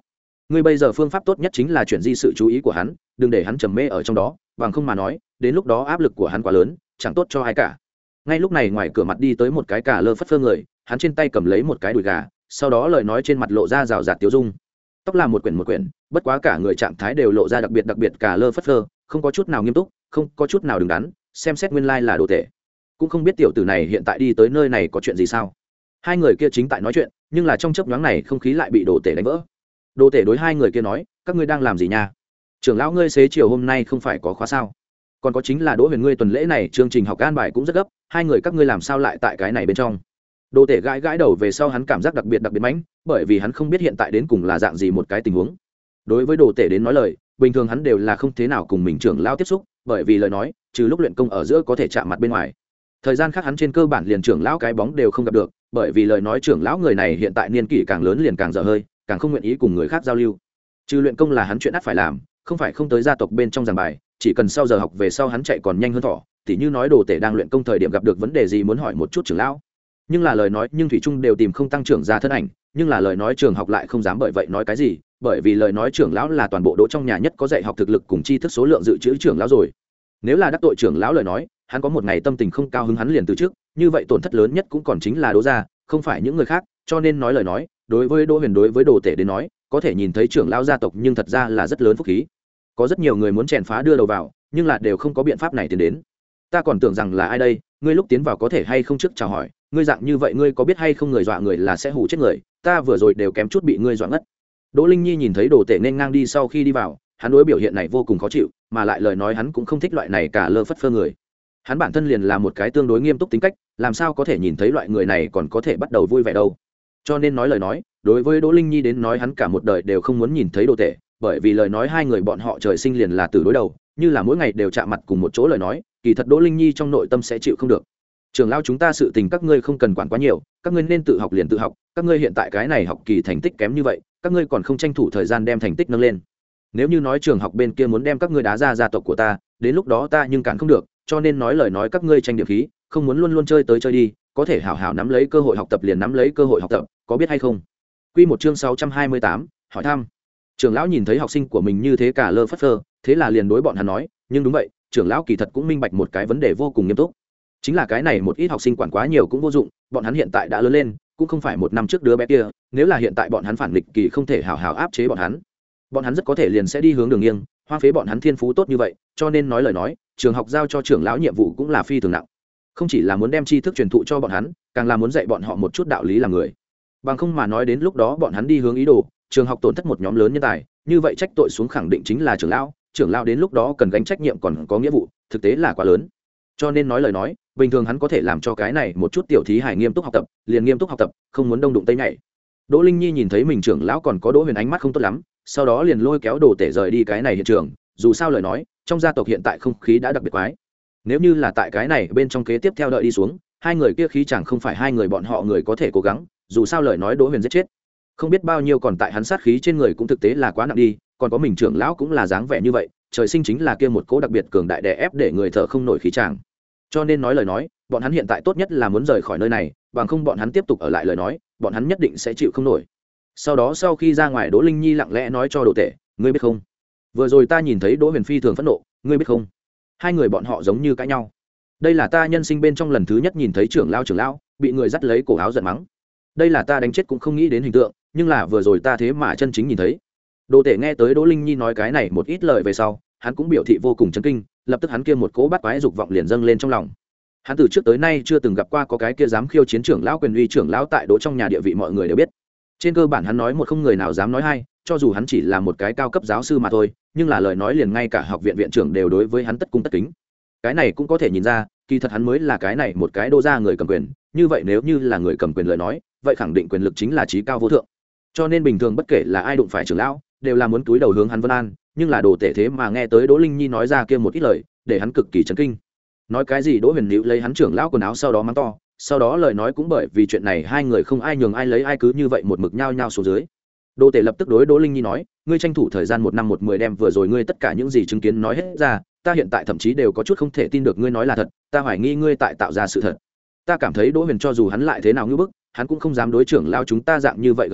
ngươi bây giờ phương pháp tốt nhất chính là chuyển di sự chú ý của hắn, đừng để hắn trầm mê ở trong đó, bằng không mà nói đến lúc đó áp lực của hắn quá lớn, chẳng tốt cho ai cả. Ngay lúc này ngoài cửa mặt đi tới một cái cả lơ phất phơ người, hắn trên tay cầm lấy một cái đùi gà, sau đó lời nói trên mặt lộ ra rào rạt tiêu dung. Tóc là một quyển một quyển, bất quá cả người trạng thái đều lộ ra đặc biệt đặc biệt cả lơ phất phơ, không có chút nào nghiêm túc, không có chút nào đứng đắn, xem xét nguyên lai là đồ tể. Cũng không biết tiểu tử này hiện tại đi tới nơi này có chuyện gì sao. Hai người kia chính tại nói chuyện, nhưng là trong chớp nhoáng này không khí lại bị đồ tể đánh vỡ. Đồ tể đối hai người kia nói, các ngươi đang làm gì nha? Trưởng lão ngươi xế chiều hôm nay không phải có khóa sao? Còn có chính là Đỗ Huyền ngươi tuần lễ này chương trình học an bài cũng rất gấp, hai người các ngươi làm sao lại tại cái này bên trong? Đồ tể gãi gãi đầu về sau hắn cảm giác đặc biệt đặc biệt mãnh, bởi vì hắn không biết hiện tại đến cùng là dạng gì một cái tình huống. Đối với đồ tể đến nói lời, bình thường hắn đều là không thế nào cùng mình trưởng lão tiếp xúc, bởi vì lời nói, trừ lúc luyện công ở giữa có thể chạm mặt bên ngoài. Thời gian khác hắn trên cơ bản liền trưởng lão cái bóng đều không gặp được, bởi vì lời nói trưởng lão người này hiện tại niên kỷ càng lớn liền càng dở hơi, càng không nguyện ý cùng người khác giao lưu. Trừ luyện công là hắn chuyện ắt phải làm, không phải không tới gia tộc bên trong giảng bài, chỉ cần sau giờ học về sau hắn chạy còn nhanh hơn thỏ, tỉ như nói đồ tể đang luyện công thời điểm gặp được vấn đề gì muốn hỏi một chút trưởng lão. Nhưng là lời nói nhưng thủy trung đều tìm không tăng trưởng ra thân ảnh, nhưng là lời nói trường học lại không dám bởi vậy nói cái gì, bởi vì lời nói trưởng lão là toàn bộ đỗ trong nhà nhất có dạy học thực lực cùng tri thức số lượng dự trữ trưởng lão rồi. Nếu là đắc tội trưởng lão lời nói, hắn có một ngày tâm tình không cao hứng hắn liền từ trước, như vậy tổn thất lớn nhất cũng còn chính là Đỗ gia, không phải những người khác, cho nên nói lời nói, đối với Đỗ Huyền đối với đồ tể đến nói, có thể nhìn thấy trưởng lão gia tộc nhưng thật ra là rất lớn phúc khí. Có rất nhiều người muốn chèn phá đưa đầu vào, nhưng là đều không có biện pháp này tiến đến. Ta còn tưởng rằng là ai đây, ngươi lúc tiến vào có thể hay không trước chào hỏi, ngươi dạng như vậy ngươi có biết hay không người dọa người là sẽ hù chết người, ta vừa rồi đều kém chút bị ngươi dọa ngất. Đỗ Linh Nhi nhìn thấy đồ tể nên ngang đi sau khi đi vào, hắn đối biểu hiện này vô cùng khó chịu, mà lại lời nói hắn cũng không thích loại này cả lơ phất phơ người. Hắn bản thân liền là một cái tương đối nghiêm túc tính cách, làm sao có thể nhìn thấy loại người này còn có thể bắt đầu vui vẻ đâu. Cho nên nói lời nói, đối với Đỗ Linh Nhi đến nói hắn cả một đời đều không muốn nhìn thấy đồ tể, bởi vì lời nói hai người bọn họ trời sinh liền là từ đối đầu, như là mỗi ngày đều chạm mặt cùng một chỗ lời nói, kỳ thật Đỗ Linh Nhi trong nội tâm sẽ chịu không được. Trường lão chúng ta sự tình các ngươi không cần quản quá nhiều, các ngươi nên tự học liền tự học, các ngươi hiện tại cái này học kỳ thành tích kém như vậy, các ngươi còn không tranh thủ thời gian đem thành tích nâng lên. Nếu như nói trường học bên kia muốn đem các ngươi đá ra gia tộc của ta, đến lúc đó ta nhưng cản không được, cho nên nói lời nói các ngươi tranh điểm khí, không muốn luôn luôn chơi tới chơi đi, có thể hảo hảo nắm lấy cơ hội học tập liền nắm lấy cơ hội học tập, có biết hay không? Quy một chương sáu trăm hai mươi tám, hỏi thăm. Trưởng lão nhìn thấy học sinh của mình như thế cả lơ phất phơ, thế là liền đối bọn hắn nói, nhưng đúng vậy, trưởng lão kỳ thật cũng minh bạch một cái vấn đề vô cùng nghiêm túc. Chính là cái này một ít học sinh quản quá nhiều cũng vô dụng, bọn hắn hiện tại đã lớn lên, cũng không phải một năm trước đứa bé kia, nếu là hiện tại bọn hắn phản nghịch kỳ không thể hảo hảo áp chế bọn hắn, bọn hắn rất có thể liền sẽ đi hướng đường nghiêng, hoang phế bọn hắn thiên phú tốt như vậy, cho nên nói lời nói, trường học giao cho trưởng lão nhiệm vụ cũng là phi thường nặng, không chỉ là muốn đem tri thức truyền thụ cho bọn hắn, càng là muốn dạy bọn họ một chút đạo lý làm người. Bằng không mà nói đến lúc đó bọn hắn đi hướng ý đồ, trường học tổn thất một nhóm lớn nhân tài, như vậy trách tội xuống khẳng định chính là trưởng lão, trưởng lão đến lúc đó cần gánh trách nhiệm còn có nghĩa vụ, thực tế là quá lớn. Cho nên nói lời nói, bình thường hắn có thể làm cho cái này một chút tiểu thí hài nghiêm túc học tập, liền nghiêm túc học tập, không muốn đông đụng tây nhảy. Đỗ Linh Nhi nhìn thấy mình trưởng lão còn có Đỗ Huyền ánh mắt không tốt lắm, sau đó liền lôi kéo đồ tể rời đi cái này hiện trường, dù sao lời nói, trong gia tộc hiện tại không khí đã đặc biệt quái. Nếu như là tại cái này bên trong kế tiếp theo đợi đi xuống, hai người kia khí chẳng không phải hai người bọn họ người có thể cố gắng, dù sao lời nói Đỗ Huyền giết chết, không biết bao nhiêu còn tại hắn sát khí trên người cũng thực tế là quá nặng đi, còn có mình trưởng lão cũng là dáng vẻ như vậy, trời sinh chính là kia một cố đặc biệt cường đại đè ép để người thở không nổi khí chàng. Cho nên nói lời nói, bọn hắn hiện tại tốt nhất là muốn rời khỏi nơi này, bằng không bọn hắn tiếp tục ở lại lời nói, bọn hắn nhất định sẽ chịu không nổi. Sau đó sau khi ra ngoài, Đỗ Linh Nhi lặng lẽ nói cho đồ tể, ngươi biết không, vừa rồi ta nhìn thấy Đỗ Huyền phi thường phẫn nộ, ngươi biết không, hai người bọn họ giống như cãi nhau. Đây là ta nhân sinh bên trong lần thứ nhất nhìn thấy trưởng lão trưởng lão bị người dắt lấy cổ áo giận mắng, đây là ta đánh chết cũng không nghĩ đến hình tượng, nhưng là vừa rồi ta thế mà chân chính nhìn thấy. Đồ tể nghe tới Đỗ Linh Nhi nói cái này một ít lời về sau, hắn cũng biểu thị vô cùng chấn kinh, lập tức hắn kia một cỗ bắt quái dục vọng liền dâng lên trong lòng. Hắn từ trước tới nay chưa từng gặp qua có cái kia dám khiêu chiến trưởng lão quyền uy trưởng lão tại Đỗ trong nhà địa vị mọi người đều biết. Trên cơ bản hắn nói một không người nào dám nói hai, cho dù hắn chỉ là một cái cao cấp giáo sư mà thôi, nhưng là lời nói liền ngay cả học viện viện trưởng đều đối với hắn tất cung tất kính. Cái này cũng có thể nhìn ra, kỳ thật hắn mới là cái này một cái Đỗ gia người cầm quyền, như vậy nếu như là người cầm quyền lời nói, vậy khẳng định quyền lực chính là trí cao vô thượng. Cho nên bình thường bất kể là ai đụng phải trưởng lão, đều là muốn túi đầu hướng hắn vân an, nhưng là đồ tể thế mà nghe tới Đỗ Linh Nhi nói ra kia một ít lời, để hắn cực kỳ chấn kinh. Nói cái gì Đỗ Huyền Nữu lấy hắn trưởng lão quần áo sau đó mắng to, sau đó lời nói cũng bởi vì chuyện này hai người không ai nhường ai lấy ai cứ như vậy một mực nhao nhao xuống dưới. Đồ tể lập tức đối Đỗ Linh Nhi nói, ngươi tranh thủ thời gian một năm một mười đem vừa rồi ngươi tất cả những gì chứng kiến nói hết ra, ta hiện tại thậm chí đều có chút không thể tin được ngươi nói là thật, ta hoài nghi ngươi tại tạo ra sự thật. Ta cảm thấy Đỗ Huyền cho dù hắn lại thế nào ngưỡng bức, hắn cũng không dám đối trưởng lao chúng ta dạng như vậy gầm thét,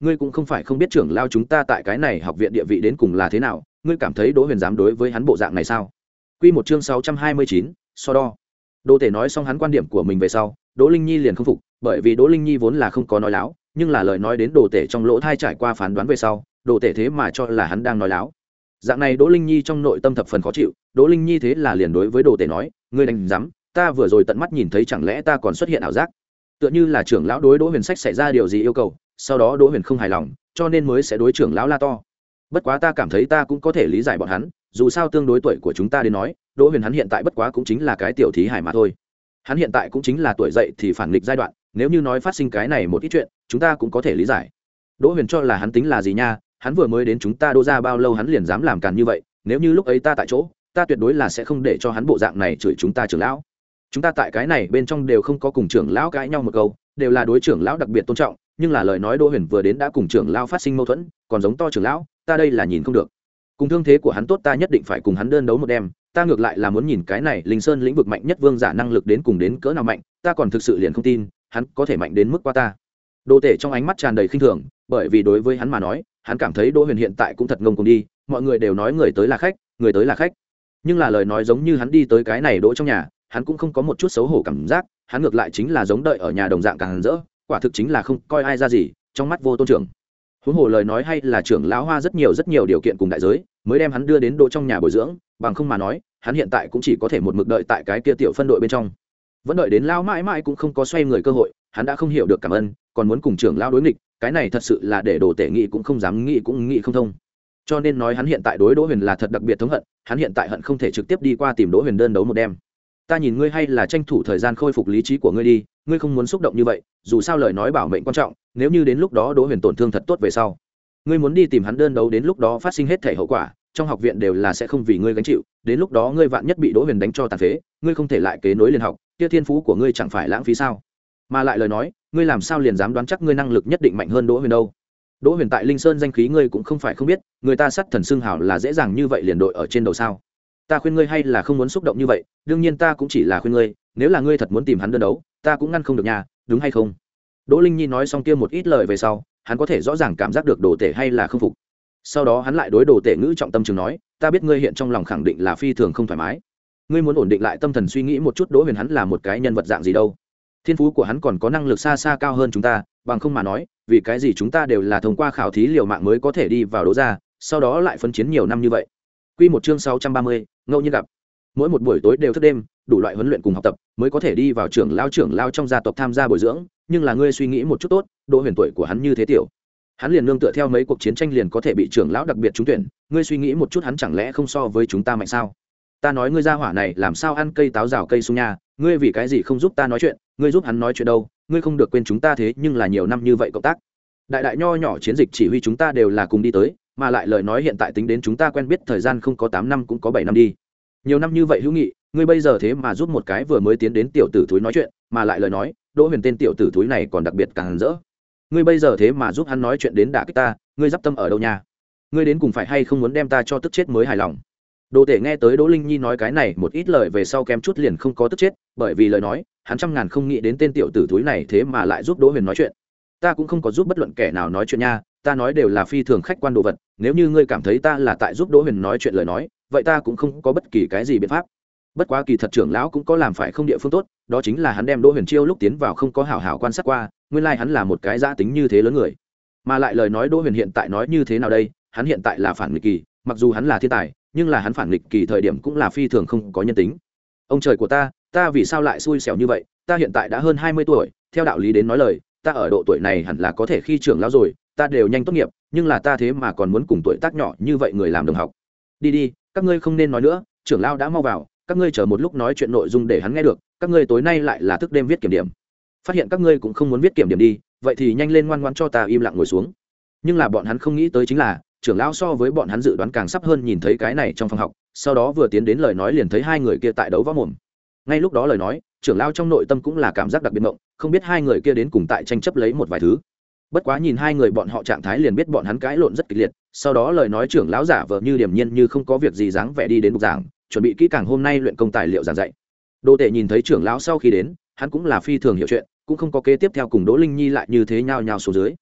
ngươi cũng không phải không biết trưởng lao chúng ta tại cái này học viện địa vị đến cùng là thế nào, ngươi cảm thấy Đỗ Huyền dám đối với hắn bộ dạng này sao? Quy một chương sáu trăm hai mươi chín, so đo. Đỗ Tể nói xong hắn quan điểm của mình về sau, Đỗ Linh Nhi liền không phục, bởi vì Đỗ Linh Nhi vốn là không có nói láo, nhưng là lời nói đến Đỗ Tể trong lỗ thai trải qua phán đoán về sau, Đỗ Tể thế mà cho là hắn đang nói láo. Dạng này Đỗ Linh Nhi trong nội tâm thập phần khó chịu, Đỗ Linh Nhi thế là liền đối với Đỗ Tể nói, ngươi đánh dám, ta vừa rồi tận mắt nhìn thấy chẳng lẽ ta còn xuất hiện ảo giác? Tựa như là trưởng lão đối Đỗ Huyền Sách xảy ra điều gì yêu cầu, sau đó Đỗ Huyền không hài lòng, cho nên mới sẽ đối trưởng lão la to. Bất quá ta cảm thấy ta cũng có thể lý giải bọn hắn, dù sao tương đối tuổi của chúng ta đến nói, Đỗ Huyền hắn hiện tại bất quá cũng chính là cái tiểu thí hải mà thôi. Hắn hiện tại cũng chính là tuổi dậy thì phản nghịch giai đoạn, nếu như nói phát sinh cái này một ít chuyện, chúng ta cũng có thể lý giải. Đỗ Huyền cho là hắn tính là gì nha, hắn vừa mới đến chúng ta Đỗ ra bao lâu hắn liền dám làm càn như vậy, nếu như lúc ấy ta tại chỗ, ta tuyệt đối là sẽ không để cho hắn bộ dạng này chửi chúng ta trưởng lão. Chúng ta tại cái này bên trong đều không có cùng trưởng lão cãi nhau một câu, đều là đối trưởng lão đặc biệt tôn trọng, nhưng là lời nói Đỗ Huyền vừa đến đã cùng trưởng lão phát sinh mâu thuẫn, còn giống to trưởng lão, ta đây là nhìn không được. Cùng thương thế của hắn tốt ta nhất định phải cùng hắn đơn đấu một đêm, ta ngược lại là muốn nhìn cái này Linh Sơn lĩnh vực mạnh nhất vương giả năng lực đến cùng đến cỡ nào mạnh, ta còn thực sự liền không tin, hắn có thể mạnh đến mức qua ta. Đỗ Tể trong ánh mắt tràn đầy khinh thường, bởi vì đối với hắn mà nói, hắn cảm thấy Đỗ Huyền hiện tại cũng thật ngông cuồng đi, mọi người đều nói người tới là khách, người tới là khách. Nhưng là lời nói giống như hắn đi tới cái này Đỗ trong nhà, hắn cũng không có một chút xấu hổ cảm giác, hắn ngược lại chính là giống đợi ở nhà đồng dạng càng rỡ, quả thực chính là không coi ai ra gì, trong mắt vô tôn trưởng. Huống hồ lời nói hay là trưởng lão Hoa rất nhiều rất nhiều điều kiện cùng đại giới, mới đem hắn đưa đến Đỗ trong nhà bồi dưỡng, bằng không mà nói, hắn hiện tại cũng chỉ có thể một mực đợi tại cái kia tiểu phân đội bên trong. Vẫn đợi đến lão mãi mãi cũng không có xoay người cơ hội, hắn đã không hiểu được cảm ơn, còn muốn cùng trưởng lão đối nghịch, cái này thật sự là để Đồ Tể nghĩ cũng không dám nghĩ cũng nghĩ không thông. Cho nên nói hắn hiện tại đối Đỗ Huyền là thật đặc biệt thống hận, hắn hiện tại hận không thể trực tiếp đi qua tìm Đỗ Huyền đơn đấu một đêm. Ta nhìn ngươi hay là tranh thủ thời gian khôi phục lý trí của ngươi đi, ngươi không muốn xúc động như vậy, dù sao lời nói bảo mệnh quan trọng, nếu như đến lúc đó Đỗ Huyền tổn thương thật tốt về sau, ngươi muốn đi tìm hắn đơn đấu đến lúc đó phát sinh hết thể hậu quả, trong học viện đều là sẽ không vì ngươi gánh chịu, đến lúc đó ngươi vạn nhất bị Đỗ Huyền đánh cho tàn phế, ngươi không thể lại kế nối liên học, kia thiên phú của ngươi chẳng phải lãng phí sao? Mà lại lời nói, ngươi làm sao liền dám đoán chắc ngươi năng lực nhất định mạnh hơn Đỗ Huyền đâu? Đỗ Huyền tại Linh Sơn danh khí ngươi cũng không phải không biết, người ta sát thần xưng hào là dễ dàng như vậy liền đội ở trên đầu sao? Ta khuyên ngươi hay là không muốn xúc động như vậy, đương nhiên ta cũng chỉ là khuyên ngươi, nếu là ngươi thật muốn tìm hắn đơn đấu, ta cũng ngăn không được nhà, đúng hay không? Đỗ Linh Nhi nói xong kia một ít lời về sau, hắn có thể rõ ràng cảm giác được Đồ Tể hay là không phục. Sau đó hắn lại đối Đồ Tể ngữ trọng tâm trường nói, ta biết ngươi hiện trong lòng khẳng định là phi thường không thoải mái, ngươi muốn ổn định lại tâm thần suy nghĩ một chút Đỗ Huyền hắn là một cái nhân vật dạng gì đâu, thiên phú của hắn còn có năng lực xa xa cao hơn chúng ta, bằng không mà nói, vì cái gì chúng ta đều là thông qua khảo thí liều mạng mới có thể đi vào Đỗ gia, sau đó lại phân chiến nhiều năm như vậy. Quy một chương sáu trăm ba mươi, ngẫu nhiên gặp. Mỗi một buổi tối đều thức đêm, đủ loại huấn luyện cùng học tập, mới có thể đi vào trưởng lao trưởng lao trong gia tộc tham gia bồi dưỡng, nhưng là ngươi suy nghĩ một chút tốt, Đỗ Huyền tuổi của hắn như thế tiểu, hắn liền nương tựa theo mấy cuộc chiến tranh liền có thể bị trưởng lão đặc biệt trúng tuyển, ngươi suy nghĩ một chút hắn chẳng lẽ không so với chúng ta mạnh sao? Ta nói ngươi gia hỏa này làm sao ăn cây táo rào cây sung nha, ngươi vì cái gì không giúp ta nói chuyện, ngươi giúp hắn nói chuyện đâu, ngươi không được quên chúng ta thế nhưng là nhiều năm như vậy cộng tác, đại đại nho nhỏ chiến dịch chỉ huy chúng ta đều là cùng đi tới, mà lại lời nói hiện tại tính đến chúng ta quen biết thời gian không có tám năm cũng có bảy năm đi, nhiều năm như vậy hữu nghị, ngươi bây giờ thế mà giúp một cái vừa mới tiến đến tiểu tử thúi nói chuyện, mà lại lời nói Đỗ Huyền tên tiểu tử thúi này còn đặc biệt càng rỡ, ngươi bây giờ thế mà giúp hắn nói chuyện đến đả kích ta, ngươi d tâm ở đâu nha, ngươi đến cùng phải hay không muốn đem ta cho tức chết mới hài lòng? Đồ Tể nghe tới Đỗ Linh Nhi nói cái này một ít lời về sau kem chút liền không có tức chết, bởi vì lời nói hắn trăm ngàn không nghĩ đến tên tiểu tử thúi này thế mà lại giúp Đỗ Huyền nói chuyện. Ta cũng không có giúp bất luận kẻ nào nói chuyện nha, ta nói đều là phi thường khách quan đồ vật, nếu như ngươi cảm thấy ta là tại giúp Đỗ Huyền nói chuyện lời nói, vậy ta cũng không có bất kỳ cái gì biện pháp. Bất quá kỳ thật trưởng lão cũng có làm phải không địa phương tốt, đó chính là hắn đem Đỗ Huyền chiêu lúc tiến vào không có hảo hảo quan sát qua, nguyên lai like hắn là một cái dã tính như thế lớn người. Mà lại lời nói Đỗ Huyền hiện tại nói như thế nào đây, hắn hiện tại là phản nghịch kỳ, mặc dù hắn là thiên tài, nhưng là hắn phản nghịch kỳ thời điểm cũng là phi thường không có nhân tính. Ông trời của ta, ta vì sao lại xui xẻo như vậy, ta hiện tại đã hơn hai mươi tuổi, theo đạo lý đến nói lời, ta ở độ tuổi này hẳn là có thể khi trưởng lão rồi, ta đều nhanh tốt nghiệp, nhưng là ta thế mà còn muốn cùng tuổi tác nhỏ như vậy người làm đồng học. Đi đi, các ngươi không nên nói nữa, trưởng lão đã mau vào, các ngươi chờ một lúc nói chuyện nội dung để hắn nghe được, các ngươi tối nay lại là thức đêm viết kiểm điểm. Phát hiện các ngươi cũng không muốn viết kiểm điểm đi, vậy thì nhanh lên ngoan ngoãn cho ta im lặng ngồi xuống. Nhưng là bọn hắn không nghĩ tới chính là, trưởng lão so với bọn hắn dự đoán càng sắp hơn nhìn thấy cái này trong phòng học, sau đó vừa tiến đến lời nói liền thấy hai người kia tại đấu võ mồm. Ngay lúc đó lời nói, trưởng lão trong nội tâm cũng là cảm giác đặc biệt mộng, không biết hai người kia đến cùng tại tranh chấp lấy một vài thứ. Bất quá nhìn hai người bọn họ trạng thái liền biết bọn hắn cãi lộn rất kịch liệt, sau đó lời nói trưởng lão giả vờ như điềm nhiên như không có việc gì dáng vẻ đi đến bục giảng, chuẩn bị kỹ càng hôm nay luyện công tài liệu giảng dạy. Đồ Tể nhìn thấy trưởng lão sau khi đến, hắn cũng là phi thường hiểu chuyện, cũng không có kế tiếp theo cùng Đỗ Linh Nhi lại như thế nhao nhao xuống dưới.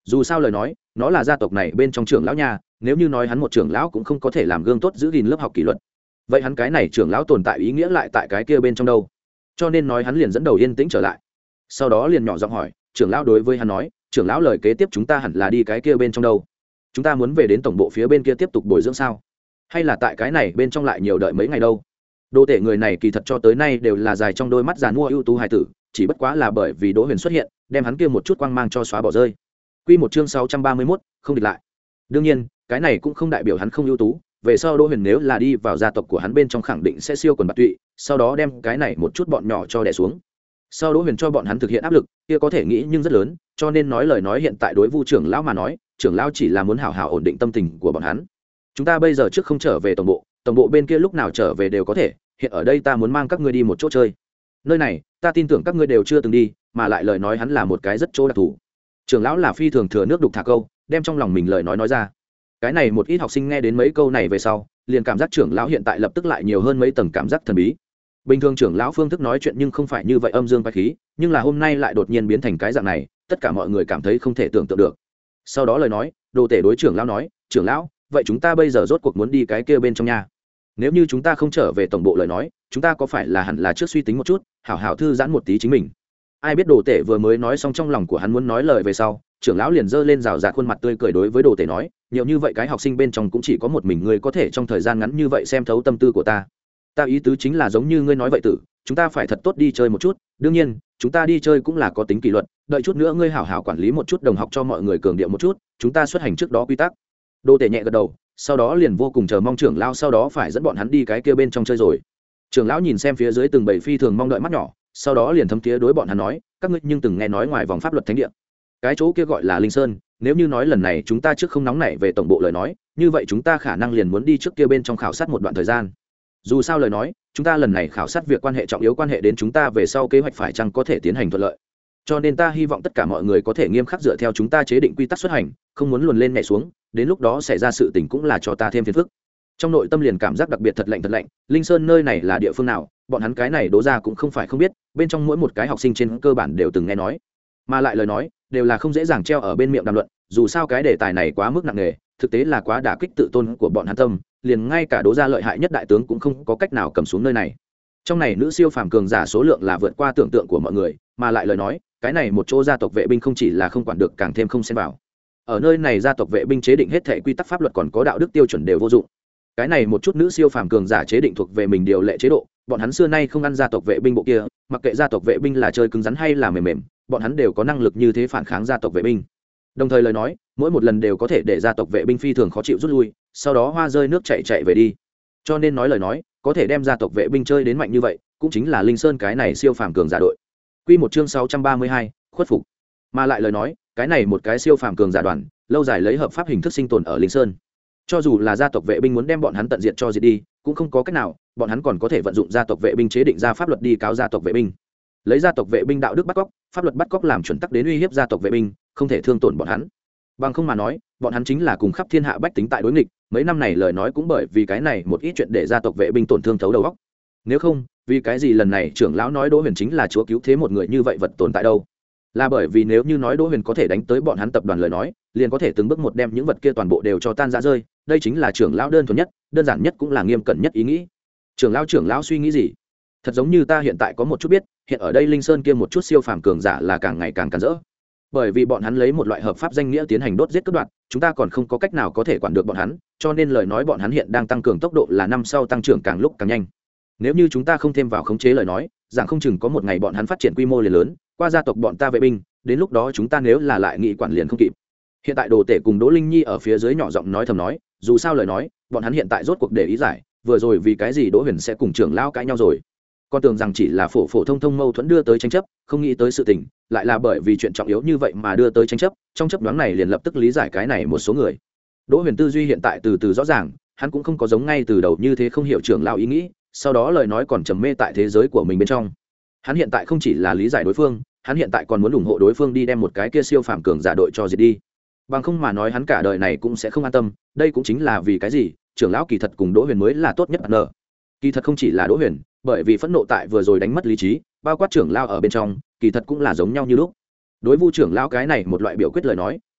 dù sao lời nói nó là gia tộc này bên trong trưởng lão nha, nếu như nói hắn một trưởng lão cũng không có thể làm gương tốt giữ gìn lớp học kỷ luật, vậy hắn cái này trưởng lão tồn tại ý nghĩa lại tại cái kia bên trong đâu. Cho nên nói hắn liền dẫn đầu yên tĩnh trở lại, sau đó liền nhỏ giọng hỏi trưởng lão đối với hắn nói, trưởng lão lời kế tiếp chúng ta hẳn là đi cái kia bên trong đâu, chúng ta muốn về đến tổng bộ phía bên kia tiếp tục bồi dưỡng sao, hay là tại cái này bên trong lại nhiều đợi mấy ngày đâu. Đô tể người này kỳ thật cho tới nay đều là dài trong đôi mắt giàn mua ưu tú hài tử, chỉ bất quá là bởi vì Đỗ Huyền xuất hiện đem hắn kia một chút quang mang cho xóa bỏ rơi. Quy một chương sáu trăm ba mươi mốt, không địch lại. Đương nhiên cái này cũng không đại biểu hắn không ưu tú, về sau Đỗ Huyền nếu là đi vào gia tộc của hắn bên trong khẳng định sẽ siêu quần bạt tụy, sau đó đem cái này một chút bọn nhỏ cho đè xuống. Sau Đỗ Huyền cho bọn hắn thực hiện áp lực kia có thể nghĩ nhưng rất lớn, cho nên nói lời nói hiện tại đối Vu trưởng lão mà nói, trưởng lão chỉ là muốn hảo hảo ổn định tâm tình của bọn hắn. Chúng ta bây giờ trước không trở về tổng bộ, tổng bộ bên kia lúc nào trở về đều có thể, hiện ở đây ta muốn mang các ngươi đi một chỗ chơi. Nơi này ta tin tưởng các ngươi đều chưa từng đi, mà lại lời nói hắn là một cái rất chỗ đặc thù. Trưởng lão là phi thường thừa nước đục thả câu, đem trong lòng mình lời nói nói ra. Cái này một ít học sinh nghe đến mấy câu này về sau, liền cảm giác trưởng lão hiện tại lập tức lại nhiều hơn mấy tầng cảm giác thần bí. Bình thường trưởng lão phương thức nói chuyện nhưng không phải như vậy âm dương quái khí, nhưng là hôm nay lại đột nhiên biến thành cái dạng này, tất cả mọi người cảm thấy không thể tưởng tượng được. Sau đó lời nói, Đồ Tể đối trưởng lão nói, trưởng lão, vậy chúng ta bây giờ rốt cuộc muốn đi cái kia bên trong nhà. Nếu như chúng ta không trở về tổng bộ lời nói, chúng ta có phải là hẳn là trước suy tính một chút, hảo hảo thư giãn một tí chính mình. Ai biết Đồ Tể vừa mới nói xong trong lòng của hắn muốn nói lời về sau, trưởng lão liền giơ lên rào rạt khuôn mặt tươi cười đối với Đồ Tể nói, nhiều như vậy cái học sinh bên trong cũng chỉ có một mình ngươi có thể trong thời gian ngắn như vậy xem thấu tâm tư của ta. Ta ý tứ chính là giống như ngươi nói vậy tử, chúng ta phải thật tốt đi chơi một chút, đương nhiên chúng ta đi chơi cũng là có tính kỷ luật, đợi chút nữa ngươi hảo hảo quản lý một chút đồng học cho mọi người cường điệu một chút, chúng ta xuất hành trước đó quy tắc. Đồ Tể nhẹ gật đầu, sau đó liền vô cùng chờ mong trưởng lão sau đó phải dẫn bọn hắn đi cái kia bên trong chơi rồi. Trưởng lão nhìn xem phía dưới từng bầy phi thường mong đợi mắt nhỏ, sau đó liền thấm tía đối bọn hắn nói, các ngươi nhưng từng nghe nói ngoài vòng pháp luật thánh địa cái chỗ kia gọi là Linh Sơn, nếu như nói lần này chúng ta trước không nóng nảy về tổng bộ lời nói, như vậy chúng ta khả năng liền muốn đi trước kia bên trong khảo sát một đoạn thời gian. Dù sao lời nói, chúng ta lần này khảo sát việc quan hệ trọng yếu quan hệ đến chúng ta về sau kế hoạch phải chăng có thể tiến hành thuận lợi, cho nên ta hy vọng tất cả mọi người có thể nghiêm khắc dựa theo chúng ta chế định quy tắc xuất hành, không muốn luồn lên nhảy xuống, đến lúc đó xảy ra sự tình cũng là cho ta thêm phiền phức. Trong nội tâm liền cảm giác đặc biệt thật lạnh thật lạnh. Linh Sơn nơi này là địa phương nào, bọn hắn cái này Đỗ ra cũng không phải không biết, bên trong mỗi một cái học sinh trên cơ bản đều từng nghe nói, mà lại lời nói đều là không dễ dàng treo ở bên miệng đàm luận, dù sao cái đề tài này quá mức nặng nề, thực tế là quá đả kích tự tôn của bọn hắn tâm, liền ngay cả Đỗ gia lợi hại nhất đại tướng cũng không có cách nào cầm xuống nơi này. Trong này nữ siêu phàm cường giả số lượng là vượt qua tưởng tượng của mọi người, mà lại lời nói cái này một chỗ gia tộc vệ binh không chỉ là không quản được, càng thêm không xen vào. Ở nơi này gia tộc vệ binh chế định hết thảy quy tắc pháp luật còn có đạo đức tiêu chuẩn đều vô dụng. Cái này một chút nữ siêu phàm cường giả chế định thuộc về mình điều lệ chế độ, bọn hắn xưa nay không ăn gia tộc vệ binh bộ kia, mặc kệ gia tộc vệ binh là chơi cứng rắn hay là mềm mềm, bọn hắn đều có năng lực như thế phản kháng gia tộc vệ binh. Đồng thời lời nói mỗi một lần đều có thể để gia tộc vệ binh phi thường khó chịu rút lui, sau đó hoa rơi nước chạy chạy về đi. Cho nên nói lời nói có thể đem gia tộc vệ binh chơi đến mạnh như vậy, cũng chính là Linh Sơn cái này siêu phàm cường giả đội. Quy một chương sáu trăm ba mươi hai, khuất phục. Mà lại lời nói cái này một cái siêu phàm cường giả đoàn lâu dài lấy hợp pháp hình thức sinh tồn ở Linh Sơn, cho dù là gia tộc vệ binh muốn đem bọn hắn tận diệt cho diệt đi cũng không có cách nào, bọn hắn còn có thể vận dụng gia tộc vệ binh chế định ra pháp luật đi cáo gia tộc vệ binh, lấy gia tộc vệ binh đạo đức bắt cóc, pháp luật bắt cóc làm chuẩn tắc đến uy hiếp gia tộc vệ binh, không thể thương tổn bọn hắn. Bằng không mà nói bọn hắn chính là cùng khắp thiên hạ bách tính tại đối nghịch, mấy năm này lời nói cũng bởi vì cái này một ít chuyện để gia tộc vệ binh tổn thương thấu đầu óc. Nếu không vì cái gì lần này trưởng lão nói Đỗ Huyền chính là chúa cứu thế một người như vậy vật tồn tại đâu, là bởi vì nếu như nói Đỗ Huyền có thể đánh tới bọn hắn tập đoàn lời nói, liền có thể từng bước một đem những vật kia toàn bộ đều cho tan rã rơi, đây chính là trưởng lão đơn thuần nhất, đơn giản nhất cũng là nghiêm cẩn nhất ý nghĩ. Trưởng lão trưởng lão suy nghĩ gì? Thật giống như ta hiện tại có một chút biết, hiện ở đây Linh Sơn kia một chút siêu phàm cường giả là càng ngày càng càn rỡ, bởi vì bọn hắn lấy một loại hợp pháp danh nghĩa tiến hành đốt giết cướp đoạt, chúng ta còn không có cách nào có thể quản được bọn hắn, cho nên lời nói bọn hắn hiện đang tăng cường tốc độ là năm sau tăng trưởng càng lúc càng nhanh. Nếu như chúng ta không thêm vào khống chế lời nói, rằng không chừng có một ngày bọn hắn phát triển quy mô liền lớn, qua gia tộc bọn ta vệ binh, đến lúc đó chúng ta nếu là lại nghị quản liền không kịp. Hiện tại Đồ Tể cùng Đỗ Linh Nhi ở phía dưới nhỏ giọng nói thầm nói, dù sao lời nói bọn hắn hiện tại rốt cuộc để ý giải, vừa rồi vì cái gì Đỗ Huyền sẽ cùng trưởng lão cãi nhau rồi, con tưởng rằng chỉ là phổ phổ thông thông mâu thuẫn đưa tới tranh chấp, không nghĩ tới sự tình lại là bởi vì chuyện trọng yếu như vậy mà đưa tới tranh chấp. Trong chấp đoán này liền lập tức lý giải cái này một số người. Đỗ Huyền tư duy hiện tại từ từ rõ ràng, hắn cũng không có giống ngay từ đầu như thế không hiểu trưởng lão ý nghĩ, sau đó lời nói còn trầm mê tại thế giới của mình bên trong. Hắn hiện tại không chỉ là lý giải đối phương, hắn hiện tại còn muốn ủng hộ đối phương đi đem một cái kia siêu phàm cường giả đội cho diệt đi, bằng không mà nói hắn cả đời này cũng sẽ không an tâm. Đây cũng chính là vì cái gì trưởng lão kỳ thật cùng Đỗ Huyền mới là tốt nhất partner. Kỳ thật không chỉ là Đỗ Huyền, bởi vì phẫn nộ tại vừa rồi đánh mất lý trí, bao quát trưởng lão ở bên trong kỳ thật cũng là giống nhau như lúc. Đối Vu trưởng lão cái này một loại biểu quyết lời nói,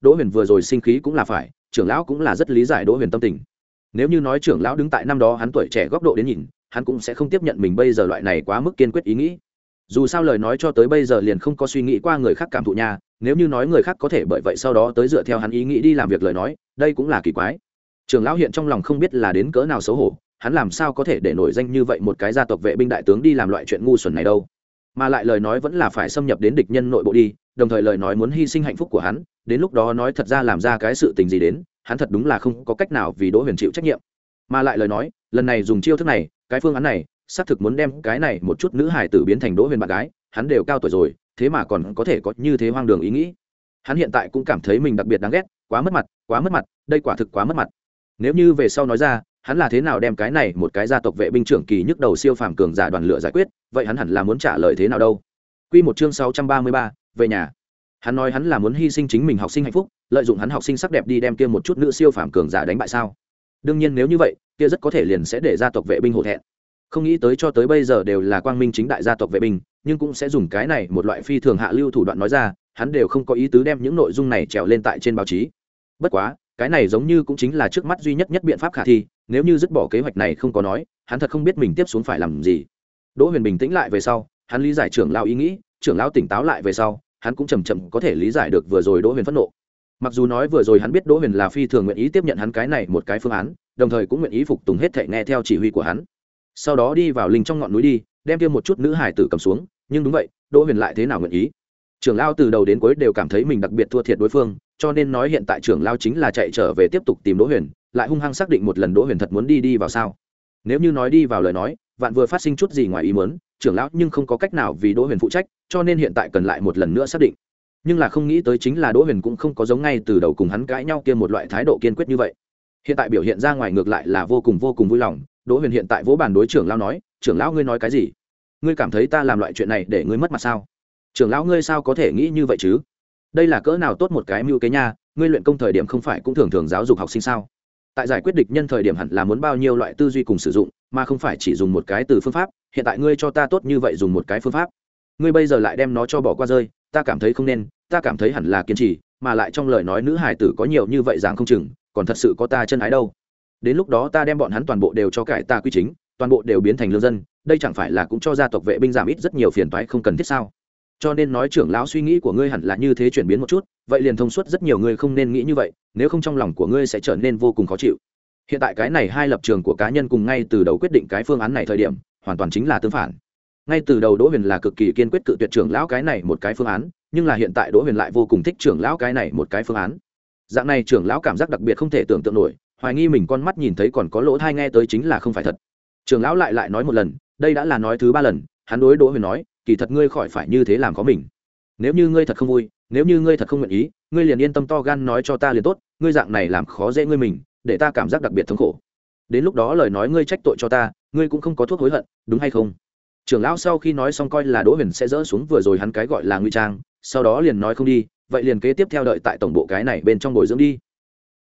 Đỗ Huyền vừa rồi sinh khí cũng là phải, trưởng lão cũng là rất lý giải Đỗ Huyền tâm tình. Nếu như nói trưởng lão đứng tại năm đó hắn tuổi trẻ góc độ đến nhìn, hắn cũng sẽ không tiếp nhận mình bây giờ loại này quá mức kiên quyết ý nghĩ. Dù sao lời nói cho tới bây giờ liền không có suy nghĩ qua người khác cảm thụ nha, nếu như nói người khác có thể bởi vậy sau đó tới dựa theo hắn ý nghĩ đi làm việc lời nói, đây cũng là kỳ quái. Trưởng lão hiện trong lòng không biết là đến cỡ nào xấu hổ, hắn làm sao có thể để nổi danh như vậy một cái gia tộc vệ binh đại tướng đi làm loại chuyện ngu xuẩn này đâu. Mà lại lời nói vẫn là phải xâm nhập đến địch nhân nội bộ đi, đồng thời lời nói muốn hy sinh hạnh phúc của hắn, đến lúc đó nói thật ra làm ra cái sự tình gì đến, hắn thật đúng là không có cách nào vì Đỗ Huyền chịu trách nhiệm. Mà lại lời nói, lần này dùng chiêu thức này, cái phương án này, xác thực muốn đem cái này một chút nữ hải tử biến thành Đỗ Huyền bạn gái, hắn đều cao tuổi rồi, thế mà còn có thể có như thế hoang đường ý nghĩ. Hắn hiện tại cũng cảm thấy mình đặc biệt đáng ghét, quá mất mặt, quá mất mặt, đây quả thực quá mất mặt. Nếu như về sau nói ra, hắn là thế nào đem cái này một cái gia tộc vệ binh trưởng kỳ nhức đầu siêu phàm cường giả đoàn lửa giải quyết, vậy hắn hẳn là muốn trả lời thế nào đâu. Quy một chương sáu trăm ba mươi ba, về nhà. Hắn nói hắn là muốn hy sinh chính mình học sinh hạnh phúc, lợi dụng hắn học sinh sắc đẹp đi đem kia một chút nữ siêu phàm cường giả đánh bại sao? Đương nhiên nếu như vậy, kia rất có thể liền sẽ để gia tộc vệ binh hổ thẹn. Không nghĩ tới cho tới bây giờ đều là quang minh chính đại gia tộc vệ binh, nhưng cũng sẽ dùng cái này một loại phi thường hạ lưu thủ đoạn nói ra, hắn đều không có ý tứ đem những nội dung này trèo lên tại trên báo chí. Bất quá, cái này giống như cũng chính là trước mắt duy nhất nhất biện pháp khả thi, nếu như dứt bỏ kế hoạch này không có nói, hắn thật không biết mình tiếp xuống phải làm gì. Đỗ Huyền bình tĩnh lại về sau, hắn lý giải trưởng lão ý nghĩ, trưởng lão tỉnh táo lại về sau, hắn cũng chậm chậm có thể lý giải được vừa rồi Đỗ Huyền phẫn nộ. Mặc dù nói vừa rồi hắn biết Đỗ Huyền là phi thường nguyện ý tiếp nhận hắn cái này một cái phương án, đồng thời cũng nguyện ý phục tùng hết thảy nghe theo chỉ huy của hắn. Sau đó đi vào linh trong ngọn núi đi, đem kia một chút nữ hải tử cầm xuống, nhưng đúng vậy, Đỗ Huyền lại thế nào nguyện ý? Trưởng lão từ đầu đến cuối đều cảm thấy mình đặc biệt thua thiệt đối phương, cho nên nói hiện tại trưởng lão chính là chạy trở về tiếp tục tìm Đỗ Huyền, lại hung hăng xác định một lần Đỗ Huyền thật muốn đi đi vào sao? Nếu như nói đi vào lời nói, vạn vừa phát sinh chút gì ngoài ý muốn, trưởng lão nhưng không có cách nào vì Đỗ Huyền phụ trách, cho nên hiện tại cần lại một lần nữa xác định. Nhưng là không nghĩ tới chính là Đỗ Huyền cũng không có giống ngay từ đầu cùng hắn cãi nhau kia một loại thái độ kiên quyết như vậy. Hiện tại biểu hiện ra ngoài ngược lại là vô cùng vô cùng vui lòng. Đỗ Huyền hiện tại vỗ bàn đối trưởng lão nói, trưởng lão ngươi nói cái gì? Ngươi cảm thấy ta làm loại chuyện này để ngươi mất mặt sao? Trưởng lão ngươi sao có thể nghĩ như vậy chứ? Đây là cỡ nào tốt một cái mưu kế nha, ngươi luyện công thời điểm không phải cũng thường thường giáo dục học sinh sao? Tại giải quyết địch nhân thời điểm hẳn là muốn bao nhiêu loại tư duy cùng sử dụng, mà không phải chỉ dùng một cái từ phương pháp, hiện tại ngươi cho ta tốt như vậy dùng một cái phương pháp. Ngươi bây giờ lại đem nó cho bỏ qua rơi, ta cảm thấy không nên, ta cảm thấy hẳn là kiên trì, mà lại trong lời nói nữ hài tử có nhiều như vậy dạng không chừng, còn thật sự có ta chân ái đâu. Đến lúc đó ta đem bọn hắn toàn bộ đều cho cải ta quy chính, toàn bộ đều biến thành lương dân, đây chẳng phải là cũng cho gia tộc vệ binh giảm ít rất nhiều phiền toái không cần thiết sao? Cho nên nói trưởng lão suy nghĩ của ngươi hẳn là như thế chuyển biến một chút, vậy liền thông suốt rất nhiều người không nên nghĩ như vậy, nếu không trong lòng của ngươi sẽ trở nên vô cùng khó chịu. Hiện tại cái này hai lập trường của cá nhân cùng ngay từ đầu quyết định cái phương án này thời điểm, hoàn toàn chính là tương phản. Ngay từ đầu Đỗ Huyền là cực kỳ kiên quyết cự tuyệt trưởng lão cái này một cái phương án, nhưng là hiện tại Đỗ Huyền lại vô cùng thích trưởng lão cái này một cái phương án. Dạng này trưởng lão cảm giác đặc biệt không thể tưởng tượng nổi, hoài nghi mình con mắt nhìn thấy còn có lỗ tai nghe tới chính là không phải thật. Trưởng lão lại lại nói một lần, đây đã là nói thứ ba lần, hắn đối Đỗ Huyền nói, kỳ thật ngươi khỏi phải như thế làm có mình. Nếu như ngươi thật không vui, nếu như ngươi thật không nguyện ý, ngươi liền yên tâm to gan nói cho ta liền tốt, ngươi dạng này làm khó dễ ngươi mình, để ta cảm giác đặc biệt thống khổ. Đến lúc đó lời nói ngươi trách tội cho ta, ngươi cũng không có thuốc hối hận, đúng hay không? Trưởng lão sau khi nói xong coi là Đỗ Huyền sẽ dỡ xuống vừa rồi hắn cái gọi là nguy trang, sau đó liền nói không đi, vậy liền kế tiếp theo đợi tại tổng bộ cái này bên trong bồi dưỡng đi.